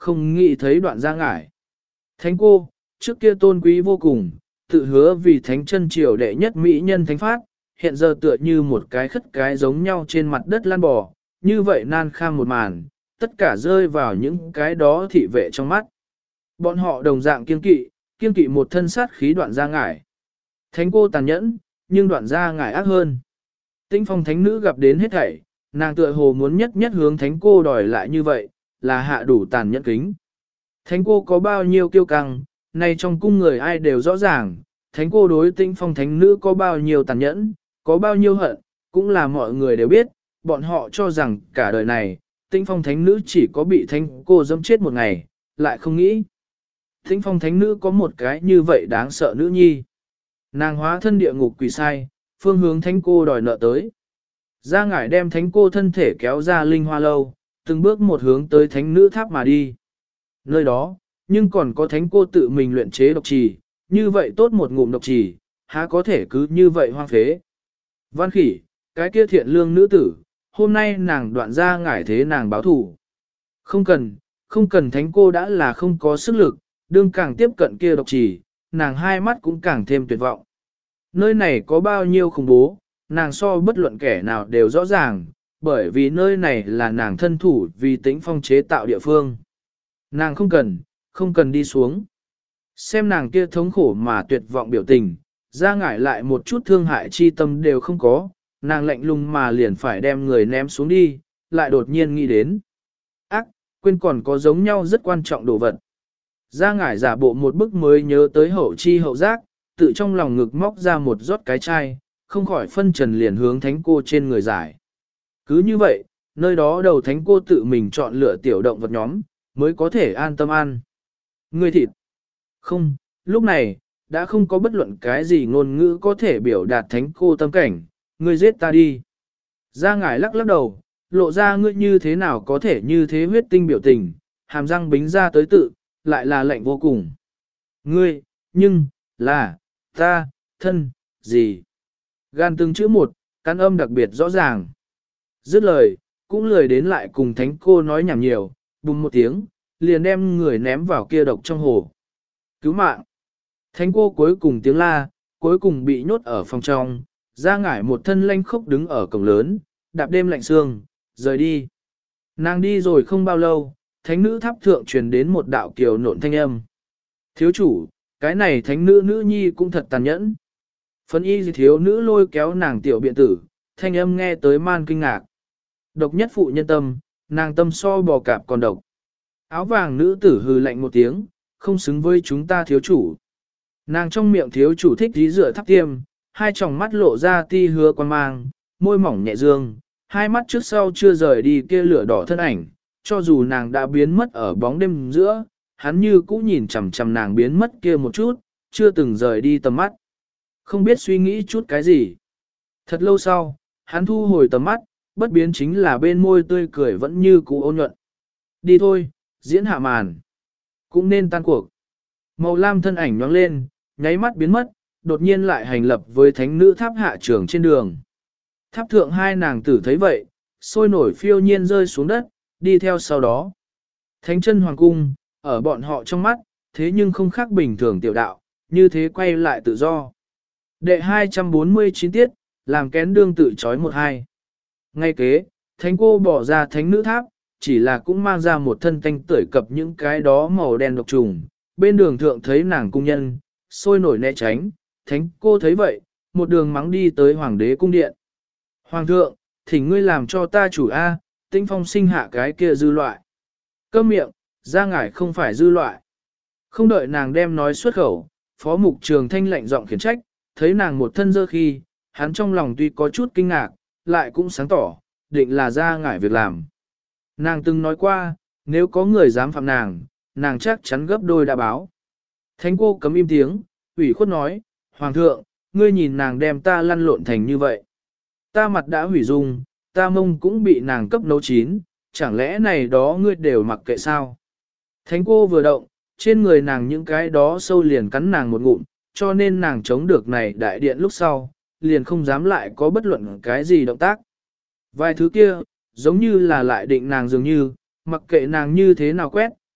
không nghĩ thấy đoạn Gia Ngải. Thánh cô, trước kia tôn quý vô cùng, tự hứa vì thánh chân triều đệ nhất mỹ nhân thánh phát, hiện giờ tựa như một cái khất cái giống nhau trên mặt đất lan bò, như vậy nan kham một màn, tất cả rơi vào những cái đó thị vệ trong mắt. Bọn họ đồng dạng kiên kỵ, kiên kỵ một thân sát khí đoạn Gia Ngải. Thánh cô tàn nhẫn, nhưng đoạn Gia Ngải ác hơn. Tĩnh phong thánh nữ gặp đến hết thảy, nàng tựa hồ muốn nhất nhất hướng thánh cô đòi lại như vậy, là hạ đủ tàn nhẫn kính. Thánh cô có bao nhiêu kiêu căng, nay trong cung người ai đều rõ ràng, thánh cô đối tĩnh phong thánh nữ có bao nhiêu tàn nhẫn, có bao nhiêu hận, cũng là mọi người đều biết, bọn họ cho rằng cả đời này, tĩnh phong thánh nữ chỉ có bị thánh cô dâm chết một ngày, lại không nghĩ. Tĩnh phong thánh nữ có một cái như vậy đáng sợ nữ nhi. Nàng hóa thân địa ngục quỷ sai, phương hướng thánh cô đòi nợ tới. Gia Ngải đem thánh cô thân thể kéo ra linh hoa lâu, từng bước một hướng tới thánh nữ tháp mà đi. Nơi đó, nhưng còn có thánh cô tự mình luyện chế độc trì, như vậy tốt một ngụm độc trì, há có thể cứ như vậy hoang phế. Văn khỉ, cái kia thiện lương nữ tử, hôm nay nàng đoạn Gia Ngải thế nàng báo thủ. Không cần, không cần thánh cô đã là không có sức lực, đương càng tiếp cận kia độc trì, nàng hai mắt cũng càng thêm tuyệt vọng. Nơi này có bao nhiêu khủng bố, nàng so bất luận kẻ nào đều rõ ràng, bởi vì nơi này là nàng thân thủ vì tĩnh phong chế tạo địa phương. Nàng không cần, không cần đi xuống. Xem nàng kia thống khổ mà tuyệt vọng biểu tình, Gia Ngải lại một chút thương hại chi tâm đều không có, nàng lạnh lùng mà liền phải đem người ném xuống đi, lại đột nhiên nghĩ đến. Ác, quên còn có giống nhau rất quan trọng đồ vật. Gia Ngải giả bộ một bức mới nhớ tới hậu chi hậu giác, tự trong lòng ngực móc ra một rót cái chai, không khỏi phân trần liền hướng thánh cô trên người giải. Cứ như vậy, nơi đó đầu thánh cô tự mình chọn lựa tiểu động vật nhóm, mới có thể an tâm ăn. Người thịt. Không, lúc này, đã không có bất luận cái gì ngôn ngữ có thể biểu đạt thánh cô tâm cảnh, ngươi giết ta đi. Gia Ngải lắc lắc đầu, lộ ra ngươi như thế nào có thể như thế huyết tinh biểu tình, hàm răng bính ra tới tự, lại là lạnh vô cùng. Ngươi, nhưng, là, ta, thân, gì? Gan từng chữ một, căn âm đặc biệt rõ ràng. Dứt lời, cũng lười đến lại cùng thánh cô nói nhảm nhiều, bùng một tiếng, liền đem người ném vào kia độc trong hồ. Cứu mạng! Thánh cô cuối cùng tiếng la, cuối cùng bị nhốt ở phòng trong, Gia Ngải một thân lanh khốc đứng ở cổng lớn, đạp đêm lạnh sương, rời đi. Nàng đi rồi không bao lâu, thánh nữ tháp thượng truyền đến một đạo kiều nộn thanh âm. Thiếu chủ, cái này thánh nữ nữ nhi cũng thật tàn nhẫn. Phấn y thiếu nữ lôi kéo nàng tiểu biện tử, thanh âm nghe tới man kinh ngạc. Độc nhất phụ nhân tâm, nàng tâm so bò cạp còn độc. Áo vàng nữ tử hừ lạnh một tiếng, không xứng với chúng ta thiếu chủ. Nàng trong miệng thiếu chủ thích dí rửa thắp tiêm, hai tròng mắt lộ ra ti hứa quan mang, môi mỏng nhẹ dương, hai mắt trước sau chưa rời đi kia lửa đỏ thân ảnh, cho dù nàng đã biến mất ở bóng đêm giữa, hắn như cũ nhìn chằm chằm nàng biến mất kia một chút, chưa từng rời đi tầm mắt. Không biết suy nghĩ chút cái gì. Thật lâu sau, hắn thu hồi tầm mắt, bất biến chính là bên môi tươi cười vẫn như cũ ôn nhuận. Đi thôi, diễn hạ màn. Cũng nên tan cuộc. Màu lam thân ảnh nhoáng lên, nháy mắt biến mất, đột nhiên lại hành lập với thánh nữ tháp hạ trưởng trên đường. Tháp thượng hai nàng tử thấy vậy, sôi nổi phiêu nhiên rơi xuống đất, đi theo sau đó. Thánh chân hoàng cung, ở bọn họ trong mắt, thế nhưng không khác bình thường tiểu đạo, như thế quay lại tự do. Đệ hai trăm bốn mươi chín tiết, làm kén đương tự chói một hai. Ngay kế, thánh cô bỏ ra thánh nữ tháp, chỉ là cũng mang ra một thân tanh tưởi cập những cái đó màu đen độc trùng. Bên đường thượng thấy nàng cung nhân, sôi nổi né tránh, thánh cô thấy vậy, một đường mắng đi tới hoàng đế cung điện. Hoàng thượng, thỉnh ngươi làm cho ta chủ A, Tĩnh Phong sinh hạ cái kia dư loại. Câm miệng, Gia Ngải không phải dư loại. Không đợi nàng đem nói xuất khẩu, phó mục trường thanh lạnh giọng khiển trách, thấy nàng một thân dơ khi, hắn trong lòng tuy có chút kinh ngạc, lại cũng sáng tỏ, định là Gia Ngải việc làm. Nàng từng nói qua, nếu có người dám phạm nàng, nàng chắc chắn gấp đôi đã báo. Thánh cô cấm im tiếng, ủy khuất nói, Hoàng thượng, ngươi nhìn nàng đem ta lăn lộn thành như vậy. Ta mặt đã hủy dung, ta mông cũng bị nàng cấp nấu chín, chẳng lẽ này đó ngươi đều mặc kệ sao? Thánh cô vừa động, trên người nàng những cái đó sâu liền cắn nàng một ngụm, cho nên nàng chống được này đại điện lúc sau, liền không dám lại có bất luận cái gì động tác. Vài thứ kia, giống như là lại định nàng dường như, mặc kệ nàng như thế nào quét,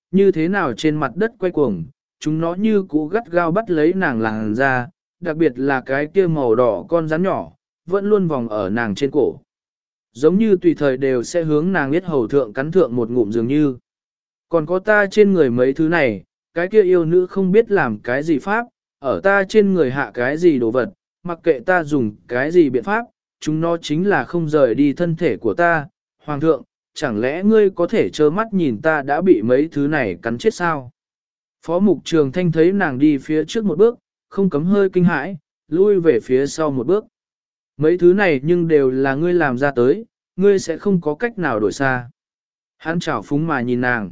như thế nào trên mặt đất quay cuồng, chúng nó như cú gắt gao bắt lấy nàng làn ra, đặc biệt là cái kia màu đỏ con rắn nhỏ, vẫn luôn vòng ở nàng trên cổ. Giống như tùy thời đều sẽ hướng nàng biết hầu thượng cắn thượng một ngụm dường như. Còn có ta trên người mấy thứ này, cái kia yêu nữ không biết làm cái gì pháp, ở ta trên người hạ cái gì đồ vật, mặc kệ ta dùng cái gì biện pháp, chúng nó chính là không rời đi thân thể của ta. Hoàng thượng, chẳng lẽ ngươi có thể trơ mắt nhìn ta đã bị mấy thứ này cắn chết sao? Phó mục trường thanh thấy nàng đi phía trước một bước, không cấm hơi kinh hãi, lui về phía sau một bước. Mấy thứ này nhưng đều là ngươi làm ra tới, ngươi sẽ không có cách nào đổi xa. Hắn chảo phúng mà nhìn nàng.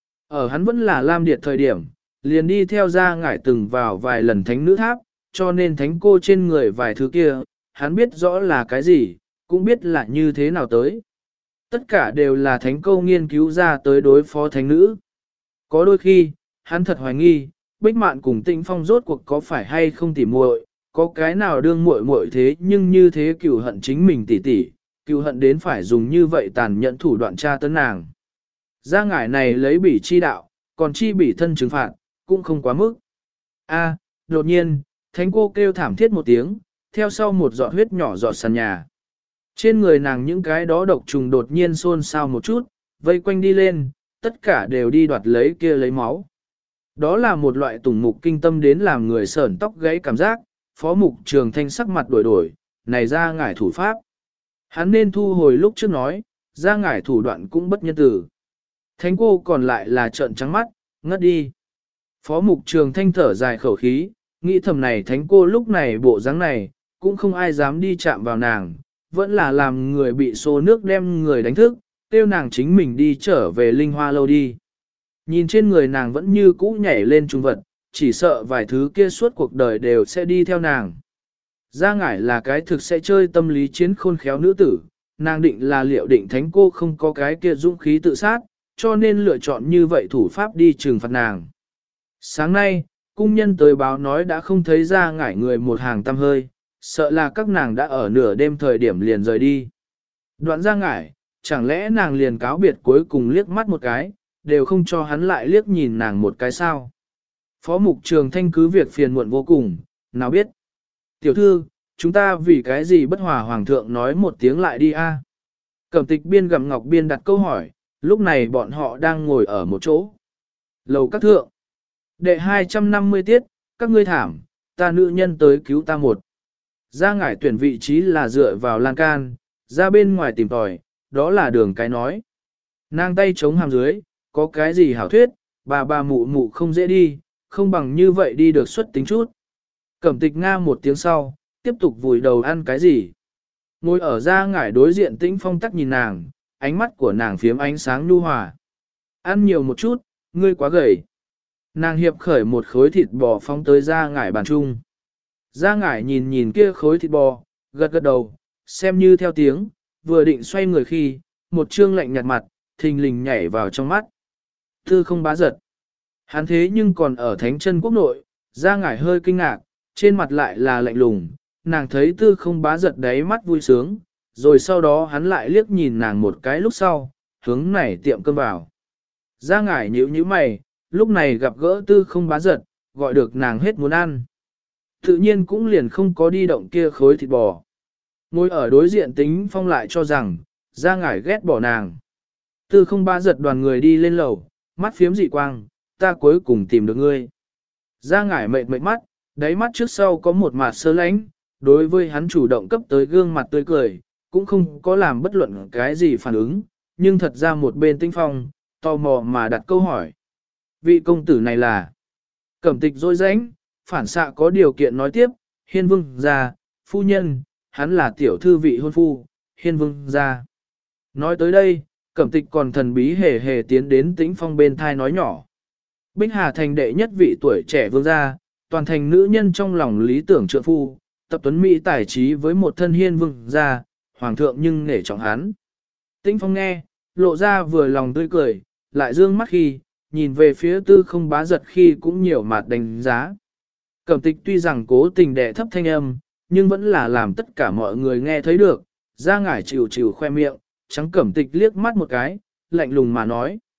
Ở hắn vẫn là Lam Điệt thời điểm, liền đi theo ra ngải từng vào vài lần thánh nữ tháp, cho nên thánh cô trên người vài thứ kia, hắn biết rõ là cái gì, cũng biết là như thế nào tới. Tất cả đều là thánh câu nghiên cứu ra tới đối phó thánh nữ. Có đôi khi, hắn thật hoài nghi, Bích Mạn cùng Tĩnh Phong rốt cuộc có phải hay không tỉ muội, có cái nào đương muội muội thế nhưng như thế cừu hận chính mình tỉ tỉ, cừu hận đến phải dùng như vậy tàn nhẫn thủ đoạn tra tấn nàng. Gia ngải này lấy bỉ chi đạo, còn chi bỉ thân trừng phạt, cũng không quá mức. A, đột nhiên, thánh cô kêu thảm thiết một tiếng, theo sau một giọt huyết nhỏ giọt sàn nhà. Trên người nàng những cái đó độc trùng đột nhiên xôn xao một chút, vây quanh đi lên, tất cả đều đi đoạt lấy kia lấy máu. Đó là một loại tủng mục kinh tâm đến làm người sởn tóc gãy cảm giác, phó mục trường thanh sắc mặt đổi đổi, này ra ngải thủ pháp. Hắn nên thu hồi lúc trước nói, ra ngải thủ đoạn cũng bất nhân tử. Thánh cô còn lại là trợn trắng mắt, ngất đi. Phó mục trường thanh thở dài khẩu khí, nghĩ thầm này thánh cô lúc này bộ dáng này, cũng không ai dám đi chạm vào nàng, vẫn là làm người bị xô nước đem người đánh thức, tiêu nàng chính mình đi trở về linh hoa lâu đi. Nhìn trên người nàng vẫn như cũ nhảy lên trung vật, chỉ sợ vài thứ kia suốt cuộc đời đều sẽ đi theo nàng. Gia ngải là cái thực sẽ chơi tâm lý chiến khôn khéo nữ tử, nàng định là liệu định thánh cô không có cái kia dũng khí tự sát, cho nên lựa chọn như vậy thủ pháp đi trừng phạt nàng. Sáng nay, cung nhân tới báo nói đã không thấy Gia ngải người một hàng tăm hơi, sợ là các nàng đã ở nửa đêm thời điểm liền rời đi. Đoạn Gia ngải, chẳng lẽ nàng liền cáo biệt cuối cùng liếc mắt một cái, đều không cho hắn lại liếc nhìn nàng một cái sao. Phó mục trường thanh cứ việc phiền muộn vô cùng, nào biết. Tiểu thư, chúng ta vì cái gì bất hòa hoàng thượng nói một tiếng lại đi a? Cẩm tịch biên gặm ngọc biên đặt câu hỏi, lúc này bọn họ đang ngồi ở một chỗ. Lầu các thượng. Đệ hai trăm năm mươi tiết, các ngươi thảm, ta nữ nhân tới cứu ta một. Ra ngải tuyển vị trí là dựa vào lan can, ra bên ngoài tìm tòi, đó là đường cái nói. Nàng tay chống hàm dưới, có cái gì hảo thuyết, bà bà mụ mụ không dễ đi, không bằng như vậy đi được xuất tính chút. Cẩm tịch nga một tiếng sau, tiếp tục vùi đầu ăn cái gì. Ngồi ở ra ngải đối diện Tĩnh Phong tắc nhìn nàng, ánh mắt của nàng phiếm ánh sáng nhu hòa. Ăn nhiều một chút, ngươi quá gầy. Nàng hiệp khởi một khối thịt bò phóng tới ra ngải bàn chung. Ra ngải nhìn nhìn kia khối thịt bò, gật gật đầu, xem như theo tiếng, vừa định xoay người khi, một trương lạnh nhạt mặt, thình lình nhảy vào trong mắt. Tư không bá giật. Hắn thế nhưng còn ở thánh chân quốc nội, ra ngải hơi kinh ngạc, trên mặt lại là lạnh lùng, nàng thấy tư không bá giật đáy mắt vui sướng, rồi sau đó hắn lại liếc nhìn nàng một cái lúc sau, hướng này tiệm cơm vào. Ra ngải nhíu nhíu mày, lúc này gặp gỡ tư không bá giật, gọi được nàng hết muốn ăn. Tự nhiên cũng liền không có đi động kia khối thịt bò. Ngồi ở đối diện Tĩnh Phong lại cho rằng, ra ngải ghét bỏ nàng. Tư không bá giật đoàn người đi lên lầu, mắt phiếm dị quang, ta cuối cùng tìm được ngươi. Ra ngải mệt mệt mắt, đáy mắt trước sau có một mặt sơ lánh, đối với hắn chủ động cấp tới gương mặt tươi cười, cũng không có làm bất luận cái gì phản ứng, nhưng thật ra một bên Tĩnh Phong, tò mò mà đặt câu hỏi. Vị công tử này là Cẩm tịch dối rãnh, phản xạ có điều kiện nói tiếp, hiên vương gia, phu nhân, hắn là tiểu thư vị hôn phu, hiên vương gia. Nói tới đây, Cẩm tịch còn thần bí hề hề tiến đến Tĩnh Phong bên thai nói nhỏ. Bích Hà thành đệ nhất vị tuổi trẻ vương gia, toàn thành nữ nhân trong lòng lý tưởng trượng phu, tập tuấn Mỹ tài trí với một thân hiên vương gia, hoàng thượng nhưng nể trọng hắn. Tĩnh Phong nghe, lộ ra vừa lòng tươi cười, lại dương mắt khi, nhìn về phía tư không bá giật khi cũng nhiều mặt đánh giá. Cẩm tịch tuy rằng cố tình đè thấp thanh âm, nhưng vẫn là làm tất cả mọi người nghe thấy được, ra ngải chịu chịu khoe miệng, trắng Cẩm tịch liếc mắt một cái, lạnh lùng mà nói.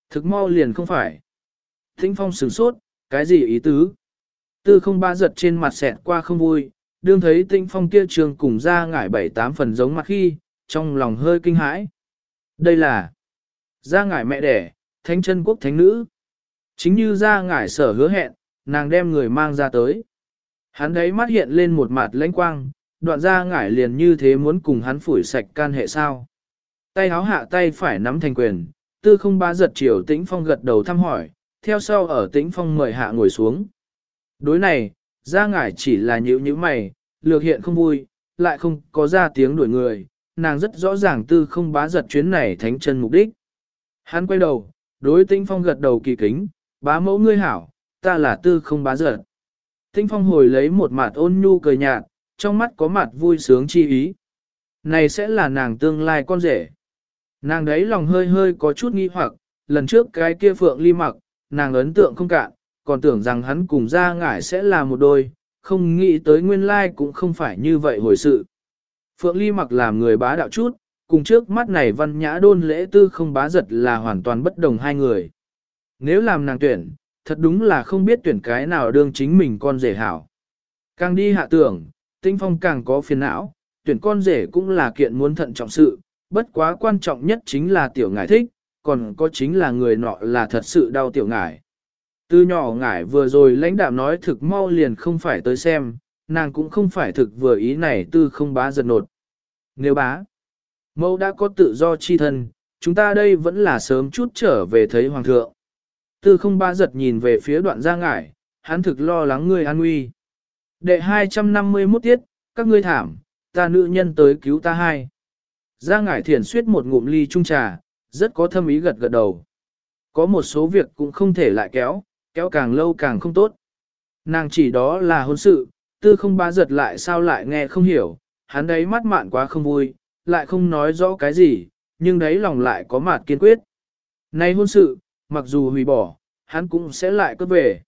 Thực mau liền không phải. Tĩnh Phong sửng sốt, cái gì ý tứ? Tư không ba giật trên mặt xẹt qua không vui, đương thấy Tĩnh Phong kia trường cùng ra ngải bảy tám phần giống mặt khi, trong lòng hơi kinh hãi. Đây là ra ngải mẹ đẻ, thánh chân quốc thánh nữ. Chính như ra ngải sở hứa hẹn, nàng đem người mang ra tới. Hắn đấy mắt hiện lên một mặt lãnh quang, đoạn ra ngải liền như thế muốn cùng hắn phủi sạch can hệ sao. Tay háo hạ tay phải nắm thành quyền, tư không ba giật chiều Tĩnh Phong gật đầu thăm hỏi, theo sau ở Tĩnh Phong mời hạ ngồi xuống. Đối này, ra ngải chỉ là nhíu nhíu mày, lược hiện không vui, lại không có ra tiếng đuổi người, nàng rất rõ ràng tư không bá giật chuyến này thánh chân mục đích. Hắn quay đầu, đối Tĩnh Phong gật đầu kỳ kính, bá mẫu ngươi hảo, ta là tư không bá giật. Tĩnh Phong hồi lấy một mặt ôn nhu cười nhạt, trong mắt có mặt vui sướng chi ý. Này sẽ là nàng tương lai con rể. Nàng đấy lòng hơi hơi có chút nghi hoặc, lần trước cái kia phượng ly mặc, nàng ấn tượng không cạn, còn tưởng rằng hắn cùng ra ngải sẽ là một đôi, không nghĩ tới nguyên lai cũng không phải như vậy hồi sự. Phượng ly mặc làm người bá đạo chút, cùng trước mắt này văn nhã đôn lễ tư không bá giật là hoàn toàn bất đồng hai người. Nếu làm nàng tuyển, thật đúng là không biết tuyển cái nào đương chính mình con rể hảo. Càng đi hạ tưởng, Tĩnh Phong càng có phiền não, tuyển con rể cũng là kiện muốn thận trọng sự, bất quá quan trọng nhất chính là tiểu ngải thích, còn có chính là người nọ là thật sự đau tiểu ngải. Từ nhỏ ngải vừa rồi lãnh đạm nói thực mau liền không phải tới xem, nàng cũng không phải thực vừa ý này tư không bá giật nột. Nếu bá, mẫu đã có tự do chi thân, chúng ta đây vẫn là sớm chút trở về thấy hoàng thượng. Tư không bá giật nhìn về phía đoạn gia ngải, hắn thực lo lắng ngươi an nguy. Đệ hai trăm năm mươi mốt tiết, các ngươi thảm, ta nữ nhân tới cứu ta hai. Gia ngải thiển suyết một ngụm ly trung trà, rất có thâm ý gật gật đầu. Có một số việc cũng không thể lại kéo, kéo càng lâu càng không tốt. Nàng chỉ đó là hôn sự, tư không bá giật lại sao lại nghe không hiểu, hắn đấy mắt mạn quá không vui, lại không nói rõ cái gì, nhưng đấy lòng lại có mặt kiên quyết. Nay hôn sự, mặc dù hủy bỏ, hắn cũng sẽ lại cất về.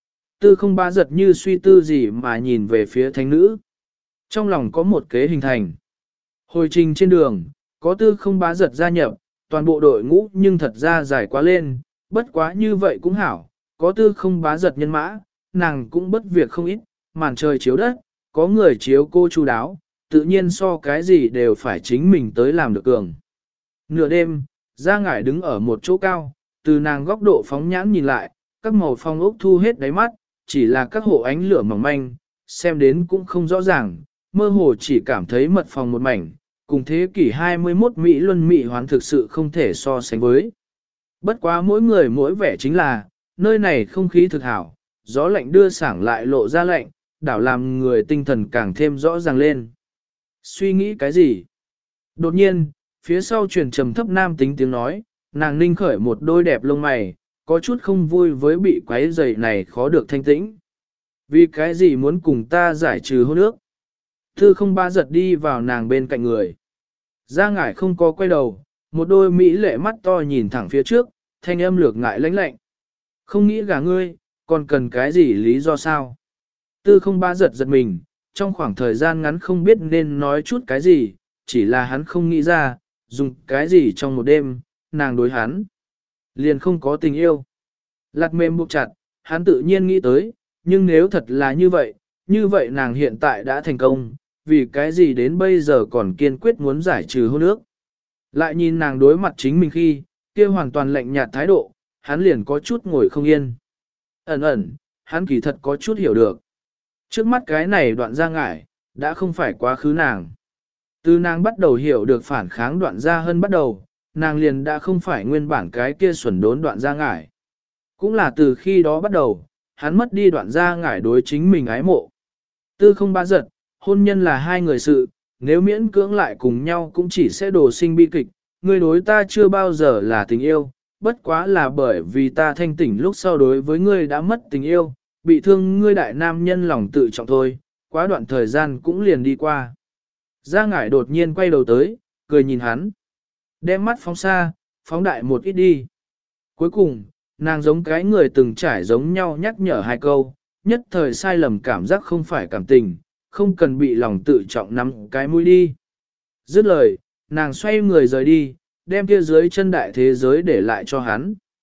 Tư không bá giật như suy tư gì mà nhìn về phía thánh nữ. Trong lòng có một kế hình thành. Hồi trình trên đường, có tư không bá giật gia nhập, toàn bộ đội ngũ nhưng thật ra dài quá lên, bất quá như vậy cũng hảo, có tư không bá giật nhân mã, nàng cũng bất việc không ít, màn trời chiếu đất, có người chiếu cô chu đáo, tự nhiên so cái gì đều phải chính mình tới làm được cường. Nửa đêm, Gia Ngải đứng ở một chỗ cao, từ nàng góc độ phóng nhãn nhìn lại, các màu phong ốc thu hết đáy mắt, chỉ là các hộ ánh lửa mỏng manh, xem đến cũng không rõ ràng, mơ hồ chỉ cảm thấy mật phòng một mảnh, cùng thế kỷ hai mươi mốt Mỹ luân Mỹ hoán thực sự không thể so sánh với. Bất quá mỗi người mỗi vẻ chính là, nơi này không khí thực hảo, gió lạnh đưa sảng lại lộ ra lạnh, đảo làm người tinh thần càng thêm rõ ràng lên. Suy nghĩ cái gì? Đột nhiên, phía sau truyền trầm thấp nam tính tiếng nói, nàng ninh khởi một đôi đẹp lông mày, có chút không vui với bị quấy rầy này khó được thanh tĩnh. Vì cái gì muốn cùng ta giải trừ hôn ước? Thư không ba giật đi vào nàng bên cạnh người. Gia Ngải không có quay đầu, một đôi mỹ lệ mắt to nhìn thẳng phía trước, thanh âm lược ngại lãnh lạnh. Không nghĩ gả ngươi, còn cần cái gì lý do sao? Tư không ba giật giật mình, trong khoảng thời gian ngắn không biết nên nói chút cái gì, chỉ là hắn không nghĩ ra, dùng cái gì trong một đêm, nàng đối hắn. Liền không có tình yêu. Lạt mềm buộc chặt, hắn tự nhiên nghĩ tới, nhưng nếu thật là như vậy, như vậy nàng hiện tại đã thành công, vì cái gì đến bây giờ còn kiên quyết muốn giải trừ hôn ước. Lại nhìn nàng đối mặt chính mình khi, kia hoàn toàn lạnh nhạt thái độ, hắn liền có chút ngồi không yên. Ẩn ẩn, hắn kỳ thật có chút hiểu được. Trước mắt cái này đoạn Gia Ngải, đã không phải quá khứ nàng. Từ nàng bắt đầu hiểu được phản kháng đoạn Gia Hân bắt đầu, nàng liền đã không phải nguyên bản cái kia xuẩn đốn đoạn Gia Ngải. Cũng là từ khi đó bắt đầu, hắn mất đi đoạn Gia Ngải đối chính mình ái mộ. Tư không ba giật, hôn nhân là hai người sự, nếu miễn cưỡng lại cùng nhau cũng chỉ sẽ đổ sinh bi kịch, người đối ta chưa bao giờ là tình yêu, bất quá là bởi vì ta thanh tỉnh lúc sau đối với ngươi đã mất tình yêu, bị thương ngươi đại nam nhân lòng tự trọng thôi, quá đoạn thời gian cũng liền đi qua. Gia Ngải đột nhiên quay đầu tới, cười nhìn hắn. Đem mắt phóng xa, phóng đại một ít đi. Cuối cùng, nàng giống cái người từng trải giống nhau nhắc nhở hai câu, nhất thời sai lầm cảm giác không phải cảm tình, không cần bị lòng tự trọng nắm cái mũi đi. Dứt lời, nàng xoay người rời đi, đem kia dưới chân đại thế giới để lại cho hắn.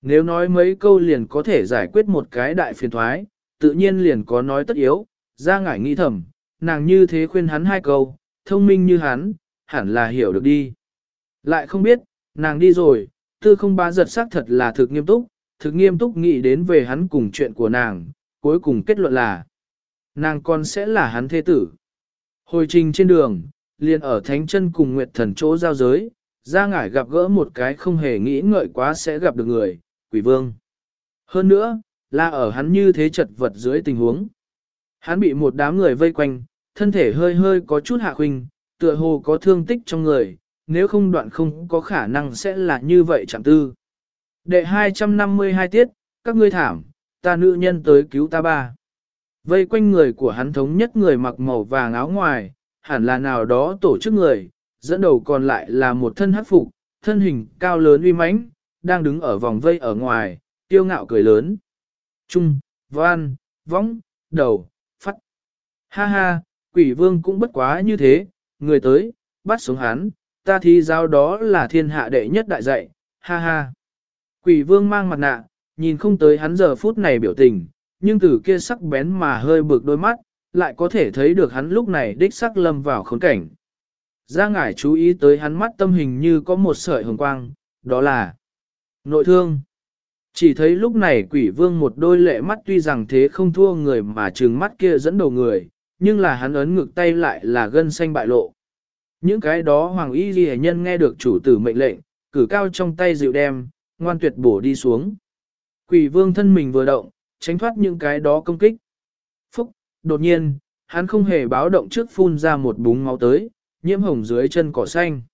Nếu nói mấy câu liền có thể giải quyết một cái đại phiền thoái, tự nhiên liền có nói tất yếu, ra ngải nghĩ thầm, nàng như thế khuyên hắn hai câu, thông minh như hắn, hẳn là hiểu được đi. Lại không biết, nàng đi rồi, tư không ba giật xác thật là thực nghiêm túc, thực nghiêm túc nghĩ đến về hắn cùng chuyện của nàng, cuối cùng kết luận là, nàng con sẽ là hắn thế tử. Hồi trình trên đường, liền ở Thánh Chân cùng Nguyệt Thần chỗ giao giới, ra ngải gặp gỡ một cái không hề nghĩ ngợi quá sẽ gặp được người, Quỷ Vương. Hơn nữa, là ở hắn như thế chật vật dưới tình huống. Hắn bị một đám người vây quanh, thân thể hơi hơi có chút hạ khuynh, tựa hồ có thương tích trong người, nếu không đoạn không có khả năng sẽ là như vậy chẳng tư. Đệ hai trăm năm mươi hai tiết, các ngươi thảm, ta nữ nhân tới cứu ta ba. Vây quanh người của hắn thống nhất người mặc màu vàng áo ngoài, hẳn là nào đó tổ chức người, dẫn đầu còn lại là một thân hắc phục, thân hình cao lớn uy mãnh, đang đứng ở vòng vây ở ngoài, tiêu ngạo cười lớn. Trung, văn, võng, đầu, phát. Ha ha, quỷ vương cũng bất quá như thế, người tới, bắt sống hắn, ta thi giáo đó là thiên hạ đệ nhất đại dạy, ha ha. Quỷ vương mang mặt nạ, nhìn không tới hắn giờ phút này biểu tình, nhưng từ kia sắc bén mà hơi bực đôi mắt, lại có thể thấy được hắn lúc này đích sắc lâm vào khốn cảnh. Ra ngải chú ý tới hắn mắt tâm hình như có một sợi hồng quang, đó là nội thương. Chỉ thấy lúc này quỷ vương một đôi lệ mắt tuy rằng thế không thua người mà trừng mắt kia dẫn đầu người, nhưng là hắn ấn ngực tay lại là gân xanh bại lộ. Những cái đó hoàng y ghi nhân nghe được chủ tử mệnh lệnh, cử cao trong tay dịu đem, ngoan tuyệt bổ đi xuống. Quỷ vương thân mình vừa động, tránh thoát những cái đó công kích. Phúc, đột nhiên, hắn không hề báo động trước phun ra một búng máu tới, nhiễm hồng dưới chân cỏ xanh.